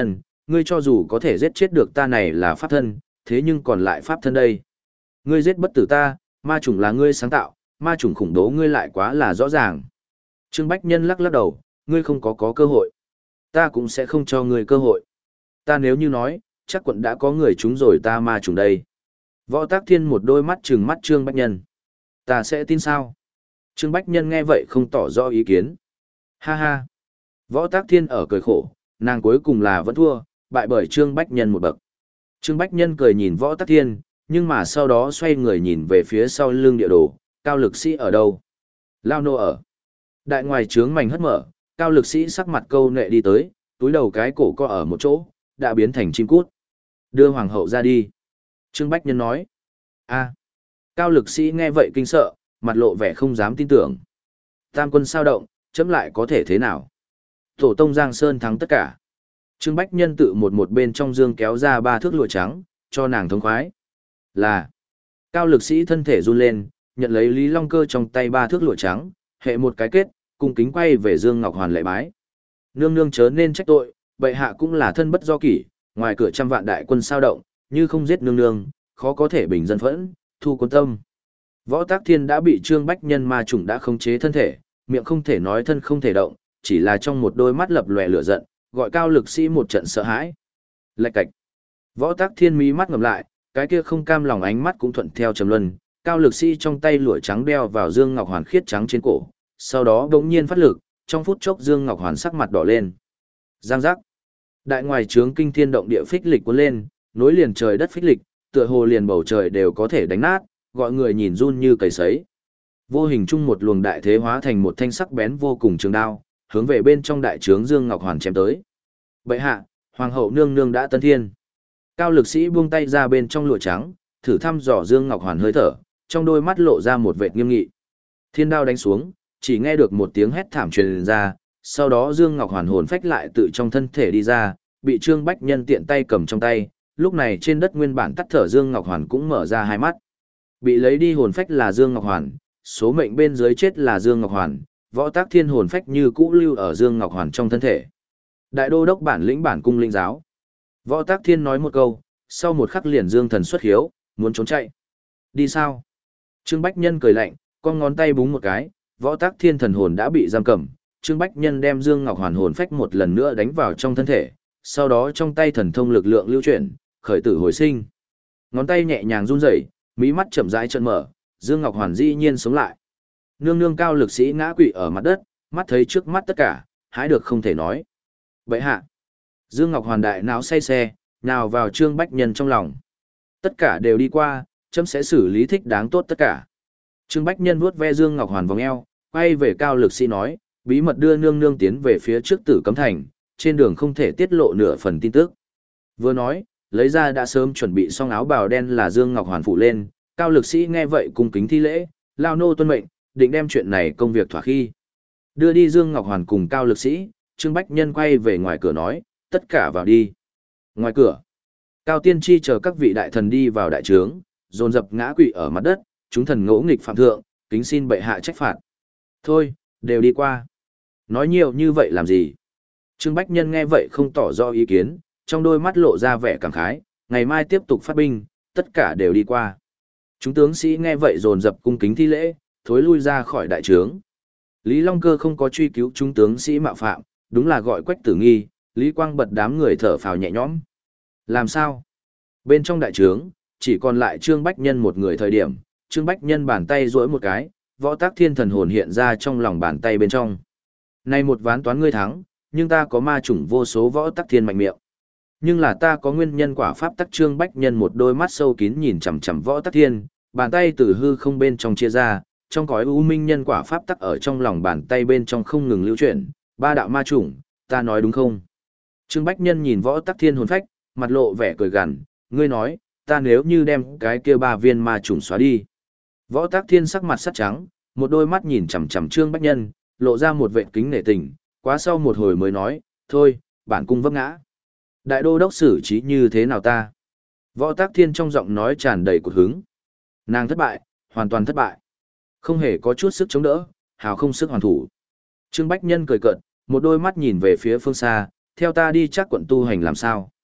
ngươi cho dù có thể giết chết được ta này là pháp thân, thế nhưng còn lại pháp thân đây. Ngươi giết bất tử ta, ma chủng là ngươi sáng tạo, ma chủng khủng bố ngươi lại quá là rõ ràng. Trương Bách Nhân lắc lắc đầu, ngươi không có có cơ hội. Ta cũng sẽ không cho ngươi cơ hội. Ta nếu như nói, chắc quận đã có người chúng rồi ta ma chủng đây. Võ Tác Thiên một đôi mắt trừng mắt Trương Bách Nhân. Ta sẽ tin sao? Trương Bách Nhân nghe vậy không tỏ rõ ý kiến. Ha ha. Võ Tác Thiên ở cười khổ, nàng cuối cùng là vẫn thua, bại bởi Trương Bách Nhân một bậc. Trương Bách Nhân cười nhìn Võ Tác Thiên, nhưng mà sau đó xoay người nhìn về phía sau lưng địa đồ, Cao Lực Sĩ ở đâu? Lao nô ở. Đại ngoài trướng mảnh hất mở, Cao Lực Sĩ sắc mặt câu nệ đi tới, túi đầu cái cổ co ở một chỗ, đã biến thành chim cút. Đưa hoàng hậu ra đi. Trương Bách Nhân nói. A. Cao Lực Sĩ nghe vậy kinh sợ, mặt lộ vẻ không dám tin tưởng. Tam quân sao động, chấm lại có thể thế nào? Tổ tông Giang Sơn thắng tất cả. Trương Bách Nhân tự một một bên trong dương kéo ra ba thước lụa trắng, cho nàng thống khoái. Là. Cao Lực Sĩ thân thể run lên, nhận lấy Lý Long Cơ trong tay ba thước lụa trắng, hệ một cái kết, cung kính quay về Dương Ngọc Hoàn lễ bái. Nương nương chớ nên trách tội, bệ hạ cũng là thân bất do kỷ, ngoài cửa trăm vạn đại quân sao động, như không giết nương nương, khó có thể bình dân phẫn, thu quân tâm. Võ Tác Thiên đã bị Trương Bách Nhân ma chủng đã khống chế thân thể, miệng không thể nói thân không thể động, chỉ là trong một đôi mắt lập lòe lửa giận, gọi Cao Lực Sĩ một trận sợ hãi. Lạch cạch. Võ Tác Thiên mí mắt ngậm lại, cái kia không cam lòng ánh mắt cũng thuận theo trầm luân, Cao Lực Sĩ trong tay lụa trắng đeo vào Dương Ngọc Hoàn khiết trắng trên cổ, sau đó đột nhiên phát lực, trong phút chốc Dương Ngọc Hoàn sắc mặt đỏ lên. Giang giác. Đại ngoài trướng kinh thiên động địa phích lịch cuốn lên, nối liền trời đất phích lịch, tựa hồ liền bầu trời đều có thể đánh nát, gọi người nhìn run như cầy sấy. Vô hình chung một luồng đại thế hóa thành một thanh sắc bén vô cùng trường đao, hướng về bên trong đại trướng Dương Ngọc Hoàn chém tới. Bệ hạ, hoàng hậu nương nương đã tân thiên. Cao Lực Sĩ buông tay ra bên trong lụa trắng, thử thăm dò Dương Ngọc Hoàn hơi thở, trong đôi mắt lộ ra một vệt nghiêm nghị. Thiên đao đánh xuống, chỉ nghe được một tiếng hét thảm truyền ra, sau đó Dương Ngọc Hoàn hồn phách lại tự trong thân thể đi ra, bị Trương Bách Nhân tiện tay cầm trong tay, lúc này trên đất nguyên bản tắt thở Dương Ngọc Hoàn cũng mở ra hai mắt. Bị lấy đi hồn phách là Dương Ngọc Hoàn, số mệnh bên dưới chết là Dương Ngọc Hoàn, Võ Tác Thiên hồn phách như cũ lưu ở Dương Ngọc Hoàn trong thân thể. Đại đô đốc bản lĩnh bản cung linh giáo. Võ Tác Thiên nói một câu, sau một khắc liền Dương thần xuất hiếu, muốn trốn chạy. Đi sao? Trương Bách Nhân cười lạnh, con ngón tay búng một cái, Võ Tác Thiên thần hồn đã bị giam cầm, Trương Bách Nhân đem Dương Ngọc Hoàn hồn phách một lần nữa đánh vào trong thân thể, sau đó trong tay thần thông lực lượng lưu chuyển, khởi tử hồi sinh. Ngón tay nhẹ nhàng run rẩy, mí mắt chậm rãi trợn mở, Dương Ngọc Hoàn dĩ nhiên sống lại. Nương nương Cao Lực Sĩ ngã quỵ ở mặt đất, mắt thấy trước mắt tất cả, hái được không thể nói. Bệ hạ. Dương Ngọc Hoàn đại não say xe, nào vào Trương Bách Nhân trong lòng. Tất cả đều đi qua, chấm sẽ xử lý thích đáng tốt tất cả. Trương Bách Nhân vuốt ve Dương Ngọc Hoàn vòng eo, quay về Cao Lực Sĩ nói, bí mật đưa nương nương tiến về phía trước Tử Cấm Thành, trên đường không thể tiết lộ nửa phần tin tức. Vừa nói, lấy ra đã sớm chuẩn bị xong áo bào đen là Dương Ngọc Hoàn phủ lên, Cao Lực Sĩ nghe vậy cung kính thi lễ, lao nô tuân mệnh, định đem chuyện này công việc thỏa khi. Đưa đi Dương Ngọc Hoàn cùng Cao Lực Sĩ, Trương Bách Nhân quay về ngoài cửa nói, tất cả vào đi. Ngoài cửa, Cao Tiên Tri chờ các vị đại thần đi vào đại trướng, dồn dập ngã quỵ ở mặt đất, chúng thần ngỗ nghịch phạm thượng, kính xin bệ hạ trách phạt. Thôi, đều đi qua. Nói nhiều như vậy làm gì? Trương Bách Nhân nghe vậy không tỏ rõ ý kiến, trong đôi mắt lộ ra vẻ cảm khái, ngày mai tiếp tục phát binh, tất cả đều đi qua. Chúng tướng sĩ nghe vậy dồn dập cung kính thi lễ, thối lui ra khỏi đại trướng. Lý Long Cơ không có truy cứu chúng tướng sĩ mạo phạm, đúng là gọi Quách Tử Nghi, Lý Quang bật đám người thở phào nhẹ nhõm. Làm sao? Bên trong đại trướng, chỉ còn lại Trương Bách Nhân một người thời điểm, Trương Bách Nhân bàn tay duỗi một cái, Võ Tác Thiên thần hồn hiện ra trong lòng bàn tay bên trong. Này một ván toán ngươi thắng, nhưng ta có ma chủng vô số Võ Tác Thiên mạnh miệng. Nhưng là ta có nguyên nhân quả pháp tắc. Trương Bách Nhân một đôi mắt sâu kín nhìn chằm chằm Võ Tác Thiên, bàn tay từ hư không bên trong chia ra, trong cõi u minh nhân quả pháp tắc ở trong lòng bàn tay bên trong không ngừng lưu chuyển, ba đạo ma chủng, ta nói đúng không? Trương Bách Nhân nhìn Võ Tác Thiên hồn phách, mặt lộ vẻ cười gằn, ngươi nói, ta nếu như đem cái kia ba viên ma chủng xóa đi. Võ Tác Thiên sắc mặt sắt trắng, một đôi mắt nhìn chằm chằm Trương Bách Nhân, lộ ra một vệt kính nể tình, quá sau một hồi mới nói, thôi, bản cung vấp ngã. Đại đô đốc xử trí như thế nào ta? Võ Tác Thiên trong giọng nói tràn đầy cột hứng. Nàng thất bại, hoàn toàn thất bại. Không hề có chút sức chống đỡ, hào không sức hoàn thủ. Trương Bách Nhân cười cợt, một đôi mắt nhìn về phía phương xa, theo ta đi chắc quận tu hành làm sao.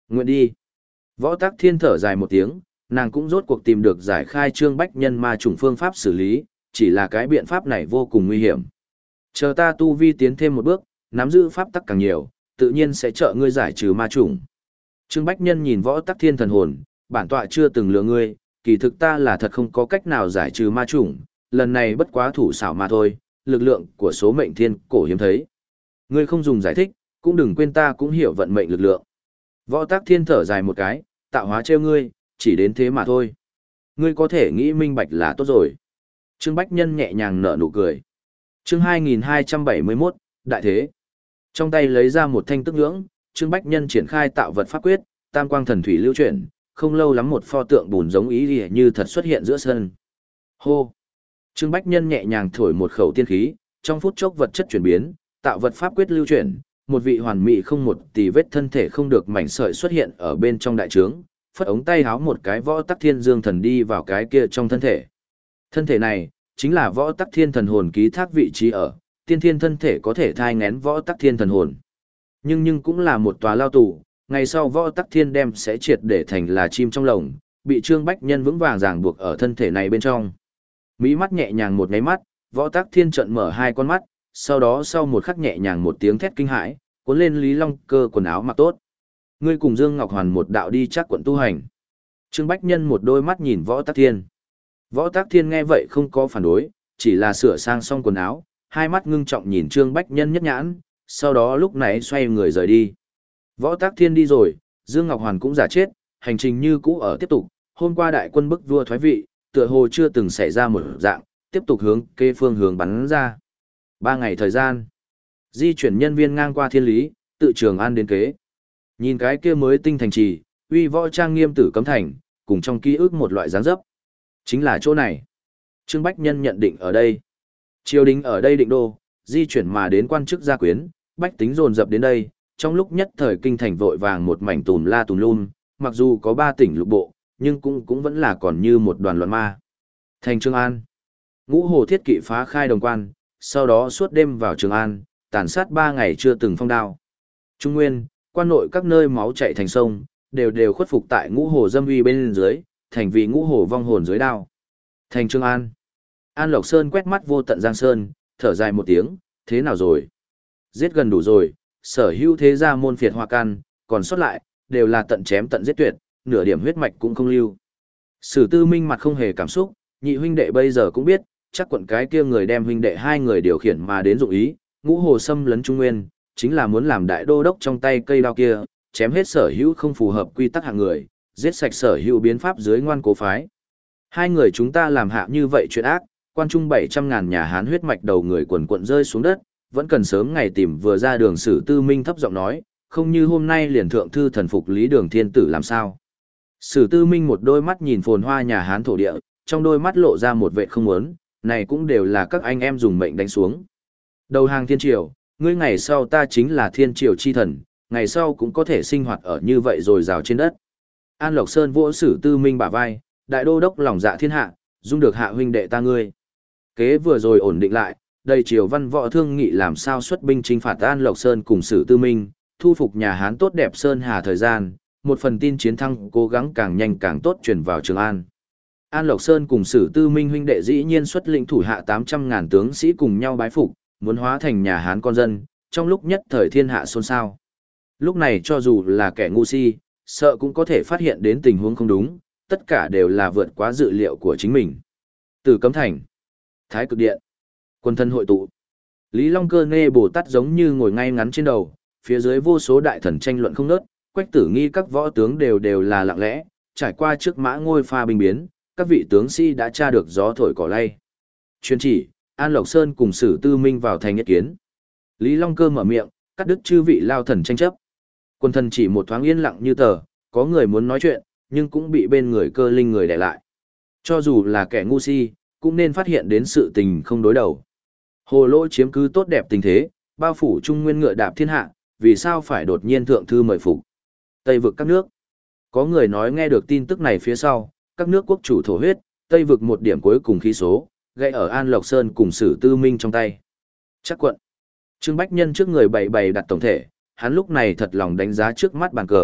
Nguyện đi. Võ Tắc Thiên thở dài một tiếng, nàng cũng rốt cuộc tìm được giải khai Trương Bách Nhân ma trùng phương pháp xử lý, chỉ là cái biện pháp này vô cùng nguy hiểm. Chờ ta tu vi tiến thêm một bước, nắm giữ pháp tắc càng nhiều, tự nhiên sẽ trợ ngươi giải trừ ma trùng. Trương Bách Nhân nhìn Võ Tắc Thiên thần hồn, bản tọa chưa từng lừa ngươi, kỳ thực ta là thật không có cách nào giải trừ ma trùng, lần này bất quá thủ xảo mà thôi, lực lượng của số mệnh thiên cổ hiếm thấy. Ngươi không dùng giải thích, cũng đừng quên ta cũng hiểu vận mệnh lực lượng. Võ Tắc Thiên thở dài một cái, tạo hóa trêu ngươi, chỉ đến thế mà thôi. Ngươi có thể nghĩ minh bạch là tốt rồi. Trương Bách Nhân nhẹ nhàng nở nụ cười. Chương hai nghìn hai trăm bảy mươi mốt, Đại Thế. Trong tay lấy ra một thanh tức nhưỡng, Trương Bách Nhân triển khai tạo vật pháp quyết, tam quang thần thủy lưu chuyển, không lâu lắm một pho tượng bùn giống ý lìa như thật xuất hiện giữa sân. Hô! Trương Bách Nhân nhẹ nhàng thổi một khẩu tiên khí, trong phút chốc vật chất chuyển biến, tạo vật pháp quyết lưu chuyển, một vị hoàn mỹ không một tì vết thân thể không được mảnh sợi xuất hiện ở bên trong đại trướng, phất ống tay háo một cái Võ Tắc Thiên dương thần đi vào cái kia trong thân thể. Thân thể này chính là Võ Tắc Thiên thần hồn ký thác vị trí ở, tiên thiên thân thể có thể thai ngén Võ Tắc Thiên thần hồn. Nhưng nhưng cũng là một tòa lao tù, ngày sau Võ Tắc Thiên đem sẽ triệt để thành là chim trong lồng, bị Trương Bách Nhân vững vàng ràng buộc ở thân thể này bên trong. Mí mắt nhẹ nhàng một nháy mắt, Võ Tắc Thiên trợn mở hai con mắt, sau đó sau một khắc nhẹ nhàng một tiếng thét kinh hãi, cuốn lên Lý Long Cơ quần áo mặc tốt. Ngươi cùng Dương Ngọc Hoàn một đạo đi chắc quận tu hành. Trương Bách Nhân một đôi mắt nhìn Võ Tắc Thiên. Võ Tắc Thiên nghe vậy không có phản đối, chỉ là sửa sang xong quần áo, hai mắt ngưng trọng nhìn Trương Bách Nhân nhất nhãn, sau đó lúc này xoay người rời đi. Võ Tắc Thiên đi rồi, Dương Ngọc Hoàn cũng giả chết, hành trình như cũ ở tiếp tục, hôm qua đại quân bức vua thoái vị, tựa hồ chưa từng xảy ra một dạng, tiếp tục hướng kê phương hướng bắn ra. Ba ngày thời gian, di chuyển nhân viên ngang qua thiên lý, tự Trường An đến kế. Nhìn cái kia mới tinh thành trì, uy võ trang nghiêm tử cấm thành, cùng trong ký ức một loại dáng dấp. Chính là chỗ này. Trương Bách Nhân nhận định ở đây. Triều đình ở đây định đô, di chuyển mà đến quan chức gia quyến, bách tính dồn dập đến đây, trong lúc nhất thời kinh thành vội vàng một mảnh tùm la tùm lum, mặc dù có ba tỉnh lục bộ, nhưng cũng cũng vẫn là còn như một đoàn loạn ma. Thành Trường An. Ngũ Hồ thiết kỵ phá khai đồng quan, sau đó suốt đêm vào Trường An, tàn sát ba ngày chưa từng phong đao. Trung Nguyên, quan nội các nơi máu chảy thành sông, đều đều khuất phục tại Ngũ Hồ dâm uy bên dưới, thành vì Ngũ Hồ vong hồn dưới đao. Thành Trường An. An Lộc Sơn quét mắt vô tận Giang Sơn, thở dài một tiếng, thế nào rồi? Giết gần đủ rồi, sở hữu thế gia môn phiệt hoa can, còn sót lại, đều là tận chém tận giết tuyệt, nửa điểm huyết mạch cũng không lưu. Sử Tư Minh mặt không hề cảm xúc, nhị huynh đệ bây giờ cũng biết, chắc quận cái kia người đem huynh đệ hai người điều khiển mà đến dụng ý, Ngũ Hồ xâm lấn Trung Nguyên, chính là muốn làm đại đô đốc trong tay cây đao kia, chém hết sở hữu không phù hợp quy tắc hạng người, giết sạch sở hữu biến pháp dưới ngoan cố phái. Hai người chúng ta làm hạ như vậy chuyện ác, quan trung bảy trăm ngàn nhà Hán huyết mạch đầu người quần quận rơi xuống đất, vẫn cần sớm ngày tìm vừa ra đường. Sử Tư Minh thấp giọng nói, không như hôm nay liền thượng thư thần phục Lý Đường Thiên Tử làm sao. Sử Tư Minh một đôi mắt nhìn phồn hoa nhà Hán thổ địa, trong đôi mắt lộ ra một vẻ không muốn, này cũng đều là các anh em dùng mệnh đánh xuống. Đầu hàng thiên triều, ngươi ngày sau ta chính là thiên triều chi thần, ngày sau cũng có thể sinh hoạt ở như vậy rồi rào trên đất. An Lộc Sơn vỗ Sử Tư Minh bả vai, đại đô đốc lòng dạ thiên hạ, dung được hạ huynh đệ ta ngươi. Kế vừa rồi ổn định lại, đầy triều văn võ thương nghị làm sao xuất binh chinh phạt An Lộc Sơn cùng Sử Tư Minh, thu phục nhà Hán tốt đẹp Sơn Hà thời gian, một phần tin chiến thắng cố gắng càng nhanh càng tốt truyền vào Trường An. An Lộc Sơn cùng Sử Tư Minh huynh đệ dĩ nhiên xuất lĩnh thủ hạ tám trăm ngàn tướng sĩ cùng nhau bái phục, muốn hóa thành nhà Hán con dân, trong lúc nhất thời thiên hạ xôn xao. Lúc này cho dù là kẻ ngu si, sợ cũng có thể phát hiện đến tình huống không đúng, tất cả đều là vượt quá dự liệu của chính mình. Từ Cấm Thành, Thái Cực Điện, quân thân hội tụ. Lý Long Cơ nghe Bồ Tát giống như ngồi ngay ngắn trên đầu, phía dưới vô số đại thần tranh luận không ngớt, Quách Tử Nghi các võ tướng đều đều là lặng lẽ, trải qua trước mã ngôi pha binh biến, các vị tướng sĩ đã tra được gió thổi cỏ lay. Chuyên chỉ, An Lộc Sơn cùng Sử Tư Minh vào thành nhất kiến. Lý Long Cơ mở miệng, cắt đứt chư vị lao thần tranh chấp. Quân thần chỉ một thoáng yên lặng như tờ, có người muốn nói chuyện, nhưng cũng bị bên người Cơ Linh người đè lại. Cho dù là kẻ ngu si, cũng nên phát hiện đến sự tình không đối đầu. Hồ Lỗ chiếm cứ tốt đẹp tình thế, bao phủ Trung Nguyên ngựa đạp thiên hạ, vì sao phải đột nhiên thượng thư mời phục? Tây vực các nước. Có người nói nghe được tin tức này phía sau, các nước quốc chủ thổ huyết, Tây vực một điểm cuối cùng khí số, gây ở An Lộc Sơn cùng Sử Tư Minh trong tay. Chắc quận. Trương Bách Nhân trước người bày bày đặt tổng thể, hắn lúc này thật lòng đánh giá trước mắt bàn cờ,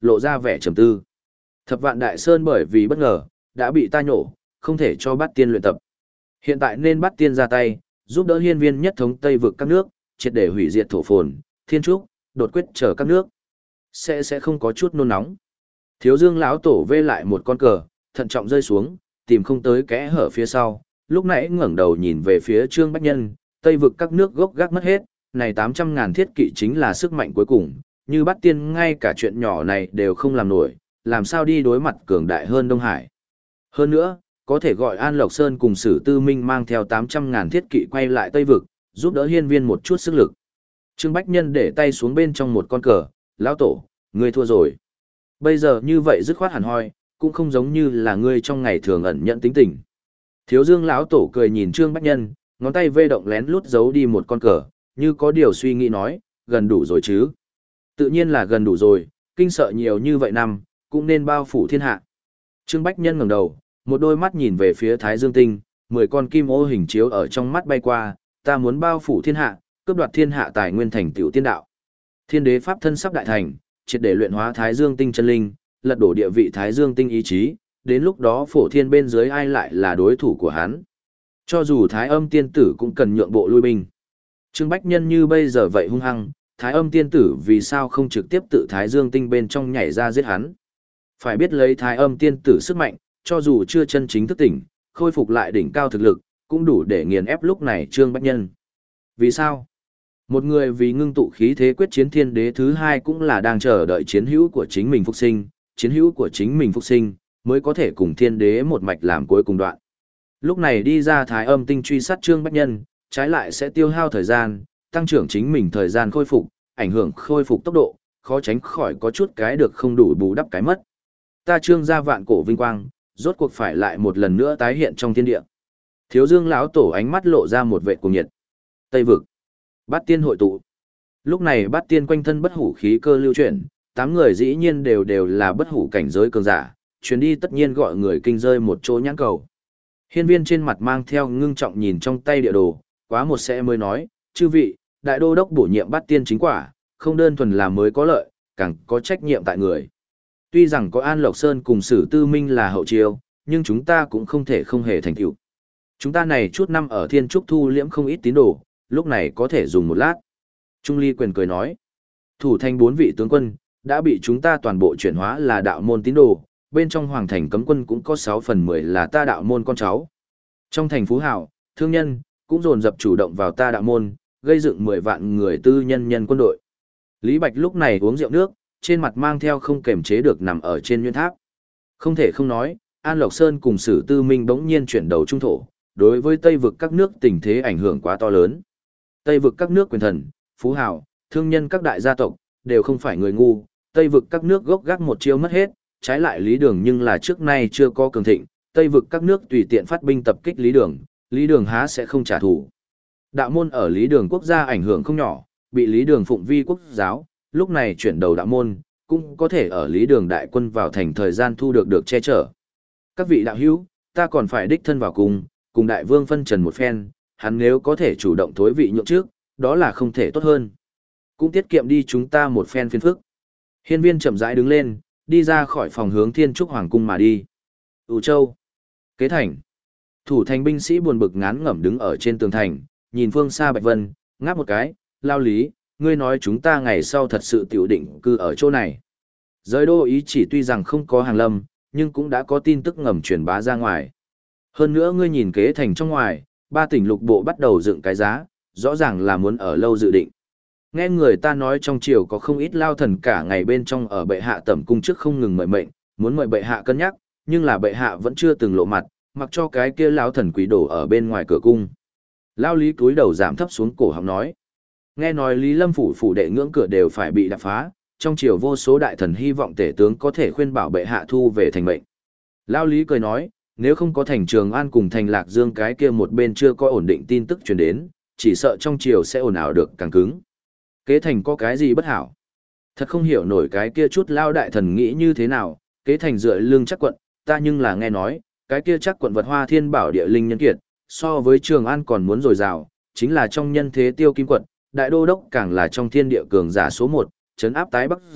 lộ ra vẻ trầm tư. Thập Vạn Đại Sơn bởi vì bất ngờ, đã bị ta nhổ, không thể cho Bát Tiên luyện tập. Hiện tại nên Bát Tiên ra tay, giúp đỡ hiên viên nhất thống Tây vực các nước, triệt để hủy diệt thổ phồn, thiên trúc, đột quyết trở các nước. Sẽ sẽ không có chút nôn nóng. Thiếu Dương lão tổ vê lại một con cờ, thận trọng rơi xuống, tìm không tới kẽ hở phía sau, lúc nãy ngẩng đầu nhìn về phía Trương Bách Nhân, Tây vực các nước gốc gác mất hết, này tám trăm ngàn thiết kỵ chính là sức mạnh cuối cùng, như Bát Tiên ngay cả chuyện nhỏ này đều không làm nổi, làm sao đi đối mặt cường đại hơn Đông Hải. Hơn nữa, có thể gọi An Lộc Sơn cùng Sử Tư Minh mang theo tám trăm ngàn thiết kỵ quay lại Tây vực, giúp đỡ hiên viên một chút sức lực. Trương Bách Nhân để tay xuống bên trong một con cờ, lão tổ, ngươi thua rồi. Bây giờ như vậy dứt khoát hẳn hoi, cũng không giống như là ngươi trong ngày thường ẩn nhận tính tình. Thiếu Dương lão tổ cười nhìn Trương Bách Nhân, ngón tay vê động lén lút giấu đi một con cờ, như có điều suy nghĩ nói, gần đủ rồi chứ. Tự nhiên là gần đủ rồi, kinh sợ nhiều như vậy năm, cũng nên bao phủ thiên hạ. Trương Bách Nhân ngẩng đầu, một đôi mắt nhìn về phía Thái Dương Tinh, mười con kim ô hình chiếu ở trong mắt bay qua, ta muốn bao phủ thiên hạ, cướp đoạt thiên hạ tài nguyên thành tựu tiên đạo. Thiên đế pháp thân sắp đại thành, triệt để luyện hóa Thái Dương Tinh chân linh, lật đổ địa vị Thái Dương Tinh ý chí, đến lúc đó phổ thiên bên dưới ai lại là đối thủ của hắn. Cho dù Thái Âm tiên tử cũng cần nhượng bộ lui binh. Trương Bách Nhân như bây giờ vậy hung hăng, Thái Âm tiên tử vì sao không trực tiếp tự Thái Dương Tinh bên trong nhảy ra giết hắn. Phải biết lấy Thái Âm tiên tử sức mạnh, cho dù chưa chân chính thức tỉnh, khôi phục lại đỉnh cao thực lực, cũng đủ để nghiền ép lúc này Trương Bách Nhân. Vì sao? Một người vì ngưng tụ khí thế quyết chiến thiên đế thứ hai cũng là đang chờ đợi chiến hữu của chính mình phục sinh, chiến hữu của chính mình phục sinh, mới có thể cùng thiên đế một mạch làm cuối cùng đoạn. Lúc này đi ra Thái Âm Tinh truy sát Trương Bách Nhân, trái lại sẽ tiêu hao thời gian, tăng trưởng chính mình thời gian khôi phục, ảnh hưởng khôi phục tốc độ, khó tránh khỏi có chút cái được không đủ bù đắp cái mất. Ta Trương gia vạn cổ vinh quang, rốt cuộc phải lại một lần nữa tái hiện trong thiên địa. Thiếu Dương lão tổ ánh mắt lộ ra một vẻ cuồng nhiệt. Tây vực, Bát Tiên hội tụ. Lúc này Bát Tiên quanh thân bất hủ khí cơ lưu chuyển, tám người dĩ nhiên đều đều là bất hủ cảnh giới cường giả, chuyến đi tất nhiên gọi người kinh rơi một chỗ nhãn cầu. Hiên viên trên mặt mang theo ngưng trọng nhìn trong tay địa đồ, quá một sẽ mới nói, chư vị, đại đô đốc bổ nhiệm Bát Tiên chính quả, không đơn thuần là mới có lợi, càng có trách nhiệm tại người. Tuy rằng có An Lộc Sơn cùng Sử Tư Minh là hậu chiêu, nhưng chúng ta cũng không thể không hề thành tựu. Chúng ta này chút năm ở Thiên Trúc thu liễm không ít tín đồ, lúc này có thể dùng một lát. Trung Ly quyền cười nói, thủ thành bốn vị tướng quân, đã bị chúng ta toàn bộ chuyển hóa là đạo môn tín đồ, bên trong hoàng thành cấm quân cũng có sáu phần mười là ta đạo môn con cháu. Trong thành phú hảo, thương nhân, cũng dồn dập chủ động vào ta đạo môn, gây dựng mười vạn người tư nhân nhân quân đội. Lý Bạch lúc này uống rượu nước, trên mặt mang theo không kềm chế được nằm ở trên nguyên tháp. Không thể không nói, An Lộc Sơn cùng Sử Tư Minh bỗng nhiên chuyển đầu trung thổ, đối với Tây vực các nước tình thế ảnh hưởng quá to lớn. Tây vực các nước quyền thần, phú hào, thương nhân các đại gia tộc, đều không phải người ngu, Tây vực các nước gốc gác một chiêu mất hết, trái lại Lý Đường nhưng là trước nay chưa có cường thịnh, Tây vực các nước tùy tiện phát binh tập kích Lý Đường, Lý Đường há sẽ không trả thù. Đạo môn ở Lý Đường quốc gia ảnh hưởng không nhỏ, bị Lý Đường phụng vi quốc giáo, lúc này chuyển đầu đạo môn, cũng có thể ở Lý Đường đại quân vào thành thời gian thu được được che chở. Các vị đạo hữu, ta còn phải đích thân vào cùng, cùng đại vương phân trần một phen, hắn nếu có thể chủ động thối vị nhượng trước, đó là không thể tốt hơn. Cũng tiết kiệm đi chúng ta một phen phiền phức. Hiên viên chậm rãi đứng lên, đi ra khỏi phòng hướng Thiên Trúc Hoàng cung mà đi. Ủ Châu, Kế Thành. Thủ thành binh sĩ buồn bực ngán ngẩm đứng ở trên tường thành, nhìn phương xa Bạch Vân, ngáp một cái, lao lý, ngươi nói chúng ta ngày sau thật sự tiểu định cư ở chỗ này. Giới đô ý chỉ tuy rằng không có hàng lâm, nhưng cũng đã có tin tức ngầm truyền bá ra ngoài. Hơn nữa ngươi nhìn Kế Thành trong ngoài, ba tỉnh lục bộ bắt đầu dựng cái giá, rõ ràng là muốn ở lâu dự định. Nghe người ta nói trong triều có không ít lao thần cả ngày bên trong ở bệ hạ tẩm cung trước không ngừng mời mệnh, muốn mời bệ hạ cân nhắc, nhưng là bệ hạ vẫn chưa từng lộ mặt, mặc cho cái kia lao thần quý đổ ở bên ngoài cửa cung. Lao lý cúi đầu giảm thấp xuống cổ họng nói. Nghe nói Lý Lâm phủ phủ đệ ngưỡng cửa đều phải bị đập phá, trong triều vô số đại thần hy vọng tể tướng có thể khuyên bảo bệ hạ thu về thành mệnh. Lao lý cười nói, nếu không có thành Trường An cùng thành Lạc Dương cái kia một bên chưa có ổn định tin tức truyền đến, chỉ sợ trong triều sẽ ồn ào được càng cứng. Kế Thành có cái gì bất hảo? Thật không hiểu nổi cái kia chút lao đại thần nghĩ như thế nào, Kế Thành dựa lưng chắc quận, ta nhưng là nghe nói, cái kia chắc quận vật hoa thiên bảo địa linh nhân kiệt, so với Trường An còn muốn dồi dào, chính là trong nhân thế tiêu kim quận, đại đô đốc càng là trong thiên địa cường giả số một, trấn áp tái bắc giáp,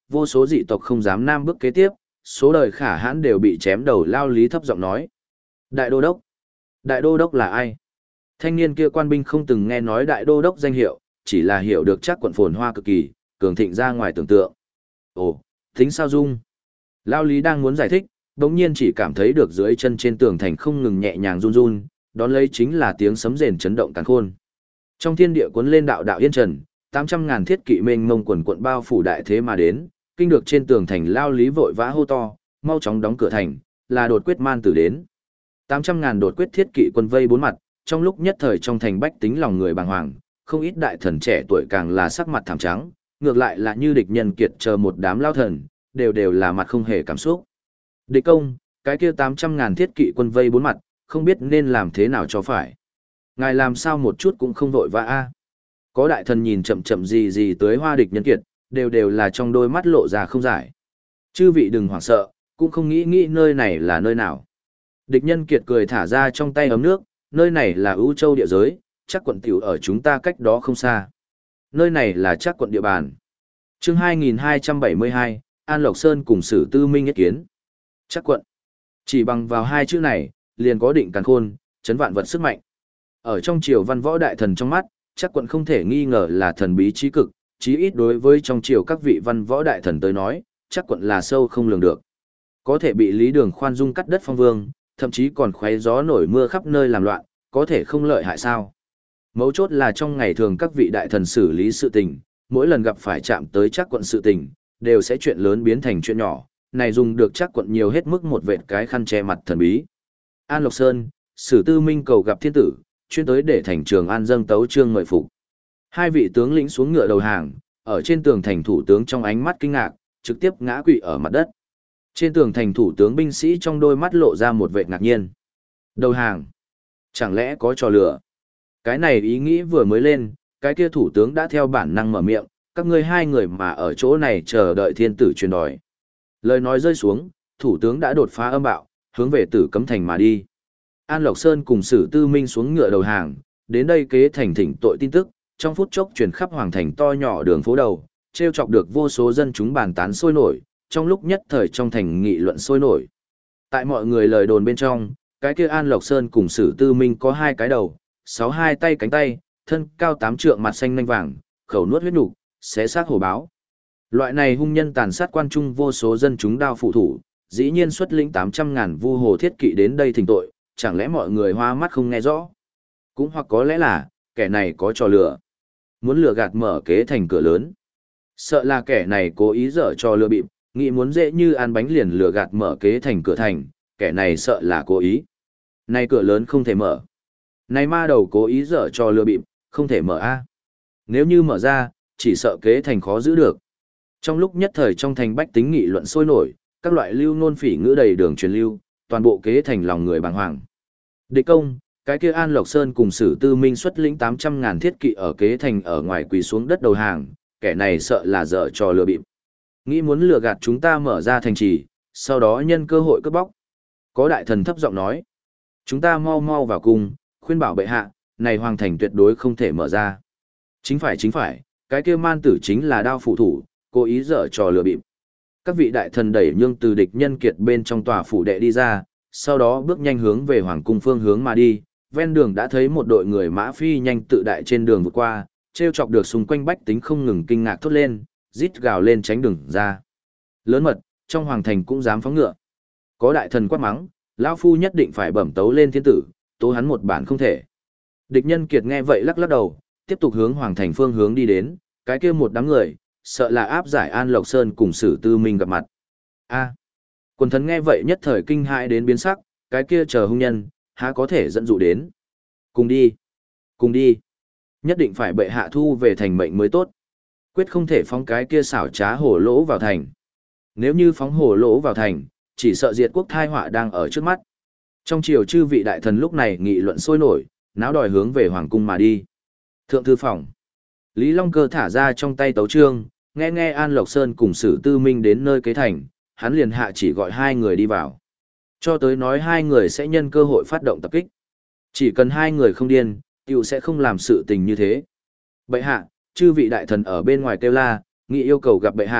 vô số dị tộc không dám nam bước kế tiếp, số đời khả hãn đều bị chém đầu. Lao Lý thấp giọng nói. Đại đô đốc. Đại đô đốc là ai? Thanh niên kia quan binh không từng nghe nói đại đô đốc danh hiệu, chỉ là hiểu được chắc quận phồn hoa cực kỳ, cường thịnh ra ngoài tưởng tượng. Ồ, tính sao dung? Lao Lý đang muốn giải thích, đống nhiên chỉ cảm thấy được dưới chân trên tường thành không ngừng nhẹ nhàng run run, đón lấy chính là tiếng sấm rền chấn động càn khôn. Trong thiên địa cuốn lên đạo đạo yên trần, tám trăm ngàn thiết kỵ mênh mông quần quận bao phủ đại thế mà đến, kinh được trên tường thành. Lao Lý vội vã hô to, mau chóng đóng cửa thành, là đột quyết man tử đến. tám trăm ngàn đột quyết thiết kỵ quân vây bốn mặt, trong lúc nhất thời trong thành bách tính lòng người bàng hoàng, không ít đại thần trẻ tuổi càng là sắc mặt thảm trắng, ngược lại là như địch nhân kiệt chờ một đám lao thần, đều đều là mặt không hề cảm xúc. Địch công, cái kia tám trăm ngàn thiết kỵ quân vây bốn mặt, không biết nên làm thế nào cho phải. Ngài làm sao một chút cũng không vội vã a? Có đại thần nhìn chậm chậm gì gì tới hoa địch nhân kiệt, đều đều là trong đôi mắt lộ ra không giải. Chư vị đừng hoảng sợ, cũng không nghĩ nghĩ nơi này là nơi nào. Địch nhân kiệt cười thả ra trong tay ấm nước, nơi này là ưu châu địa giới, chắc quận tiểu ở chúng ta cách đó không xa. Nơi này là chắc quận địa bàn. Chương hai nghìn hai trăm bảy mươi hai, An Lộc Sơn cùng Sử Tư Minh nhất kiến. Chắc quận. Chỉ bằng vào hai chữ này, liền có định càn khôn, chấn vạn vật sức mạnh. Ở trong triều văn võ đại thần trong mắt, chắc quận không thể nghi ngờ là thần bí trí cực, chí ít đối với trong triều các vị văn võ đại thần tới nói, chắc quận là sâu không lường được. Có thể bị Lý Đường khoan dung cắt đất phong vương, thậm chí còn khoé gió nổi mưa khắp nơi làm loạn, có thể không lợi hại sao? Mấu chốt là trong ngày thường các vị đại thần xử lý sự tình, mỗi lần gặp phải chạm tới chắc quận sự tình, đều sẽ chuyện lớn biến thành chuyện nhỏ, này dùng được chắc quận nhiều hết mức một vệt cái khăn che mặt thần bí. An Lộc Sơn, Sử Tư Minh cầu gặp thiên tử, chuyên tới để thành trường An dâng tấu chương mời phục. Hai vị tướng lĩnh xuống ngựa đầu hàng, ở trên tường thành thủ tướng trong ánh mắt kinh ngạc, trực tiếp ngã quỵ ở mặt đất. Trên tường thành thủ tướng binh sĩ trong đôi mắt lộ ra một vẻ ngạc nhiên. Đầu hàng? Chẳng lẽ có trò lửa? Cái này ý nghĩ vừa mới lên, cái kia thủ tướng đã theo bản năng mở miệng, các ngươi hai người mà ở chỗ này chờ đợi thiên tử truyền đòi. Lời nói rơi xuống, thủ tướng đã đột phá âm bạo, hướng về Tử Cấm thành mà đi. An Lộc Sơn cùng Sử Tư Minh xuống ngựa đầu hàng, đến đây kế thành thỉnh tội tin tức, trong phút chốc truyền khắp hoàng thành to nhỏ đường phố đầu, trêu chọc được vô số dân chúng bàn tán sôi nổi, trong lúc nhất thời trong thành nghị luận sôi nổi. Tại mọi người lời đồn bên trong, cái kia An Lộc Sơn cùng Sử Tư Minh có hai cái đầu, sáu hai tay cánh tay, thân cao tám trượng mặt xanh nanh vàng, khẩu nuốt huyết nục, xé xác hổ báo. Loại này hung nhân tàn sát quan trung vô số dân chúng đao phụ thủ, dĩ nhiên xuất lĩnh tám trăm ngàn vu hồ thiết kỵ đến đây thỉnh tội, chẳng lẽ mọi người hoa mắt không nghe rõ? Cũng hoặc có lẽ là, kẻ này có trò lừa. Muốn lừa gạt mở kế thành cửa lớn. Sợ là kẻ này cố ý dở trò lừa bịp, nghĩ muốn dễ như ăn bánh liền lừa gạt mở kế thành cửa thành, kẻ này sợ là cố ý. Này cửa lớn không thể mở. Này ma đầu cố ý dở trò lừa bịp, không thể mở a. Nếu như mở ra, chỉ sợ kế thành khó giữ được. Trong lúc nhất thời trong thành bách tính nghị luận sôi nổi, các loại lưu nôn phỉ ngữ đầy đường truyền lưu, toàn bộ kế thành lòng người bàng hoàng. Địch công, cái kia An Lộc Sơn cùng Sử Tư Minh xuất lĩnh tám trăm ngàn thiết kỵ ở kế thành ở ngoài quỳ xuống đất đầu hàng, kẻ này sợ là dở trò lừa bịp. Nghĩ muốn lừa gạt chúng ta mở ra thành trì, sau đó nhân cơ hội cướp bóc. Có đại thần thấp giọng nói, chúng ta mau mau vào cung, khuyên bảo bệ hạ, này hoàng thành tuyệt đối không thể mở ra. Chính phải chính phải, cái kia man tử chính là đao phụ thủ, cố ý dở trò lừa bịp. Các vị đại thần đẩy nhương từ địch nhân kiệt bên trong tòa phủ đệ đi ra, sau đó bước nhanh hướng về hoàng cung phương hướng mà đi, ven đường đã thấy một đội người mã phi nhanh tự đại trên đường vượt qua, trêu chọc được xung quanh bách tính không ngừng kinh ngạc thốt lên, rít gào lên tránh đường ra. Lớn mật, trong hoàng thành cũng dám phóng ngựa. Có đại thần quát mắng, lão phu nhất định phải bẩm tấu lên thiên tử, tố hắn một bản không thể. Địch nhân kiệt nghe vậy lắc lắc đầu, tiếp tục hướng hoàng thành phương hướng đi đến, cái kia một đám người, sợ là áp giải An Lộc Sơn cùng Sử Tư Minh gặp mặt. A. Quần thần nghe vậy nhất thời kinh hãi đến biến sắc, cái kia chờ hung nhân, há có thể dẫn dụ đến. Cùng đi. Cùng đi. Nhất định phải bệ hạ thu về thành mệnh mới tốt. Quyết không thể phóng cái kia xảo trá hổ lỗ vào thành. Nếu như phóng hổ lỗ vào thành, chỉ sợ diệt quốc thai họa đang ở trước mắt. Trong triều chư vị đại thần lúc này nghị luận sôi nổi, náo đòi hướng về hoàng cung mà đi. Thượng thư phòng. Lý Long Cơ thả ra trong tay tấu chương, nghe nghe An Lộc Sơn cùng Sử Tư Minh đến nơi kế thành, hắn liền hạ chỉ gọi hai người đi vào. Cho tới nói hai người sẽ nhân cơ hội phát động tập kích. Chỉ cần hai người không điên, tiểu sẽ không làm sự tình như thế. Bệ hạ, chư vị đại thần ở bên ngoài kêu la, nghị yêu cầu gặp bệ hạ,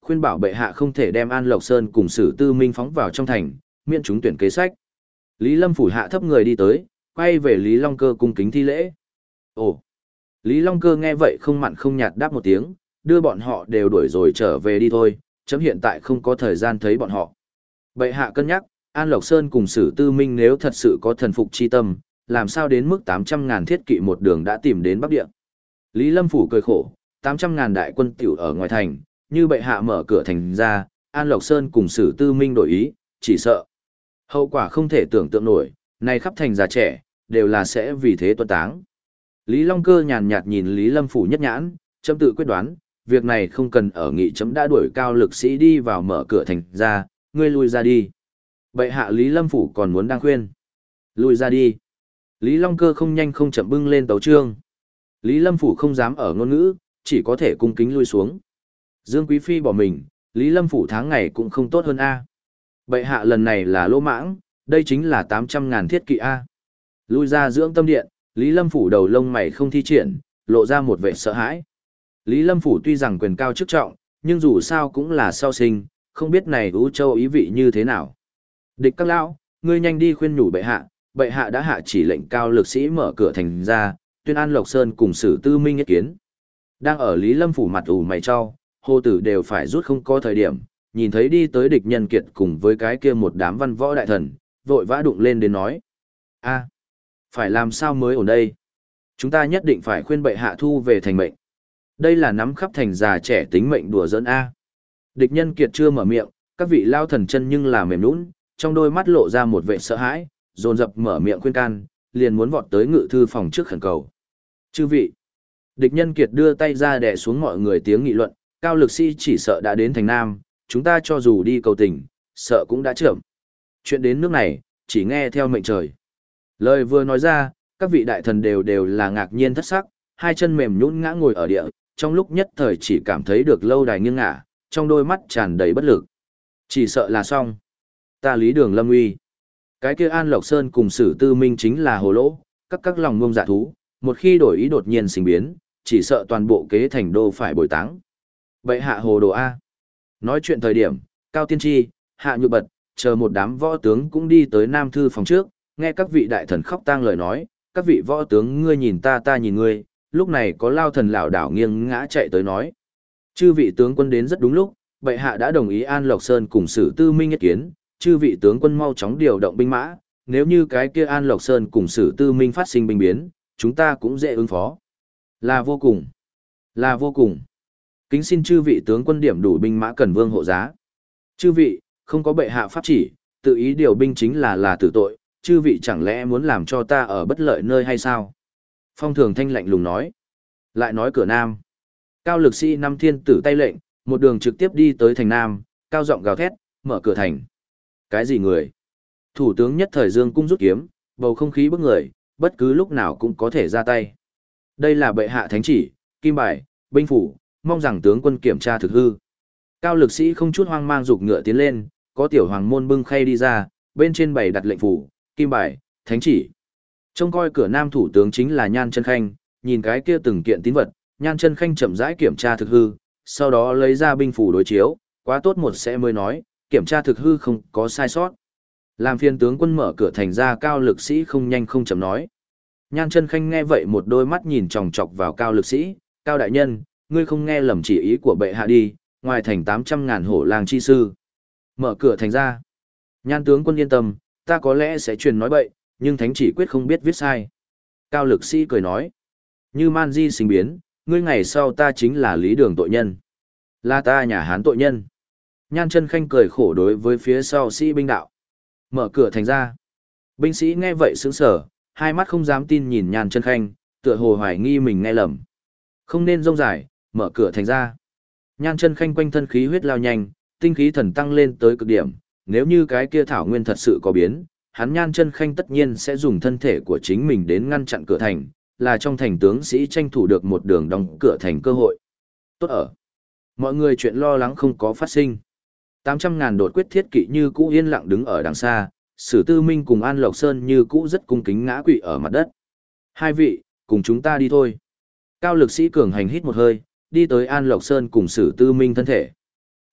khuyên bảo bệ hạ không thể đem An Lộc Sơn cùng Sử Tư Minh phóng vào trong thành, miễn chúng tuyển kế sách. Lý Lâm phủ hạ thấp người đi tới, quay về Lý Long Cơ cung kính thi lễ. Ồ! Lý Long Cơ nghe vậy không mặn không nhạt đáp một tiếng, đưa bọn họ đều đuổi rồi trở về đi thôi, chấm hiện tại không có thời gian thấy bọn họ. Bệ hạ cân nhắc, An Lộc Sơn cùng Sử Tư Minh nếu thật sự có thần phục chi tâm, làm sao đến mức tám trăm ngàn thiết kỵ một đường đã tìm đến Bắc Địa. Lý Lâm phủ cười khổ, tám trăm ngàn đại quân tiểu ở ngoài thành, như bệ hạ mở cửa thành ra, An Lộc Sơn cùng Sử Tư Minh đổi ý, chỉ sợ. Hậu quả không thể tưởng tượng nổi, này khắp thành già trẻ, đều là sẽ vì thế tuân táng. Lý Long Cơ nhàn nhạt nhìn Lý Lâm phủ nhất nhãn, chấm tự quyết đoán, việc này không cần ở nghị chấm đã đuổi cao lực sĩ đi vào mở cửa thành ra, ngươi lui ra đi. Bệ hạ Lý Lâm phủ còn muốn đang khuyên. Lui ra đi. Lý Long Cơ không nhanh không chậm bưng lên tấu chương. Lý Lâm phủ không dám ở ngôn ngữ, chỉ có thể cung kính lui xuống. Dương Quý Phi bỏ mình, Lý Lâm phủ tháng ngày cũng không tốt hơn A. Bệ hạ lần này là lỗ mãng, đây chính là tám trăm ngàn thiết kỵ A. Lui ra dưỡng tâm điện, Lý Lâm phủ đầu lông mày không thi triển, lộ ra một vẻ sợ hãi. Lý Lâm phủ tuy rằng quyền cao chức trọng, nhưng dù sao cũng là sau sinh, không biết này Ú Châu ý vị như thế nào. Địch các lão, ngươi nhanh đi khuyên nhủ bệ hạ, bệ hạ đã hạ chỉ lệnh cao lực sĩ mở cửa thành ra, tuyên An Lộc Sơn cùng Sử Tư Minh ý kiến. Đang ở Lý Lâm phủ mặt ủ mày cho, hồ tử đều phải rút không có thời điểm, nhìn thấy đi tới địch nhân kiệt cùng với cái kia một đám văn võ đại thần, vội vã đụng lên đến nói. A, phải làm sao mới ổn đây? Chúng ta nhất định phải khuyên bệ hạ thu về thành mệnh. Đây là nắm khắp thành già trẻ tính mệnh đùa giỡn A. Địch nhân kiệt chưa mở miệng, các vị lao thần chân nhưng là mềm nũng, trong đôi mắt lộ ra một vẻ sợ hãi, dồn dập mở miệng khuyên can, liền muốn vọt tới ngự thư phòng trước khẩn cầu. Chư vị, địch nhân kiệt đưa tay ra đè xuống mọi người tiếng nghị luận, cao lực sĩ chỉ sợ đã đến thành Nam, chúng ta cho dù đi cầu tình, sợ cũng đã chậm. Chuyện đến nước này, chỉ nghe theo mệnh trời. Lời vừa nói ra, các vị đại thần đều đều là ngạc nhiên thất sắc, hai chân mềm nhũn ngã ngồi ở địa, trong lúc nhất thời chỉ cảm thấy được lâu đài nghiêng ngả, trong đôi mắt tràn đầy bất lực. Chỉ sợ là xong. Ta Lý Đường lâm uy. Cái kia An Lộc Sơn cùng Sử Tư Minh chính là hồ lỗ, các các lòng ngông dạ thú, một khi đổi ý đột nhiên sinh biến, chỉ sợ toàn bộ kế thành đô phải bồi táng. Bệ hạ hồ đồ A. Nói chuyện thời điểm, Cao Tiên Tri, Hạ Nhược Bật, chờ một đám võ tướng cũng đi tới Nam Thư phòng trước, nghe các vị đại thần khóc tang lời nói, các vị võ tướng ngươi nhìn ta ta nhìn ngươi, lúc này có lao thần lão đảo nghiêng ngã chạy tới nói. Chư vị tướng quân đến rất đúng lúc, bệ hạ đã đồng ý An Lộc Sơn cùng Sử Tư Minh ý kiến, chư vị tướng quân mau chóng điều động binh mã, nếu như cái kia An Lộc Sơn cùng Sử Tư Minh phát sinh binh biến, chúng ta cũng dễ ứng phó. Là vô cùng, là vô cùng. Kính xin chư vị tướng quân điểm đủ binh mã cần vương hộ giá. Chư vị, không có bệ hạ pháp chỉ, tự ý điều binh chính là là tử tội, chư vị chẳng lẽ muốn làm cho ta ở bất lợi nơi hay sao? Phong Thường Thanh lạnh lùng nói. Lại nói cửa Nam. Cao lực sĩ năm thiên tử tay lệnh, một đường trực tiếp đi tới thành Nam, cao giọng gào thét, mở cửa thành. Cái gì người? Thủ tướng nhất thời dương cung rút kiếm, bầu không khí bức người, bất cứ lúc nào cũng có thể ra tay. Đây là bệ hạ thánh chỉ, kim bài, binh phủ, mong rằng tướng quân kiểm tra thực hư. Cao lực sĩ không chút hoang mang giục ngựa tiến lên, có tiểu hoàng môn bưng khay đi ra, bên trên bày đặt lệnh phủ, kim bài, thánh chỉ. Trông coi cửa Nam thủ tướng chính là Nhan Chân Khanh, nhìn cái kia từng kiện tín vật, Nhan Chân Khanh chậm rãi kiểm tra thực hư, sau đó lấy ra binh phủ đối chiếu, quá tốt một sẽ mới nói, kiểm tra thực hư không có sai sót. Làm phiên tướng quân mở cửa thành ra cao lực sĩ không nhanh không chậm nói. Nhan Chân Khanh nghe vậy một đôi mắt nhìn chòng chọc vào cao lực sĩ, cao đại nhân, ngươi không nghe lầm chỉ ý của bệ hạ đi, ngoài thành tám trăm ngàn hổ lang chi sư. Mở cửa thành ra. Nhan tướng quân yên tâm, ta có lẽ sẽ truyền nói bậy, nhưng thánh chỉ quyết không biết viết sai. Cao lực sĩ cười nói. Như man di sinh biến, ngươi ngày sau ta chính là Lý Đường tội nhân. Là ta nhà Hán tội nhân. Nhan Chân Khanh cười khổ đối với phía sau sĩ binh đạo. Mở cửa thành ra. Binh sĩ nghe vậy sững sờ, hai mắt không dám tin nhìn Nhan Chân Khanh, tựa hồ hoài nghi mình nghe lầm. Không nên rông dài, mở cửa thành ra. Nhan Chân Khanh quanh thân khí huyết lao nhanh, tinh khí thần tăng lên tới cực điểm, nếu như cái kia thảo nguyên thật sự có biến, hắn Nhan Chân Khanh tất nhiên sẽ dùng thân thể của chính mình đến ngăn chặn cửa thành, là trong thành tướng sĩ tranh thủ được một đường đóng cửa thành cơ hội. Tốt ở. Mọi người chuyện lo lắng không có phát sinh. tám trăm ngàn đột quyết thiết kỵ như cũ yên lặng đứng ở đằng xa, Sử Tư Minh cùng An Lộc Sơn như cũ rất cung kính ngã quỵ ở mặt đất. Hai vị, cùng chúng ta đi thôi. Cao lực sĩ cường hành hít một hơi, đi tới An Lộc Sơn cùng Sử Tư Minh thân thể.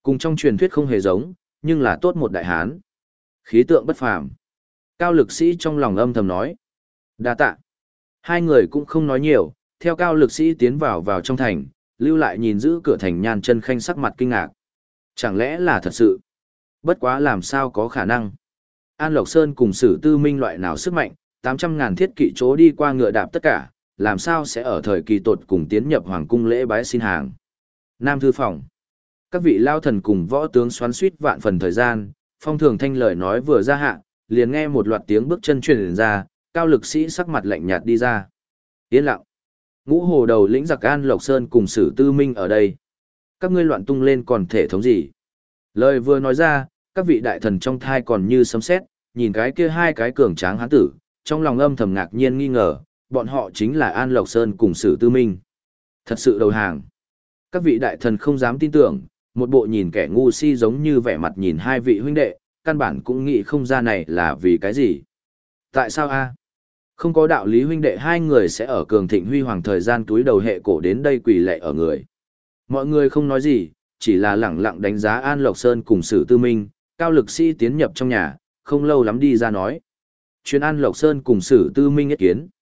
Cùng trong truyền thuyết không hề giống, nhưng là tốt một đại hán. Khí tượng bất phàm. Cao lực sĩ trong lòng âm thầm nói. Đa tạ. Hai người cũng không nói nhiều, theo cao lực sĩ tiến vào vào trong thành, lưu lại nhìn giữ cửa thành Nhan Chân Khanh sắc mặt kinh ngạc. Chẳng lẽ là thật sự? Bất quá làm sao có khả năng? An Lộc Sơn cùng Sử Tư Minh loại nào sức mạnh, tám trăm ngàn thiết kỵ chỗ đi qua ngựa đạp tất cả, làm sao sẽ ở thời kỳ tột cùng tiến nhập hoàng cung lễ bái xin hàng. Nam thư phòng. Các vị lao thần cùng võ tướng xoắn suýt vạn phần thời gian, phong thường thanh lời nói vừa ra hạ, liền nghe một loạt tiếng bước chân truyền ra, cao lực sĩ sắc mặt lạnh nhạt đi ra. Yên lặng. Ngũ hồ đầu lĩnh giặc An Lộc Sơn cùng Sử Tư Minh ở đây. Các ngươi loạn tung lên còn thể thống gì? Lời vừa nói ra, các vị đại thần trong thai còn như sấm sét, nhìn cái kia hai cái cường tráng hán tử, trong lòng âm thầm ngạc nhiên nghi ngờ, bọn họ chính là An Lộc Sơn cùng Sử Tư Minh. Thật sự đầu hàng. Các vị đại thần không dám tin tưởng, một bộ nhìn kẻ ngu si giống như vẻ mặt nhìn hai vị huynh đệ, căn bản cũng nghĩ không ra này là vì cái gì. Tại sao a? Không có đạo lý huynh đệ hai người sẽ ở cường thịnh huy hoàng thời gian túi đầu hệ cổ đến đây quỳ lạy ở người. Mọi người không nói gì, chỉ là lẳng lặng đánh giá An Lộc Sơn cùng Sử Tư Minh, cao lực sĩ tiến nhập trong nhà, không lâu lắm đi ra nói. Chuyến An Lộc Sơn cùng Sử Tư Minh ý kiến.